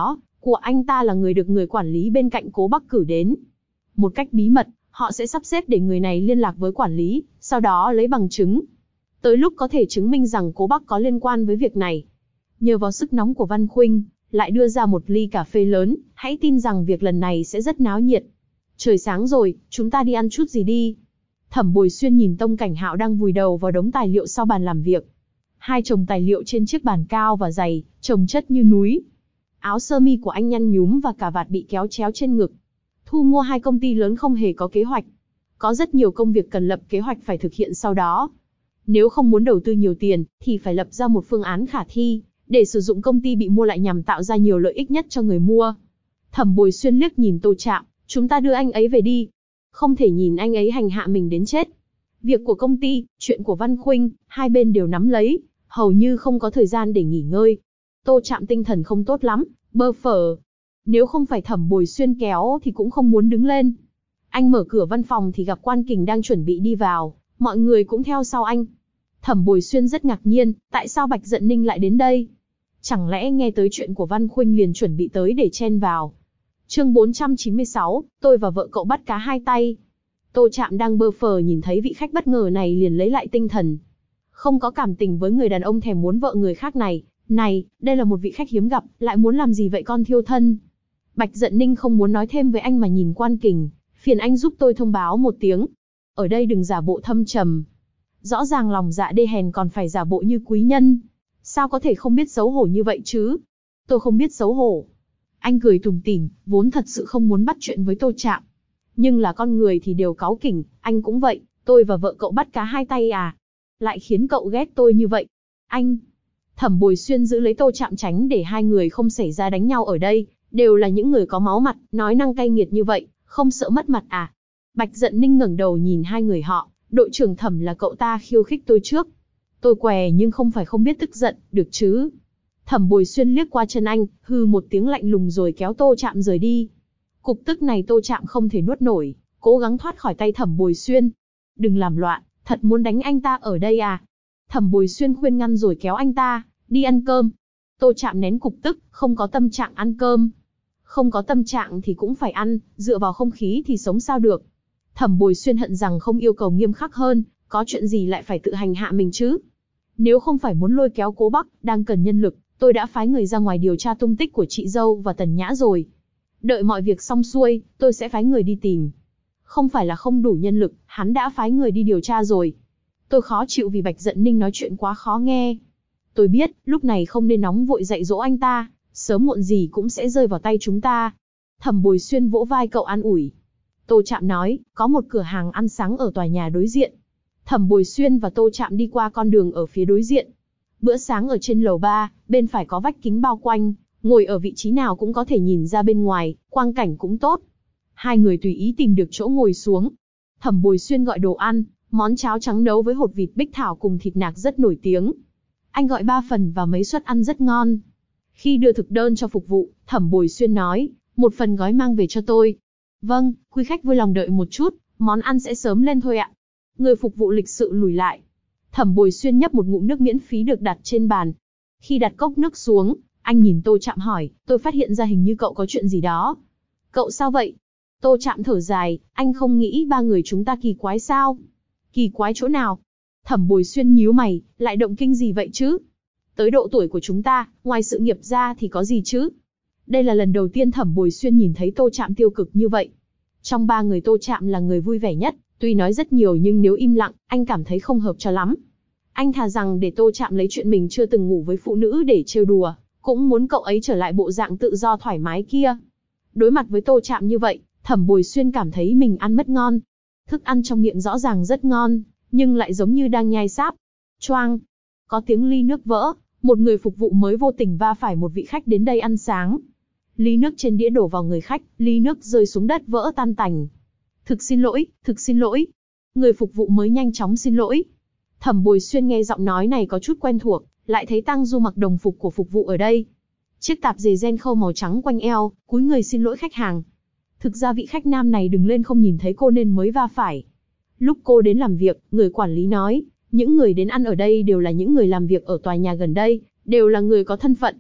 của anh ta là người được người quản lý bên cạnh Cố Bắc cử đến. Một cách bí mật, họ sẽ sắp xếp để người này liên lạc với quản lý, sau đó lấy bằng chứng. Tới lúc có thể chứng minh rằng Cố Bắc có liên quan với việc này. Nhờ vào sức nóng của Văn Khuynh, lại đưa ra một ly cà phê lớn, hãy tin rằng việc lần này sẽ rất náo nhiệt. Trời sáng rồi, chúng ta đi ăn chút gì đi. Thẩm Bồi Xuyên nhìn Tông Cảnh Hạo đang vùi đầu vào đống tài liệu sau bàn làm việc. Hai chồng tài liệu trên chiếc bàn cao và dày, chồng chất như núi. Áo sơ mi của anh nhăn nhúm và cà vạt bị kéo chéo trên ngực. Thu mua hai công ty lớn không hề có kế hoạch. Có rất nhiều công việc cần lập kế hoạch phải thực hiện sau đó. Nếu không muốn đầu tư nhiều tiền, thì phải lập ra một phương án khả thi, để sử dụng công ty bị mua lại nhằm tạo ra nhiều lợi ích nhất cho người mua. Thẩm Bồi Xuyên liếc nhìn Tô Trạm, chúng ta đưa anh ấy về đi. Không thể nhìn anh ấy hành hạ mình đến chết. Việc của công ty, chuyện của Văn Khuynh, hai bên đều nắm lấy, hầu như không có thời gian để nghỉ ngơi. Tô Trạm tinh thần không tốt lắm, bơ phờ. Nếu không phải Thẩm Bồi Xuyên kéo thì cũng không muốn đứng lên. Anh mở cửa văn phòng thì gặp Quan Kình đang chuẩn bị đi vào, mọi người cũng theo sau anh. Thẩm Bồi Xuyên rất ngạc nhiên, tại sao Bạch Dận Ninh lại đến đây? Chẳng lẽ nghe tới chuyện của Văn Khuynh liền chuẩn bị tới để chen vào? Chương 496, tôi và vợ cậu bắt cá hai tay. Tô Trạm đang bơ phờ nhìn thấy vị khách bất ngờ này liền lấy lại tinh thần. Không có cảm tình với người đàn ông thèm muốn vợ người khác này. Này, đây là một vị khách hiếm gặp, lại muốn làm gì vậy con thiêu thân? Bạch Dận Ninh không muốn nói thêm với anh mà nhìn Quan Kình, phiền anh giúp tôi thông báo một tiếng. Ở đây đừng giả bộ thâm trầm. Rõ ràng lòng dạ đê hèn còn phải giả bộ như quý nhân. Sao có thể không biết xấu hổ như vậy chứ? Tôi không biết xấu hổ. Anh cười tủm tỉm, vốn thật sự không muốn bắt chuyện với Tô Trạm. Nhưng là con người thì đều cáu kỉnh, anh cũng vậy, tôi và vợ cậu bắt cá hai tay à? Lại khiến cậu ghét tôi như vậy. Anh... Thẩm Bồi Xuyên giữ lấy Tô Trạm tránh để hai người không xảy ra đánh nhau ở đây, đều là những người có máu mặt, nói năng cay nghiệt như vậy, không sợ mất mặt à? Bạch Dận Ninh ngẩng đầu nhìn hai người họ, đội trưởng Thẩm là cậu ta khiêu khích tôi trước. Tôi què nhưng không phải không biết tức giận, được chứ? Thẩm Bồi Xuyên liếc qua chân anh, hừ một tiếng lạnh lùng rồi kéo Tô Trạm rời đi. Cục tức này Tô Trạm không thể nuốt nổi, cố gắng thoát khỏi tay Thẩm Bồi Xuyên. Đừng làm loạn, thật muốn đánh anh ta ở đây à? Thẩm Bồi Xuyên khuyên ngăn rồi kéo anh ta, đi ăn cơm. Tô Trạm nén cục tức, không có tâm trạng ăn cơm. Không có tâm trạng thì cũng phải ăn, dựa vào không khí thì sống sao được. Thẩm Bồi Xuyên hận rằng không yêu cầu nghiêm khắc hơn, có chuyện gì lại phải tự hành hạ mình chứ? Nếu không phải muốn lôi kéo Cố Bắc, đang cần nhân lực, tôi đã phái người ra ngoài điều tra tung tích của chị dâu và Tần Nhã rồi. Đợi mọi việc xong xuôi, tôi sẽ phái người đi tìm. Không phải là không đủ nhân lực, hắn đã phái người đi điều tra rồi. Tôi khó chịu vì Bạch Dận Ninh nói chuyện quá khó nghe. Tôi biết, lúc này không nên nóng vội dạy dỗ anh ta, sớm muộn gì cũng sẽ rơi vào tay chúng ta. Thẩm Bồi Xuyên vỗ vai cậu an ủi. Tô Trạm nói, có một cửa hàng ăn sáng ở tòa nhà đối diện. Thẩm Bồi Xuyên và Tô Trạm đi qua con đường ở phía đối diện. Bữa sáng ở trên lầu 3, bên phải có vách kính bao quanh, ngồi ở vị trí nào cũng có thể nhìn ra bên ngoài, quang cảnh cũng tốt. Hai người tùy ý tìm được chỗ ngồi xuống. Thẩm Bồi Xuyên gọi đồ ăn, món cháo trắng nấu với hột vịt bích thảo cùng thịt nạc rất nổi tiếng. Anh gọi 3 phần và mấy suất ăn rất ngon. Khi đưa thực đơn cho phục vụ, Thẩm Bồi Xuyên nói, một phần gói mang về cho tôi. Vâng, quý khách vui lòng đợi một chút, món ăn sẽ sớm lên thôi ạ. Người phục vụ lịch sự lùi lại. Thẩm Bồi Xuyên nhấp một ngụm nước miễn phí được đặt trên bàn. Khi đặt cốc nước xuống, anh nhìn Tô Trạm hỏi, tôi phát hiện ra hình như cậu có chuyện gì đó. Cậu sao vậy? Tô Trạm thở dài, anh không nghĩ ba người chúng ta kỳ quái sao? Kỳ quái chỗ nào? Thẩm Bồi Xuyên nhíu mày, lại động kinh gì vậy chứ? Tới độ tuổi của chúng ta, ngoài sự nghiệp ra thì có gì chứ? Đây là lần đầu tiên Thẩm Bồi Xuyên nhìn thấy Tô Trạm tiêu cực như vậy. Trong ba người Tô Trạm là người vui vẻ nhất, tuy nói rất nhiều nhưng nếu im lặng, anh cảm thấy không hợp cho lắm. Anh thà rằng để Tô Trạm lấy chuyện mình chưa từng ngủ với phụ nữ để trêu đùa, cũng muốn cậu ấy trở lại bộ dạng tự do thoải mái kia. Đối mặt với Tô Trạm như vậy, Thẩm Bồi Xuyên cảm thấy mình ăn mất ngon. Thức ăn trong miệng rõ ràng rất ngon, nhưng lại giống như đang nhai sáp. Choang! Có tiếng ly nước vỡ, một người phục vụ mới vô tình va phải một vị khách đến đây ăn sáng. Ly nước trên đĩa đổ vào người khách, ly nước rơi xuống đất vỡ tan tành. Thực xin lỗi, thực xin lỗi. Người phục vụ mới nhanh chóng xin lỗi. Thẩm Bồi Xuyên nghe giọng nói này có chút quen thuộc, lại thấy Tang Du mặc đồng phục của phục vụ ở đây. Chiếc tạp dề ren khâu màu trắng quanh eo, cúi người xin lỗi khách hàng. Thực ra vị khách nam này đứng lên không nhìn thấy cô nên mới va phải. Lúc cô đến làm việc, người quản lý nói, những người đến ăn ở đây đều là những người làm việc ở tòa nhà gần đây, đều là người có thân phận.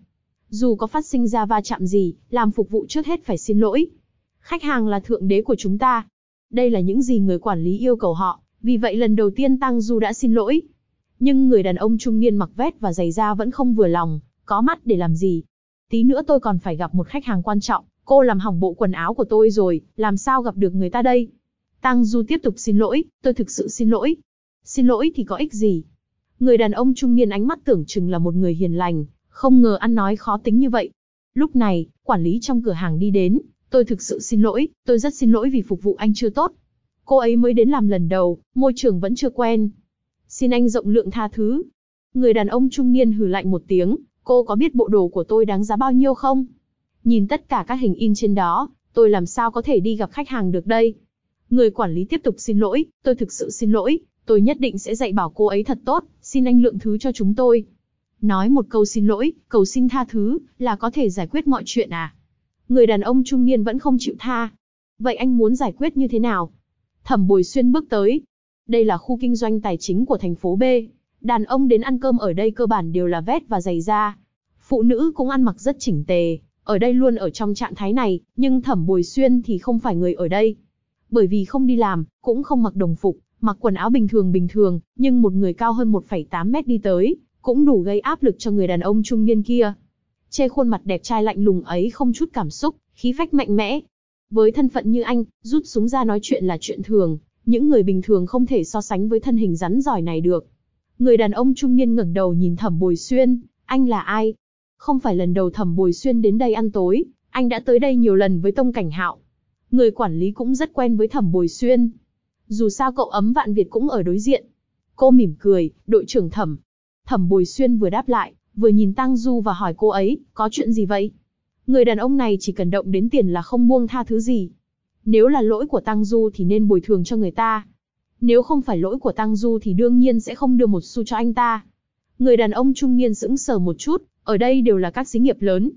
Dù có phát sinh ra va chạm gì, làm phục vụ trước hết phải xin lỗi. Khách hàng là thượng đế của chúng ta. Đây là những gì người quản lý yêu cầu họ, vì vậy lần đầu tiên Tang Du đã xin lỗi. Nhưng người đàn ông trung niên mặc vest và giày da vẫn không vừa lòng, có mắt để làm gì. Tí nữa tôi còn phải gặp một khách hàng quan trọng, cô làm hỏng bộ quần áo của tôi rồi, làm sao gặp được người ta đây? Tang Du tiếp tục xin lỗi, tôi thực sự xin lỗi. Xin lỗi thì có ích gì? Người đàn ông trung niên ánh mắt tưởng chừng là một người hiền lành, không ngờ ăn nói khó tính như vậy. Lúc này, quản lý trong cửa hàng đi đến, tôi thực sự xin lỗi, tôi rất xin lỗi vì phục vụ anh chưa tốt. Cô ấy mới đến làm lần đầu, môi trường vẫn chưa quen. Xin anh rộng lượng tha thứ. Người đàn ông trung niên hừ lạnh một tiếng, cô có biết bộ đồ của tôi đáng giá bao nhiêu không? Nhìn tất cả các hình in trên đó, tôi làm sao có thể đi gặp khách hàng được đây? Người quản lý tiếp tục xin lỗi, tôi thực sự xin lỗi, tôi nhất định sẽ dạy bảo cô ấy thật tốt, xin anh lượng thứ cho chúng tôi. Nói một câu xin lỗi, cầu xin tha thứ, là có thể giải quyết mọi chuyện à? Người đàn ông trung niên vẫn không chịu tha. Vậy anh muốn giải quyết như thế nào? Thẩm Bồi Xuyên bước tới. Đây là khu kinh doanh tài chính của thành phố B. Đàn ông đến ăn cơm ở đây cơ bản đều là vest và giày da. Phụ nữ cũng ăn mặc rất chỉnh tề, ở đây luôn ở trong trạng thái này, nhưng Thẩm Bồi Xuyên thì không phải người ở đây. Bởi vì không đi làm, cũng không mặc đồng phục, mặc quần áo bình thường, nhưng một người cao hơn 1,8 mét đi tới, cũng đủ gây áp lực cho người đàn ông trung niên kia. Trên khuôn mặt đẹp trai lạnh lùng ấy không chút cảm xúc, khí phách mạnh mẽ. Với thân phận như anh, rút súng ra nói chuyện là chuyện thường, những người bình thường không thể so sánh với thân hình rắn rỏi này được. Người đàn ông trung niên ngẩng đầu nhìn Thẩm Bồi Xuyên, anh là ai? Không phải lần đầu Thẩm Bồi Xuyên đến đây ăn tối, anh đã tới đây nhiều lần với Tông Cảnh Hạo. Người quản lý cũng rất quen với Thẩm Bồi Xuyên. Dù sao cậu ấm Vạn Việt cũng ở đối diện. Cô mỉm cười, đội trưởng Thẩm. Thẩm Bồi Xuyên vừa đáp lại, vừa nhìn Tang Du và hỏi cô ấy, có chuyện gì vậy? Người đàn ông này chỉ cần động đến tiền là không buông tha thứ gì. Nếu là lỗi của Tang Du thì nên bồi thường cho người ta. Nếu không phải lỗi của Tang Du thì đương nhiên sẽ không đưa một xu cho anh ta. Người đàn ông trung niên sững sờ một chút, ở đây đều là các xí nghiệp lớn.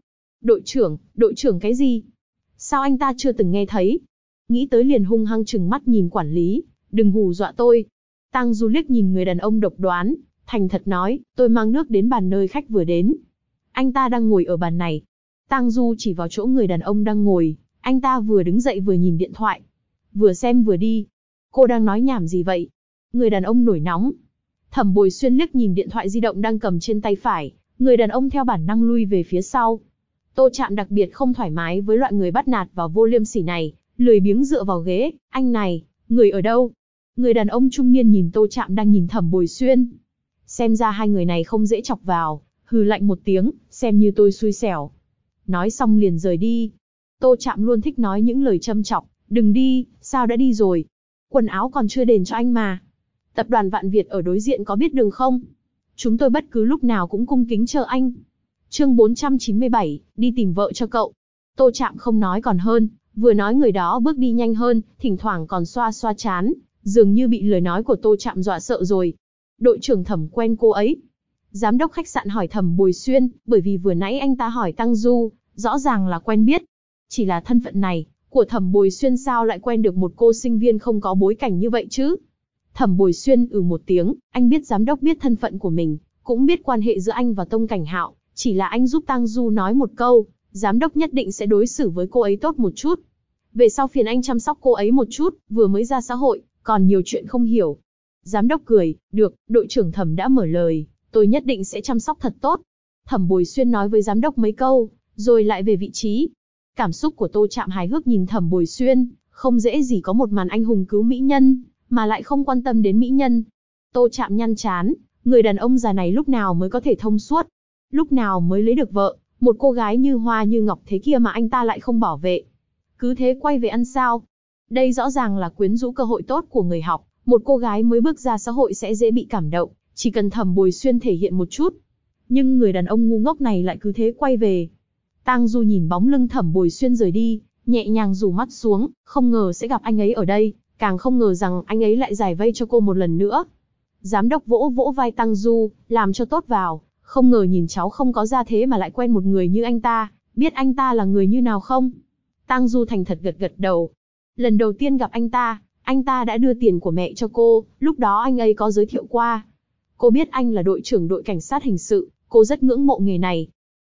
Đội trưởng cái gì? Sao anh ta chưa từng nghe thấy? Nghĩ tới liền hung hăng trừng mắt nhìn quản lý, đừng hù dọa tôi. Tang Du liếc nhìn người đàn ông độc đoán, thành thật nói, tôi mang nước đến bàn nơi khách vừa đến. Anh ta đang ngồi ở bàn này. Tang Du chỉ vào chỗ người đàn ông đang ngồi, anh ta vừa đứng dậy vừa nhìn điện thoại. Vừa xem vừa đi. Cô đang nói nhảm gì vậy? Người đàn ông nổi nóng. Thẩm Bồi Xuyên liếc nhìn điện thoại di động đang cầm trên tay phải, người đàn ông theo bản năng lui về phía sau. Tô Trạm đặc biệt không thoải mái với loại người bắt nạt và vô liêm sỉ này, lười biếng dựa vào ghế, anh này, người ở đâu? Người đàn ông trung niên nhìn Tô Trạm đang nhìn Thẩm Bồi Xuyên. Xem ra hai người này không dễ chọc vào, hừ lạnh một tiếng, xem như tôi xui xẻo. Nói xong liền rời đi. Tô Trạm luôn thích nói những lời châm chọc, đừng đi, sao đã đi rồi? Quần áo còn chưa đền cho anh mà. Tập đoàn Vạn Việt ở đối diện có biết đường không? Chúng tôi bất cứ lúc nào cũng cung kính chờ anh. Chương 497, đi tìm vợ cho cậu. Tô Trạm không nói còn hơn, vừa nói người đó bước đi nhanh hơn, thỉnh thoảng còn xoa xoa trán, dường như bị lời nói của Tô Trạm dọa sợ rồi. Đội trưởng Thẩm quen cô ấy. Giám đốc khách sạn hỏi Thẩm Bồi Xuyên, bởi vì vừa nãy anh ta hỏi Tang Du, rõ ràng là quen biết. Chỉ là thân phận này, của Thẩm Bồi Xuyên sao lại quen được một cô sinh viên không có bối cảnh như vậy chứ? Thẩm Bồi Xuyên một tiếng, anh biết giám đốc biết thân phận của mình, cũng biết quan hệ giữa anh và Tông Cảnh Hạo, chỉ là anh giúp Tang Du nói một câu, giám đốc nhất định sẽ đối xử với cô ấy tốt một chút. Về sau phiền anh chăm sóc cô ấy một chút, vừa mới ra xã hội, còn nhiều chuyện không hiểu. Giám đốc cười, được, đội trưởng Thẩm đã mở lời, tôi nhất định sẽ chăm sóc thật tốt. Thẩm Bồi Xuyên nói với giám đốc mấy câu, rồi lại về vị trí. Cảm xúc của Tô Trạm hài hước nhìn Thẩm Bồi Xuyên, không dễ gì có một màn anh hùng cứu mỹ nhân, mà lại không quan tâm đến mỹ nhân. Tô Trạm nhăn chán, người đàn ông già này lúc nào mới có thể thông suốt? Lúc nào mới lấy được vợ, một cô gái như hoa như ngọc thế kia mà anh ta lại không bảo vệ? Cứ thế quay về ăn sao? Đây rõ ràng là quyến rũ cơ hội tốt của người học, một cô gái mới bước ra xã hội sẽ dễ bị cảm động, chỉ cần Thẩm Bồi Xuyên thể hiện một chút. Nhưng người đàn ông ngu ngốc này lại cứ thế quay về. Tang Du nhìn bóng lưng Thẩm Bồi Xuyên rời đi, nhẹ nhàng rủ mắt xuống, không ngờ sẽ gặp anh ấy ở đây, càng không ngờ rằng anh ấy lại giải vây cho cô một lần nữa. Giám đốc vỗ vỗ vai Tang Du, làm cho tốt vào, không ngờ nhìn cháu không có gia thế mà lại quen một người như anh ta, biết anh ta là người như nào không? Tang Du thành thật gật gật đầu. Lần đầu tiên gặp anh ta đã đưa tiền của mẹ cho cô, lúc đó anh ấy có giới thiệu qua. Cô biết anh là đội trưởng đội cảnh sát hình sự, cô rất ngưỡng mộ nghề này.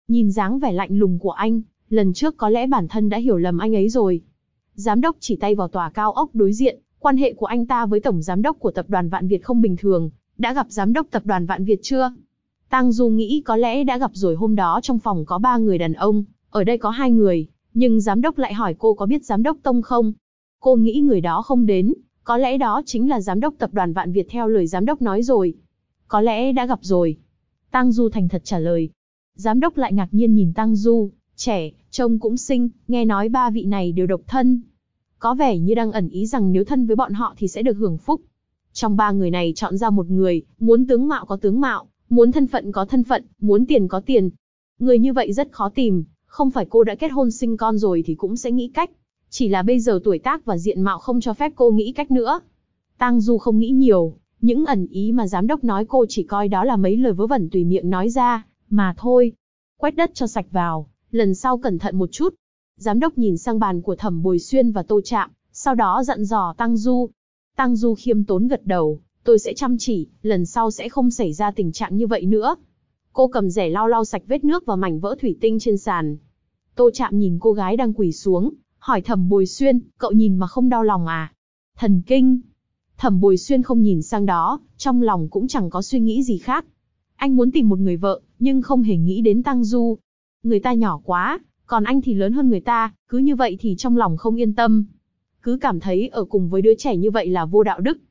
Nhìn dáng vẻ lạnh lùng của anh, lần trước có lẽ bản thân đã hiểu lầm anh ấy rồi. Giám đốc chỉ tay vào tòa cao ốc đối diện, quan hệ của anh ta với tổng giám đốc của tập đoàn Vạn Việt không bình thường, đã gặp giám đốc tập đoàn Vạn Việt chưa? Tang Du nghĩ có lẽ đã gặp rồi, hôm đó trong phòng có 3 người đàn ông, ở đây có 2 người, nhưng giám đốc lại hỏi cô có biết giám đốc Tông không? Cô nghĩ người đó không đến, có lẽ đó chính là giám đốc tập đoàn Vạn Việt theo lời giám đốc nói rồi. Có lẽ đã gặp rồi. Tang Du thành thật trả lời. Giám đốc lại ngạc nhiên nhìn Tang Du, trẻ, trông cũng xinh, nghe nói 3 vị này đều độc thân. Có vẻ như đang ẩn ý rằng nếu thân với bọn họ thì sẽ được hưởng phúc. Trong 3 người này chọn ra một người, muốn tướng mạo có tướng mạo, muốn thân phận có thân phận, muốn tiền có tiền. Người như vậy rất khó tìm, không phải cô đã kết hôn sinh con rồi thì cũng sẽ nghĩ cách. Chỉ là bây giờ tuổi tác và diện mạo không cho phép cô nghĩ cách nữa. Tang Du không nghĩ nhiều, những ẩn ý mà giám đốc nói cô chỉ coi đó là mấy lời vớ vẩn tùy miệng nói ra, mà thôi. Quét đất cho sạch vào, lần sau cẩn thận một chút. Giám đốc nhìn sang bàn của Thẩm Bồi Xuyên và Tô Trạm, sau đó dặn dò Tang Du. Tang Du khiêm tốn gật đầu, tôi sẽ chăm chỉ, lần sau sẽ không xảy ra tình trạng như vậy nữa. Cô cầm rẻ lau lau sạch vết nước và mảnh vỡ thủy tinh trên sàn. Tô Trạm nhìn cô gái đang quỳ xuống, hỏi Thẩm Bồi Xuyên, cậu nhìn mà không đau lòng à? Thần kinh. Thẩm Bồi Xuyên không nhìn sang đó, trong lòng cũng chẳng có suy nghĩ gì khác. Anh muốn tìm một người vợ, nhưng không hề nghĩ đến Tang Du. Người ta nhỏ quá, còn anh thì lớn hơn người ta, cứ như vậy thì trong lòng không yên tâm. Cứ cảm thấy ở cùng với đứa trẻ như vậy là vô đạo đức.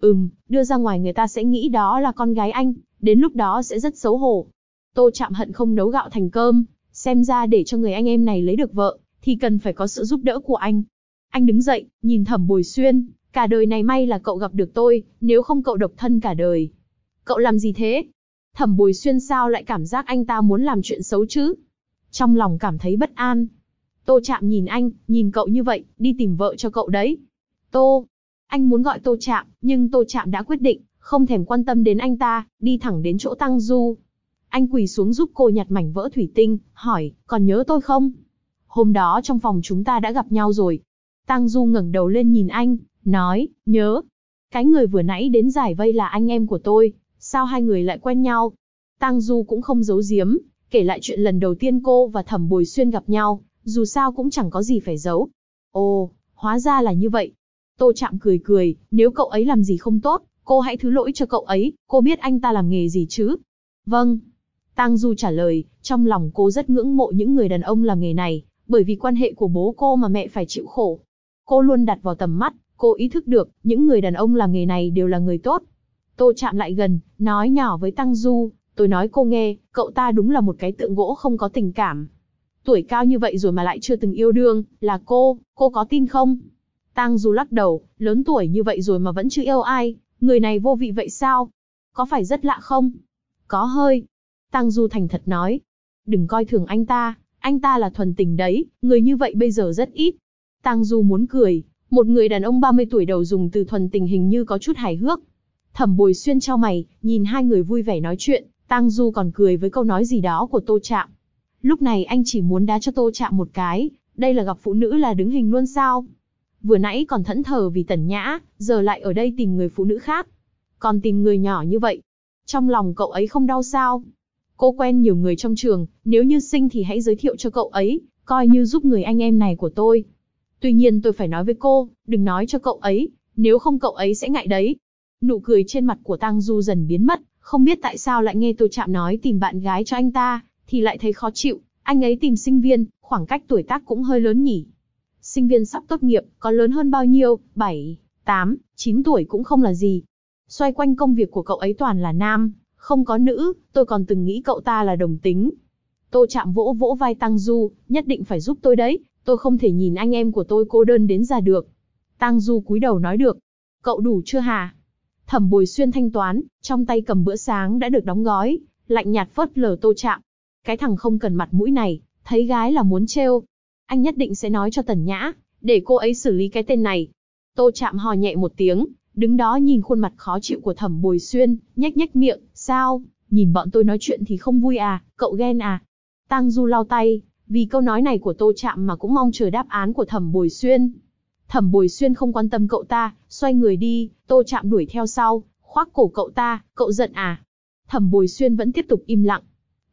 Đưa ra ngoài người ta sẽ nghĩ đó là con gái anh, đến lúc đó sẽ rất xấu hổ. Tô Trạm hận không nấu gạo thành cơm, xem ra để cho người anh em này lấy được vợ, thì cần phải có sự giúp đỡ của anh. Anh đứng dậy, nhìn Thẩm Bồi Xuyên, cả đời này may là cậu gặp được tôi, nếu không cậu độc thân cả đời. Cậu làm gì thế? Thẩm Bồi Xuyên sao lại cảm giác anh ta muốn làm chuyện xấu chứ? Trong lòng cảm thấy bất an. Tô Trạm nhìn anh, nhìn cậu như vậy, đi tìm vợ cho cậu đấy. Tô. Anh muốn gọi Tô Trạm, nhưng Tô Trạm đã quyết định, không thèm quan tâm đến anh ta, đi thẳng đến chỗ Tang Du. Anh quỳ xuống giúp cô nhặt mảnh vỡ thủy tinh, hỏi, còn nhớ tôi không? Hôm đó trong phòng chúng ta đã gặp nhau rồi. Tang Du ngẩng đầu lên nhìn anh, nói, nhớ. Cái người vừa nãy đến giải vây là anh em của tôi, sao hai người lại quen nhau? Tang Du cũng không giấu giếm, kể lại chuyện lần đầu tiên cô và Thẩm Bồi Xuyên gặp nhau, dù sao cũng chẳng có gì phải giấu. Ồ, hóa ra là như vậy. Tô Trạm cười cười, nếu cậu ấy làm gì không tốt, cô hãy thứ lỗi cho cậu ấy, cô biết anh ta làm nghề gì chứ? Vâng. Tang Du trả lời, trong lòng cô rất ngưỡng mộ những người đàn ông làm nghề này, bởi vì quan hệ của bố cô mà mẹ phải chịu khổ. Cô luôn đặt vào tầm mắt, cô ý thức được, những người đàn ông làm nghề này đều là người tốt. Tô Trạm lại gần, nói nhỏ với Tang Du, tôi nói cô nghe, cậu ta đúng là một cái tượng gỗ không có tình cảm. Tuổi cao như vậy rồi mà lại chưa từng yêu đương, là cô có tin không? Tang Du lắc đầu, lớn tuổi như vậy rồi mà vẫn chưa yêu ai, người này vô vị vậy sao? Có phải rất lạ không? Có hơi. Tang Du thành thật nói. Đừng coi thường anh ta là thuần tình đấy, người như vậy bây giờ rất ít. Tang Du muốn cười, một người đàn ông 30 tuổi đầu dùng từ thuần tình hình như có chút hài hước. Thẩm Bồi Xuyên chau mày, nhìn hai người vui vẻ nói chuyện, Tang Du còn cười với câu nói gì đó của Tô Trạm. Lúc này anh chỉ muốn đá cho Tô Trạm một cái, đây là gặp phụ nữ là đứng hình luôn sao? Vừa nãy còn thẫn thờ vì Tần Nhã, giờ lại ở đây tìm người phụ nữ khác. Còn tìm người nhỏ như vậy. Trong lòng cậu ấy không đau sao? Cô quen nhiều người trong trường, nếu như xinh thì hãy giới thiệu cho cậu ấy, coi như giúp người anh em này của tôi. Tuy nhiên tôi phải nói với cô, đừng nói cho cậu ấy, nếu không cậu ấy sẽ ngại đấy. Nụ cười trên mặt của Tang Du dần biến mất, không biết tại sao lại nghe Tô Trạm nói tìm bạn gái cho anh ta, thì lại thấy khó chịu, anh ấy tìm sinh viên, khoảng cách tuổi tác cũng hơi lớn nhỉ. Sinh viên sắp tốt nghiệp, có lớn hơn bao nhiêu, 7, 8, 9 tuổi cũng không là gì. Xoay quanh công việc của cậu ấy toàn là nam, không có nữ, tôi còn từng nghĩ cậu ta là đồng tính. Tô Trạm vỗ vỗ vai Tang Du, nhất định phải giúp tôi đấy, tôi không thể nhìn anh em của tôi cô đơn đến già được. Tang Du cúi đầu nói được. Cậu đủ chưa hả? Thẩm Bồi Xuyên thanh toán, trong tay cầm bữa sáng đã được đóng gói, lạnh nhạt phớt lờ Tô Trạm. Cái thằng không cần mặt mũi này, thấy gái là muốn trêu. Anh nhất định sẽ nói cho Tần Nhã, để cô ấy xử lý cái tên này. Tô Trạm hò nhẹ một tiếng, đứng đó nhìn khuôn mặt khó chịu của Thẩm Bồi Xuyên, nhếch nhếch miệng, sao, nhìn bọn tôi nói chuyện thì không vui à, cậu ghen à? Tang Du lau tay, vì câu nói này của Tô Trạm mà cũng mong chờ đáp án của Thẩm Bồi Xuyên. Thẩm Bồi Xuyên không quan tâm cậu ta, xoay người đi, Tô Trạm đuổi theo sau, khoác cổ cậu ta, cậu giận à? Thẩm Bồi Xuyên vẫn tiếp tục im lặng.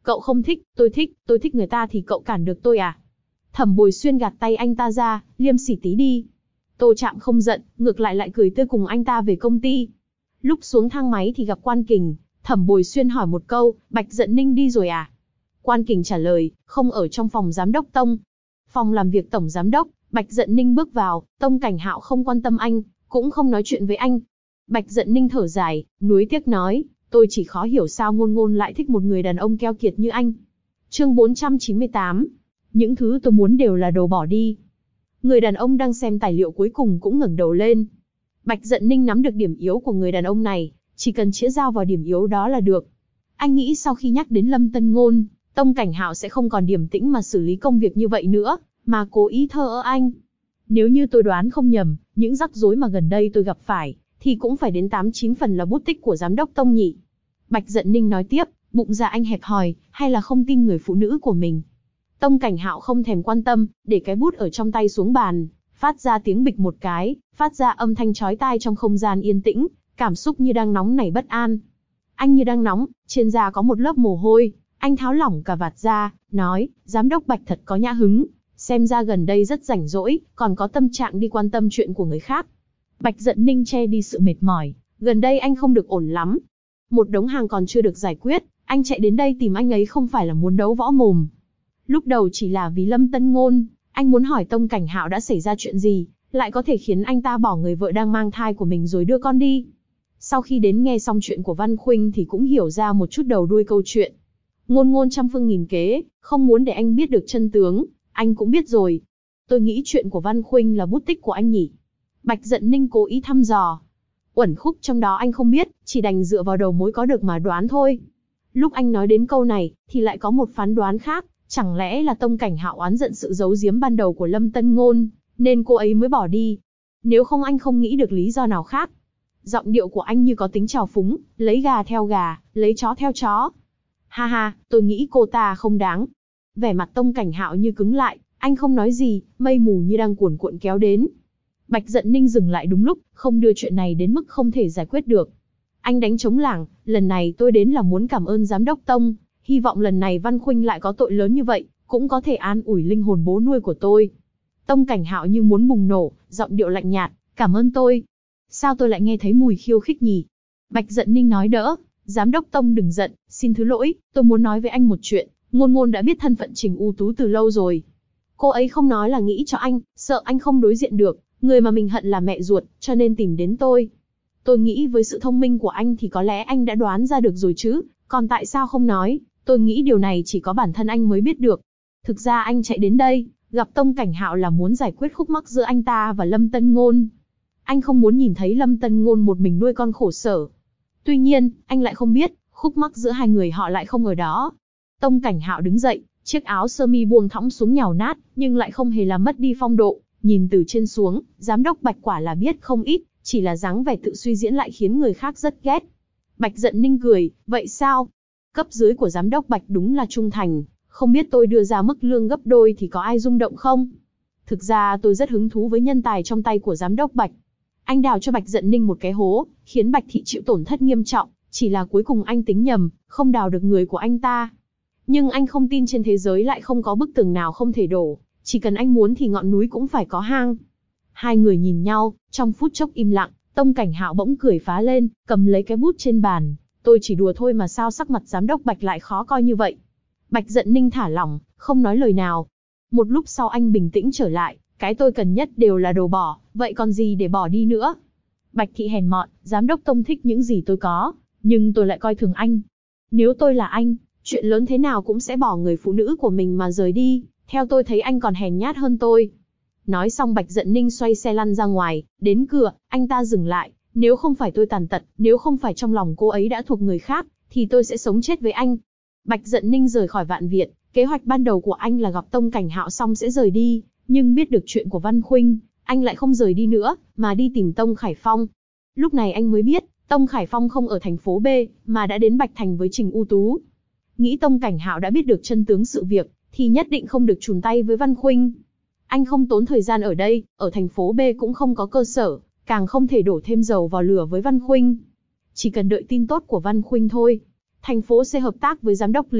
Cậu không thích, tôi thích người ta thì cậu cản được tôi à? Thẩm Bồi Xuyên gạt tay anh ta ra, liêm sỉ tí đi. Tô Trạm không giận, ngược lại cười tươi cùng anh ta về công ty. Lúc xuống thang máy thì gặp Quan Kình, Thẩm Bồi Xuyên hỏi một câu, Bạch Dận Ninh đi rồi à? Quan Kình trả lời, không ở trong phòng giám đốc Tông. Phòng làm việc tổng giám đốc, Bạch Dận Ninh bước vào, Tông Cảnh Hạo không quan tâm anh, cũng không nói chuyện với anh. Bạch Dận Ninh thở dài, nuối tiếc nói, tôi chỉ khó hiểu sao Ngôn Ngôn lại thích một người đàn ông keo kiệt như anh. Chương 498. Những thứ tôi muốn đều là đồ bỏ đi. Người đàn ông đang xem tài liệu cuối cùng cũng ngẩng đầu lên. Bạch Dận Ninh nắm được điểm yếu của người đàn ông này, chỉ cần chĩa dao vào điểm yếu đó là được. Anh nghĩ sau khi nhắc đến Lâm Tân Ngôn, Tông Cảnh Hạo sẽ không còn điềm tĩnh mà xử lý công việc như vậy nữa, mà cố ý thờ ơ anh. Nếu như tôi đoán không nhầm, những rắc rối mà gần đây tôi gặp phải, thì cũng phải đến 8-9 phần là bút tích của giám đốc Tông nhỉ. Bạch Dận Ninh nói tiếp, bụng dạ anh hẹp hòi, hay là không tin người phụ nữ của mình. Tông Cảnh Hạo không thèm quan tâm, để cái bút ở trong tay xuống bàn, phát ra tiếng bịch một cái, phát ra âm thanh chói tai trong không gian yên tĩnh, cảm xúc như đang nóng nảy bất an. Anh như đang nóng, trên da có một lớp mồ hôi, anh tháo lỏng cà vạt ra, nói, giám đốc Bạch thật có nhã hứng, xem ra gần đây rất rảnh rỗi, còn có tâm trạng đi quan tâm chuyện của người khác. Bạch Dận Ninh che đi sự mệt mỏi, gần đây anh không được ổn lắm. Một đống hàng còn chưa được giải quyết, anh chạy đến đây tìm anh ấy không phải là muốn đấu võ mồm. Lúc đầu chỉ là vì Lâm Tân Ngôn, anh muốn hỏi Tông Cảnh Hạo đã xảy ra chuyện gì, lại có thể khiến anh ta bỏ người vợ đang mang thai của mình rồi đưa con đi. Sau khi đến nghe xong chuyện của Văn Khuynh thì cũng hiểu ra một chút đầu đuôi câu chuyện. Ngôn Ngôn trăm phương nghìn kế, không muốn để anh biết được chân tướng, anh cũng biết rồi. Tôi nghĩ chuyện của Văn Khuynh là bút tích của anh nhỉ? Bạch Dận Ninh cố ý thăm dò. Uẩn khúc trong đó anh không biết, chỉ đành dựa vào đầu mối có được mà đoán thôi. Lúc anh nói đến câu này, thì lại có một phán đoán khác, chẳng lẽ là Tông Cảnh Hạo oán giận sự giấu giếm ban đầu của Lâm Tân Ngôn, nên cô ấy mới bỏ đi. Nếu không anh không nghĩ được lý do nào khác. Giọng điệu của anh như có tính trào phúng, lấy gà theo gà, lấy chó theo chó. Ha ha, tôi nghĩ cô ta không đáng. Vẻ mặt Tông Cảnh Hạo như cứng lại, anh không nói gì, mây mù như đang cuồn cuộn kéo đến. Bạch Dận Ninh dừng lại đúng lúc, không đưa chuyện này đến mức không thể giải quyết được. Anh đánh trống lảng, lần này tôi đến là muốn cảm ơn giám đốc Tông, hy vọng lần này Văn Khuynh lại có tội lớn như vậy, cũng có thể an ủi linh hồn bố nuôi của tôi. Tông Cảnh Hạo như muốn bùng nổ, giọng điệu lạnh nhạt, cảm ơn tôi. Sao tôi lại nghe thấy mùi khiêu khích nhỉ? Bạch Dận Ninh nói đỡ, giám đốc Tông đừng giận, xin thứ lỗi, tôi muốn nói với anh một chuyện, Ngôn Ngôn đã biết thân phận Trình U Tú từ lâu rồi. Cô ấy không nói là nghĩ cho anh, sợ anh không đối diện được, người mà mình hận là mẹ ruột, cho nên tìm đến tôi. Tôi nghĩ với sự thông minh của anh thì có lẽ anh đã đoán ra được rồi chứ, còn tại sao không nói, tôi nghĩ điều này chỉ có bản thân anh mới biết được. Thực ra anh chạy đến đây, gặp Tông Cảnh Hạo là muốn giải quyết khúc mắc giữa anh ta và Lâm Tân Ngôn. Anh không muốn nhìn thấy Lâm Tân Ngôn một mình nuôi con khổ sở. Tuy nhiên, anh lại không biết, khúc mắc giữa hai người họ lại không ở đó. Tông Cảnh Hạo đứng dậy, chiếc áo sơ mi buông thõng xuống nhàu nát, nhưng lại không hề làm mất đi phong độ. Nhìn từ trên xuống, giám đốc Bạch quả là biết không ít, chỉ là dáng vẻ tự suy diễn lại khiến người khác rất ghét. Bạch Dận Ninh cười, vậy sao? Cấp dưới của giám đốc Bạch đúng là trung thành, không biết tôi đưa ra mức lương gấp đôi thì có ai rung động không? Thực ra tôi rất hứng thú với nhân tài trong tay của giám đốc Bạch. Anh đào cho Bạch Dận Ninh một cái hố, khiến Bạch Thị chịu tổn thất nghiêm trọng, chỉ là cuối cùng anh tính nhầm, không đào được người của anh ta. Nhưng anh không tin trên thế giới lại không có bức tường nào không thể đổ, chỉ cần anh muốn thì ngọn núi cũng phải có hang. Hai người nhìn nhau, trong phút chốc im lặng, Tông Cảnh Hạo bỗng cười phá lên, cầm lấy cái bút trên bàn. Tôi chỉ đùa thôi mà sao sắc mặt giám đốc Bạch lại khó coi như vậy? Bạch Dận Ninh thả lỏng, không nói lời nào. Một lúc sau anh bình tĩnh trở lại, cái tôi cần nhất đều là đồ bỏ, vậy còn gì để bỏ đi nữa? Bạch Thị hèn mọn, giám đốc Tông thích những gì tôi có, nhưng tôi lại coi thường anh. Nếu tôi là anh, chuyện lớn thế nào cũng sẽ bỏ người phụ nữ của mình mà rời đi, theo tôi thấy anh còn hèn nhát hơn tôi. Nói xong Bạch Dận Ninh xoay xe lăn ra ngoài, đến cửa, anh ta dừng lại, nếu không phải tôi tàn tật, nếu không phải trong lòng cô ấy đã thuộc người khác, thì tôi sẽ sống chết với anh. Bạch Dận Ninh rời khỏi Vạn Việt, kế hoạch ban đầu của anh là gặp Tông Cảnh Hạo xong sẽ rời đi, nhưng biết được chuyện của Văn Khuynh, anh lại không rời đi nữa, mà đi tìm Tông Khải Phong. Lúc này anh mới biết, Tông Khải Phong không ở thành phố B, mà đã đến Bạch Thành với Trình U Tú. Nghĩ Tông Cảnh Hạo đã biết được chân tướng sự việc, thì nhất định không được chùn tay với Văn Khuynh. Anh không tốn thời gian ở đây, ở thành phố B cũng không có cơ sở, càng không thể đổ thêm dầu vào lửa với Văn Khuynh. Chỉ cần đợi tin tốt của Văn Khuynh thôi. Thành phố C hợp tác với giám đốc Lý,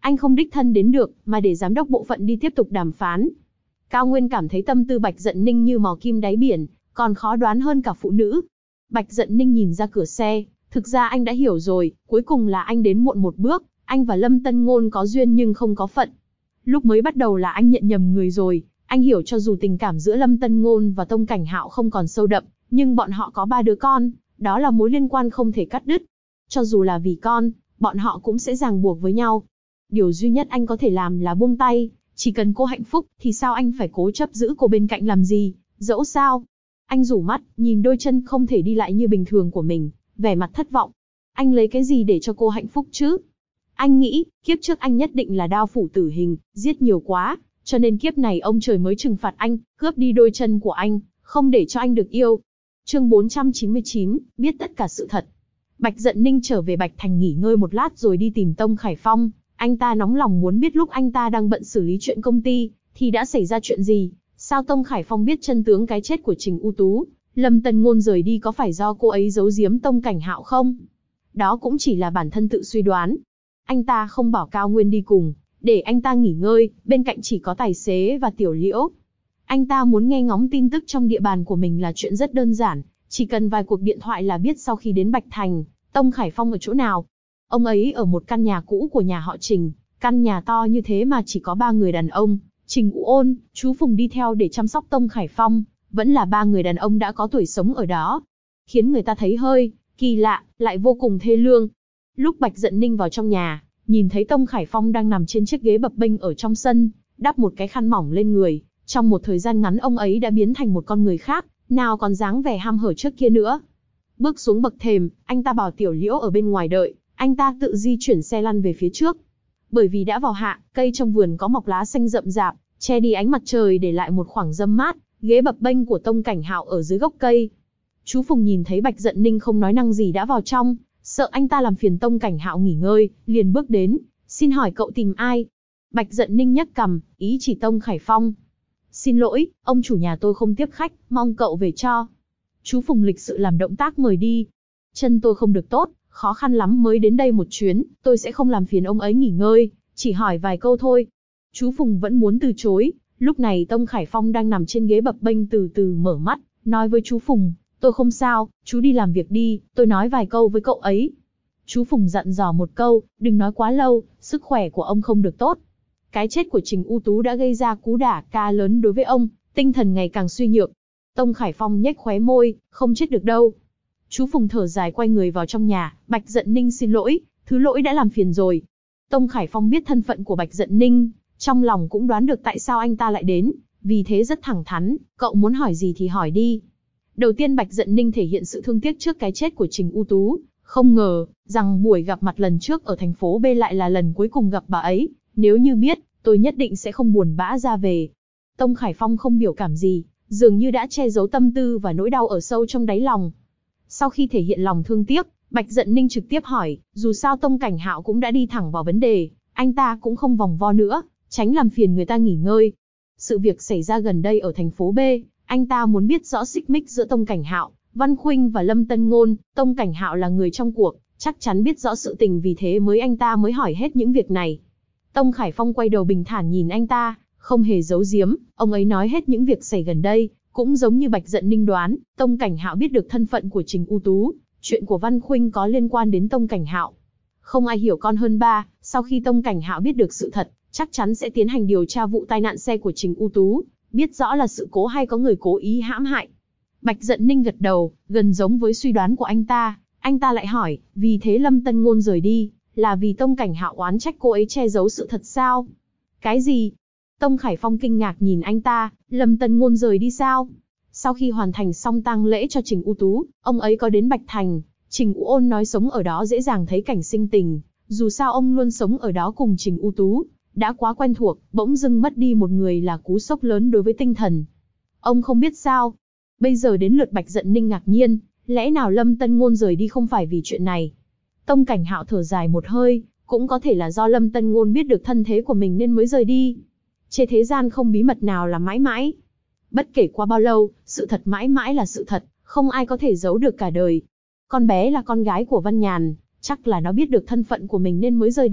Anh không đích thân đến được, mà để giám đốc bộ phận đi tiếp tục đàm phán. Cao Nguyên cảm thấy tâm tư Bạch Dận Ninh như mò kim đáy biển, còn khó đoán hơn cả phụ nữ. Bạch Dận Ninh nhìn ra cửa xe, thực ra anh đã hiểu rồi, cuối cùng là anh đến muộn một bước, anh và Lâm Tân Ngôn có duyên nhưng không có phận. Lúc mới bắt đầu là anh nhận nhầm người rồi, anh hiểu cho dù tình cảm giữa Lâm Tân Ngôn và Tông Cảnh Hạo không còn sâu đậm, nhưng bọn họ có 3 đứa con, đó là mối liên quan không thể cắt đứt. Cho dù là vì con, bọn họ cũng sẽ ràng buộc với nhau. Điều duy nhất anh có thể làm là buông tay, chỉ cần cô hạnh phúc thì sao anh phải cố chấp giữ cô bên cạnh làm gì, dẫu sao. Anh rủ mắt, nhìn đôi chân không thể đi lại như bình thường của mình, vẻ mặt thất vọng. Anh lấy cái gì để cho cô hạnh phúc chứ? Anh nghĩ, kiếp trước anh nhất định là đao phủ tử hình, giết nhiều quá, cho nên kiếp này ông trời mới trừng phạt anh, cướp đi đôi chân của anh, không để cho anh được yêu. Chương 499, biết tất cả sự thật. Bạch Dận Ninh trở về Bạch Thành nghỉ ngơi một lát rồi đi tìm Tông Khải Phong. Anh ta nóng lòng muốn biết lúc anh ta đang bận xử lý chuyện công ty, thì đã xảy ra chuyện gì? Sao Tông Khải Phong biết chân tướng cái chết của Trình U Tú? Lâm Tân Ngôn rời đi có phải do cô ấy giấu giếm Tông Cảnh Hạo không? Đó cũng chỉ là bản thân tự suy đoán. Anh ta không bảo Cao Nguyên đi cùng, để anh ta nghỉ ngơi, bên cạnh chỉ có tài xế và Tiểu Liễu. Anh ta muốn nghe ngóng tin tức trong địa bàn của mình là chuyện rất đơn giản, chỉ cần vài cuộc điện thoại là biết sau khi đến Bạch Thành, Tông Khải Phong ở chỗ nào. Ông ấy ở một căn nhà cũ của nhà họ Trình, căn nhà to như thế mà chỉ có 3 người đàn ông, Trình U Ôn, chú Phùng đi theo để chăm sóc Tông Khải Phong, vẫn là 3 người đàn ông đã có tuổi sống ở đó. Khiến người ta thấy hơi kỳ lạ, lại vô cùng thê lương. Lúc Bạch Dận Ninh vào trong nhà, nhìn thấy Tông Khải Phong đang nằm trên chiếc ghế bập bênh ở trong sân, đắp một cái khăn mỏng lên người. Trong một thời gian ngắn ông ấy đã biến thành một con người khác, nào còn dáng vẻ ham hở trước kia nữa. Bước xuống bậc thềm, anh ta bảo Tiểu Liễu ở bên ngoài đợi, anh ta tự di chuyển xe lăn về phía trước. Bởi vì đã vào hạ, cây trong vườn có mọc lá xanh rậm rạp, che đi ánh mặt trời để lại một khoảng râm mát, ghế bập bênh của Tông Cảnh Hạo ở dưới gốc cây. Chú Phùng nhìn thấy Bạch Dận Ninh không nói năng gì đã vào trong, sợ anh ta làm phiền Tông Cảnh Hạo nghỉ ngơi, liền bước đến, xin hỏi cậu tìm ai? Bạch Dận Ninh nhấc cằm, ý chỉ Tông Khải Phong. Xin lỗi, ông chủ nhà tôi không tiếp khách, mong cậu về cho. Chú Phùng lịch sự làm động tác mời đi. Chân tôi không được tốt, khó khăn lắm mới đến đây một chuyến, tôi sẽ không làm phiền ông ấy nghỉ ngơi, chỉ hỏi vài câu thôi. Chú Phùng vẫn muốn từ chối, lúc này Tông Khải Phong đang nằm trên ghế bập bênh từ từ mở mắt, nói với chú Phùng, tôi không sao, chú đi làm việc đi, tôi nói vài câu với cậu ấy. Chú Phùng dặn dò một câu, đừng nói quá lâu, sức khỏe của ông không được tốt. Cái chết của Trình U Tú đã gây ra cú đả ca lớn đối với ông, tinh thần ngày càng suy nhược. Tông Khải Phong nhếch khóe môi, không chết được đâu. Chú Phùng thở dài quay người vào trong nhà, Bạch Dận Ninh xin lỗi, thứ lỗi đã làm phiền rồi. Tông Khải Phong biết thân phận của Bạch Dận Ninh, trong lòng cũng đoán được tại sao anh ta lại đến, vì thế rất thẳng thắn, cậu muốn hỏi gì thì hỏi đi. Đầu tiên Bạch Dận Ninh thể hiện sự thương tiếc trước cái chết của Trình U Tú, không ngờ rằng buổi gặp mặt lần trước ở thành phố B lại là lần cuối cùng gặp bà ấy, nếu như biết, tôi nhất định sẽ không buồn bã ra về. Tông Khải Phong không biểu cảm gì, dường như đã che giấu tâm tư và nỗi đau ở sâu trong đáy lòng. Sau khi thể hiện lòng thương tiếc, Bạch Dận Ninh trực tiếp hỏi, dù sao Tông Cảnh Hạo cũng đã đi thẳng vào vấn đề, anh ta cũng không vòng vo nữa, tránh làm phiền người ta nghỉ ngơi. Sự việc xảy ra gần đây ở thành phố B, anh ta muốn biết rõ xích mích giữa Tông Cảnh Hạo, Văn Khuynh và Lâm Tân Ngôn. Tông Cảnh Hạo là người trong cuộc, chắc chắn biết rõ sự tình, vì thế anh ta mới hỏi hết những việc này. Tông Khải Phong quay đầu bình thản nhìn anh ta, không hề giấu giếm, ông ấy nói hết những việc xảy gần đây, cũng giống như Bạch Dận Ninh đoán, Tông Cảnh Hạo biết được thân phận của Trình U Tú, chuyện của Văn Khuynh có liên quan đến Tông Cảnh Hạo. Không ai hiểu con hơn ba, sau khi Tông Cảnh Hạo biết được sự thật, chắc chắn sẽ tiến hành điều tra vụ tai nạn xe của Trình U Tú, biết rõ là sự cố hay có người cố ý hãm hại. Bạch Dận Ninh gật đầu, gần giống với suy đoán của anh ta lại hỏi, vì thế Lâm Tân Ngôn rời đi, là vì Tông Cảnh Hạo oán trách cô ấy che giấu sự thật sao? Cái gì? Tông Khải Phong kinh ngạc nhìn anh ta, Lâm Tân Ngôn rời đi sao? Sau khi hoàn thành xong tang lễ cho Trình U Tú, ông ấy có đến Bạch Thành, Trình U Ôn nói sống ở đó dễ dàng thấy cảnh sinh tình, dù sao ông luôn sống ở đó cùng Trình U Tú, đã quá quen thuộc, bỗng dưng mất đi một người là cú sốc lớn đối với tinh thần. Ông không biết sao? Bây giờ đến lượt Bạch Dận Ninh ngạc nhiên, lẽ nào Lâm Tân Ngôn rời đi không phải vì chuyện này? Tông Cảnh Hạo thở dài một hơi, cũng có thể là do Lâm Tân Ngôn biết được thân thế của mình nên mới rời đi. Trên thế gian không bí mật nào là mãi mãi. Bất kể qua bao lâu, sự thật mãi mãi là sự thật, không ai có thể giấu được cả đời. Con bé là con gái của Văn Nhàn, chắc là nó biết được thân phận của mình nên mới rời đi,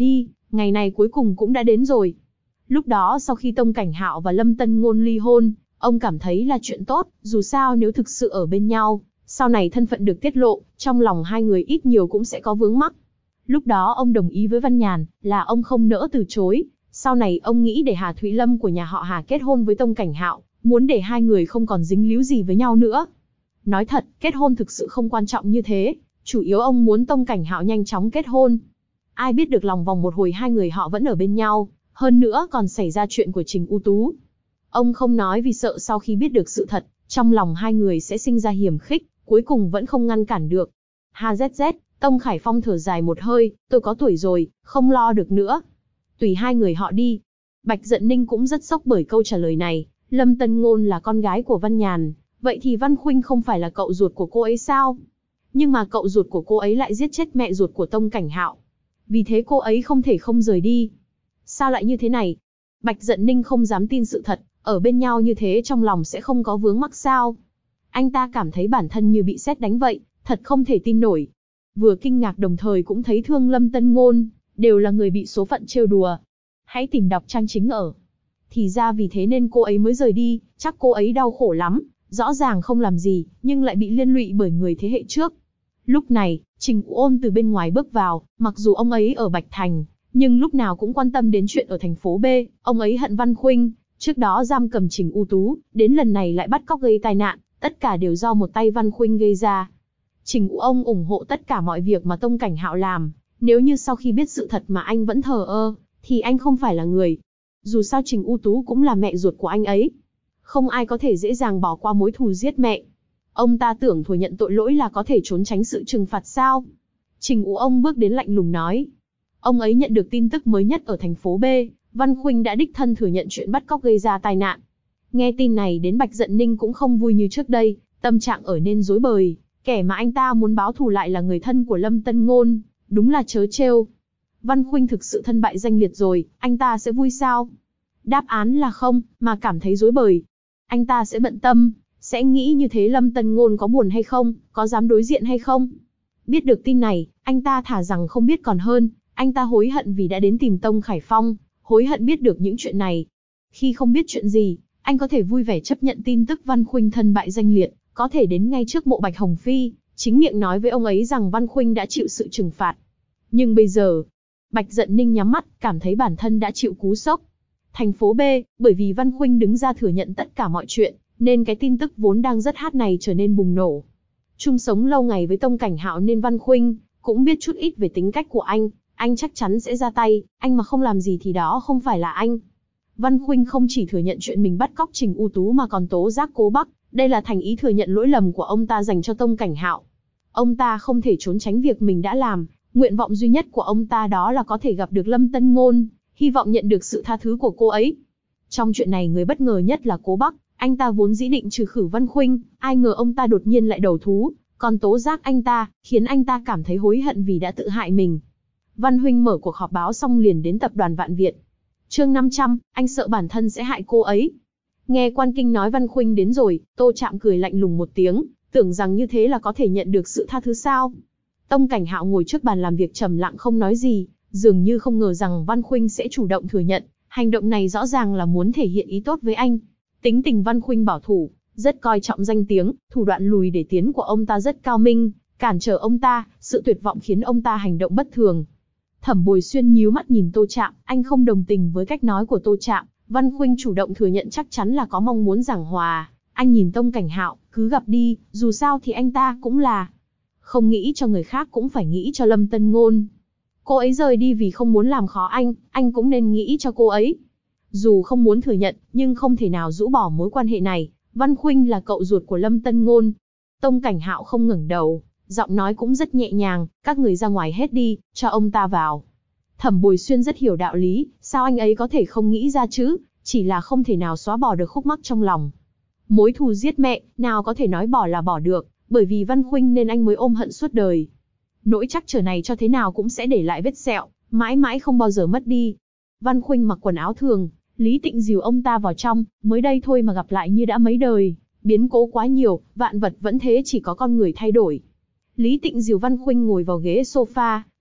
Ngày này cuối cùng cũng đã đến rồi. Lúc đó sau khi Tông Cảnh Hạo và Lâm Tân Ngôn ly hôn, ông cảm thấy là chuyện tốt, dù sao nếu thực sự ở bên nhau, sau này thân phận được tiết lộ, trong lòng hai người ít nhiều cũng sẽ có vướng mắc. Lúc đó ông đồng ý với Văn Nhàn, là ông không nỡ từ chối. Sau này ông nghĩ để Hà Thụy Lâm của nhà họ Hà kết hôn với Tông Cảnh Hạo, muốn để hai người không còn dính líu gì với nhau nữa. Nói thật, kết hôn thực sự không quan trọng như thế, chủ yếu ông muốn Tông Cảnh Hạo nhanh chóng kết hôn. Ai biết được lòng vòng một hồi hai người họ vẫn ở bên nhau, hơn nữa còn xảy ra chuyện của Trình U Tú. Ông không nói vì sợ sau khi biết được sự thật, trong lòng hai người sẽ sinh ra hiềm khích, cuối cùng vẫn không ngăn cản được. HZZ, Tông Khải Phong thở dài một hơi, tôi có tuổi rồi, không lo được nữa. Tùy hai người họ đi. Bạch Dận Ninh cũng rất sốc bởi câu trả lời này. Lâm Tân Ngôn là con gái của Văn Nhàn, vậy thì Văn Khuynh không phải là cậu ruột của cô ấy sao? Nhưng mà cậu ruột của cô ấy lại giết chết mẹ ruột của Tông Cảnh Hạo. Vì thế cô ấy không thể không rời đi. Sao lại như thế này? Bạch Dận Ninh không dám tin sự thật, ở bên nhau như thế trong lòng sẽ không có vướng mắc sao? Anh ta cảm thấy bản thân như bị sét đánh vậy, thật không thể tin nổi. Vừa kinh ngạc đồng thời cũng thấy thương Lâm Tân Ngôn, đều là người bị số phận trêu đùa. Hãy tìm đọc trang chính ở. Thì ra vì thế nên cô ấy mới rời đi, chắc cô ấy đau khổ lắm, rõ ràng không làm gì, nhưng lại bị liên lụy bởi người thế hệ trước. Lúc này, Trình Ôn từ bên ngoài bước vào, mặc dù ông ấy ở Bạch Thành, nhưng lúc nào cũng quan tâm đến chuyện ở thành phố B, ông ấy hận Văn Khuynh, trước đó giam cầm Trình U Tú, đến lần này lại bắt cóc gây tai nạn, tất cả đều do một tay Văn Khuynh gây ra. Trình Ôn ủng hộ tất cả mọi việc mà Tông Cảnh Hạo làm, nếu như sau khi biết sự thật mà anh vẫn thờ ơ, thì anh không phải là người. Dù sao Trình U Tú cũng là mẹ ruột của anh ấy. Không ai có thể dễ dàng bỏ qua mối thù giết mẹ. Ông ta tưởng thừa nhận tội lỗi là có thể trốn tránh sự trừng phạt sao? Trình U ông bước đến lạnh lùng nói. Ông ấy nhận được tin tức mới nhất ở thành phố B, Văn Khuynh đã đích thân thừa nhận chuyện bắt cóc gây ra tai nạn. Nghe tin này đến Bạch Dận Ninh cũng không vui như trước đây, tâm trạng ở nên rối bời. Kẻ mà anh ta muốn báo thù lại là người thân của Lâm Tân Ngôn, đúng là trớ trêu. Văn Khuynh thực sự thân bại danh liệt rồi, anh ta sẽ vui sao? Đáp án là không, mà cảm thấy rối bời. Anh ta sẽ bận tâm, sẽ nghĩ như thế Lâm Tân Ngôn có buồn hay không, có dám đối diện hay không? Biết được tin này, anh ta thà rằng không biết còn hơn, anh ta hối hận vì đã đến tìm Tông Khải Phong, hối hận biết được những chuyện này. Khi không biết chuyện gì, anh có thể vui vẻ chấp nhận tin tức Văn Khuynh thân bại danh liệt, có thể đến ngay trước mộ Bạch Hồng Phi, chính miệng nói với ông ấy rằng Văn Khuynh đã chịu sự trừng phạt. Nhưng bây giờ, Bạch Dận Ninh nhắm mắt, cảm thấy bản thân đã chịu cú sốc. Thành phố B, bởi vì Văn Khuynh đứng ra thừa nhận tất cả mọi chuyện, nên cái tin tức vốn đang rất hot này trở nên bùng nổ. Chung sống lâu ngày với Tông Cảnh Hạo nên Văn Khuynh cũng biết chút ít về tính cách của anh chắc chắn sẽ ra tay, anh mà không làm gì thì đó không phải là anh. Văn Khuynh không chỉ thừa nhận chuyện mình bắt cóc Trình U Tú mà còn tố giác Cố Bắc, đây là thành ý thừa nhận lỗi lầm của ông ta dành cho Tông Cảnh Hạo. Ông ta không thể trốn tránh việc mình đã làm, nguyện vọng duy nhất của ông ta đó là có thể gặp được Lâm Tân Ngôn, hy vọng nhận được sự tha thứ của cô ấy. Trong chuyện này người bất ngờ nhất là Cố Bắc, anh ta vốn dĩ định trừ khử Văn Khuynh, ai ngờ ông ta đột nhiên lại đầu thú, còn tố giác anh ta, khiến anh ta cảm thấy hối hận vì đã tự hại mình. Văn Huynh mở cuộc họp báo xong liền đến tập đoàn Vạn Việt. Chương 500, anh sợ bản thân sẽ hại cô ấy. Nghe quan kinh nói Văn Khuynh đến rồi, Tô Trạm cười lạnh lùng một tiếng, tưởng rằng như thế là có thể nhận được sự tha thứ sao. Tông Cảnh Hạo ngồi trước bàn làm việc trầm lặng không nói gì, dường như không ngờ rằng Văn Khuynh sẽ chủ động thừa nhận, hành động này rõ ràng là muốn thể hiện ý tốt với anh. Tính tình Văn Khuynh bảo thủ, rất coi trọng danh tiếng, thủ đoạn lùi để tiến của ông ta rất cao minh, cản trở ông ta, sự tuyệt vọng khiến ông ta hành động bất thường. Thẩm Bồi Xuyên nhíu mắt nhìn Tô Trạm, anh không đồng tình với cách nói của Tô Trạm, Văn Khuynh chủ động thừa nhận chắc chắn là có mong muốn giảng hòa. Anh nhìn Tông Cảnh Hạo, cứ gặp đi, dù sao thì anh ta cũng là không nghĩ cho người khác cũng phải nghĩ cho Lâm Tân Ngôn. Cô ấy rời đi vì không muốn làm khó anh cũng nên nghĩ cho cô ấy. Dù không muốn thừa nhận, nhưng không thể nào rũ bỏ mối quan hệ này, Văn Khuynh là cậu ruột của Lâm Tân Ngôn. Tông Cảnh Hạo không ngẩng đầu, giọng nói cũng rất nhẹ nhàng, các người ra ngoài hết đi, cho ông ta vào. Thẩm Bồi Xuyên rất hiểu đạo lý, sao anh ấy có thể không nghĩ ra chứ, chỉ là không thể nào xóa bỏ được khúc mắc trong lòng. Mối thù giết mẹ, nào có thể nói bỏ là bỏ được, bởi vì Văn Khuynh nên anh mới ôm hận suốt đời. Nỗi trắc trở này cho thế nào cũng sẽ để lại vết sẹo, mãi mãi không bao giờ mất đi. Văn Khuynh mặc quần áo thường, Lý Tịnh dìu ông ta vào trong, mới đây thôi mà gặp lại như đã mấy đời, biến cố quá nhiều, vạn vật vẫn thế chỉ có con người thay đổi. Lý Tịnh dìu Văn Khuynh ngồi vào ghế sofa,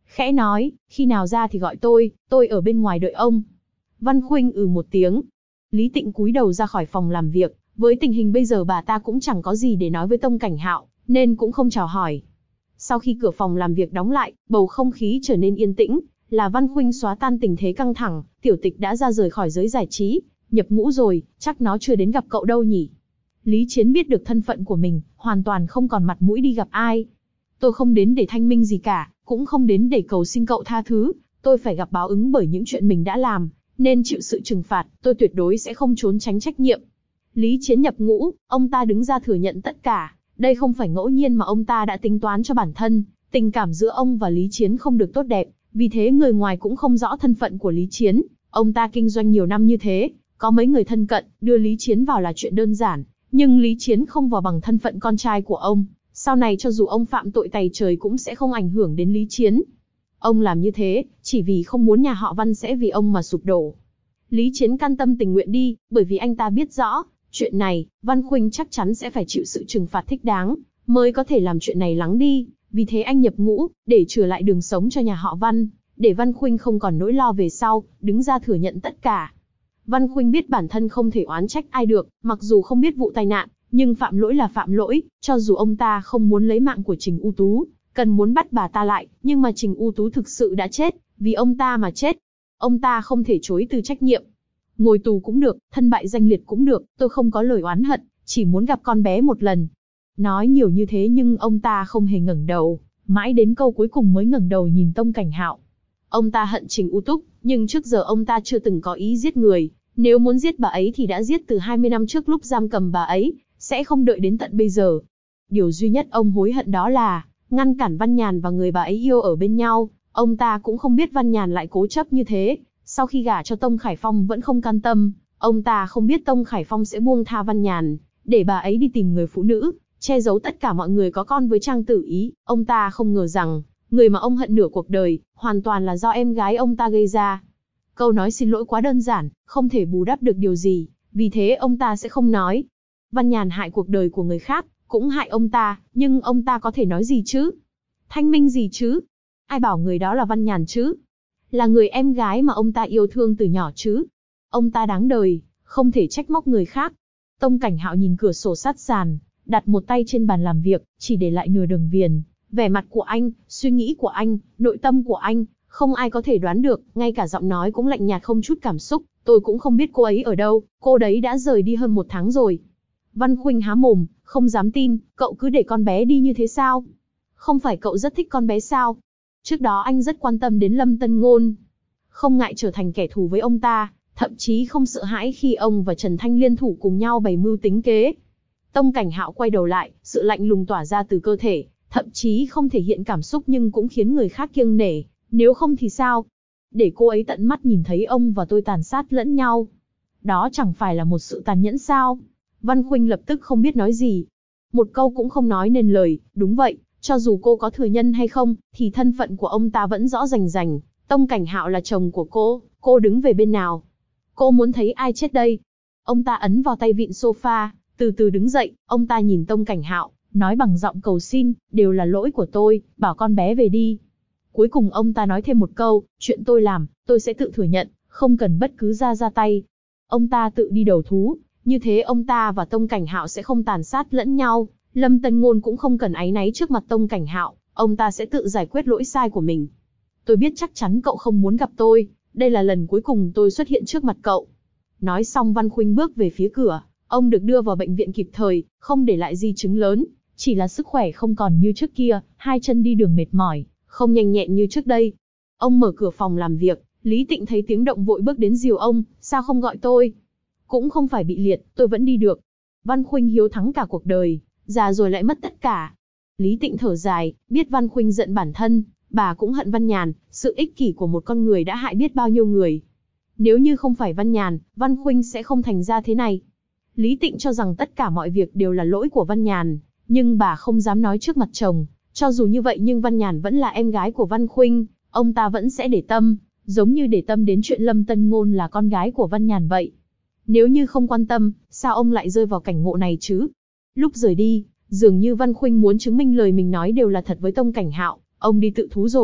khẽ nói, khi nào ra thì gọi tôi ở bên ngoài đợi ông. Văn Khuynh một tiếng. Lý Tịnh cúi đầu ra khỏi phòng làm việc, với tình hình bây giờ bà ta cũng chẳng có gì để nói với Tông Cảnh Hạo, nên cũng không chào hỏi. Sau khi cửa phòng làm việc đóng lại, bầu không khí trở nên yên tĩnh, là Văn Khuynh xóa tan tình thế căng thẳng, Tiểu Tịch đã ra rời khỏi giới giải trí, nhập ngũ rồi, chắc nó chưa đến gặp cậu đâu nhỉ. Lý Chiến biết được thân phận của mình, hoàn toàn không còn mặt mũi đi gặp ai. Tôi không đến để thanh minh gì cả, cũng không đến để cầu xin cậu tha thứ, tôi phải gặp báo ứng bởi những chuyện mình đã làm, nên chịu sự trừng phạt, tôi tuyệt đối sẽ không trốn tránh trách nhiệm. Lý Chiến nhập ngũ, ông ta đứng ra thừa nhận tất cả, đây không phải ngẫu nhiên mà ông ta đã tính toán cho bản thân, tình cảm giữa ông và Lý Chiến không được tốt đẹp, vì thế người ngoài cũng không rõ thân phận của Lý Chiến, ông ta kinh doanh nhiều năm như thế, có mấy người thân cận, đưa Lý Chiến vào là chuyện đơn giản, nhưng Lý Chiến không vào bằng thân phận con trai của ông, sau này cho dù ông phạm tội tày trời cũng sẽ không ảnh hưởng đến Lý Chiến. Ông làm như thế, chỉ vì không muốn nhà họ Văn sẽ vì ông mà sụp đổ. Lý Chiến can tâm tình nguyện đi, bởi vì anh ta biết rõ, chuyện này, Văn Khuynh chắc chắn sẽ phải chịu sự trừng phạt thích đáng, mới có thể làm chuyện này lắng đi, vì thế anh nhập ngũ, để trở lại đường sống cho nhà họ Văn, để Văn Khuynh không còn nỗi lo về sau, đứng ra thừa nhận tất cả. Văn Khuynh biết bản thân không thể oán trách ai được, mặc dù không biết vụ tai nạn, nhưng phạm lỗi là phạm lỗi, cho dù ông ta không muốn lấy mạng của Trình U Tú, cần muốn bắt bà ta lại, nhưng mà Trình U Tú thực sự đã chết, vì ông ta mà chết. Ông ta không thể chối từ trách nhiệm. Ngồi tù cũng được, thân bại danh liệt cũng được, tôi không có lời oán hận, chỉ muốn gặp con bé một lần. Nói nhiều như thế nhưng ông ta không hề ngẩng đầu, mãi đến câu cuối cùng mới ngẩng đầu nhìn Tông Cảnh Hạo. Ông ta hận Trình U Túc, nhưng trước giờ ông ta chưa từng có ý giết người, nếu muốn giết bà ấy thì đã giết từ 20 năm trước lúc giam cầm bà ấy, sẽ không đợi đến tận bây giờ. Điều duy nhất ông hối hận đó là ngăn cản Văn Nhàn và người bà ấy yêu ở bên nhau. Ông ta cũng không biết Văn Nhàn lại cố chấp như thế, sau khi gả cho Tông Khải Phong vẫn không can tâm. Ông ta không biết Tông Khải Phong sẽ buông tha Văn Nhàn, để bà ấy đi tìm người phụ nữ, che giấu tất cả mọi người có con với Trang Tử Ý. Ông ta không ngờ rằng, người mà ông hận nửa cuộc đời, hoàn toàn là do em gái ông ta gây ra. Câu nói xin lỗi quá đơn giản, không thể bù đắp được điều gì, vì thế ông ta sẽ không nói. Văn Nhàn hại cuộc đời của người khác, cũng hại ông ta, nhưng ông ta có thể nói gì chứ? Thanh minh gì chứ? Ai bảo người đó là Văn Nhàn chứ? Là người em gái mà ông ta yêu thương từ nhỏ chứ? Ông ta đáng đời, không thể trách móc người khác. Tông Cảnh Hạo nhìn cửa sổ sát sàn, đặt một tay trên bàn làm việc, chỉ để lại nửa đường viền. Vẻ mặt của anh, suy nghĩ của anh, nội tâm của anh, không ai có thể đoán được, ngay cả giọng nói cũng lạnh nhạt không chút cảm xúc. Tôi cũng không biết cô ấy ở đâu, cô đấy đã rời đi hơn 1 tháng rồi. Văn Khuynh há mồm, không dám tin, cậu cứ để con bé đi như thế sao? Không phải cậu rất thích con bé sao? Trước đó anh rất quan tâm đến Lâm Tân Ngôn, không ngại trở thành kẻ thù với ông ta, thậm chí không sợ hãi khi ông và Trần Thanh liên thủ cùng nhau bày mưu tính kế. Tông Cảnh Hạo quay đầu lại, sự lạnh lùng tỏa ra từ cơ thể, thậm chí không thể hiện cảm xúc nhưng cũng khiến người khác kiêng nể, nếu không thì sao? Để cô ấy tận mắt nhìn thấy ông và tôi tàn sát lẫn nhau. Đó chẳng phải là một sự tàn nhẫn sao? Văn Khuynh lập tức không biết nói gì. Một câu cũng không nói nên lời, đúng vậy, cho dù cô có thừa nhận hay không, thì thân phận của ông ta vẫn rõ rành rành. Tông Cảnh Hạo là chồng của cô đứng về bên nào? Cô muốn thấy ai chết đây? Ông ta ấn vào tay vịn sofa, từ từ đứng dậy, ông ta nhìn Tông Cảnh Hạo, nói bằng giọng cầu xin, đều là lỗi của tôi, bảo con bé về đi. Cuối cùng ông ta nói thêm một câu, chuyện tôi làm, tôi sẽ tự thừa nhận, không cần bất cứ ra tay. Ông ta tự đi đầu thú, như thế ông ta và Tông Cảnh Hạo sẽ không tàn sát lẫn nhau. Lâm Tân Ngôn cũng không cần áy náy trước mặt Tông Cảnh Hạo, ông ta sẽ tự giải quyết lỗi sai của mình. Tôi biết chắc chắn cậu không muốn gặp tôi, đây là lần cuối cùng tôi xuất hiện trước mặt cậu. Nói xong Văn Khuynh bước về phía cửa, ông được đưa vào bệnh viện kịp thời, không để lại di chứng lớn, chỉ là sức khỏe không còn như trước kia, 2 chân đi đường mệt mỏi, không nhanh nhẹn như trước đây. Ông mở cửa phòng làm việc, Lý Tịnh thấy tiếng động vội bước đến dìu ông, sao không gọi tôi? Cũng không phải bị liệt, tôi vẫn đi được. Văn Khuynh hiếu thắng cả cuộc đời, già rồi lại mất tất cả. Lý Tịnh thở dài, biết Văn Khuynh giận bản thân, bà cũng hận Văn Nhàn, sự ích kỷ của một con người đã hại biết bao nhiêu người. Nếu như không phải Văn Nhàn, Văn Khuynh sẽ không thành ra thế này. Lý Tịnh cho rằng tất cả mọi việc đều là lỗi của Văn Nhàn, nhưng bà không dám nói trước mặt chồng. Cho dù như vậy nhưng Văn Nhàn vẫn là em gái của Văn Khuynh, ông ta vẫn sẽ để tâm, giống như để tâm đến chuyện Lâm Tân Ngôn là con gái của Văn Nhàn vậy. Nếu như không quan tâm, sao ông lại rơi vào cảnh ngộ này chứ? Lúc rời đi, dường như Văn Khuynh muốn chứng minh lời mình nói đều là thật với Tông Cảnh Hạo, ông đi tự thú rồi,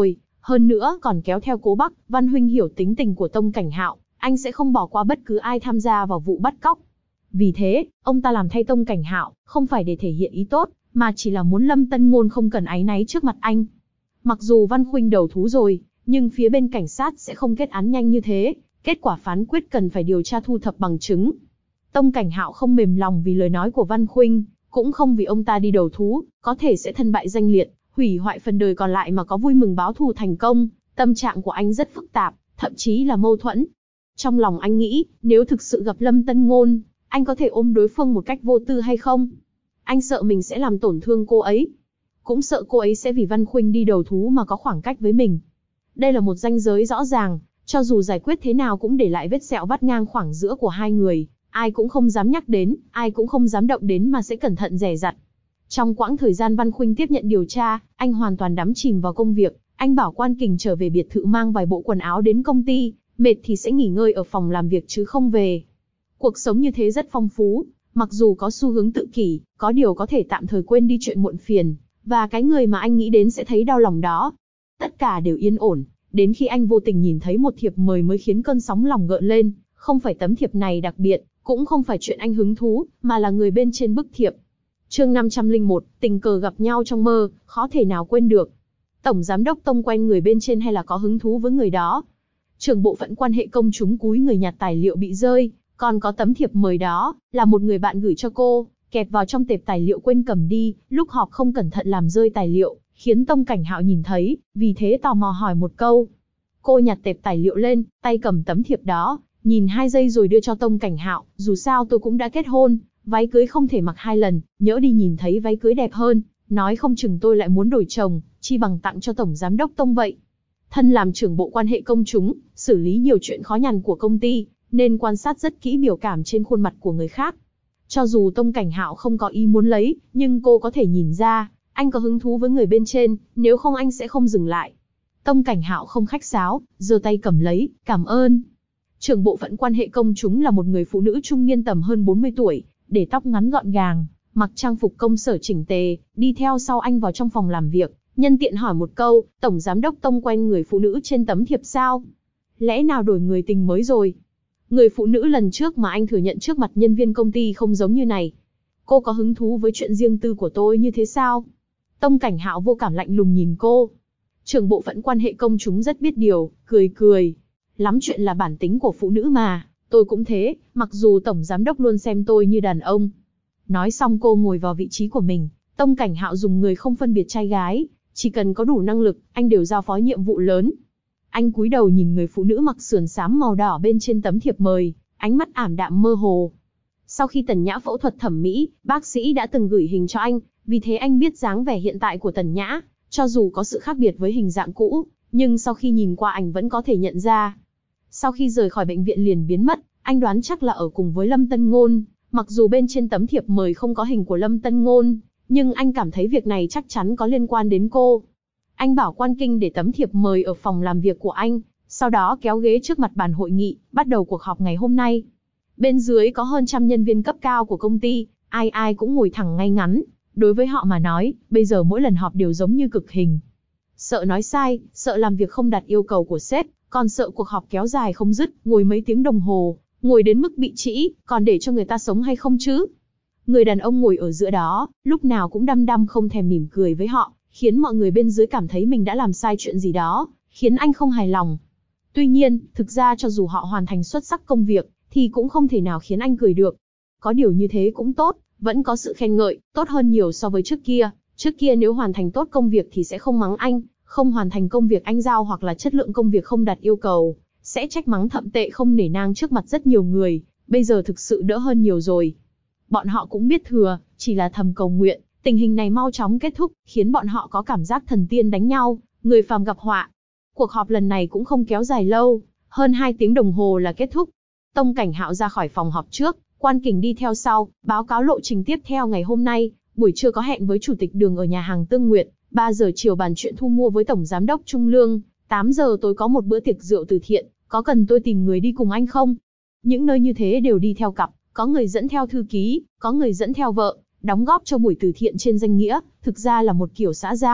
Hơn nữa còn kéo theo Cố Bắc. Văn huynh hiểu tính tình của Tông Cảnh Hạo, anh sẽ không bỏ qua bất cứ ai tham gia vào vụ bắt cóc. Vì thế, ông ta làm thay Tông Cảnh Hạo, không phải để thể hiện ý tốt, mà chỉ là muốn Lâm Tân Ngôn không cần áy náy trước mặt anh. Mặc dù Văn huynh đầu thú rồi, nhưng phía bên cảnh sát sẽ không kết án nhanh như thế, kết quả phán quyết cần phải điều tra thu thập bằng chứng. Tông Cảnh Hạo không mềm lòng vì lời nói của Văn huynh, cũng không vì ông ta đi đầu thú, có thể sẽ thân bại danh liệt, hủy hoại phần đời còn lại mà có vui mừng báo thù thành công. Tâm trạng của anh rất phức tạp, thậm chí là mâu thuẫn. Trong lòng anh nghĩ, nếu thực sự gặp Lâm Tân Ngôn, anh có thể ôm đối phương một cách vô tư hay không? Anh sợ mình sẽ làm tổn thương cô ấy. Cũng sợ cô ấy sẽ vì Văn huynh đi đầu thú mà có khoảng cách với mình. Đây là một ranh giới rõ ràng, cho dù giải quyết thế nào cũng để lại vết sẹo vắt ngang khoảng giữa của hai người. Ai cũng không dám nhắc đến, ai cũng không dám động đến mà sẽ cẩn thận dè dặt. Trong quãng thời gian Văn huynh tiếp nhận điều tra, anh hoàn toàn đắm chìm vào công việc. Anh bảo Quan Kình trở về biệt thự mang vài bộ quần áo đến công ty, mệt thì sẽ nghỉ ngơi ở phòng làm việc chứ không về. Cuộc sống như thế rất phong phú, mặc dù có xu hướng tự kỷ, có điều có thể tạm thời quên đi chuyện muộn phiền, và cái người mà anh nghĩ đến sẽ thấy đau lòng đó. Tất cả đều yên ổn, đến khi anh vô tình nhìn thấy một thiệp mời mới khiến cơn sóng lòng gợn lên. Không phải tấm thiệp này đặc biệt, cũng không phải chuyện anh hứng thú, mà là người bên trên bức thiệp. Chương 501, tình cờ gặp nhau trong mơ, khó thể nào quên được. Tổng giám đốc Tông quen người bên trên hay là có hứng thú với người đó? Trưởng bộ phận quan hệ công chúng cúi người nhặt tài liệu bị rơi, còn có tấm thiệp mời đó, là một người bạn gửi cho cô, kẹp vào trong tệp tài liệu quên cầm đi, lúc họp không cẩn thận làm rơi tài liệu, khiến Tông Cảnh Hạo nhìn thấy, vì thế tò mò hỏi một câu. Cô nhặt tệp tài liệu lên, tay cầm tấm thiệp đó, nhìn 2 giây rồi đưa cho Tông Cảnh Hạo, dù sao tôi cũng đã kết hôn, váy cưới không thể mặc 2 lần, nhỡ đi nhìn thấy váy cưới đẹp hơn, nói không chừng tôi lại muốn đổi chồng, chi bằng tặng cho Tổng Giám đốc Tông vậy. Thân làm trưởng bộ quan hệ công chúng, xử lý nhiều chuyện khó nhằn của công ty, nên quan sát rất kỹ biểu cảm trên khuôn mặt của người khác. Cho dù Tông Cảnh Hạo không có ý muốn lấy, nhưng cô có thể nhìn ra, anh có hứng thú với người bên trên, nếu không anh sẽ không dừng lại. Tông Cảnh Hạo không khách sáo, giơ tay cầm lấy, cảm ơn. Trưởng bộ phận quan hệ công chúng là một người phụ nữ trung niên tầm hơn 40 tuổi, để tóc ngắn gọn gàng, mặc trang phục công sở chỉnh tề, đi theo sau anh vào trong phòng làm việc, nhân tiện hỏi một câu, Tổng Giám đốc Tông quen người phụ nữ trên tấm thiệp sao? Lẽ nào đổi người tình mới rồi? Người phụ nữ lần trước mà anh thừa nhận trước mặt nhân viên công ty không giống như này. Cô có hứng thú với chuyện riêng tư của tôi như thế sao? Tông Cảnh Hạo vô cảm lạnh lùng nhìn cô. Trưởng bộ phận quan hệ công chúng rất biết điều, cười cười. Lắm chuyện là bản tính của phụ nữ mà, tôi cũng thế, mặc dù Tổng Giám đốc luôn xem tôi như đàn ông. Nói xong cô ngồi vào vị trí của mình, Tông Cảnh Hạo dùng người không phân biệt trai gái, chỉ cần có đủ năng lực, anh đều giao phó nhiệm vụ lớn. Anh cúi đầu nhìn người phụ nữ mặc sườn xám màu đỏ bên trên tấm thiệp mời, ánh mắt ảm đạm mơ hồ. Sau khi Tần Nhã phẫu thuật thẩm mỹ, bác sĩ đã từng gửi hình cho anh, vì thế anh biết dáng vẻ hiện tại của Tần Nhã, cho dù có sự khác biệt với hình dạng cũ, nhưng sau khi nhìn qua ảnh vẫn có thể nhận ra. Sau khi rời khỏi bệnh viện liền biến mất, anh đoán chắc là ở cùng với Lâm Tân Ngôn, mặc dù bên trên tấm thiệp mời không có hình của Lâm Tân Ngôn, nhưng anh cảm thấy việc này chắc chắn có liên quan đến cô. Anh bảo Quan Kinh để tấm thiệp mời ở phòng làm việc của anh, sau đó kéo ghế trước mặt bàn hội nghị, bắt đầu cuộc họp ngày hôm nay. Bên dưới có hơn 100 nhân viên cấp cao của công ty, ai ai cũng ngồi thẳng ngay ngắn. Đối với họ mà nói, bây giờ mỗi lần họp đều giống như cực hình. Sợ nói sai, sợ làm việc không đạt yêu cầu của sếp, còn sợ cuộc họp kéo dài không dứt, ngồi mấy tiếng đồng hồ, ngồi đến mức bị trĩ, còn để cho người ta sống hay không chứ? Người đàn ông ngồi ở giữa đó, lúc nào cũng đăm đăm không thèm mỉm cười với họ, khiến mọi người bên dưới cảm thấy mình đã làm sai chuyện gì đó, khiến anh không hài lòng. Tuy nhiên, thực ra cho dù họ hoàn thành xuất sắc công việc, thì cũng không thể nào khiến anh cười được. Có điều như thế cũng tốt, vẫn có sự khen ngợi, tốt hơn nhiều so với trước kia. Trước kia nếu hoàn thành tốt công việc thì sẽ không mắng anh, không hoàn thành công việc anh giao hoặc là chất lượng công việc không đạt yêu cầu, sẽ trách mắng thậm tệ không nể nang trước mặt rất nhiều người. Bây giờ thực sự đỡ hơn nhiều rồi. Bọn họ cũng biết thừa, chỉ là thầm cầu nguyện, tình hình này mau chóng kết thúc, khiến bọn họ có cảm giác thần tiên đánh nhau, người phàm gặp họa. Cuộc họp lần này cũng không kéo dài lâu, hơn 2 tiếng đồng hồ là kết thúc. Tông Cảnh Hạo ra khỏi phòng họp trước, Quan Kình đi theo sau, báo cáo lộ trình tiếp theo ngày hôm nay. Buổi trưa có hẹn với Chủ tịch Đường ở nhà hàng Tương Nguyệt, 3 giờ chiều bàn chuyện thu mua với Tổng Giám đốc Trung Lương, 8 giờ tối có một bữa tiệc rượu từ thiện, có cần tôi tìm người đi cùng anh không? Những nơi như thế đều đi theo cặp, có người dẫn theo thư ký, có người dẫn theo vợ, đóng góp cho buổi từ thiện trên danh nghĩa, thực ra là một kiểu xã giao,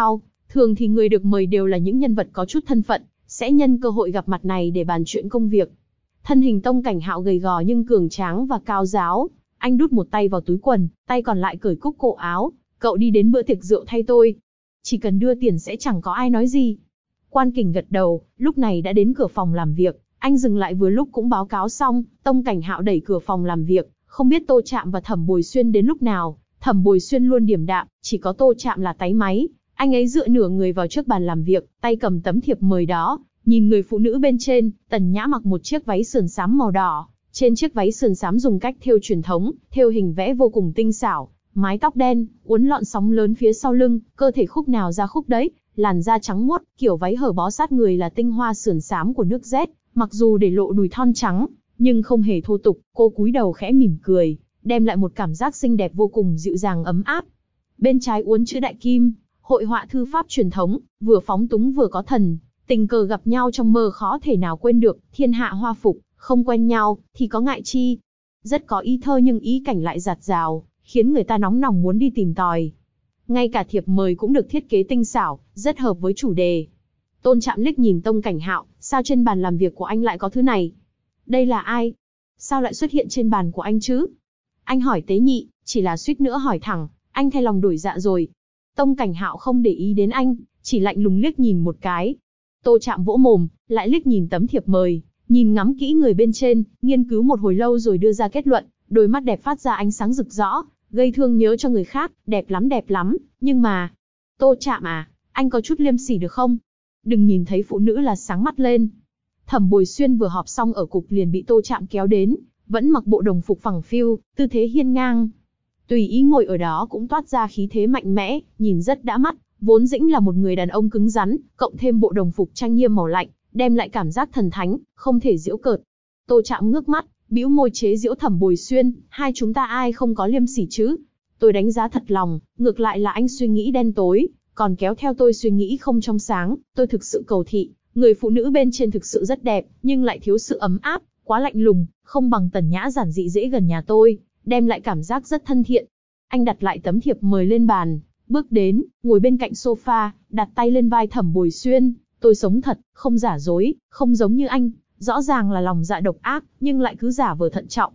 Thường thì người được mời đều là những nhân vật có chút thân phận, sẽ nhân cơ hội gặp mặt này để bàn chuyện công việc. Thân hình Tông Cảnh Hạo gầy gò nhưng cường tráng và cao ráo, anh đút một tay vào túi quần, tay còn lại cởi cúc cổ áo. Cậu đi đến bữa tiệc rượu thay tôi. Chỉ cần đưa tiền sẽ chẳng có ai nói gì. Quan Kình gật đầu, lúc này đã đến cửa phòng làm việc. Anh dừng lại vừa lúc cũng báo cáo xong. Tông Cảnh Hạo đẩy cửa phòng làm việc, không biết Tô Trạm và Thẩm Bồi Xuyên đến lúc nào. Thẩm Bồi Xuyên luôn điềm đạm, chỉ có Tô Trạm là táy máy. Anh ấy dựa nửa người vào trước bàn làm việc, tay cầm tấm thiệp mời đó, nhìn người phụ nữ bên trên. Tần Nhã mặc một chiếc váy sườn xám màu đỏ. Trên chiếc váy sườn xám dùng cách thêu truyền thống, thêu hình vẽ vô cùng tinh xảo. Mái tóc đen, uốn lọn sóng lớn phía sau lưng, cơ thể khúc nào ra khúc đấy, làn da trắng muốt, kiểu váy hở bó sát người là tinh hoa sườn xám của nước Z. Mặc dù để lộ đùi thon trắng, nhưng không hề thô tục. Cô cúi đầu khẽ mỉm cười, đem lại một cảm giác xinh đẹp vô cùng dịu dàng ấm áp. Bên trái uốn chữ đại kim, hội họa thư pháp truyền thống, vừa phóng túng vừa có thần. Tình cờ gặp nhau trong mơ khó thể nào quên được. Thiên hạ hoa phục, không quen nhau thì có ngại chi. Rất có ý thơ nhưng ý cảnh lại dạt dào, khiến người ta nóng lòng muốn đi tìm tòi. Ngay cả thiệp mời cũng được thiết kế tinh xảo, rất hợp với chủ đề. Tôn Trạm liếc nhìn Tông Cảnh Hạo, sao trên bàn làm việc của anh lại có thứ này? Đây là ai? Sao lại xuất hiện trên bàn của anh chứ? Anh hỏi tế nhị, chỉ là suýt nữa hỏi thẳng, anh thay lòng đổi dạ rồi. Tông Cảnh Hạo không để ý đến anh, chỉ lạnh lùng liếc nhìn một cái. Tô Trạm vỗ mồm, lại liếc nhìn tấm thiệp mời, nhìn ngắm kỹ người bên trên, nghiên cứu một hồi lâu rồi đưa ra kết luận, đôi mắt đẹp phát ra ánh sáng rực rỡ, gây thương nhớ cho người khác, đẹp lắm, nhưng mà... Tô Trạm à, anh có chút liêm sỉ được không? Đừng nhìn thấy phụ nữ là sáng mắt lên. Thẩm Bồi Xuyên vừa họp xong ở cục liền bị Tô Trạm kéo đến, vẫn mặc bộ đồng phục phẳng phiu, tư thế hiên ngang. Tùy ý ngồi ở đó cũng toát ra khí thế mạnh mẽ, nhìn rất đã mắt, vốn dĩnh là một người đàn ông cứng rắn, cộng thêm bộ đồng phục trang nghiêm màu lạnh, đem lại cảm giác thần thánh, không thể giễu cợt. Tô Trạm ngước mắt, bĩu môi chế giễu Thẩm Bồi Xuyên, hai chúng ta ai không có liêm sỉ chứ? Tôi đánh giá thật lòng, ngược lại là anh suy nghĩ đen tối, còn kéo theo tôi suy nghĩ không trong sáng. Tôi thực sự cầu thị, người phụ nữ bên trên thực sự rất đẹp, nhưng lại thiếu sự ấm áp, quá lạnh lùng, không bằng Tần Nhã giản dị dễ gần nhà tôi, đem lại cảm giác rất thân thiện. Anh đặt lại tấm thiệp mời lên bàn, bước đến, ngồi bên cạnh sofa, đặt tay lên vai Thẩm Bồi Xuyên. Tôi sống thật, không giả dối, không giống như anh, rõ ràng là lòng dạ độc ác, nhưng lại cứ giả vờ thận trọng.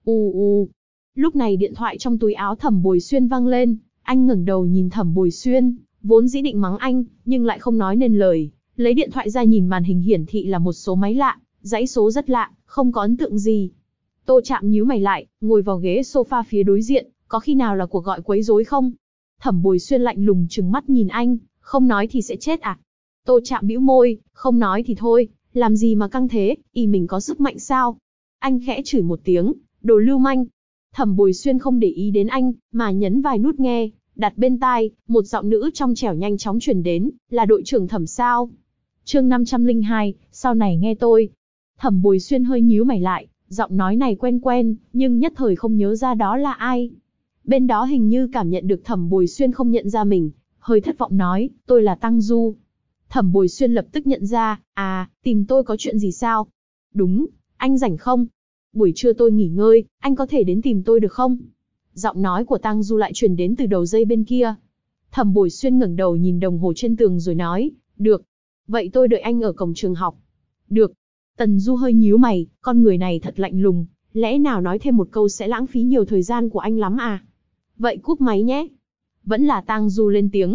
Lúc này điện thoại trong túi áo Thẩm Bồi Xuyên vang lên, anh ngẩng đầu nhìn Thẩm Bồi Xuyên, vốn dĩ định mắng anh, nhưng lại không nói nên lời, lấy điện thoại ra nhìn màn hình hiển thị là một số máy lạ, dãy số rất lạ, không có ấn tượng gì. Tô Trạm nhíu mày lại, ngồi vào ghế sofa phía đối diện, có khi nào là cuộc gọi quấy rối không? Thẩm Bồi Xuyên lạnh lùng trừng mắt nhìn anh, không nói thì sẽ chết à? Tô Trạm bĩu môi, không nói thì thôi, làm gì mà căng thế, mình có sức mạnh sao? Anh khẽ chửi một tiếng, đồ lưu manh. Thẩm Bồi Xuyên không để ý đến anh, mà nhấn vài nút nghe, đặt bên tai, một giọng nữ trong trẻo nhanh chóng truyền đến, là đội trưởng Thẩm sao? Chương 502, sau này nghe tôi. Thẩm Bồi Xuyên hơi nhíu mày lại, giọng nói này quen quen, nhưng nhất thời không nhớ ra đó là ai. Bên đó hình như cảm nhận được Thẩm Bồi Xuyên không nhận ra mình, hơi thất vọng nói, tôi là Tăng Du. Thẩm Bồi Xuyên lập tức nhận ra, tìm tôi có chuyện gì sao? Đúng, anh rảnh không? Buổi trưa tôi nghỉ ngơi, anh có thể đến tìm tôi được không? Giọng nói của Tăng Du lại truyền đến từ đầu dây bên kia. Thẩm Bồi Xuyên ngẩng đầu nhìn đồng hồ trên tường rồi nói, được. Vậy tôi đợi anh ở cổng trường học. Được. Tần Du hơi nhíu mày, con người này thật lạnh lùng, lẽ nào nói thêm một câu sẽ lãng phí nhiều thời gian của anh lắm à? Vậy cúp máy nhé. Vẫn là Tăng Du lên tiếng.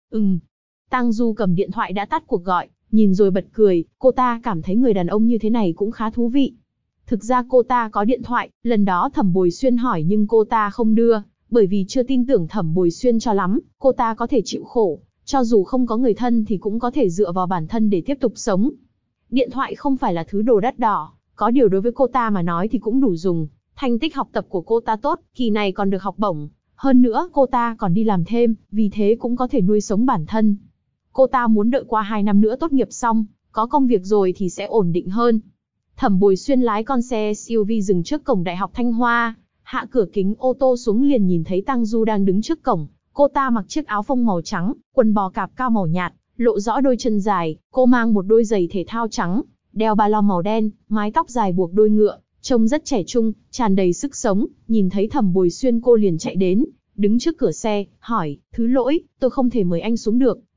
Tăng Du cầm điện thoại đã tắt cuộc gọi, nhìn rồi bật cười, cô ta cảm thấy người đàn ông như thế này cũng khá thú vị. Thực ra cô ta có điện thoại, lần đó Thẩm Bồi Xuyên hỏi nhưng cô ta không đưa, bởi vì chưa tin tưởng Thẩm Bồi Xuyên cho lắm, cô ta có thể chịu khổ, cho dù không có người thân thì cũng có thể dựa vào bản thân để tiếp tục sống. Điện thoại không phải là thứ đồ đắt đỏ, có điều đối với cô ta mà nói thì cũng đủ dùng, thành tích học tập của cô ta tốt, kỳ này còn được học bổng, hơn nữa cô ta còn đi làm thêm, vì thế cũng có thể nuôi sống bản thân. Cô ta muốn đợi qua 2 năm nữa tốt nghiệp xong, có công việc rồi thì sẽ ổn định hơn. Thẩm Bồi Xuyên lái con xe SUV dừng trước cổng Đại học Thanh Hoa, hạ cửa kính ô tô xuống liền nhìn thấy Tăng Du đang đứng trước cổng. Cô ta mặc chiếc áo phông màu trắng, quần bò cạp cao màu nhạt, lộ rõ đôi chân dài, cô mang một đôi giày thể thao trắng, đeo ba lô màu đen, mái tóc dài buộc đuôi ngựa, trông rất trẻ trung, tràn đầy sức sống. Nhìn thấy Thẩm Bồi Xuyên cô liền chạy đến, đứng trước cửa xe, hỏi, thứ lỗi, tôi không thể mời anh xuống được,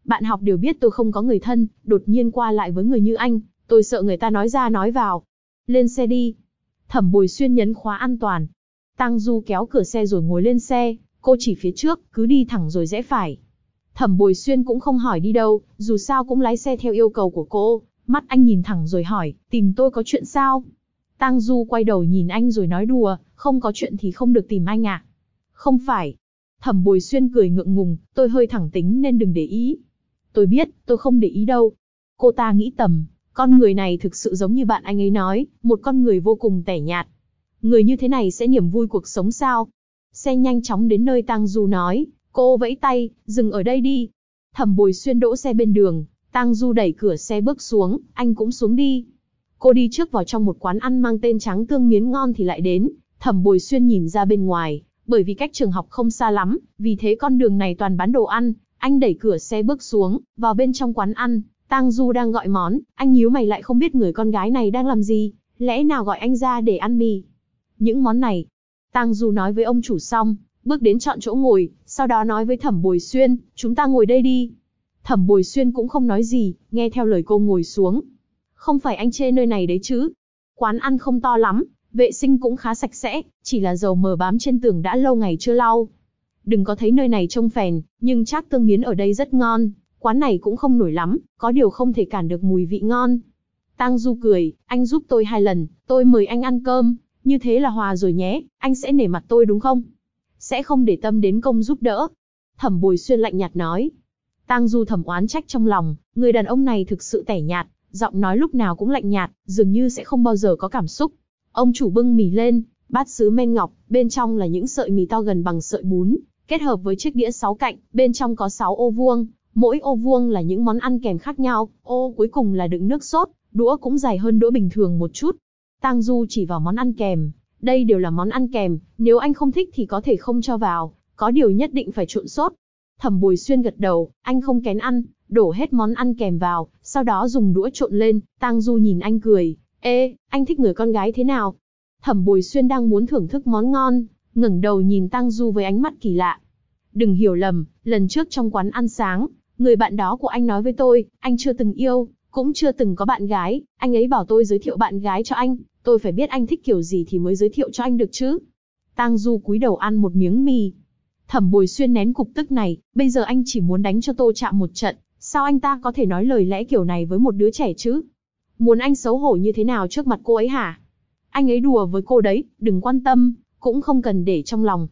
Bạn học đều biết tôi không có người thân, đột nhiên qua lại với người như anh, tôi sợ người ta nói ra nói vào. Lên xe đi. Thẩm Bồi Xuyên nhấn khóa an toàn. Tang Du kéo cửa xe rồi ngồi lên xe, cô chỉ phía trước, cứ đi thẳng rồi rẽ phải. Thẩm Bồi Xuyên cũng không hỏi đi đâu, dù sao cũng lái xe theo yêu cầu của cô. Mắt anh nhìn thẳng rồi hỏi, tìm tôi có chuyện sao? Tang Du quay đầu nhìn anh rồi nói đùa, không có chuyện thì không được tìm anh à? Không phải. Thẩm Bồi Xuyên cười ngượng ngùng, tôi hơi thẳng tính nên đừng để ý. Tôi biết, tôi không để ý đâu. Cô ta nghĩ thầm, con người này thực sự giống như bạn anh ấy nói, một con người vô cùng tẻ nhạt. Người như thế này sẽ niềm vui cuộc sống sao? Xe nhanh chóng đến nơi Tang Du nói, cô vẫy tay, dừng ở đây đi. Thẩm Bồi Xuyên đỗ xe bên đường, Tang Du đẩy cửa xe bước xuống, anh cũng xuống đi. Cô đi trước vào trong một quán ăn mang tên Tráng Tương Miến Ngon thì lại đến. Thẩm Bồi Xuyên nhìn ra bên ngoài, bởi vì cách trường học không xa lắm, vì thế con đường này toàn bán đồ ăn. Anh đẩy cửa xe bước xuống, vào bên trong quán ăn. Tang Du đang gọi món, anh nhíu mày lại không biết người con gái này đang làm gì, lẽ nào gọi anh ra để ăn mì. Những món này, Tang Du nói với ông chủ xong, bước đến chọn chỗ ngồi, sau đó nói với Thẩm Bồi Xuyên, chúng ta ngồi đây đi. Thẩm Bồi Xuyên cũng không nói gì, nghe theo lời cô ngồi xuống. Không phải anh chê nơi này đấy chứ? Quán ăn không to lắm, vệ sinh cũng khá sạch sẽ, chỉ là dầu mờ bám trên tường đã lâu ngày chưa lau. Đừng có thấy nơi này trông phèn, nhưng Trác Tương Miến ở đây rất ngon. Quán này cũng không nổi lắm, có điều không thể cản được mùi vị ngon. Tang Du cười, anh giúp tôi 2 lần, tôi mời anh ăn cơm, như thế là hòa rồi nhé, anh sẽ nể mặt tôi đúng không? Sẽ không để tâm đến công giúp đỡ. Thẩm Bồi Xuyên lạnh nhạt nói. Tang Du thầm oán trách trong lòng, người đàn ông này thực sự tẻ nhạt, giọng nói lúc nào cũng lạnh nhạt, dường như sẽ không bao giờ có cảm xúc. Ông chủ bưng mì lên, bát sứ men ngọc, bên trong là những sợi mì to gần bằng sợi bún, kết hợp với chiếc đĩa 6 cạnh, bên trong có 6 ô vuông, mỗi ô vuông là những món ăn kèm khác nhau, ô cuối cùng là đựng nước sốt, đũa cũng dài hơn đũa bình thường một chút. Tang Du chỉ vào món ăn kèm, đây đều là món ăn kèm, nếu anh không thích thì có thể không cho vào, có điều nhất định phải trộn sốt. Thẩm Bồi Xuyên gật đầu, anh không kén ăn, đổ hết món ăn kèm vào, sau đó dùng đũa trộn lên. Tang Du nhìn anh cười, ê, anh thích người con gái thế nào? Thẩm Bồi Xuyên đang muốn thưởng thức món ngon, ngẩng đầu nhìn Tang Du với ánh mắt kỳ lạ. Đừng hiểu lầm, lần trước trong quán ăn sáng, người bạn đó của anh nói với tôi, anh chưa từng yêu, cũng chưa từng có bạn gái, anh ấy bảo tôi giới thiệu bạn gái cho anh, tôi phải biết anh thích kiểu gì thì mới giới thiệu cho anh được chứ. Tang Du cúi đầu ăn một miếng mì. Thẩm Bồi Xuyên nén cục tức này, bây giờ anh chỉ muốn đánh cho Tô Trạm một trận, sao anh ta có thể nói lời lẽ kiểu này với một đứa trẻ chứ? Muốn anh xấu hổ như thế nào trước mặt cô ấy hả? Anh ấy đùa với cô đấy, đừng quan tâm, cũng không cần để trong lòng.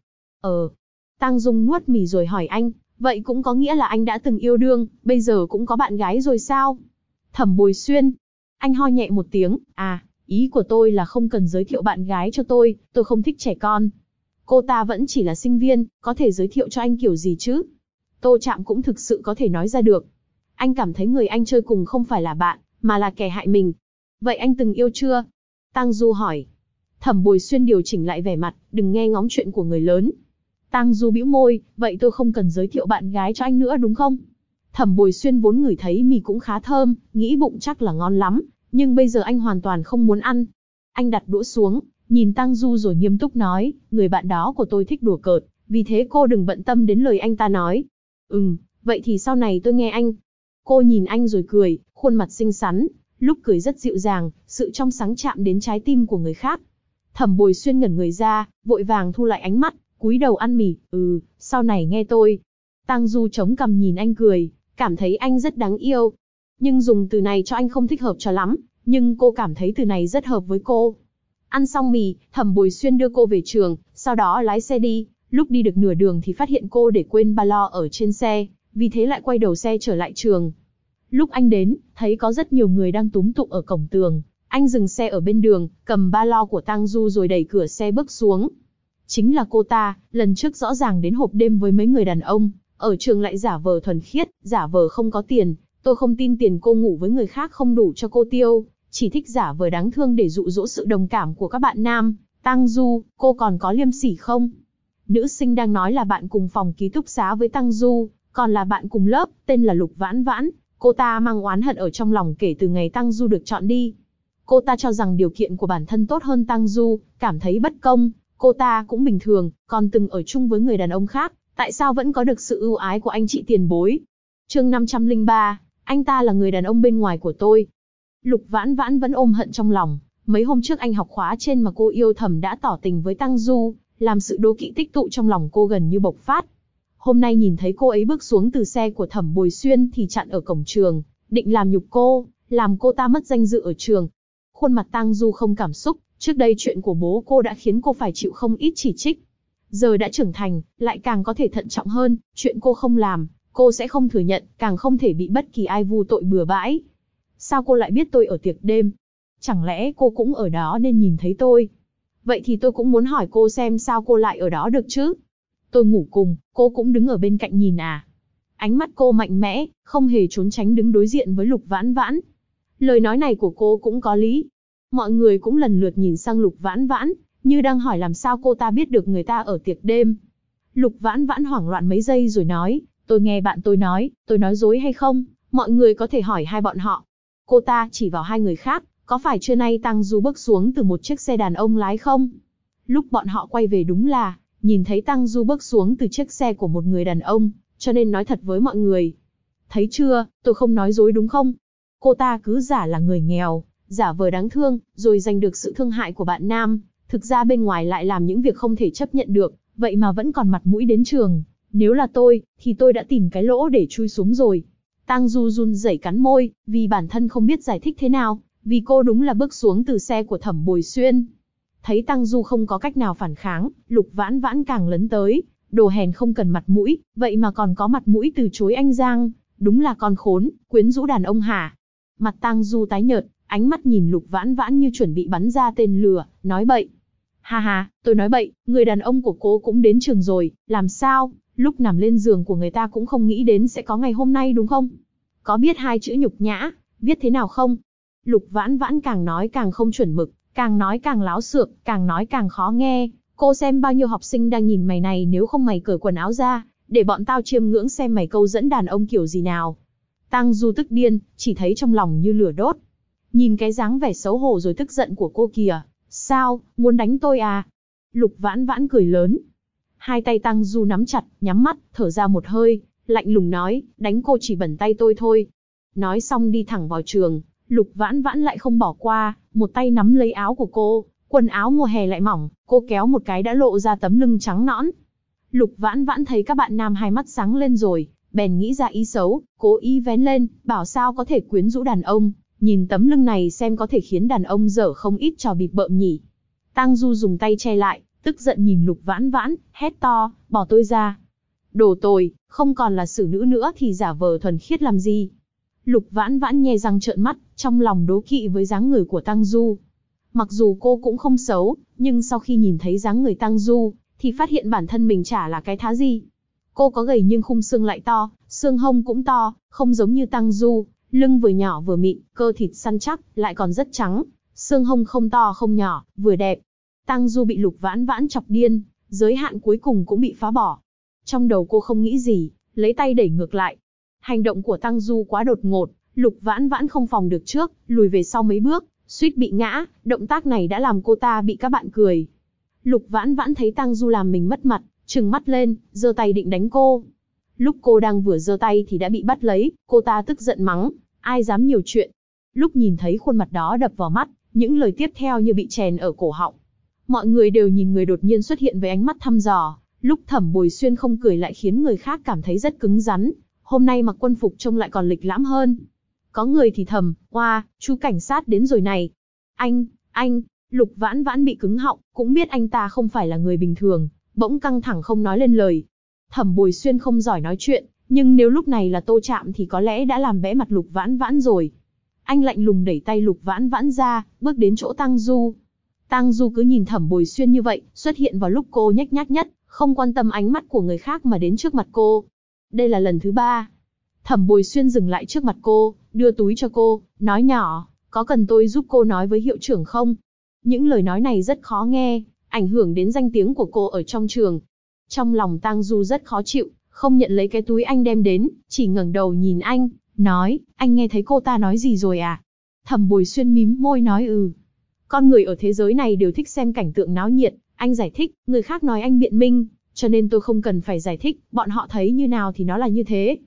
Tang Dung nuốt mì rồi hỏi anh, vậy cũng có nghĩa là anh đã từng yêu đương, bây giờ cũng có bạn gái rồi sao? Thẩm Bồi Xuyên, anh ho nhẹ một tiếng, ý của tôi là không cần giới thiệu bạn gái cho tôi không thích trẻ con. Cô ta vẫn chỉ là sinh viên, có thể giới thiệu cho anh kiểu gì chứ? Tô Trạm cũng thực sự có thể nói ra được. Anh cảm thấy người anh chơi cùng không phải là bạn, mà là kẻ hại mình. Vậy anh từng yêu chưa? Tang Du hỏi. Thẩm Bồi Xuyên điều chỉnh lại vẻ mặt, đừng nghe ngóng chuyện của người lớn. Tang Du bĩu môi, vậy tôi không cần giới thiệu bạn gái cho anh nữa đúng không? Thẩm Bồi Xuyên vốn ngửi thấy mì cũng khá thơm, nghĩ bụng chắc là ngon lắm, nhưng bây giờ anh hoàn toàn không muốn ăn. Anh đặt đũa xuống, nhìn Tang Du rồi nghiêm túc nói, người bạn đó của tôi thích đùa cợt, vì thế cô đừng bận tâm đến lời anh ta nói. Vậy thì sau này tôi nghe anh. Cô nhìn anh rồi cười, khuôn mặt xinh xắn, lúc cười rất dịu dàng, sự trong sáng chạm đến trái tim của người khác. Thẩm Bồi Xuyên ngẩn người ra, vội vàng thu lại ánh mắt, cúi đầu ăn mì, sau này nghe tôi. Tang Du chống cằm nhìn anh cười, cảm thấy anh rất đáng yêu. Nhưng dùng từ này cho anh không thích hợp cho lắm, nhưng cô cảm thấy từ này rất hợp với cô. Ăn xong mì, Thẩm Bồi Xuyên đưa cô về trường, sau đó lái xe đi. Lúc đi được nửa đường thì phát hiện cô để quên ba lo ở trên xe, vì thế lại quay đầu xe trở lại trường. Lúc anh đến, thấy có rất nhiều người đang túm tụm ở cổng tường. Anh dừng xe ở bên đường, cầm ba lo của Tang Du rồi đẩy cửa xe bước xuống. Chính là cô ta, lần trước rõ ràng đến hộp đêm với mấy người đàn ông, ở trường lại giả vờ thuần khiết, giả vờ không có tiền. Tôi không tin tiền cô ngủ với người khác không đủ cho cô tiêu, chỉ thích giả vờ đáng thương để dụ dỗ sự đồng cảm của các bạn nam. Tang Du, cô còn có liêm sỉ không? Nữ sinh đang nói là bạn cùng phòng ký túc xá với Tang Du, còn là bạn cùng lớp, tên là Lục Vãn Vãn. Cô ta mang oán hận ở trong lòng kể từ ngày Tang Du được chọn đi. Cô ta cho rằng điều kiện của bản thân tốt hơn Tang Du, cảm thấy bất công. Cô ta cũng bình thường, còn từng ở chung với người đàn ông khác, tại sao vẫn có được sự ưu ái của anh chị tiền bối? Chương 503, anh ta là người đàn ông bên ngoài của tôi. Lục Vãn Vãn vẫn ôm hận trong lòng, mấy hôm trước anh học khóa trên mà cô yêu thầm đã tỏ tình với Tăng Du, làm sự đố kỵ tích tụ trong lòng cô gần như bộc phát. Hôm nay nhìn thấy cô ấy bước xuống từ xe của Thẩm Bồi Xuyên thì chặn ở cổng trường, định làm nhục cô, làm cô ta mất danh dự ở trường. Khuôn mặt Tăng Du không cảm xúc, trước đây chuyện của bố cô đã khiến cô phải chịu không ít chỉ trích. Giờ đã trưởng thành, lại càng có thể thận trọng hơn, chuyện cô không làm, cô sẽ không thừa nhận, càng không thể bị bất kỳ ai vu tội bừa bãi. Sao cô lại biết tôi ở tiệc đêm? Chẳng lẽ cô cũng ở đó nên nhìn thấy tôi? Vậy thì tôi cũng muốn hỏi cô xem sao cô lại ở đó được chứ? Tôi ngủ cùng, cô cũng đứng ở bên cạnh nhìn à? Ánh mắt cô mạnh mẽ, không hề trốn tránh đứng đối diện với Lục Vãn Vãn. Lời nói này của cô cũng có lý. Mọi người cũng lần lượt nhìn sang Lục Vãn Vãn, như đang hỏi làm sao cô ta biết được người ta ở tiệc đêm. Lục Vãn Vãn hoảng loạn mấy giây rồi nói, tôi nghe bạn tôi nói dối hay không? Mọi người có thể hỏi hai bọn họ. Cô ta chỉ vào hai người khác, có phải trưa nay Tăng Du bước xuống từ một chiếc xe đàn ông lái không? Lúc bọn họ quay về đúng là, nhìn thấy Tăng Du bước xuống từ chiếc xe của một người đàn ông, cho nên nói thật với mọi người. Thấy chưa, tôi không nói dối đúng không? Cô ta cứ giả là người nghèo, giả vờ đáng thương, rồi giành được sự thương hại của bạn nam, thực ra bên ngoài lại làm những việc không thể chấp nhận được, vậy mà vẫn còn mặt mũi đến trường. Nếu là tôi, thì tôi đã tìm cái lỗ để chui xuống rồi. Tăng Du run rẩy cắn môi, vì bản thân không biết giải thích thế nào, vì cô đúng là bước xuống từ xe của Thẩm Bồi Xuyên. Thấy Tăng Du không có cách nào phản kháng, Lục Vãn Vãn càng lấn tới, đồ hèn không cần mặt mũi, vậy mà còn có mặt mũi từ chối anh Giang, đúng là con khốn, quyến rũ đàn ông hả? Mặt Tăng Du tái nhợt, ánh mắt nhìn Lục Vãn Vãn như chuẩn bị bắn ra tên lửa, nói bậy. Ha ha, tôi nói bậy, người đàn ông của cô cũng đến trường rồi, làm sao, lúc nằm lên giường của người ta cũng không nghĩ đến sẽ có ngày hôm nay đúng không? Có biết hai chữ nhục nhã, viết thế nào không? Lục Vãn Vãn càng nói càng không chuẩn mực, càng nói càng láo xược, càng nói càng khó nghe. Cô xem bao nhiêu học sinh đang nhìn mày này, nếu không mày cởi quần áo ra, để bọn tao chiêm ngưỡng xem mày câu dẫn đàn ông kiểu gì nào. Tăng Du tức điên, chỉ thấy trong lòng như lửa đốt. Nhìn cái dáng vẻ xấu hổ rồi tức giận của cô kìa, sao, muốn đánh tôi à? Lục Vãn Vãn cười lớn. Hai tay Tăng Du nắm chặt, nhắm mắt, thở ra một hơi, lạnh lùng nói, đánh cô chỉ bẩn tay tôi thôi. Nói xong đi thẳng vào trường, Lục Vãn Vãn lại không bỏ qua, một tay nắm lấy áo của cô, quần áo mùa hè lại mỏng, cô kéo một cái đã lộ ra tấm lưng trắng nõn. Lục Vãn Vãn thấy các bạn nam hai mắt sáng lên rồi, bèn nghĩ ra ý xấu, cố ý vén lên, bảo sao có thể quyến rũ đàn ông, nhìn tấm lưng này xem có thể khiến đàn ông dở không ít trò bịp bợm nhỉ. Tăng Du dùng tay che lại, tức giận nhìn Lục Vãn Vãn, hét to, bỏ tôi ra. Đồ tồi, không còn là xử nữ nữa thì giả vờ thuần khiết làm gì. Lục Vãn Vãn nhe răng trợn mắt, trong lòng đố kỵ với dáng người của Tăng Du. Mặc dù cô cũng không xấu, nhưng sau khi nhìn thấy dáng người Tăng Du, thì phát hiện bản thân mình chả là cái thá gì. Cô có gầy nhưng khung xương lại to, xương hông cũng to, không giống như Tăng Du, lưng vừa nhỏ vừa mịn, cơ thịt săn chắc, lại còn rất trắng, xương hông không to không nhỏ, vừa đẹp. Tăng Du bị Lục Vãn Vãn chọc điên, giới hạn cuối cùng cũng bị phá bỏ. Trong đầu cô không nghĩ gì, lấy tay đẩy ngược lại. Hành động của Tăng Du quá đột ngột, Lục Vãn Vãn không phòng được trước, lùi về sau mấy bước, suýt bị ngã, động tác này đã làm cô ta bị các bạn cười. Lục Vãn Vãn thấy Tăng Du làm mình mất mặt, trừng mắt lên, giơ tay định đánh cô. Lúc cô đang vừa giơ tay thì đã bị bắt lấy, cô ta tức giận mắng, ai dám nhiều chuyện. Lúc nhìn thấy khuôn mặt đó đập vào mắt, những lời tiếp theo như bị chèn ở cổ họng. Mọi người đều nhìn người đột nhiên xuất hiện với ánh mắt thăm dò, lúc Thẩm Bồi Xuyên không cười lại khiến người khác cảm thấy rất cứng rắn, hôm nay mặc quân phục trông lại còn lịch lãm hơn. Có người thì thầm, oa, chú cảnh sát đến rồi này. Anh, Lục Vãn Vãn bị cứng họng, cũng biết anh ta không phải là người bình thường, bỗng căng thẳng không nói lên lời. Thẩm Bồi Xuyên không giỏi nói chuyện, nhưng nếu lúc này là Tô Trạm thì có lẽ đã làm bẽ mặt Lục Vãn Vãn rồi. Anh lạnh lùng đẩy tay Lục Vãn Vãn ra, bước đến chỗ Tăng Du. Tăng Du cứ nhìn Thẩm Bồi Xuyên như vậy, xuất hiện vào lúc cô nhếch nhác nhất, không quan tâm ánh mắt của người khác mà đến trước mặt cô. Đây là lần thứ 3. Thẩm Bồi Xuyên dừng lại trước mặt cô, đưa túi cho cô, nói nhỏ, có cần tôi giúp cô nói với hiệu trưởng không? Những lời nói này rất khó nghe, ảnh hưởng đến danh tiếng của cô ở trong trường. Trong lòng Tăng Du rất khó chịu, không nhận lấy cái túi anh đem đến, chỉ ngẩng đầu nhìn anh, nói, anh nghe thấy cô ta nói gì rồi à? Thẩm Bồi Xuyên mím môi nói Con người ở thế giới này đều thích xem cảnh tượng náo nhiệt, anh giải thích, người khác nói anh biện minh, cho nên tôi không cần phải giải thích, bọn họ thấy như nào thì nó là như thế.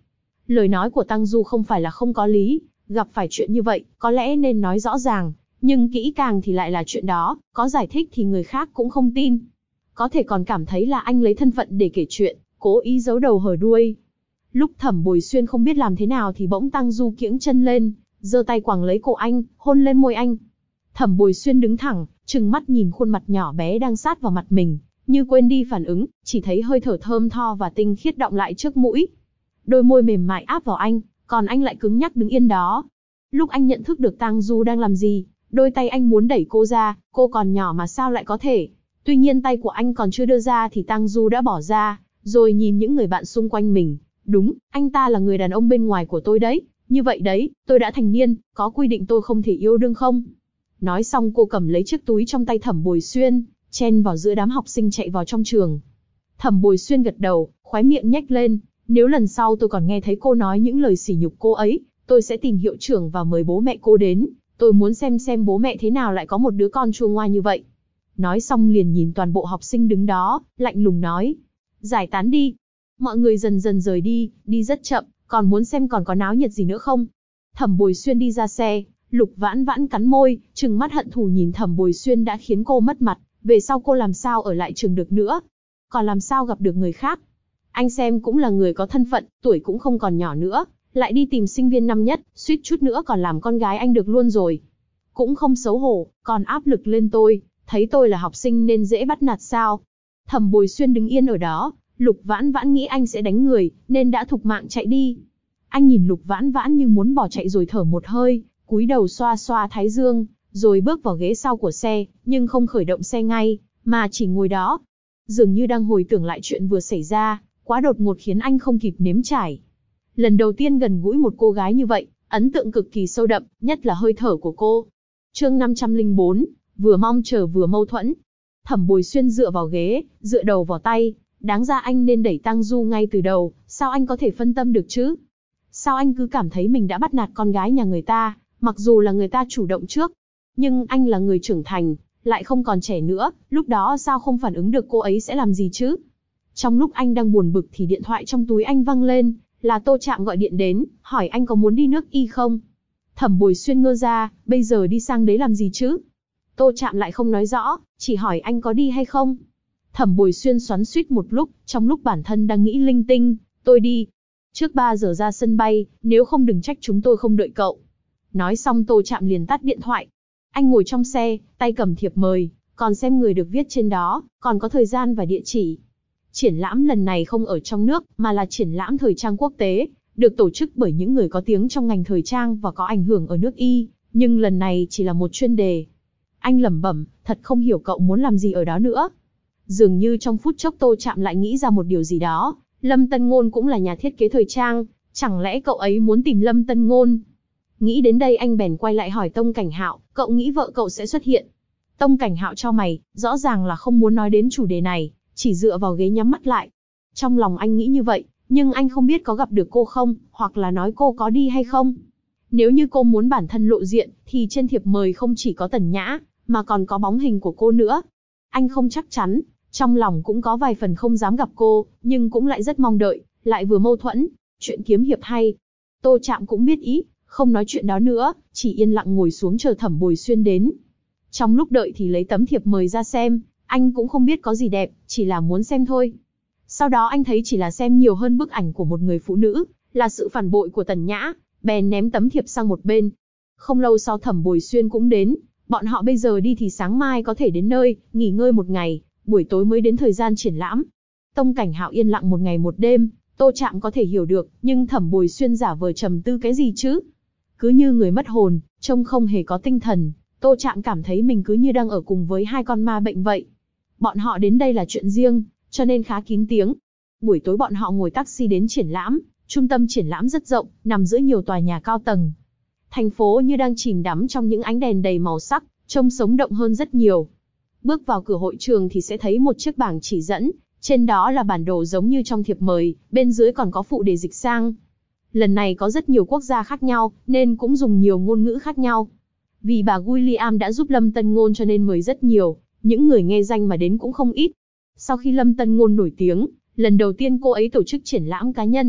Lời nói của Tăng Du không phải là không có lý, gặp phải chuyện như vậy, có lẽ nên nói rõ ràng, nhưng kỹ càng thì lại là chuyện đó, có giải thích thì người khác cũng không tin. Có thể còn cảm thấy là anh lấy thân phận để kể chuyện, cố ý giấu đầu hở đuôi. Lúc Thẩm Bồi Xuyên không biết làm thế nào thì bỗng Tăng Du kiễng chân lên, giơ tay quàng lấy cổ anh, hôn lên môi anh. Thẩm Bồi Xuyên đứng thẳng, trừng mắt nhìn khuôn mặt nhỏ bé đang sát vào mặt mình, như quên đi phản ứng, chỉ thấy hơi thở thơm tho và tinh khiết đọng lại trước mũi. Đôi môi mềm mại áp vào anh, còn anh lại cứng nhắc đứng yên đó. Lúc anh nhận thức được Tang Du đang làm gì, đôi tay anh muốn đẩy cô ra, cô còn nhỏ mà sao lại có thể. Tuy nhiên tay của anh còn chưa đưa ra thì Tang Du đã bỏ ra, rồi nhìn những người bạn xung quanh mình. Đúng, anh ta là người đàn ông bên ngoài của tôi đấy. Như vậy đấy, tôi đã thành niên, có quy định tôi không thể yêu đương không? Nói xong cô cầm lấy chiếc túi trong tay Thẩm Bồi Xuyên, chen vào giữa đám học sinh chạy vào trong trường. Thẩm Bồi Xuyên gật đầu, khóe miệng nhếch lên. Nếu lần sau tôi còn nghe thấy cô nói những lời sỉ nhục cô ấy, tôi sẽ tìm hiệu trưởng và mời bố mẹ cô đến. Tôi muốn xem bố mẹ thế nào lại có một đứa con chua ngoa như vậy. Nói xong liền nhìn toàn bộ học sinh đứng đó, lạnh lùng nói. Giải tán đi. Mọi người dần dần rời đi, đi rất chậm, còn muốn xem còn có náo nhiệt gì nữa không. Thẩm Bồi Xuyên đi ra xe, Lục Vãn Vãn cắn môi, trừng mắt hận thù nhìn Thẩm Bồi Xuyên đã khiến cô mất mặt, về sau cô làm sao ở lại trường được nữa. Còn làm sao gặp được người khác. Anh xem cũng là người có thân phận, tuổi cũng không còn nhỏ nữa, lại đi tìm sinh viên năm nhất, suýt chút nữa còn làm con gái anh được luôn rồi. Cũng không xấu hổ, còn áp lực lên tôi, thấy tôi là học sinh nên dễ bắt nạt sao. Thẩm Bồi Xuyên đứng yên ở đó, Lục Vãn Vãn nghĩ anh sẽ đánh người, nên đã thục mạng chạy đi. Anh nhìn Lục Vãn Vãn như muốn bỏ chạy rồi thở một hơi, cúi đầu xoa xoa thái dương, rồi bước vào ghế sau của xe, nhưng không khởi động xe ngay, mà chỉ ngồi đó. Dường như đang hồi tưởng lại chuyện vừa xảy ra, quá đột ngột khiến anh không kịp nếm trải. Lần đầu tiên gần gũi một cô gái như vậy, ấn tượng cực kỳ sâu đậm, nhất là hơi thở của cô. Chương 504, vừa mong chờ vừa mâu thuẫn. Thẩm Bồi Xuyên dựa vào ghế, dựa đầu vào tay, đáng ra anh nên đẩy Tang Du ngay từ đầu, sao anh có thể phân tâm được chứ? Sao anh cứ cảm thấy mình đã bắt nạt con gái nhà người ta, mặc dù là người ta chủ động trước? Nhưng anh là người trưởng thành, lại không còn trẻ nữa, lúc đó sao không phản ứng được cô ấy sẽ làm gì chứ? Trong lúc anh đang buồn bực thì điện thoại trong túi anh vang lên, là Tô Trạm gọi điện đến, hỏi anh có muốn đi nước Y không? Thẩm Bồi Xuyên ngơ ra, bây giờ đi sang đấy làm gì chứ? Tô Trạm lại không nói rõ, chỉ hỏi anh có đi hay không? Thẩm Bồi Xuyên xoắn xuýt một lúc, trong lúc bản thân đang nghĩ linh tinh, tôi đi. Trước 3 giờ ra sân bay, nếu không đừng trách chúng tôi không đợi cậu. Nói xong Tô Trạm liền tắt điện thoại. Anh ngồi trong xe, tay cầm thiệp mời, còn xem người được viết trên đó, còn có thời gian và địa chỉ. Triển lãm lần này không ở trong nước, mà là triển lãm thời trang quốc tế, được tổ chức bởi những người có tiếng trong ngành thời trang và có ảnh hưởng ở nước Y, nhưng lần này chỉ là một chuyên đề. Anh lẩm bẩm, thật không hiểu cậu muốn làm gì ở đó nữa. Dường như trong phút chốc Tô Trạm lại nghĩ ra một điều gì đó, Lâm Tân Ngôn cũng là nhà thiết kế thời trang, chẳng lẽ cậu ấy muốn tìm Lâm Tân Ngôn? Nghĩ đến đây anh bèn quay lại hỏi Tông Cảnh Hạo, cậu nghĩ vợ cậu sẽ xuất hiện? Tông Cảnh Hạo chau mày, rõ ràng là không muốn nói đến chủ đề này, chỉ dựa vào ghế nhắm mắt lại. Trong lòng anh nghĩ như vậy, nhưng anh không biết có gặp được cô không, hoặc là nói cô có đi hay không. Nếu như cô muốn bản thân lộ diện, thì trên thiệp mời không chỉ có Tần Nhã, mà còn có bóng hình của cô nữa. Anh không chắc chắn, trong lòng cũng có vài phần không dám gặp cô, nhưng cũng lại rất mong đợi, lại vừa mâu thuẫn. Chuyện kiếm hiệp hay. Tô Trạm cũng biết ý, không nói chuyện đó nữa, chỉ yên lặng ngồi xuống chờ Thẩm Bồi Xuyên đến. Trong lúc đợi thì lấy tấm thiệp mời ra xem, anh cũng không biết có gì đẹp, chỉ là muốn xem thôi. Sau đó anh thấy chỉ là xem nhiều hơn bức ảnh của một người phụ nữ, là sự phản bội của Tần Nhã, bèn ném tấm thiệp sang một bên. Không lâu sau Thẩm Bồi Xuyên cũng đến, bọn họ bây giờ đi thì sáng mai có thể đến nơi, nghỉ ngơi một ngày, buổi tối mới đến thời gian triển lãm. Tông Cảnh Hạo yên lặng một ngày một đêm, Tô Trạm có thể hiểu được, nhưng Thẩm Bồi Xuyên giả vờ trầm tư cái gì chứ? Cứ như người mất hồn, trông không hề có tinh thần, Tô Trạm cảm thấy mình cứ như đang ở cùng với hai con ma bệnh vậy. Bọn họ đến đây là chuyện riêng, cho nên khá kín tiếng. Buổi tối bọn họ ngồi taxi đến triển lãm, trung tâm triển lãm rất rộng, nằm giữa nhiều tòa nhà cao tầng. Thành phố như đang chìm đắm trong những ánh đèn đầy màu sắc, trông sống động hơn rất nhiều. Bước vào cửa hội trường thì sẽ thấy một chiếc bảng chỉ dẫn, trên đó là bản đồ giống như trong thiệp mời, bên dưới còn có phụ đề dịch sang. Lần này có rất nhiều quốc gia khác nhau, nên cũng dùng nhiều ngôn ngữ khác nhau. Vì bà William đã giúp Lâm Tân Ngôn cho nên mời rất nhiều, những người nghe danh mà đến cũng không ít. Sau khi Lâm Tân Ngôn nổi tiếng, lần đầu tiên cô ấy tổ chức triển lãm cá nhân.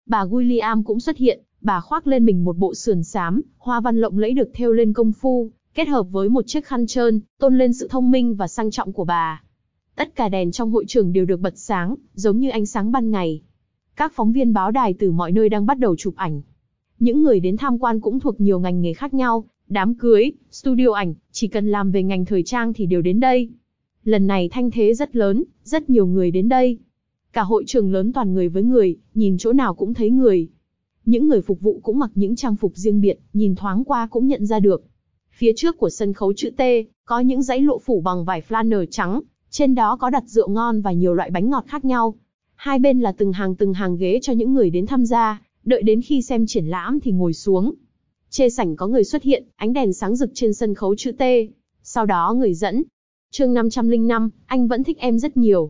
Bà William cũng xuất hiện, bà khoác lên mình một bộ sườn xám, hoa văn lộng lẫy được thêu lên công phu, kết hợp với một chiếc khăn trơn, tôn lên sự thông minh và sang trọng của bà. Tất cả đèn trong hội trường đều được bật sáng, giống như ánh sáng ban ngày. Các phóng viên báo đài từ mọi nơi đang bắt đầu chụp ảnh. Những người đến tham quan cũng thuộc nhiều ngành nghề khác nhau, đám cưới, studio ảnh, chỉ cần làm về ngành thời trang thì đều đến đây. Lần này thanh thế rất lớn, rất nhiều người đến đây. Cả hội trường lớn toàn người với người, nhìn chỗ nào cũng thấy người. Những người phục vụ cũng mặc những trang phục riêng biệt, nhìn thoáng qua cũng nhận ra được. Phía trước của sân khấu chữ T, có những dãy lụa phủ bằng vải flanner trắng, trên đó có đặt rượu ngon và nhiều loại bánh ngọt khác nhau. Hai bên là từng hàng ghế cho những người đến tham gia, đợi đến khi xem triển lãm thì ngồi xuống. Chê sảnh có người xuất hiện, ánh đèn sáng rực trên sân khấu chữ T. Sau đó người dẫn. Chương 505, anh vẫn thích em rất nhiều.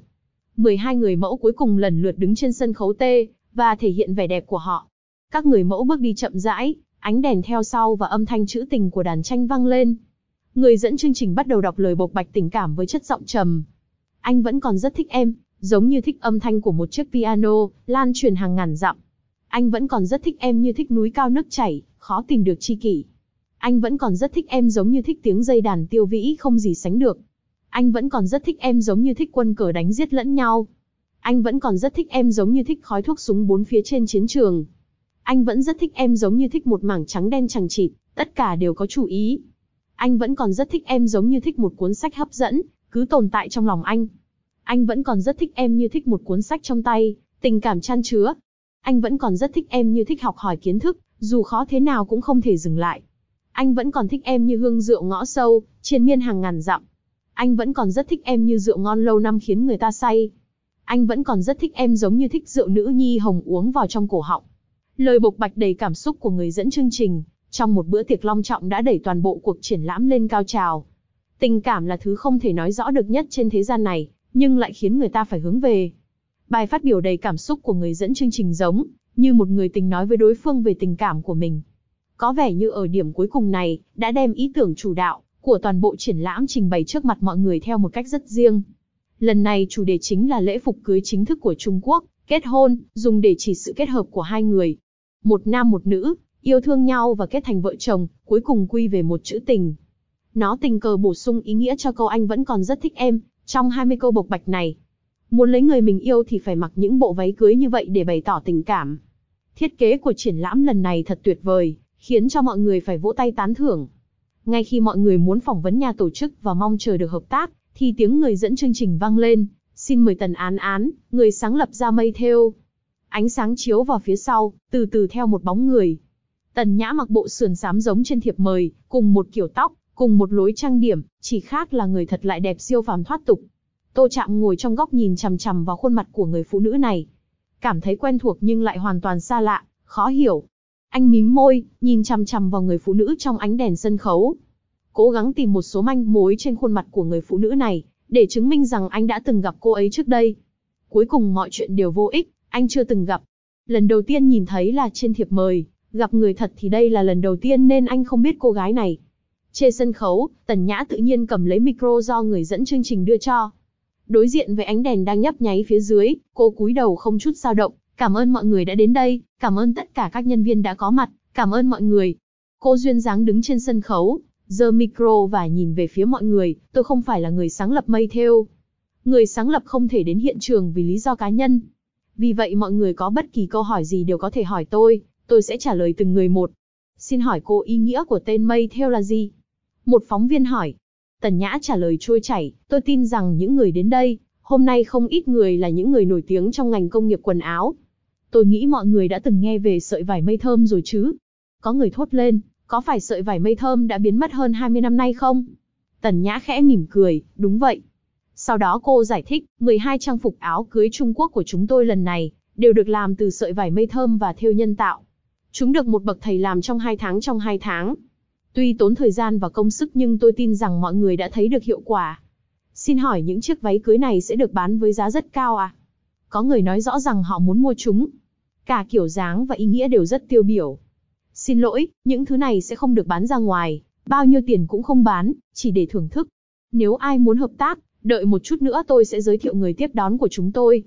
12 người mẫu cuối cùng lần lượt đứng trên sân khấu T, và thể hiện vẻ đẹp của họ. Các người mẫu bước đi chậm rãi, ánh đèn theo sau và âm thanh trữ tình của đàn tranh vang lên. Người dẫn chương trình bắt đầu đọc lời bộc bạch tình cảm với chất giọng trầm. Anh vẫn còn rất thích em, giống như thích âm thanh của một chiếc piano, lan truyền hàng ngàn dặm. Anh vẫn còn rất thích em như thích núi cao nước chảy, khó tìm được tri kỷ. Anh vẫn còn rất thích em giống như thích tiếng dây đàn tiêu vĩ không gì sánh được. Anh vẫn còn rất thích em giống như thích quân cờ đánh giết lẫn nhau. Anh vẫn còn rất thích em giống như thích khói thuốc súng bốn phía trên chiến trường. Anh vẫn rất thích em giống như thích một mảng trắng đen chằng chịt, tất cả đều có chủ ý. Anh vẫn còn rất thích em giống như thích một cuốn sách hấp dẫn, cứ tồn tại trong lòng anh. Anh vẫn còn rất thích em như thích một cuốn sách trong tay, tình cảm chan chứa. Anh vẫn còn rất thích em như thích học hỏi kiến thức, dù khó thế nào cũng không thể dừng lại. Anh vẫn còn thích em như hương rượu ngõ sâu, triền miên hàng ngàn dặm. Anh vẫn còn rất thích em như rượu ngon lâu năm khiến người ta say. Anh vẫn còn rất thích em giống như thích rượu nữ nhi hồng uống vào trong cổ họng. Lời bộc bạch đầy cảm xúc của người dẫn chương trình, trong một bữa tiệc long trọng đã đẩy toàn bộ cuộc triển lãm lên cao trào. Tình cảm là thứ không thể nói rõ được nhất trên thế gian này, nhưng lại khiến người ta phải hướng về. Bài phát biểu đầy cảm xúc của người dẫn chương trình giống như một người tình nói với đối phương về tình cảm của mình. Có vẻ như ở điểm cuối cùng này, đã đem ý tưởng chủ đạo của toàn bộ triển lãm trình bày trước mặt mọi người theo một cách rất riêng. Lần này chủ đề chính là lễ phục cưới chính thức của Trung Quốc, kết hôn, dùng để chỉ sự kết hợp của hai người. Một nam một nữ, yêu thương nhau và kết thành vợ chồng, cuối cùng quy về một chữ tình. Nó tình cờ bổ sung ý nghĩa cho câu anh vẫn còn rất thích em, trong 20 câu bộc bạch này. Muốn lấy người mình yêu thì phải mặc những bộ váy cưới như vậy để bày tỏ tình cảm. Thiết kế của triển lãm lần này thật tuyệt vời, khiến cho mọi người phải vỗ tay tán thưởng. Ngay khi mọi người muốn phỏng vấn nhà tổ chức và mong chờ được hợp tác, thì tiếng người dẫn chương trình vang lên. Xin mời Tần Án Án, người sáng lập ra mây thêu. Ánh sáng chiếu vào phía sau, từ từ theo một bóng người. Tần Nhã mặc bộ sườn xám giống trên thiệp mời, cùng một kiểu tóc, cùng một lối trang điểm, chỉ khác là người thật lại đẹp siêu phàm thoát tục. Tô Trạm ngồi trong góc nhìn chằm chằm vào khuôn mặt của người phụ nữ này. Cảm thấy quen thuộc nhưng lại hoàn toàn xa lạ, khó hiểu. Anh mím môi, nhìn chằm chằm vào người phụ nữ trong ánh đèn sân khấu. Cố gắng tìm một số manh mối trên khuôn mặt của người phụ nữ này, để chứng minh rằng anh đã từng gặp cô ấy trước đây. Cuối cùng mọi chuyện đều vô ích, anh chưa từng gặp. Lần đầu tiên nhìn thấy là trên thiệp mời, gặp người thật thì đây là lần đầu tiên nên anh không biết cô gái này. Trên sân khấu, Tần Nhã tự nhiên cầm lấy micro do người dẫn chương trình đưa cho. Đối diện với ánh đèn đang nhấp nháy phía dưới, cô cúi đầu không chút dao động. Cảm ơn mọi người đã đến đây, cảm ơn tất cả các nhân viên đã có mặt, cảm ơn mọi người. Cô duyên dáng đứng trên sân khấu, giơ micro và nhìn về phía mọi người. Tôi không phải là người sáng lập mây thêu. Người sáng lập không thể đến hiện trường vì lý do cá nhân. Vì vậy mọi người có bất kỳ câu hỏi gì đều có thể hỏi tôi sẽ trả lời từng người một. Xin hỏi cô ý nghĩa của tên mây thêu là gì? Một phóng viên hỏi. Tần Nhã trả lời trôi chảy, tôi tin rằng những người đến đây, hôm nay không ít người là những người nổi tiếng trong ngành công nghiệp quần áo. Tôi nghĩ mọi người đã từng nghe về sợi vải mây thơm rồi chứ? Có người thốt lên, có phải sợi vải mây thơm đã biến mất hơn 20 năm nay không? Tần Nhã khẽ mỉm cười, đúng vậy. Sau đó cô giải thích, 12 trang phục áo cưới Trung Quốc của chúng tôi lần này, đều được làm từ sợi vải mây thơm và thêu nhân tạo. Chúng được một bậc thầy làm trong 2 tháng. Tuy tốn thời gian và công sức nhưng tôi tin rằng mọi người đã thấy được hiệu quả. Xin hỏi những chiếc váy cưới này sẽ được bán với giá rất cao à? Có người nói rõ rằng họ muốn mua chúng. Cả kiểu dáng và ý nghĩa đều rất tiêu biểu. Xin lỗi, những thứ này sẽ không được bán ra ngoài, bao nhiêu tiền cũng không bán, chỉ để thưởng thức. Nếu ai muốn hợp tác, đợi một chút nữa tôi sẽ giới thiệu người tiếp đón của chúng tôi.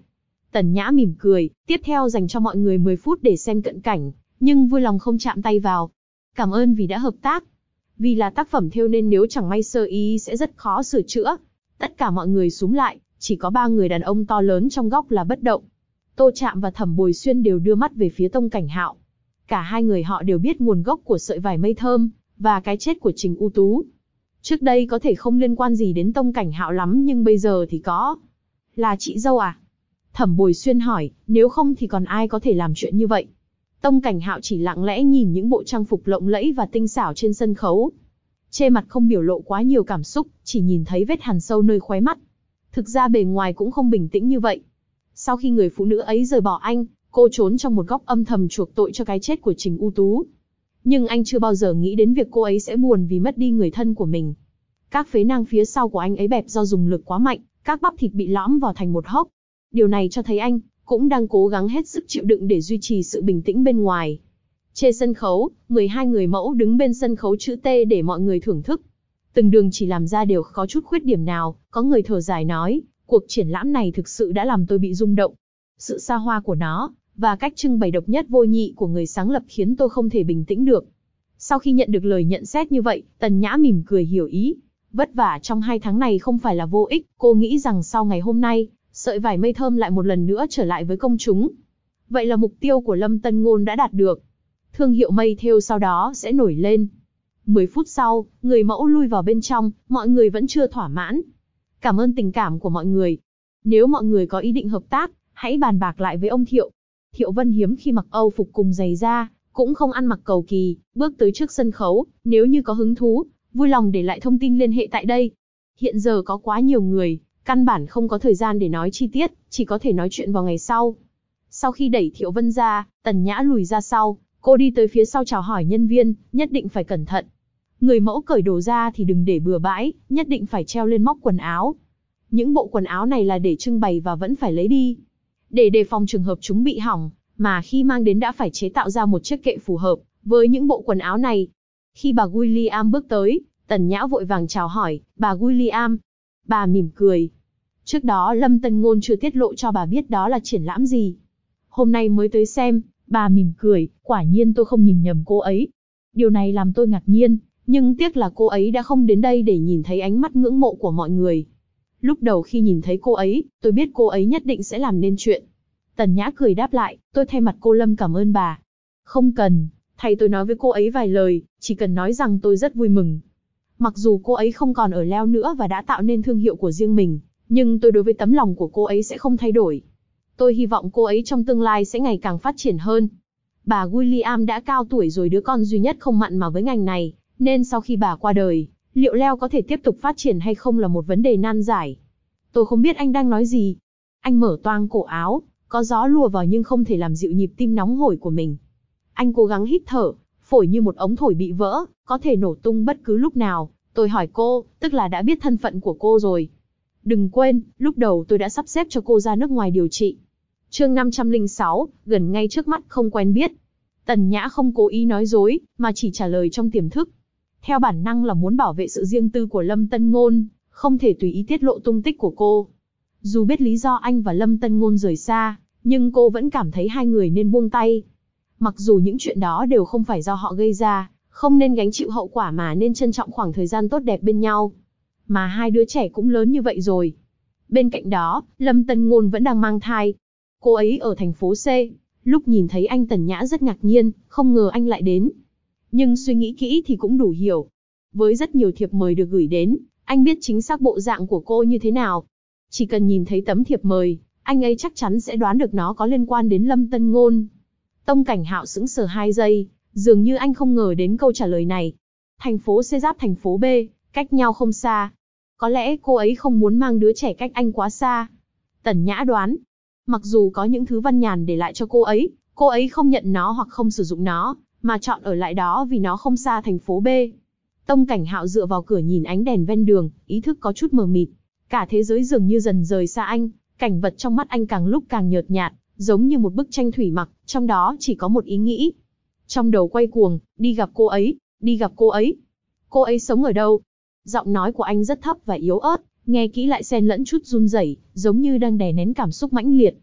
Tần Nhã mỉm cười, tiếp theo dành cho mọi người 10 phút để xem cận cảnh, nhưng vui lòng không chạm tay vào. Cảm ơn vì đã hợp tác. Vì là tác phẩm thêu nên nếu chẳng may sơ ý sẽ rất khó sửa chữa. Tất cả mọi người xúm lại, chỉ có 3 người đàn ông to lớn trong góc là bất động. Tô Trạm và Thẩm Bồi Xuyên đều đưa mắt về phía Tông Cảnh Hạo. Cả hai người họ đều biết nguồn gốc của sợi vải mây thơm, và cái chết của Trình U Tú. Trước đây có thể không liên quan gì đến Tông Cảnh Hạo lắm nhưng bây giờ thì có. Là chị dâu à? Thẩm Bồi Xuyên hỏi, nếu không thì còn ai có thể làm chuyện như vậy? Tông Cảnh Hạo chỉ lặng lẽ nhìn những bộ trang phục lộng lẫy và tinh xảo trên sân khấu. Trên mặt không biểu lộ quá nhiều cảm xúc, chỉ nhìn thấy vết hằn sâu nơi khóe mắt. Thực ra bề ngoài cũng không bình tĩnh như vậy. Sau khi người phụ nữ ấy rời bỏ anh, cô trốn trong một góc âm thầm chuộc tội cho cái chết của Trình U Tú. Nhưng anh chưa bao giờ nghĩ đến việc cô ấy sẽ buồn vì mất đi người thân của mình. Các phế nang phía sau của anh ấy bẹp do dùng lực quá mạnh, các bắp thịt bị lõm vào thành một hốc. Điều này cho thấy anh cũng đang cố gắng hết sức chịu đựng để duy trì sự bình tĩnh bên ngoài. Trên sân khấu, 12 người mẫu đứng bên sân khấu chữ T để mọi người thưởng thức. Từng đường chỉ làm ra đều có chút khuyết điểm nào, có người thở dài nói, cuộc triển lãm này thực sự đã làm tôi bị rung động. Sự xa hoa của nó, và cách trưng bày độc nhất vô nhị của người sáng lập khiến tôi không thể bình tĩnh được. Sau khi nhận được lời nhận xét như vậy, Tần Nhã mỉm cười hiểu ý. Vất vả trong 2 tháng này không phải là vô ích, cô nghĩ rằng sau ngày hôm nay, sợi vải mây thơm lại một lần nữa trở lại với công chúng. Vậy là mục tiêu của Lâm Tân Ngôn đã đạt được. Thương hiệu mây thêu sau đó sẽ nổi lên. 10 phút sau, người mẫu lui vào bên trong, mọi người vẫn chưa thỏa mãn. Cảm ơn tình cảm của mọi người. Nếu mọi người có ý định hợp tác, hãy bàn bạc lại với ông Thiệu. Thiệu Vân hiếm khi mặc Âu phục cùng giày da, cũng không ăn mặc cầu kỳ, bước tới trước sân khấu, nếu như có hứng thú, vui lòng để lại thông tin liên hệ tại đây. Hiện giờ có quá nhiều người, căn bản không có thời gian để nói chi tiết, chỉ có thể nói chuyện vào ngày sau. Sau khi đẩy Thiệu Vân ra, Tần Nhã lùi ra sau, cô đi tới phía sau chào hỏi nhân viên, nhất định phải cẩn thận. Người mẫu cởi đồ ra thì đừng để bừa bãi, nhất định phải treo lên móc quần áo. Những bộ quần áo này là để trưng bày và vẫn phải lấy đi. Để đề phòng trường hợp chúng bị hỏng, mà khi mang đến đã phải chế tạo ra một chiếc kệ phù hợp với những bộ quần áo này. Khi bà William bước tới, Tần Nhã vội vàng chào hỏi, bà William. Bà mỉm cười. Trước đó Lâm Tân Ngôn chưa tiết lộ cho bà biết đó là triển lãm gì. Hôm nay mới tới xem, bà mỉm cười, quả nhiên tôi không nhìn nhầm cô ấy. Điều này làm tôi ngạc nhiên, nhưng tiếc là cô ấy đã không đến đây để nhìn thấy ánh mắt ngưỡng mộ của mọi người. Lúc đầu khi nhìn thấy cô ấy, tôi biết cô ấy nhất định sẽ làm nên chuyện. Tần Nhã cười đáp lại, tôi thay mặt cô Lâm cảm ơn bà. Không cần, thay tôi nói với cô ấy vài lời, chỉ cần nói rằng tôi rất vui mừng. Mặc dù cô ấy không còn ở Leo nữa và đã tạo nên thương hiệu của riêng mình, nhưng tôi đối với tấm lòng của cô ấy sẽ không thay đổi. Tôi hy vọng cô ấy trong tương lai sẽ ngày càng phát triển hơn. Bà William đã cao tuổi rồi, đứa con duy nhất không mặn mà với ngành này, nên sau khi bà qua đời, liệu Leo có thể tiếp tục phát triển hay không là một vấn đề nan giải. Tôi không biết anh đang nói gì. Anh mở toang cổ áo, có gió lùa vào nhưng không thể làm dịu nhịp tim nóng hổi của mình. Anh cố gắng hít thở, phổi như một ống thổi bị vỡ, có thể nổ tung bất cứ lúc nào. Tôi hỏi cô, tức là đã biết thân phận của cô rồi. Đừng quên, lúc đầu tôi đã sắp xếp cho cô ra nước ngoài điều trị. Chương 506, gần ngay trước mắt không quen biết. Tần Nhã không cố ý nói dối, mà chỉ trả lời trong tiềm thức. Theo bản năng là muốn bảo vệ sự riêng tư của Lâm Tân Ngôn, không thể tùy ý tiết lộ tung tích của cô. Dù biết lý do anh và Lâm Tân Ngôn rời xa, nhưng cô vẫn cảm thấy hai người nên buông tay. Mặc dù những chuyện đó đều không phải do họ gây ra, không nên gánh chịu hậu quả mà nên trân trọng khoảng thời gian tốt đẹp bên nhau. Mà hai đứa trẻ cũng lớn như vậy rồi. Bên cạnh đó, Lâm Tân Ngôn vẫn đang mang thai. Cô ấy ở thành phố C. Lúc nhìn thấy anh Tần Nhã rất ngạc nhiên, không ngờ anh lại đến. Nhưng suy nghĩ kỹ thì cũng đủ hiểu. Với rất nhiều thiệp mời được gửi đến, anh biết chính xác bộ dạng của cô như thế nào. Chỉ cần nhìn thấy tấm thiệp mời, anh ấy chắc chắn sẽ đoán được nó có liên quan đến Lâm Tân Ngôn. Tông Cảnh Hạo sững sờ 2 giây, dường như anh không ngờ đến câu trả lời này. Thành phố C giáp thành phố B, cách nhau không xa. Có lẽ cô ấy không muốn mang đứa trẻ cách anh quá xa. Tần Nhã đoán. Mặc dù có những thứ Văn Nhàn để lại cho cô ấy không nhận nó hoặc không sử dụng nó, mà chọn ở lại đó vì nó không xa thành phố B. Tông Cảnh Hạo dựa vào cửa nhìn ánh đèn ven đường, ý thức có chút mờ mịt. Cả thế giới dường như dần rời xa anh, cảnh vật trong mắt anh càng lúc càng nhợt nhạt, giống như một bức tranh thủy mặc, trong đó chỉ có một ý nghĩ. Trong đầu quay cuồng, đi gặp cô ấy, đi gặp cô ấy. Cô ấy sống ở đâu? Giọng nói của anh rất thấp và yếu ớt, nghe kỹ lại xen lẫn chút run rẩy, giống như đang đè nén cảm xúc mãnh liệt.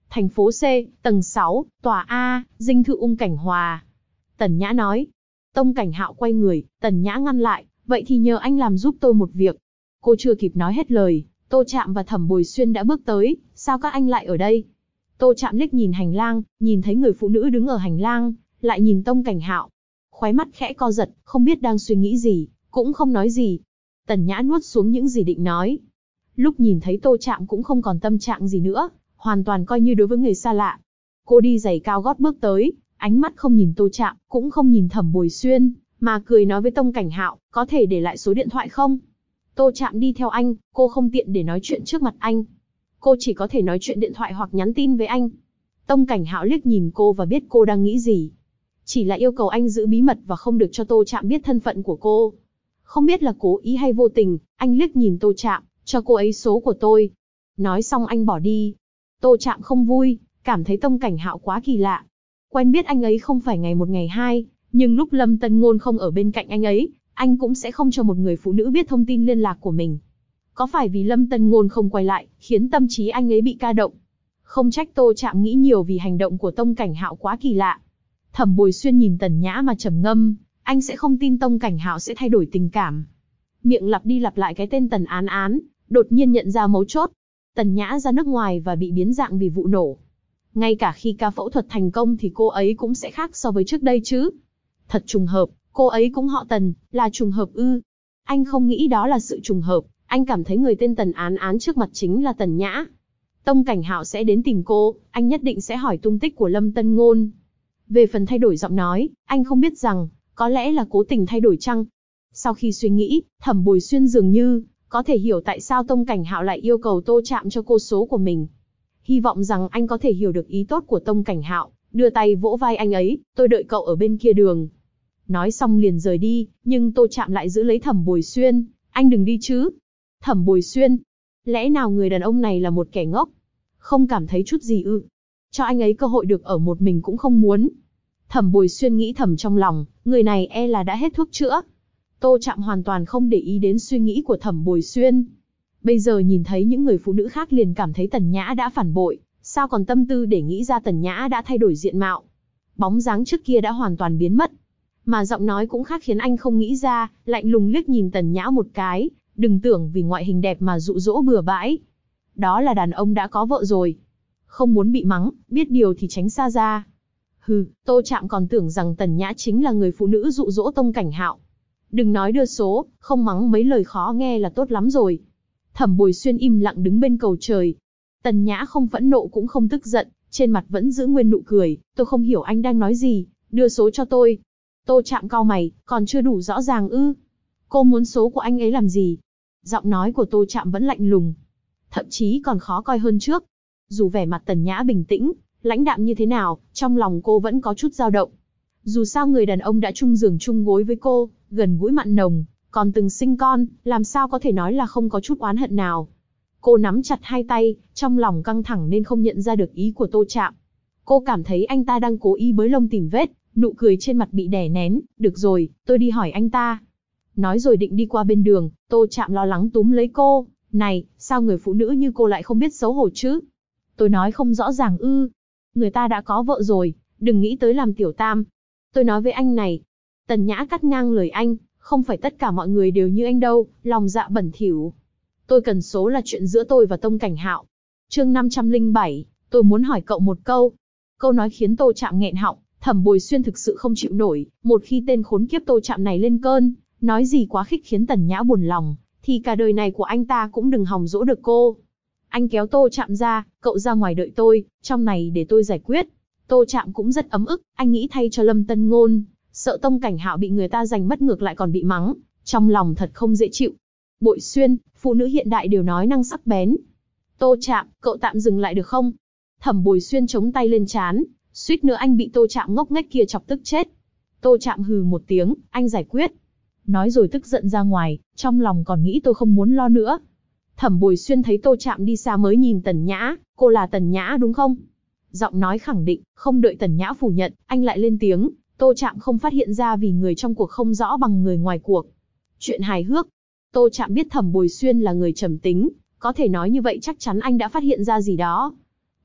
Thành phố C, tầng 6, tòa A, dinh thự Ung Cảnh Hòa. Tần Nhã nói. Tông Cảnh Hạo quay người, Tần Nhã ngăn lại, vậy thì nhờ anh làm giúp tôi một việc. Cô chưa kịp nói hết lời, Tô Trạm và Thẩm Bồi Xuyên đã bước tới, sao các anh lại ở đây? Tô Trạm liếc nhìn hành lang, nhìn thấy người phụ nữ đứng ở hành lang, lại nhìn Tông Cảnh Hạo. Khóe mắt khẽ co giật, không biết đang suy nghĩ gì, cũng không nói gì. Tần Nhã nuốt xuống những gì định nói. Lúc nhìn thấy Tô Trạm cũng không còn tâm trạng gì nữa, hoàn toàn coi như đối với người xa lạ. Cô đi giày cao gót bước tới, ánh mắt không nhìn Tô Trạm, cũng không nhìn Thẩm Bồi Xuyên, mà cười nói với Tông Cảnh Hạo, có thể để lại số điện thoại không? Tô Trạm đi theo anh, cô không tiện để nói chuyện trước mặt anh. Cô chỉ có thể nói chuyện điện thoại hoặc nhắn tin với anh. Tông Cảnh Hạo liếc nhìn cô và biết cô đang nghĩ gì. Chỉ là yêu cầu anh giữ bí mật và không được cho Tô Trạm biết thân phận của cô. Không biết là cố ý hay vô tình, anh liếc nhìn Tô Trạm, cho cô ấy số của tôi. Nói xong anh bỏ đi. Tô Trạm không vui, cảm thấy Tông Cảnh Hạo quá kỳ lạ. Quen biết anh ấy không phải ngày một ngày hai, nhưng lúc Lâm Tân Ngôn không ở bên cạnh anh ấy, anh cũng sẽ không cho một người phụ nữ biết thông tin liên lạc của mình. Có phải vì Lâm Tân Ngôn không quay lại, khiến tâm trí anh ấy bị ca động? Không trách Tô Trạm nghĩ nhiều vì hành động của Tông Cảnh Hạo quá kỳ lạ. Thẩm Bồi Xuyên nhìn Tần Nhã mà trầm ngâm, anh sẽ không tin Tông Cảnh Hạo sẽ thay đổi tình cảm. Miệng lặp đi lặp lại cái tên Tần Án Án, đột nhiên nhận ra mấu chốt. Tần Nhã ra nước ngoài và bị biến dạng vì vụ nổ. Ngay cả khi ca phẫu thuật thành công thì cô ấy cũng sẽ khác so với trước đây chứ. Thật trùng hợp, cô ấy cũng họ Tần, là trùng hợp ư? Anh không nghĩ đó là sự trùng hợp, anh cảm thấy người tên Tần Án Án trước mặt chính là Tần Nhã. Tông Cảnh Hạo sẽ đến tìm cô, anh nhất định sẽ hỏi tung tích của Lâm Tân Ngôn. Về phần thay đổi giọng nói, anh không biết rằng, có lẽ là cố tình thay đổi chăng? Sau khi suy nghĩ, Thẩm Bồi Xuyên dường như có thể hiểu tại sao Tông Cảnh Hạo lại yêu cầu Tô Trạm cho cô số của mình. Hy vọng rằng anh có thể hiểu được ý tốt của Tông Cảnh Hạo, đưa tay vỗ vai anh ấy, tôi đợi cậu ở bên kia đường. Nói xong liền rời đi, nhưng Tô Trạm lại giữ lấy Thẩm Bồi Xuyên, anh đừng đi chứ. Thẩm Bồi Xuyên, lẽ nào người đàn ông này là một kẻ ngốc? Không cảm thấy chút gì ư? Cho anh ấy cơ hội được ở một mình cũng không muốn. Thẩm Bồi Xuyên nghĩ thầm trong lòng, người này e là đã hết thuốc chữa. Tô Trạm hoàn toàn không để ý đến suy nghĩ của Thẩm Bồi Xuyên. Bây giờ nhìn thấy những người phụ nữ khác liền cảm thấy Tần Nhã đã phản bội, sao còn tâm tư để nghĩ ra Tần Nhã đã thay đổi diện mạo. Bóng dáng trước kia đã hoàn toàn biến mất. Mà giọng nói cũng khác khiến anh không nghĩ ra, lạnh lùng liếc nhìn Tần Nhã một cái, đừng tưởng vì ngoại hình đẹp mà dụ dỗ bừa bãi. Đó là đàn ông đã có vợ rồi. Không muốn bị mắng, biết điều thì tránh xa ra. Hừ, Tô Trạm còn tưởng rằng Tần Nhã chính là người phụ nữ dụ dỗ Tông Cảnh Hạo. Đừng nói đưa số, không mắng mấy lời khó nghe là tốt lắm rồi. Thẩm Bồi Xuyên im lặng đứng bên cầu trời. Tần Nhã không phẫn nộ cũng không tức giận, trên mặt vẫn giữ nguyên nụ cười. Tôi không hiểu anh đang nói gì, đưa số cho tôi. Tô Trạm cau mày, còn chưa đủ rõ ràng ư? Cô muốn số của anh ấy làm gì? Giọng nói của Tô Trạm vẫn lạnh lùng, thậm chí còn khó coi hơn trước. Dù vẻ mặt Tần Nhã bình tĩnh, lãnh đạm như thế nào, trong lòng cô vẫn có chút dao động. Dù sao người đàn ông đã chung giường chung gối với cô, gần gũi mặn nồng, còn từng sinh con, làm sao có thể nói là không có chút oán hận nào. Cô nắm chặt hai tay, trong lòng căng thẳng nên không nhận ra được ý của Tô Trạm. Cô cảm thấy anh ta đang cố ý bới lông tìm vết, nụ cười trên mặt bị đè nén. Được rồi, tôi đi hỏi anh ta. Nói rồi định đi qua bên đường, Tô Trạm lo lắng túm lấy cô. Này, sao người phụ nữ như cô lại không biết xấu hổ chứ? Tôi nói không rõ ràng ư? Người ta đã có vợ rồi, đừng nghĩ tới làm tiểu tam. Tôi nói với anh này. Tần Nhã cắt ngang lời anh, không phải tất cả mọi người đều như anh đâu, lòng dạ bẩn thỉu. Tôi cần số là chuyện giữa tôi và Tông Cảnh Hạo. Chương 507, tôi muốn hỏi cậu một câu. Câu nói khiến Tô Trạm nghẹn họng, Thẩm Bồi Xuyên thực sự không chịu nổi, một khi tên khốn kiếp Tô Trạm này lên cơn, nói gì quá khích khiến Tần Nhã buồn lòng, thì cả đời này của anh ta cũng đừng hòng dỗ được cô. Anh kéo Tô Trạm ra, cậu ra ngoài đợi tôi, trong này để tôi giải quyết. Tô Trạm cũng rất ấm ức, anh nghĩ thay cho Lâm Tân Ngôn, sợ Tông Cảnh Hạo bị người ta giành mất ngược lại còn bị mắng, trong lòng thật không dễ chịu. Bội Xuyên, phụ nữ hiện đại đều nói năng sắc bén. Tô Trạm, cậu tạm dừng lại được không? Thẩm Bồi Xuyên chống tay lên trán, suýt nữa anh bị Tô Trạm ngốc nghếch kia chọc tức chết. Tô Trạm hừ một tiếng, anh giải quyết. Nói rồi tức giận ra ngoài, trong lòng còn nghĩ tôi không muốn lo nữa. Thẩm Bồi Xuyên thấy Tô Trạm đi xa mới nhìn Tần Nhã, cô là Tần Nhã đúng không? Giọng nói khẳng định, không đợi Tần Nhã phủ nhận, anh lại lên tiếng. Tô Trạm không phát hiện ra vì người trong cuộc không rõ bằng người ngoài cuộc. Chuyện hài hước. Tô Trạm biết Thẩm Bồi Xuyên là người trầm tính, có thể nói như vậy chắc chắn anh đã phát hiện ra gì đó.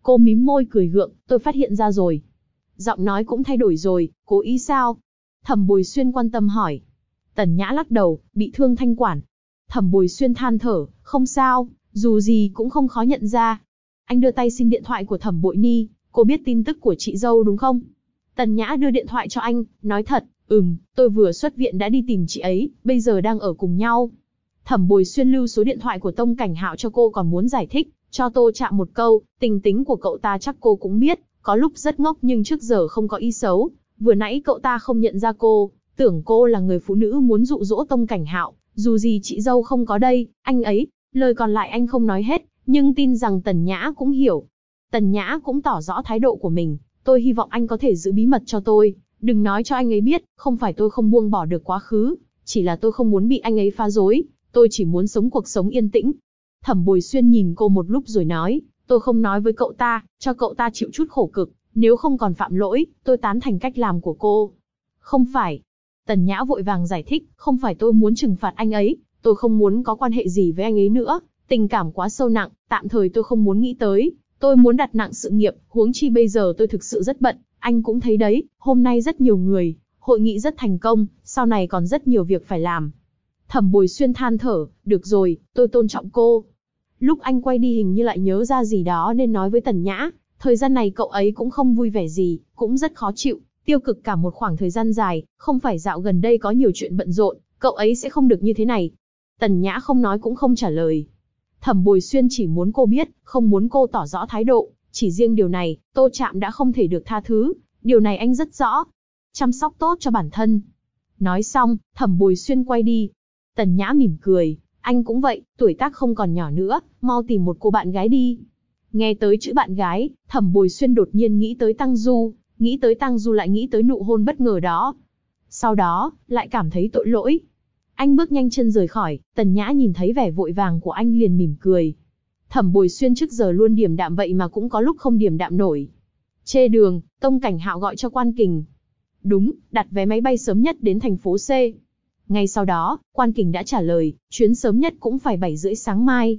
Cô mím môi cười gượng, tôi phát hiện ra rồi. Giọng nói cũng thay đổi rồi, cố ý sao? Thẩm Bồi Xuyên quan tâm hỏi. Tần Nhã lắc đầu, bị thương thanh quản. Thẩm Bồi Xuyên than thở, không sao, dù gì cũng không khó nhận ra. Anh đưa tay xin điện thoại của Thẩm Bội Ni, cô biết tin tức của chị dâu đúng không? Tần Nhã đưa điện thoại cho anh, nói thật, tôi vừa xuất viện đã đi tìm chị ấy, bây giờ đang ở cùng nhau. Thẩm Bồi Xuyên lưu số điện thoại của Tông Cảnh Hạo cho cô, còn muốn giải thích, cho Tô Trạm một câu, tình tính của cậu ta chắc cô cũng biết, có lúc rất ngốc nhưng trước giờ không có ý xấu. Vừa nãy cậu ta không nhận ra cô, tưởng cô là người phụ nữ muốn dụ dỗ Tông Cảnh Hạo, dù gì chị dâu không có đây, anh ấy, lời còn lại anh không nói hết, nhưng tin rằng Tần Nhã cũng hiểu. Tần Nhã cũng tỏ rõ thái độ của mình, tôi hy vọng anh có thể giữ bí mật cho tôi, đừng nói cho anh ấy biết, không phải tôi không buông bỏ được quá khứ, chỉ là tôi không muốn bị anh ấy phá rối, tôi chỉ muốn sống cuộc sống yên tĩnh. Thẩm Bồi Xuyên nhìn cô một lúc rồi nói, tôi không nói với cậu ta, cho cậu ta chịu chút khổ cực, nếu không còn phạm lỗi, tôi tán thành cách làm của cô. Không phải. Tần Nhã vội vàng giải thích, không phải tôi muốn trừng phạt anh ấy, tôi không muốn có quan hệ gì với anh ấy nữa, tình cảm quá sâu nặng, tạm thời tôi không muốn nghĩ tới, tôi muốn đặt nặng sự nghiệp, huống chi bây giờ tôi thực sự rất bận, anh cũng thấy đấy, hôm nay rất nhiều người, hội nghị rất thành công, sau này còn rất nhiều việc phải làm. Thẩm Bồi Xuyên than thở, được rồi, tôi tôn trọng cô. Lúc anh quay đi hình như lại nhớ ra gì đó nên nói với Tần Nhã, thời gian này cậu ấy cũng không vui vẻ gì, cũng rất khó chịu, tiêu cực cả một khoảng thời gian dài, không phải dạo gần đây có nhiều chuyện bận rộn, cậu ấy sẽ không được như thế này. Tần Nhã không nói cũng không trả lời. Thẩm Bồi Xuyên chỉ muốn cô biết, không muốn cô tỏ rõ thái độ, chỉ riêng điều này, Tô Trạm đã không thể được tha thứ, điều này anh rất rõ. Chăm sóc tốt cho bản thân. Nói xong, Thẩm Bồi Xuyên quay đi. Tần Nhã mỉm cười, anh cũng vậy, tuổi tác không còn nhỏ nữa, mau tìm một cô bạn gái đi. Nghe tới chữ bạn gái, Thẩm Bồi Xuyên đột nhiên nghĩ tới Tăng Du, nghĩ tới Tăng Du lại nghĩ tới nụ hôn bất ngờ đó. Sau đó, lại cảm thấy tội lỗi. Anh bước nhanh chân rời khỏi, Tần Nhã nhìn thấy vẻ vội vàng của anh liền mỉm cười. Thẩm Bồi Xuyên trước giờ luôn điềm đạm vậy mà cũng có lúc không điềm đạm nổi. Chê đường, Tông Cảnh Hạo gọi cho Quan Kình. Đúng, đặt vé máy bay sớm nhất đến thành phố C. Ngay sau đó, Quan Kình đã trả lời, chuyến sớm nhất cũng phải 7:30 sáng mai.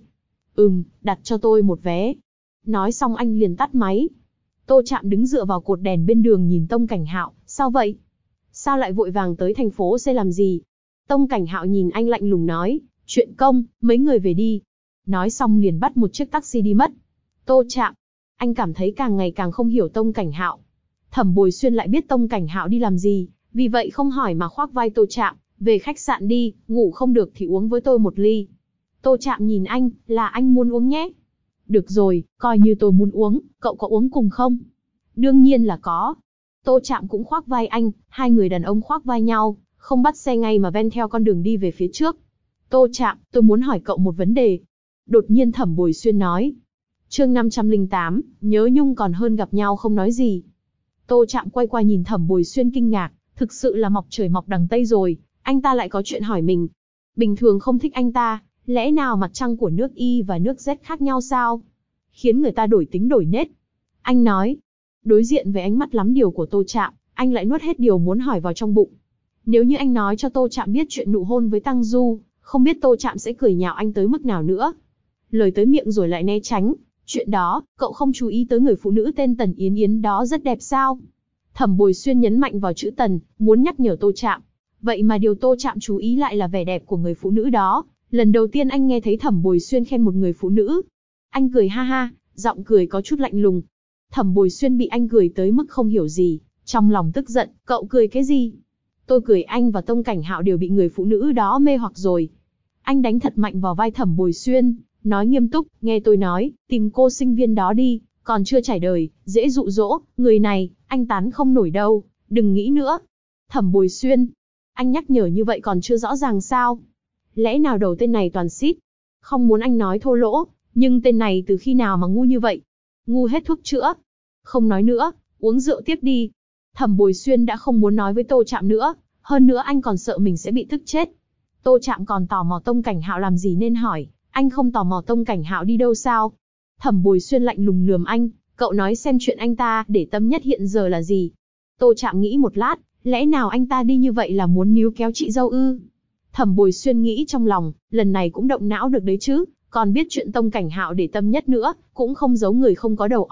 Đặt cho tôi một vé. Nói xong anh liền tắt máy. Tô Trạm đứng dựa vào cột đèn bên đường nhìn Tông Cảnh Hạo, sao vậy? Sao lại vội vàng tới thành phố C làm gì? Tông Cảnh Hạo nhìn anh lạnh lùng nói, chuyện công, mấy người về đi. Nói xong liền bắt một chiếc taxi đi mất. Tô Trạm, anh cảm thấy càng ngày càng không hiểu Tông Cảnh Hạo. Thẩm Bồi Xuyên lại biết Tông Cảnh Hạo đi làm gì, vì vậy không hỏi mà khoác vai Tô Trạm, về khách sạn đi, ngủ không được thì uống với tôi một ly. Tô Trạm nhìn anh, là anh muốn uống nhé. Được rồi, coi như tôi muốn uống, cậu có uống cùng không? Đương nhiên là có. Tô Trạm cũng khoác vai anh, hai người đàn ông khoác vai nhau, không bắt xe ngay mà ven theo con đường đi về phía trước. Tô Trạm, tôi muốn hỏi cậu một vấn đề. Đột nhiên Thẩm Bồi Xuyên nói. Chương 508, nhớ nhung còn hơn gặp nhau không nói gì. Tô Trạm quay qua nhìn Thẩm Bồi Xuyên kinh ngạc, thực sự là mọc trời mọc đằng Tây rồi, anh ta lại có chuyện hỏi mình. Bình thường không thích anh ta, lẽ nào mặt trăng của nước Y và nước Z khác nhau sao? Khiến người ta đổi tính đổi nết. Anh nói. Đối diện với ánh mắt lắm điều của Tô Trạm, anh lại nuốt hết điều muốn hỏi vào trong bụng. Nếu như anh nói cho Tô Trạm biết chuyện nụ hôn với Tăng Du, không biết Tô Trạm sẽ cười nhạo anh tới mức nào nữa. Lời tới miệng rồi lại né tránh. Chuyện đó, cậu không chú ý tới người phụ nữ tên Tần Yến Yến đó rất đẹp sao? Thẩm Bồi Xuyên nhấn mạnh vào chữ Tần, muốn nhắc nhở Tô Trạm. Vậy mà điều Tô Trạm chú ý lại là vẻ đẹp của người phụ nữ đó. Lần đầu tiên anh nghe thấy Thẩm Bồi Xuyên khen một người phụ nữ. Anh cười ha ha, giọng cười có chút lạnh lùng. Thẩm Bồi Xuyên bị anh cười tới mức không hiểu gì, trong lòng tức giận, cậu cười cái gì? Tôi cười anh và Tông Cảnh Hạo đều bị người phụ nữ đó mê hoặc rồi. Anh đánh thật mạnh vào vai Thẩm Bồi Xuyên, nói nghiêm túc, nghe tôi nói, tìm cô sinh viên đó đi, còn chưa trải đời, dễ dụ dỗ, người này, anh tán không nổi đâu, đừng nghĩ nữa. Thẩm Bồi Xuyên, anh nhắc nhở như vậy còn chưa rõ ràng sao? Lẽ nào đầu tên này toàn xít? Không muốn anh nói thô lỗ, nhưng tên này từ khi nào mà ngu như vậy? Ngu hết thuốc chữa. Không nói nữa, uống rượu tiếp đi. Thẩm Bồi Xuyên đã không muốn nói với Tô Trạm nữa, hơn nữa anh còn sợ mình sẽ bị tức chết. Tô Trạm còn tò mò Tông Cảnh Hạo làm gì nên hỏi, anh không tò mò Tông Cảnh Hạo đi đâu sao? Thẩm Bồi Xuyên lạnh lùng lườm anh, cậu nói xem chuyện anh ta để tâm nhất hiện giờ là gì? Tô Trạm nghĩ một lát, lẽ nào anh ta đi như vậy là muốn níu kéo chị dâu ư? Thẩm Bồi Xuyên nghĩ trong lòng, lần này cũng động não được đấy chứ, còn biết chuyện Tông Cảnh Hạo để tâm nhất nữa, cũng không giấu người không có đầu óc,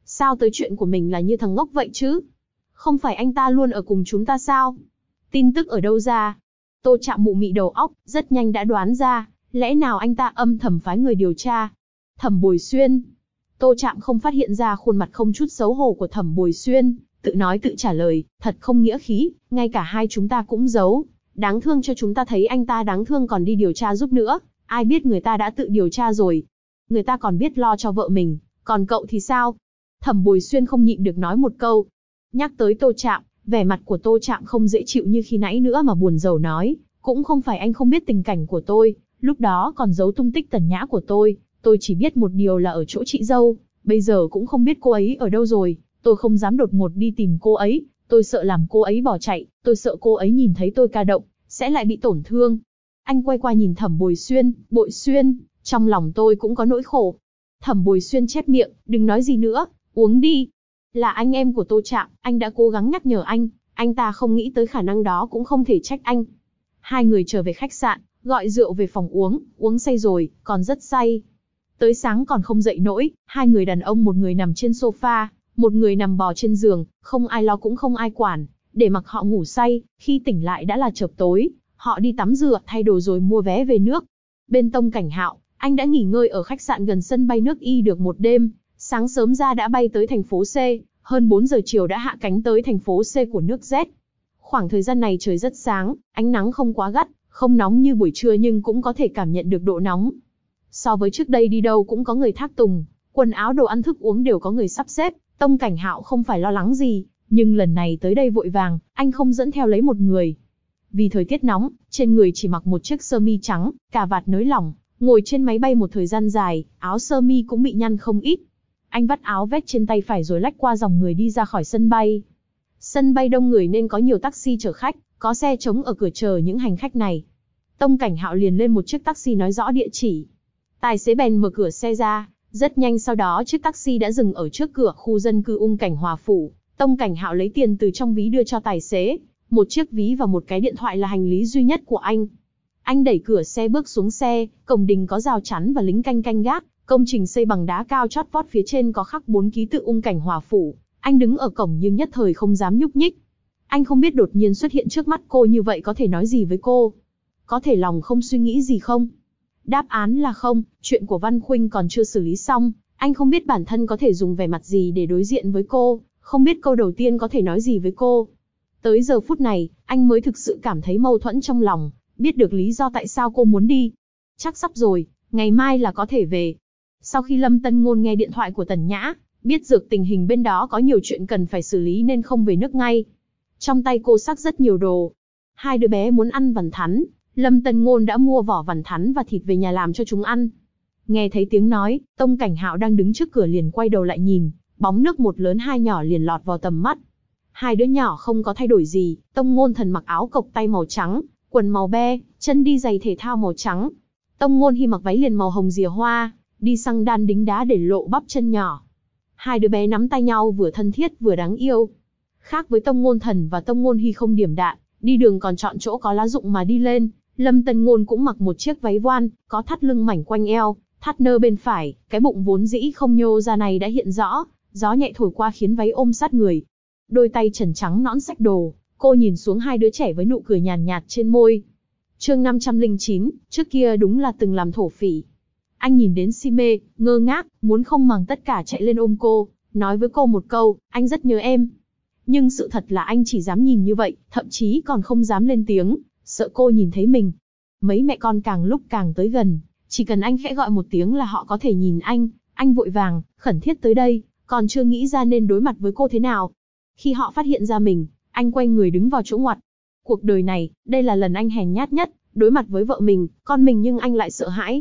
Sao tới chuyện của mình là như thằng ngốc vậy chứ? Không phải anh ta luôn ở cùng chúng ta sao? Tin tức ở đâu ra? Tô Trạm mụ mị đầu óc, rất nhanh đã đoán ra, lẽ nào anh ta âm thầm phái người điều tra? Thẩm Bồi Xuyên. Tô Trạm không phát hiện ra khuôn mặt không chút xấu hổ của Thẩm Bồi Xuyên, tự nói tự trả lời, thật không nghĩa khí, ngay cả hai chúng ta cũng giấu. Đáng thương cho chúng ta thấy anh ta đáng thương còn đi điều tra giúp nữa, ai biết người ta đã tự điều tra rồi. Người ta còn biết lo cho vợ mình, còn cậu thì sao? Thẩm Bồi Xuyên không nhịn được nói một câu. Nhắc tới Tô Trạm, vẻ mặt của Tô Trạm không dễ chịu như khi nãy nữa mà buồn rầu nói, cũng không phải anh không biết tình cảnh của tôi, lúc đó còn giấu tung tích Tần Nhã của tôi chỉ biết một điều là ở chỗ chị dâu, bây giờ cũng không biết cô ấy ở đâu rồi, tôi không dám đột ngột đi tìm cô ấy, tôi sợ làm cô ấy bỏ chạy, tôi sợ cô ấy nhìn thấy tôi ca động, sẽ lại bị tổn thương. Anh quay qua nhìn Thẩm Bồi Xuyên, Bội Xuyên, trong lòng tôi cũng có nỗi khổ. Thẩm Bồi Xuyên chép miệng, đừng nói gì nữa, uống đi. Là anh em của Tô Trạm, anh đã cố gắng nhắc nhở anh ta không nghĩ tới khả năng đó cũng không thể trách anh. Hai người trở về khách sạn, gọi rượu về phòng uống say rồi, còn rất say. Tới sáng còn không dậy nổi, hai người đàn ông một người nằm trên sofa, một người nằm bò trên giường, không ai lo cũng không ai quản, để mặc họ ngủ say, khi tỉnh lại đã là chập tối, họ đi tắm rửa, thay đồ rồi mua vé về nước. Bên Tông Cảnh Hạo, anh đã nghỉ ngơi ở khách sạn gần sân bay nước Y được một đêm, sáng sớm ra đã bay tới thành phố C, hơn 4 giờ chiều đã hạ cánh tới thành phố C của nước Z. Khoảng thời gian này trời rất sáng, ánh nắng không quá gắt, không nóng như buổi trưa nhưng cũng có thể cảm nhận được độ nóng. So với trước đây đi đâu cũng có người thác tùng, quần áo đồ ăn thức uống đều có người sắp xếp, Tông Cảnh Hạo không phải lo lắng gì, nhưng lần này tới đây vội vàng, anh không dẫn theo lấy một người. Vì thời tiết nóng, trên người chỉ mặc một chiếc sơ mi trắng, cà vạt nới lỏng, ngồi trên máy bay một thời gian dài, áo sơ mi cũng bị nhăn không ít. Anh vắt áo vest trên tay phải rồi lách qua dòng người đi ra khỏi sân bay. Sân bay đông người nên có nhiều taxi chở khách, có xe trống ở cửa chờ những hành khách này. Tông Cảnh Hạo liền lên một chiếc taxi nói rõ địa chỉ. Tài xế bèn mở cửa xe ra, rất nhanh sau đó chiếc taxi đã dừng ở trước cửa khu dân cư Ung Cảnh Hòa Phủ. Tông Cảnh Hạo lấy tiền từ trong ví đưa cho tài xế, một chiếc ví và một cái điện thoại là hành lý duy nhất của anh. Anh đẩy cửa xe bước xuống xe, cổng đình có rào chắn và lính canh gác, công trình xây bằng đá cao chót vót phía trên có khắc 4 ký tự Ung Cảnh Hòa Phủ. Anh đứng ở cổng nhưng nhất thời không dám nhúc nhích. Anh không biết đột nhiên xuất hiện trước mắt cô như vậy có thể nói gì với cô. Có thể lòng không suy nghĩ gì không? Đáp án là không, chuyện của Văn Khuynh còn chưa xử lý xong, anh không biết bản thân có thể dùng vẻ mặt gì để đối diện với cô, không biết câu đầu tiên có thể nói gì với cô. Tới giờ phút này, anh mới thực sự cảm thấy mâu thuẫn trong lòng, biết được lý do tại sao cô muốn đi. Chắc sắp rồi, ngày mai là có thể về. Sau khi Lâm Tân Ngôn nghe điện thoại của Tần Nhã, biết được tình hình bên đó có nhiều chuyện cần phải xử lý nên không về nước ngay. Trong tay cô xách rất nhiều đồ. Hai đứa bé muốn ăn vằn thắn, Lâm Tân Ngôn đã mua vỏ vằn thắn và thịt về nhà làm cho chúng ăn. Nghe thấy tiếng nói, Tông Cảnh Hạo đang đứng trước cửa liền quay đầu lại nhìn, bóng nước một lớn hai nhỏ liền lọt vào tầm mắt. Hai đứa nhỏ không có thay đổi gì, Tông Ngôn Thần mặc áo cộc tay màu trắng, quần màu be, chân đi giày thể thao màu trắng. Tông Ngôn Hi mặc váy liền màu hồng rìa hoa, đi xăng đan đính đá để lộ bắp chân nhỏ. Hai đứa bé nắm tay nhau vừa thân thiết vừa đáng yêu. Khác với Tông Ngôn Thần và Tông Ngôn Hi không điểm đạn, đi đường còn chọn chỗ có lá rụng mà đi lên. Lâm Tân Ngôn cũng mặc một chiếc váy voan, có thắt lưng mảnh quanh eo, thắt nơ bên phải, cái bụng vốn dĩ không nhô ra này đã hiện rõ, gió nhẹ thổi qua khiến váy ôm sát người. Đôi tay trần trắng nõn xách đồ, cô nhìn xuống hai đứa trẻ với nụ cười nhàn nhạt trên môi. Chương 509, trước kia đúng là từng làm thổ phỉ. Anh nhìn đến si mê, ngơ ngác, muốn không màng tất cả chạy lên ôm cô, nói với cô một câu, anh rất nhớ em. Nhưng sự thật là anh chỉ dám nhìn như vậy, thậm chí còn không dám lên tiếng, sợ cô nhìn thấy mình. Mấy mẹ con càng lúc càng tới gần, chỉ cần anh khẽ gọi một tiếng là họ có thể nhìn anh vội vàng, khẩn thiết tới đây, còn chưa nghĩ ra nên đối mặt với cô thế nào. Khi họ phát hiện ra mình, anh quay người đứng vào chỗ ngoặt. Cuộc đời này, đây là lần anh hèn nhát nhất, đối mặt với vợ mình, con mình nhưng anh lại sợ hãi.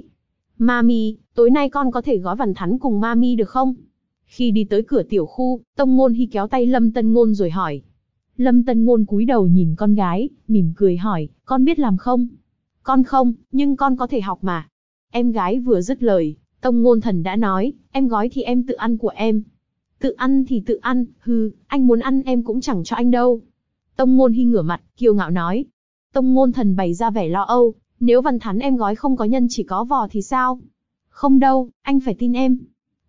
Mami, tối nay con có thể gói vằn thắn cùng Mami được không? Khi đi tới cửa tiểu khu, Tông Ngôn Hi kéo tay Lâm Tân Ngôn rồi hỏi. Lâm Tân Ngôn cúi đầu nhìn con gái, mỉm cười hỏi, con biết làm không? Con không, nhưng con có thể học mà. Em gái vừa dứt lời, Tông Ngôn Thần đã nói, em gói thì em tự ăn của em. Tự ăn thì tự ăn, anh muốn ăn em cũng chẳng cho anh đâu. Tông Ngôn Hi ngửa mặt, kiêu ngạo nói. Tông Ngôn Thần bày ra vẻ lo âu, nếu vằn thắn em gói không có nhân chỉ có vỏ thì sao? Không đâu, anh phải tin em.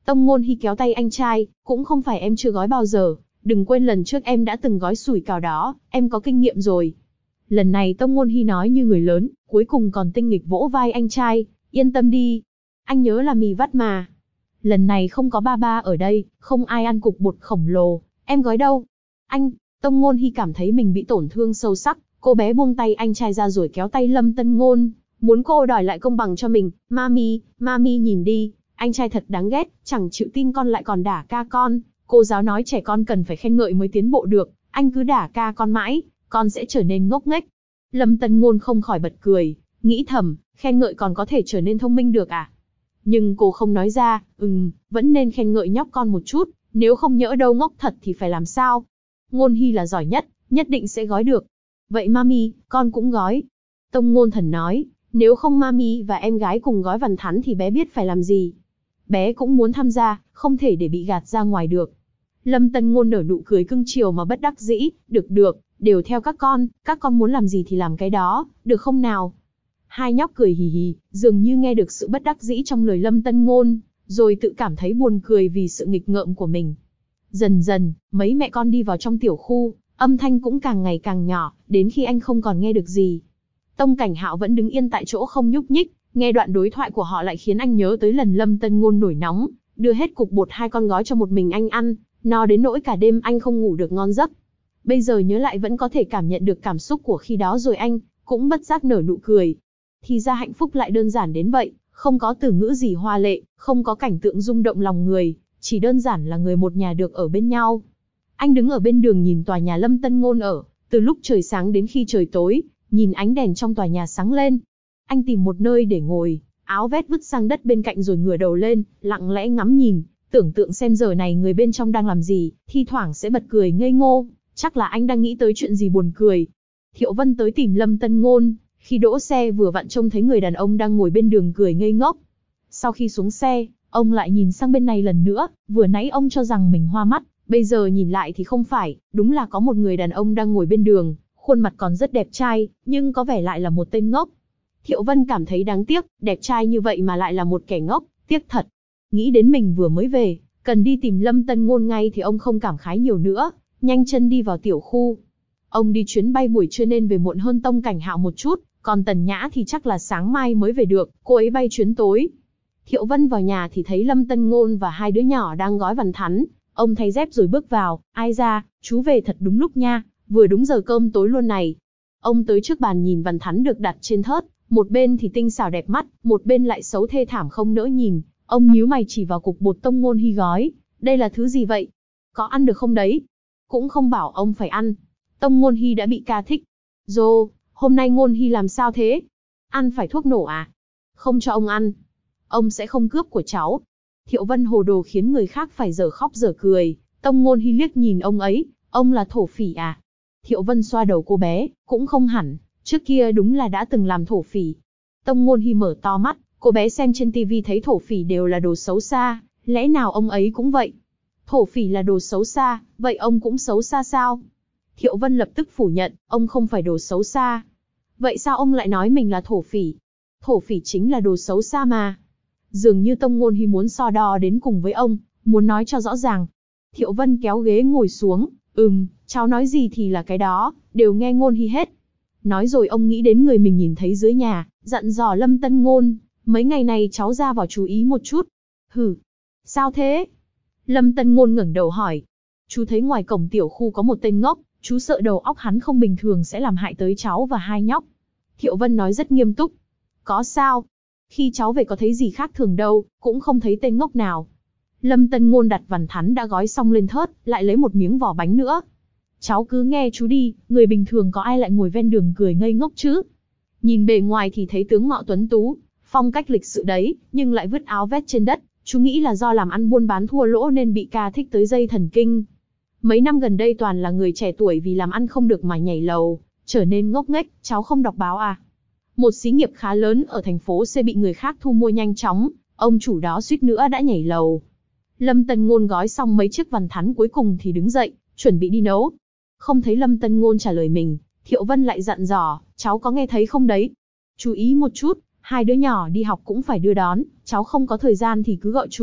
Tông Ngôn Hi kéo tay anh trai, cũng không phải em chưa gói bao giờ, đừng quên lần trước em đã từng gói sủi cảo đó, em có kinh nghiệm rồi. Lần này Tông Ngôn Hi nói như người lớn, cuối cùng còn tinh nghịch vỗ vai anh trai, yên tâm đi. Anh nhớ là mì vắt mà. Lần này không có ba ba ở đây, không ai ăn cục bột khổng lồ, em gói đâu. Anh, Tông Ngôn Hi cảm thấy mình bị tổn thương sâu sắc, cô bé buông tay anh trai ra rồi kéo tay Lâm Tân Ngôn, muốn cô đòi lại công bằng cho mình. Mami nhìn đi, anh trai thật đáng ghét, chẳng chịu tin con lại còn đả ca con. Cô giáo nói trẻ con cần phải khen ngợi mới tiến bộ được, anh cứ đả ca con mãi, con sẽ trở nên ngốc nghếch. Lâm Tân Ngôn không khỏi bật cười, nghĩ thầm, khen ngợi còn có thể trở nên thông minh được à? Nhưng cô không nói ra, vẫn nên khen ngợi nhóc con một chút, nếu không nhỡ đâu ngốc thật thì phải làm sao? Ngôn Hi là giỏi nhất định sẽ gói được. Vậy mami, con cũng gói. Tông Ngôn Thần nói, nếu không mami và em gái cùng gói vằn thắn thì bé biết phải làm gì. Bé cũng muốn tham gia, không thể để bị gạt ra ngoài được. Lâm Tân Ngôn nở nụ cười cưng chiều mà bất đắc dĩ, được, đều theo các con muốn làm gì thì làm cái đó, được không nào? Hai nhóc cười hì hì, dường như nghe được sự bất đắc dĩ trong lời Lâm Tân Ngôn, rồi tự cảm thấy buồn cười vì sự nghịch ngợm của mình. Dần dần, mấy mẹ con đi vào trong tiểu khu, âm thanh cũng càng ngày càng nhỏ, đến khi anh không còn nghe được gì. Tông Cảnh Hạo vẫn đứng yên tại chỗ không nhúc nhích, nghe đoạn đối thoại của họ lại khiến anh nhớ tới lần Lâm Tân Ngôn nổi nóng, đưa hết cục bột 2 con gói cho một mình anh ăn, no đến nỗi cả đêm anh không ngủ được ngon giấc. Bây giờ nhớ lại vẫn có thể cảm nhận được cảm xúc của khi đó rồi anh cũng bất giác nở nụ cười. Thì ra hạnh phúc lại đơn giản đến vậy, không có từ ngữ gì hoa lệ, không có cảnh tượng rung động lòng người, chỉ đơn giản là người một nhà được ở bên nhau. Anh đứng ở bên đường nhìn tòa nhà Lâm Tân Ngôn ở, từ lúc trời sáng đến khi trời tối, nhìn ánh đèn trong tòa nhà sáng lên. Anh tìm một nơi để ngồi, áo vét vứt sang đất bên cạnh rồi ngửa đầu lên, lặng lẽ ngắm nhìn, tưởng tượng xem giờ này người bên trong đang làm gì, thi thoảng sẽ bật cười ngây ngô, chắc là anh đang nghĩ tới chuyện gì buồn cười. Thiệu Vân tới tìm Lâm Tân Ngôn, khi đỗ xe vừa vặn trông thấy người đàn ông đang ngồi bên đường cười ngây ngốc. Sau khi xuống xe, ông lại nhìn sang bên này lần nữa, vừa nãy ông cho rằng mình hoa mắt, bây giờ nhìn lại thì không phải, đúng là có một người đàn ông đang ngồi bên đường, khuôn mặt còn rất đẹp trai, nhưng có vẻ lại là một tên ngốc. Thiệu Vân cảm thấy đáng tiếc, đẹp trai như vậy mà lại là một kẻ ngốc, tiếc thật. Nghĩ đến mình vừa mới về, cần đi tìm Lâm Tân Ngôn ngay thì ông không cảm khái nhiều nữa, nhanh chân đi vào tiểu khu. Ông đi chuyến bay buổi trưa nên về muộn hơn Tông Cảnh Hạo một chút, còn Tần Nhã thì chắc là sáng mai mới về được, cô ấy bay chuyến tối. Thiệu Vân vào nhà thì thấy Lâm Tân Ngôn và hai đứa nhỏ đang gói vằn thắn, ông thay dép rồi bước vào, ai ra, chú về thật đúng lúc nha, vừa đúng giờ cơm tối luôn này. Ông tới trước bàn nhìn vằn thắn được đặt trên thớt, một bên thì tinh xảo đẹp mắt, một bên lại xấu thê thảm không nỡ nhìn. Ông nhíu mày chỉ vào cục bột Tông Ngôn Hi gói, đây là thứ gì vậy? Có ăn được không đấy? Cũng không bảo ông phải ăn. Tông Ngôn Hi đã bị ca thích. Dô, hôm nay Ngôn Hi làm sao thế? Ăn phải thuốc nổ à? Không cho ông ăn. Ông sẽ không cướp của cháu. Thiệu Vân hồ đồ khiến người khác phải dở khóc dở cười. Tông Ngôn Hi liếc nhìn ông ấy, ông là thổ phỉ à? Thiệu Vân xoa đầu cô bé, cũng không hẳn, trước kia đúng là đã từng làm thổ phỉ. Tông Ngôn Hi mở to mắt, cô bé xem trên tivi thấy thổ phỉ đều là đồ xấu xa, lẽ nào ông ấy cũng vậy? Thổ phỉ là đồ xấu xa, vậy ông cũng xấu xa sao? Thiệu Vân lập tức phủ nhận, ông không phải đồ xấu xa. Vậy sao ông lại nói mình là thổ phỉ? Thổ phỉ chính là đồ xấu xa mà. Dường như Tông Ngôn Hi muốn so đo đến cùng với ông, muốn nói cho rõ ràng. Thiệu Vân kéo ghế ngồi xuống, cháu nói gì thì là cái đó, đều nghe Ngôn Hi hết. Nói rồi ông nghĩ đến người mình nhìn thấy dưới nhà, dặn dò Lâm Tân Ngôn, mấy ngày này cháu ra vào chú ý một chút. Hừ, sao thế? Lâm Tân Ngôn ngẩng đầu hỏi. Chú thấy ngoài cổng tiểu khu có một tên ngốc, chú sợ đầu óc hắn không bình thường sẽ làm hại tới cháu và hai nhóc. Thiệu Vân nói rất nghiêm túc. Có sao? Khi cháu về có thấy gì khác thường đâu, cũng không thấy tên ngốc nào. Lâm Tân Ngôn đặt vằn thắn đã gói xong lên thớt, lại lấy một miếng vỏ bánh nữa. Cháu cứ nghe chú đi, người bình thường có ai lại ngồi ven đường cười ngây ngốc chứ? Nhìn bề ngoài thì thấy tướng mạo tuấn tú, phong cách lịch sự đấy, nhưng lại vứt áo vét trên đất. Chú nghĩ là do làm ăn buôn bán thua lỗ nên bị ca thích tới dây thần kinh. Mấy năm gần đây toàn là người trẻ tuổi vì làm ăn không được mà nhảy lầu, trở nên ngốc nghếch. Cháu không đọc báo à? Một xí nghiệp khá lớn ở thành phố C bị người khác thu mua nhanh chóng, ông chủ đó suýt nữa đã nhảy lầu. Lâm Tân Ngôn gói xong mấy chiếc vằn thắn cuối cùng thì đứng dậy, chuẩn bị đi nấu. Không thấy Lâm Tân Ngôn trả lời mình, Thiệu Vân lại dặn dò, cháu có nghe thấy không đấy? Chú ý một chút, hai đứa nhỏ đi học cũng phải đưa đón, cháu không có thời gian thì cứ gọi chú,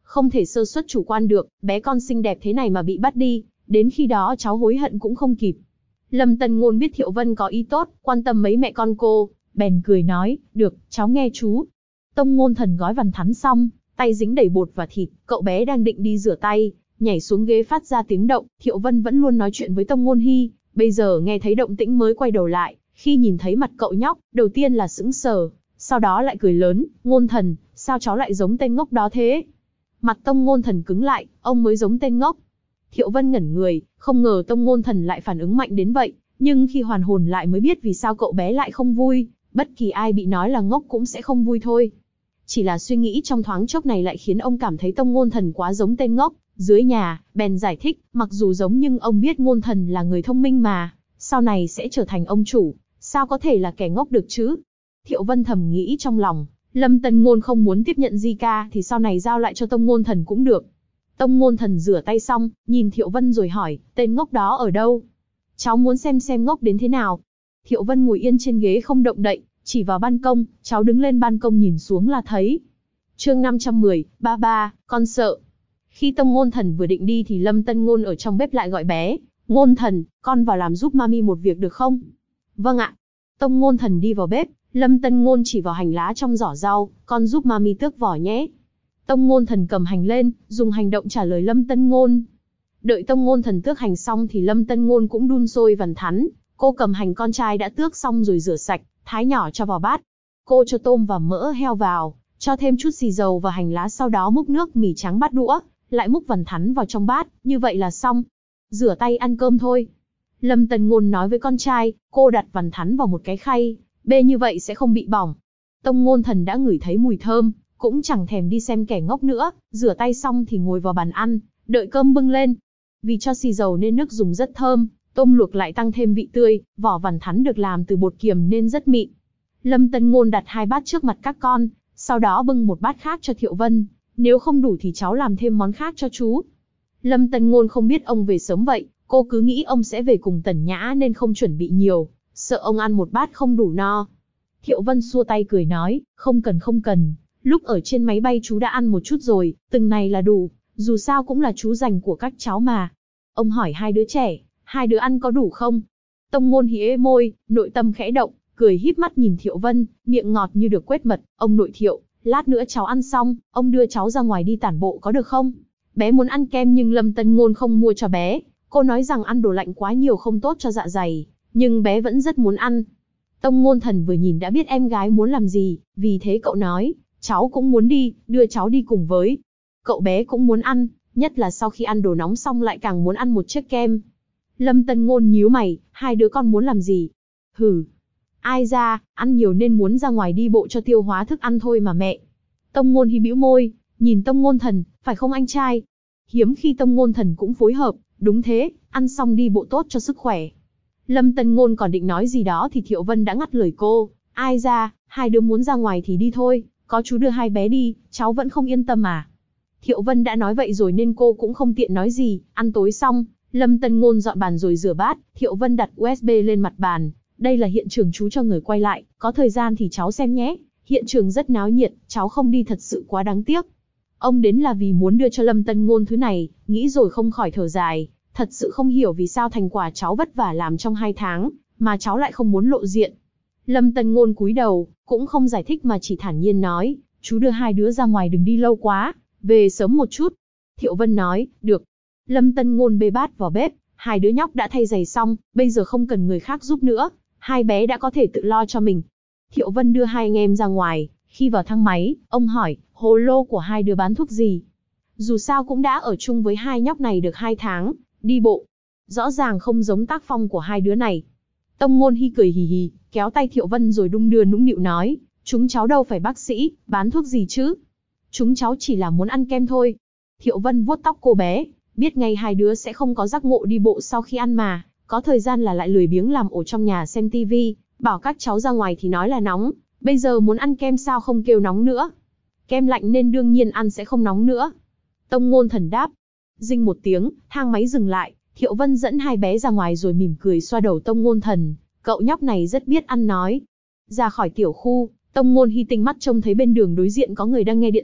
không thể sơ suất chủ quan được, bé con xinh đẹp thế này mà bị bắt đi, đến khi đó cháu hối hận cũng không kịp. Lâm Tân Ngôn biết Thiệu Vân có ý tốt, quan tâm mấy mẹ con cô, bèn cười nói, được, cháu nghe chú. Tông Ngôn Thần gói vằn thắn xong, tay dính đầy bột và thịt, cậu bé đang định đi rửa tay, nhảy xuống ghế phát ra tiếng động. Thiệu Vân vẫn luôn nói chuyện với Tông Ngôn Hi, bây giờ nghe thấy động tĩnh mới quay đầu lại, khi nhìn thấy mặt cậu nhóc, đầu tiên là sững sờ, sau đó lại cười lớn, Ngôn Thần, sao cháu lại giống tên ngốc đó thế? Mặt Tông Ngôn Thần cứng lại, ông mới giống tên ngốc. Thiệu Vân ngẩn người, không ngờ Tông Ngôn Thần lại phản ứng mạnh đến vậy, nhưng khi hoàn hồn lại mới biết vì sao cậu bé lại không vui, bất kỳ ai bị nói là ngốc cũng sẽ không vui thôi. Chỉ là suy nghĩ trong thoáng chốc này lại khiến ông cảm thấy Tông Ngôn Thần quá giống tên ngốc. Dưới nhà, bèn giải thích, mặc dù giống nhưng ông biết Ngôn Thần là người thông minh mà, sau này sẽ trở thành ông chủ, sao có thể là kẻ ngốc được chứ? Thiệu Vân thầm nghĩ trong lòng, Lâm Tân Ngôn không muốn tiếp nhận Zika thì sau này giao lại cho Tông Ngôn Thần cũng được. Tông Ngôn Thần rửa tay xong, nhìn Thiệu Vân rồi hỏi, tên ngốc đó ở đâu? Cháu muốn xem ngốc đến thế nào. Thiệu Vân ngồi yên trên ghế không động đậy, chỉ vào ban công, cháu đứng lên ban công nhìn xuống là thấy. Chương 510, ba, con sợ. Khi Tông Ngôn Thần vừa định đi thì Lâm Tân Ngôn ở trong bếp lại gọi bé, Ngôn Thần, con vào làm giúp mami một việc được không? Vâng ạ. Tông Ngôn Thần đi vào bếp, Lâm Tân Ngôn chỉ vào hành lá trong giỏ rau, con giúp mami tước vỏ nhé. Tông Ngôn Thần cầm hành lên, dùng hành động trả lời Lâm Tân Ngôn. Đợi Tông Ngôn Thần tước hành xong thì Lâm Tân Ngôn cũng đun sôi vằn thắn, cô cầm hành con trai đã tước xong rồi rửa sạch, thái nhỏ cho vào bát. Cô cho tôm và mỡ heo vào, cho thêm chút xì dầu và hành lá, sau đó múc nước mì trắng bát đũa, lại múc vằn thắn vào trong bát, như vậy là xong. Rửa tay ăn cơm thôi. Lâm Tân Ngôn nói với con trai, cô đặt vằn thắn vào một cái khay, bê như vậy sẽ không bị bỏng. Tông Ngôn Thần đã ngửi thấy mùi thơm, cũng chẳng thèm đi xem kẻ ngốc nữa, rửa tay xong thì ngồi vào bàn ăn, đợi cơm bưng lên. Vì cho xì dầu nên nước dùng rất thơm, tôm luộc lại tăng thêm vị tươi, vỏ vằn thắn được làm từ bột kiềm nên rất mịn. Lâm Tân Ngôn đặt 2 bát trước mặt các con, sau đó bưng một bát khác cho Thiệu Vân, nếu không đủ thì cháu làm thêm món khác cho chú. Lâm Tân Ngôn không biết ông về sớm vậy, cô cứ nghĩ ông sẽ về cùng Tần Nhã nên không chuẩn bị nhiều, sợ ông ăn một bát không đủ no. Thiệu Vân xua tay cười nói, không cần, lúc ở trên máy bay chú đã ăn một chút rồi, từng này là đủ, dù sao cũng là chú dành của các cháu mà. Ông hỏi 2 đứa trẻ, 2 đứa ăn có đủ không? Tông Ngôn hé môi, nội tâm khẽ động, cười híp mắt nhìn Thiệu Vân, miệng ngọt như được quét mật, ông nội Thiệu, lát nữa cháu ăn xong, ông đưa cháu ra ngoài đi tản bộ có được không? Bé muốn ăn kem nhưng Lâm Tân Ngôn không mua cho bé, cô nói rằng ăn đồ lạnh quá nhiều không tốt cho dạ dày, nhưng bé vẫn rất muốn ăn. Tông Ngôn Thần vừa nhìn đã biết em gái muốn làm gì, vì thế cậu nói, cháu cũng muốn đi, đưa cháu đi cùng với. Cậu bé cũng muốn ăn, nhất là sau khi ăn đồ nóng xong lại càng muốn ăn một chiếc kem. Lâm Tân Ngôn nhíu mày, 2 đứa con muốn làm gì? Hừ, ai ra, ăn nhiều nên muốn ra ngoài đi bộ cho tiêu hóa thức ăn thôi mà mẹ. Tông Ngôn Hi bĩu môi, nhìn Tông Ngôn Thần, phải không anh trai? Hiếm khi Tông Ngôn Thần cũng phối hợp, đúng thế, ăn xong đi bộ tốt cho sức khỏe. Lâm Tân Ngôn còn định nói gì đó thì Thiệu Vân đã ngắt lời cô, ai ra, 2 đứa muốn ra ngoài thì đi thôi, có chú đưa 2 bé đi, cháu vẫn không yên tâm à. Thiệu Vân đã nói vậy rồi nên cô cũng không tiện nói gì. Ăn tối xong, Lâm Tân Ngôn dọn bàn rồi rửa bát, Thiệu Vân đặt USB lên mặt bàn. Đây là hiện trường chú cho người quay lại, có thời gian thì cháu xem nhé. Hiện trường rất náo nhiệt, cháu không đi thật sự quá đáng tiếc. Ông đến là vì muốn đưa cho Lâm Tân Ngôn thứ này, nghĩ rồi không khỏi thở dài. Thật sự không hiểu vì sao thành quả cháu vất vả làm trong 2 tháng, mà cháu lại không muốn lộ diện. Lâm Tân Ngôn cúi đầu, cũng không giải thích mà chỉ thản nhiên nói, chú đưa 2 đứa ra ngoài đừng đi lâu quá, về sớm một chút. Thiệu Vân nói, được. Lâm Tân Ngôn bê bát vào bếp, 2 đứa nhóc đã thay giày xong, bây giờ không cần người khác giúp nữa, 2 bé đã có thể tự lo cho mình. Thiệu Vân đưa 2 anh em ra ngoài, khi vào thang máy, ông hỏi, hồ lô của 2 đứa bán thuốc gì? Dù sao cũng đã ở chung với 2 nhóc này được 2 tháng, đi bộ. Rõ ràng không giống tác phong của 2 đứa này. Tông Ngôn Hi cười hì hì, kéo tay Thiệu Vân rồi đung đưa nũng nịu nói, chúng cháu đâu phải bác sĩ, bán thuốc gì chứ? Chúng cháu chỉ là muốn ăn kem thôi. Thiệu Vân vuốt tóc cô bé, biết ngay 2 đứa sẽ không có giác ngộ đi bộ sau khi ăn mà, có thời gian là lại lười biếng làm ổ trong nhà xem tivi, bảo các cháu ra ngoài thì nói là nóng, bây giờ muốn ăn kem sao không kêu nóng nữa. Kem lạnh nên đương nhiên ăn sẽ không nóng nữa. Tông Ngôn Thần đáp. Dinh một tiếng, thang máy dừng lại, Thiệu Vân dẫn 2 bé ra ngoài rồi mỉm cười xoa đầu Tông Ngôn Thần, cậu nhóc này rất biết ăn nói. Ra khỏi tiểu khu, Tông Ngôn Hi tinh mắt trông thấy bên đường đối diện có người đang nghe điện thoại,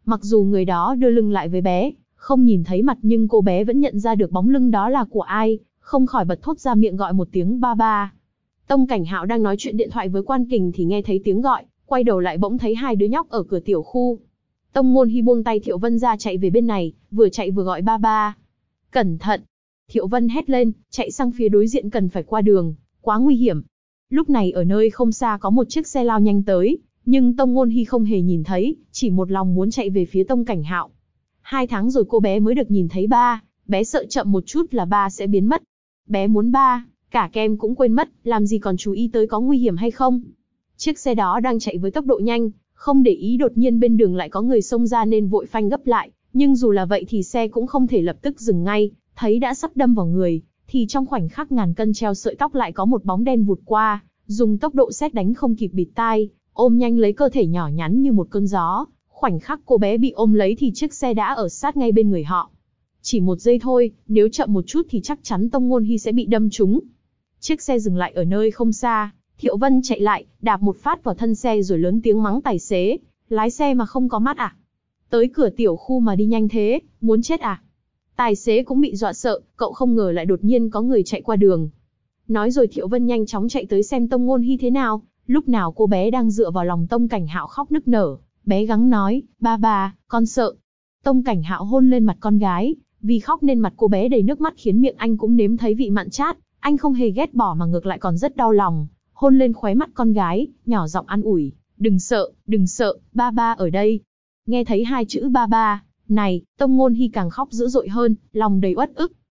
Mặc dù người đó đưa lưng lại với bé, không nhìn thấy mặt nhưng cô bé vẫn nhận ra được bóng lưng đó là của ai, không khỏi bật thốt ra miệng gọi một tiếng ba ba. Tông Cảnh Hạo đang nói chuyện điện thoại với Quan Kình thì nghe thấy tiếng gọi, quay đầu lại bỗng thấy hai đứa nhóc ở cửa tiểu khu. Tông Ngôn Hi buông tay Thiệu Vân ra chạy về bên này, vừa chạy vừa gọi ba ba. Cẩn thận! Thiệu Vân hét lên, chạy sang phía đối diện cần phải qua đường, quá nguy hiểm. Lúc này ở nơi không xa có một chiếc xe lao nhanh tới, nhưng Tông Ngôn Hi không hề nhìn thấy, chỉ một lòng muốn chạy về phía Tông Cảnh Hạo. 2 tháng rồi cô bé mới được nhìn thấy ba, bé sợ chậm một chút là ba sẽ biến mất. Bé muốn ba, cả kem cũng quên mất, làm gì còn chú ý tới có nguy hiểm hay không. Chiếc xe đó đang chạy với tốc độ nhanh, không để ý đột nhiên bên đường lại có người xông ra nên vội phanh gấp lại, nhưng dù là vậy thì xe cũng không thể lập tức dừng ngay, thấy đã sắp đâm vào người, thì trong khoảnh khắc ngàn cân treo sợi tóc lại có một bóng đen vụt qua, dùng tốc độ sét đánh không kịp bịt tai, ôm nhanh lấy cơ thể nhỏ nhắn như một cơn gió. Khoảnh khắc cô bé bị ôm lấy thì chiếc xe đã ở sát ngay bên người họ. Chỉ một giây thôi, nếu chậm một chút thì chắc chắn Tông Ngôn Hi sẽ bị đâm trúng. Chiếc xe dừng lại ở nơi không xa, Thiệu Vân chạy lại, đạp một phát vào thân xe rồi lớn tiếng mắng tài xế, lái xe mà không có mắt à? Tới cửa tiểu khu mà đi nhanh thế, muốn chết à? Tài xế cũng bị dọa sợ, cậu không ngờ lại đột nhiên có người chạy qua đường. Nói rồi Thiệu Vân nhanh chóng chạy tới xem Tông Ngôn Hi thế nào, lúc nào cô bé đang dựa vào lòng Tông Cảnh Hạo khóc nức nở, bé gắng nói, ba ba, con sợ. Tông Cảnh Hạo hôn lên mặt con gái, vì khóc nên mặt cô bé đầy nước mắt khiến miệng anh cũng nếm thấy vị mặn chát, anh không hề ghét bỏ mà ngược lại còn rất đau lòng, hôn lên khóe mắt con gái, nhỏ giọng an ủi, đừng sợ, ba ba ở đây. Nghe thấy 2 chữ ba ba này, Tông Ngôn Hi càng khóc dữ dội hơn, lòng đầy uất ức.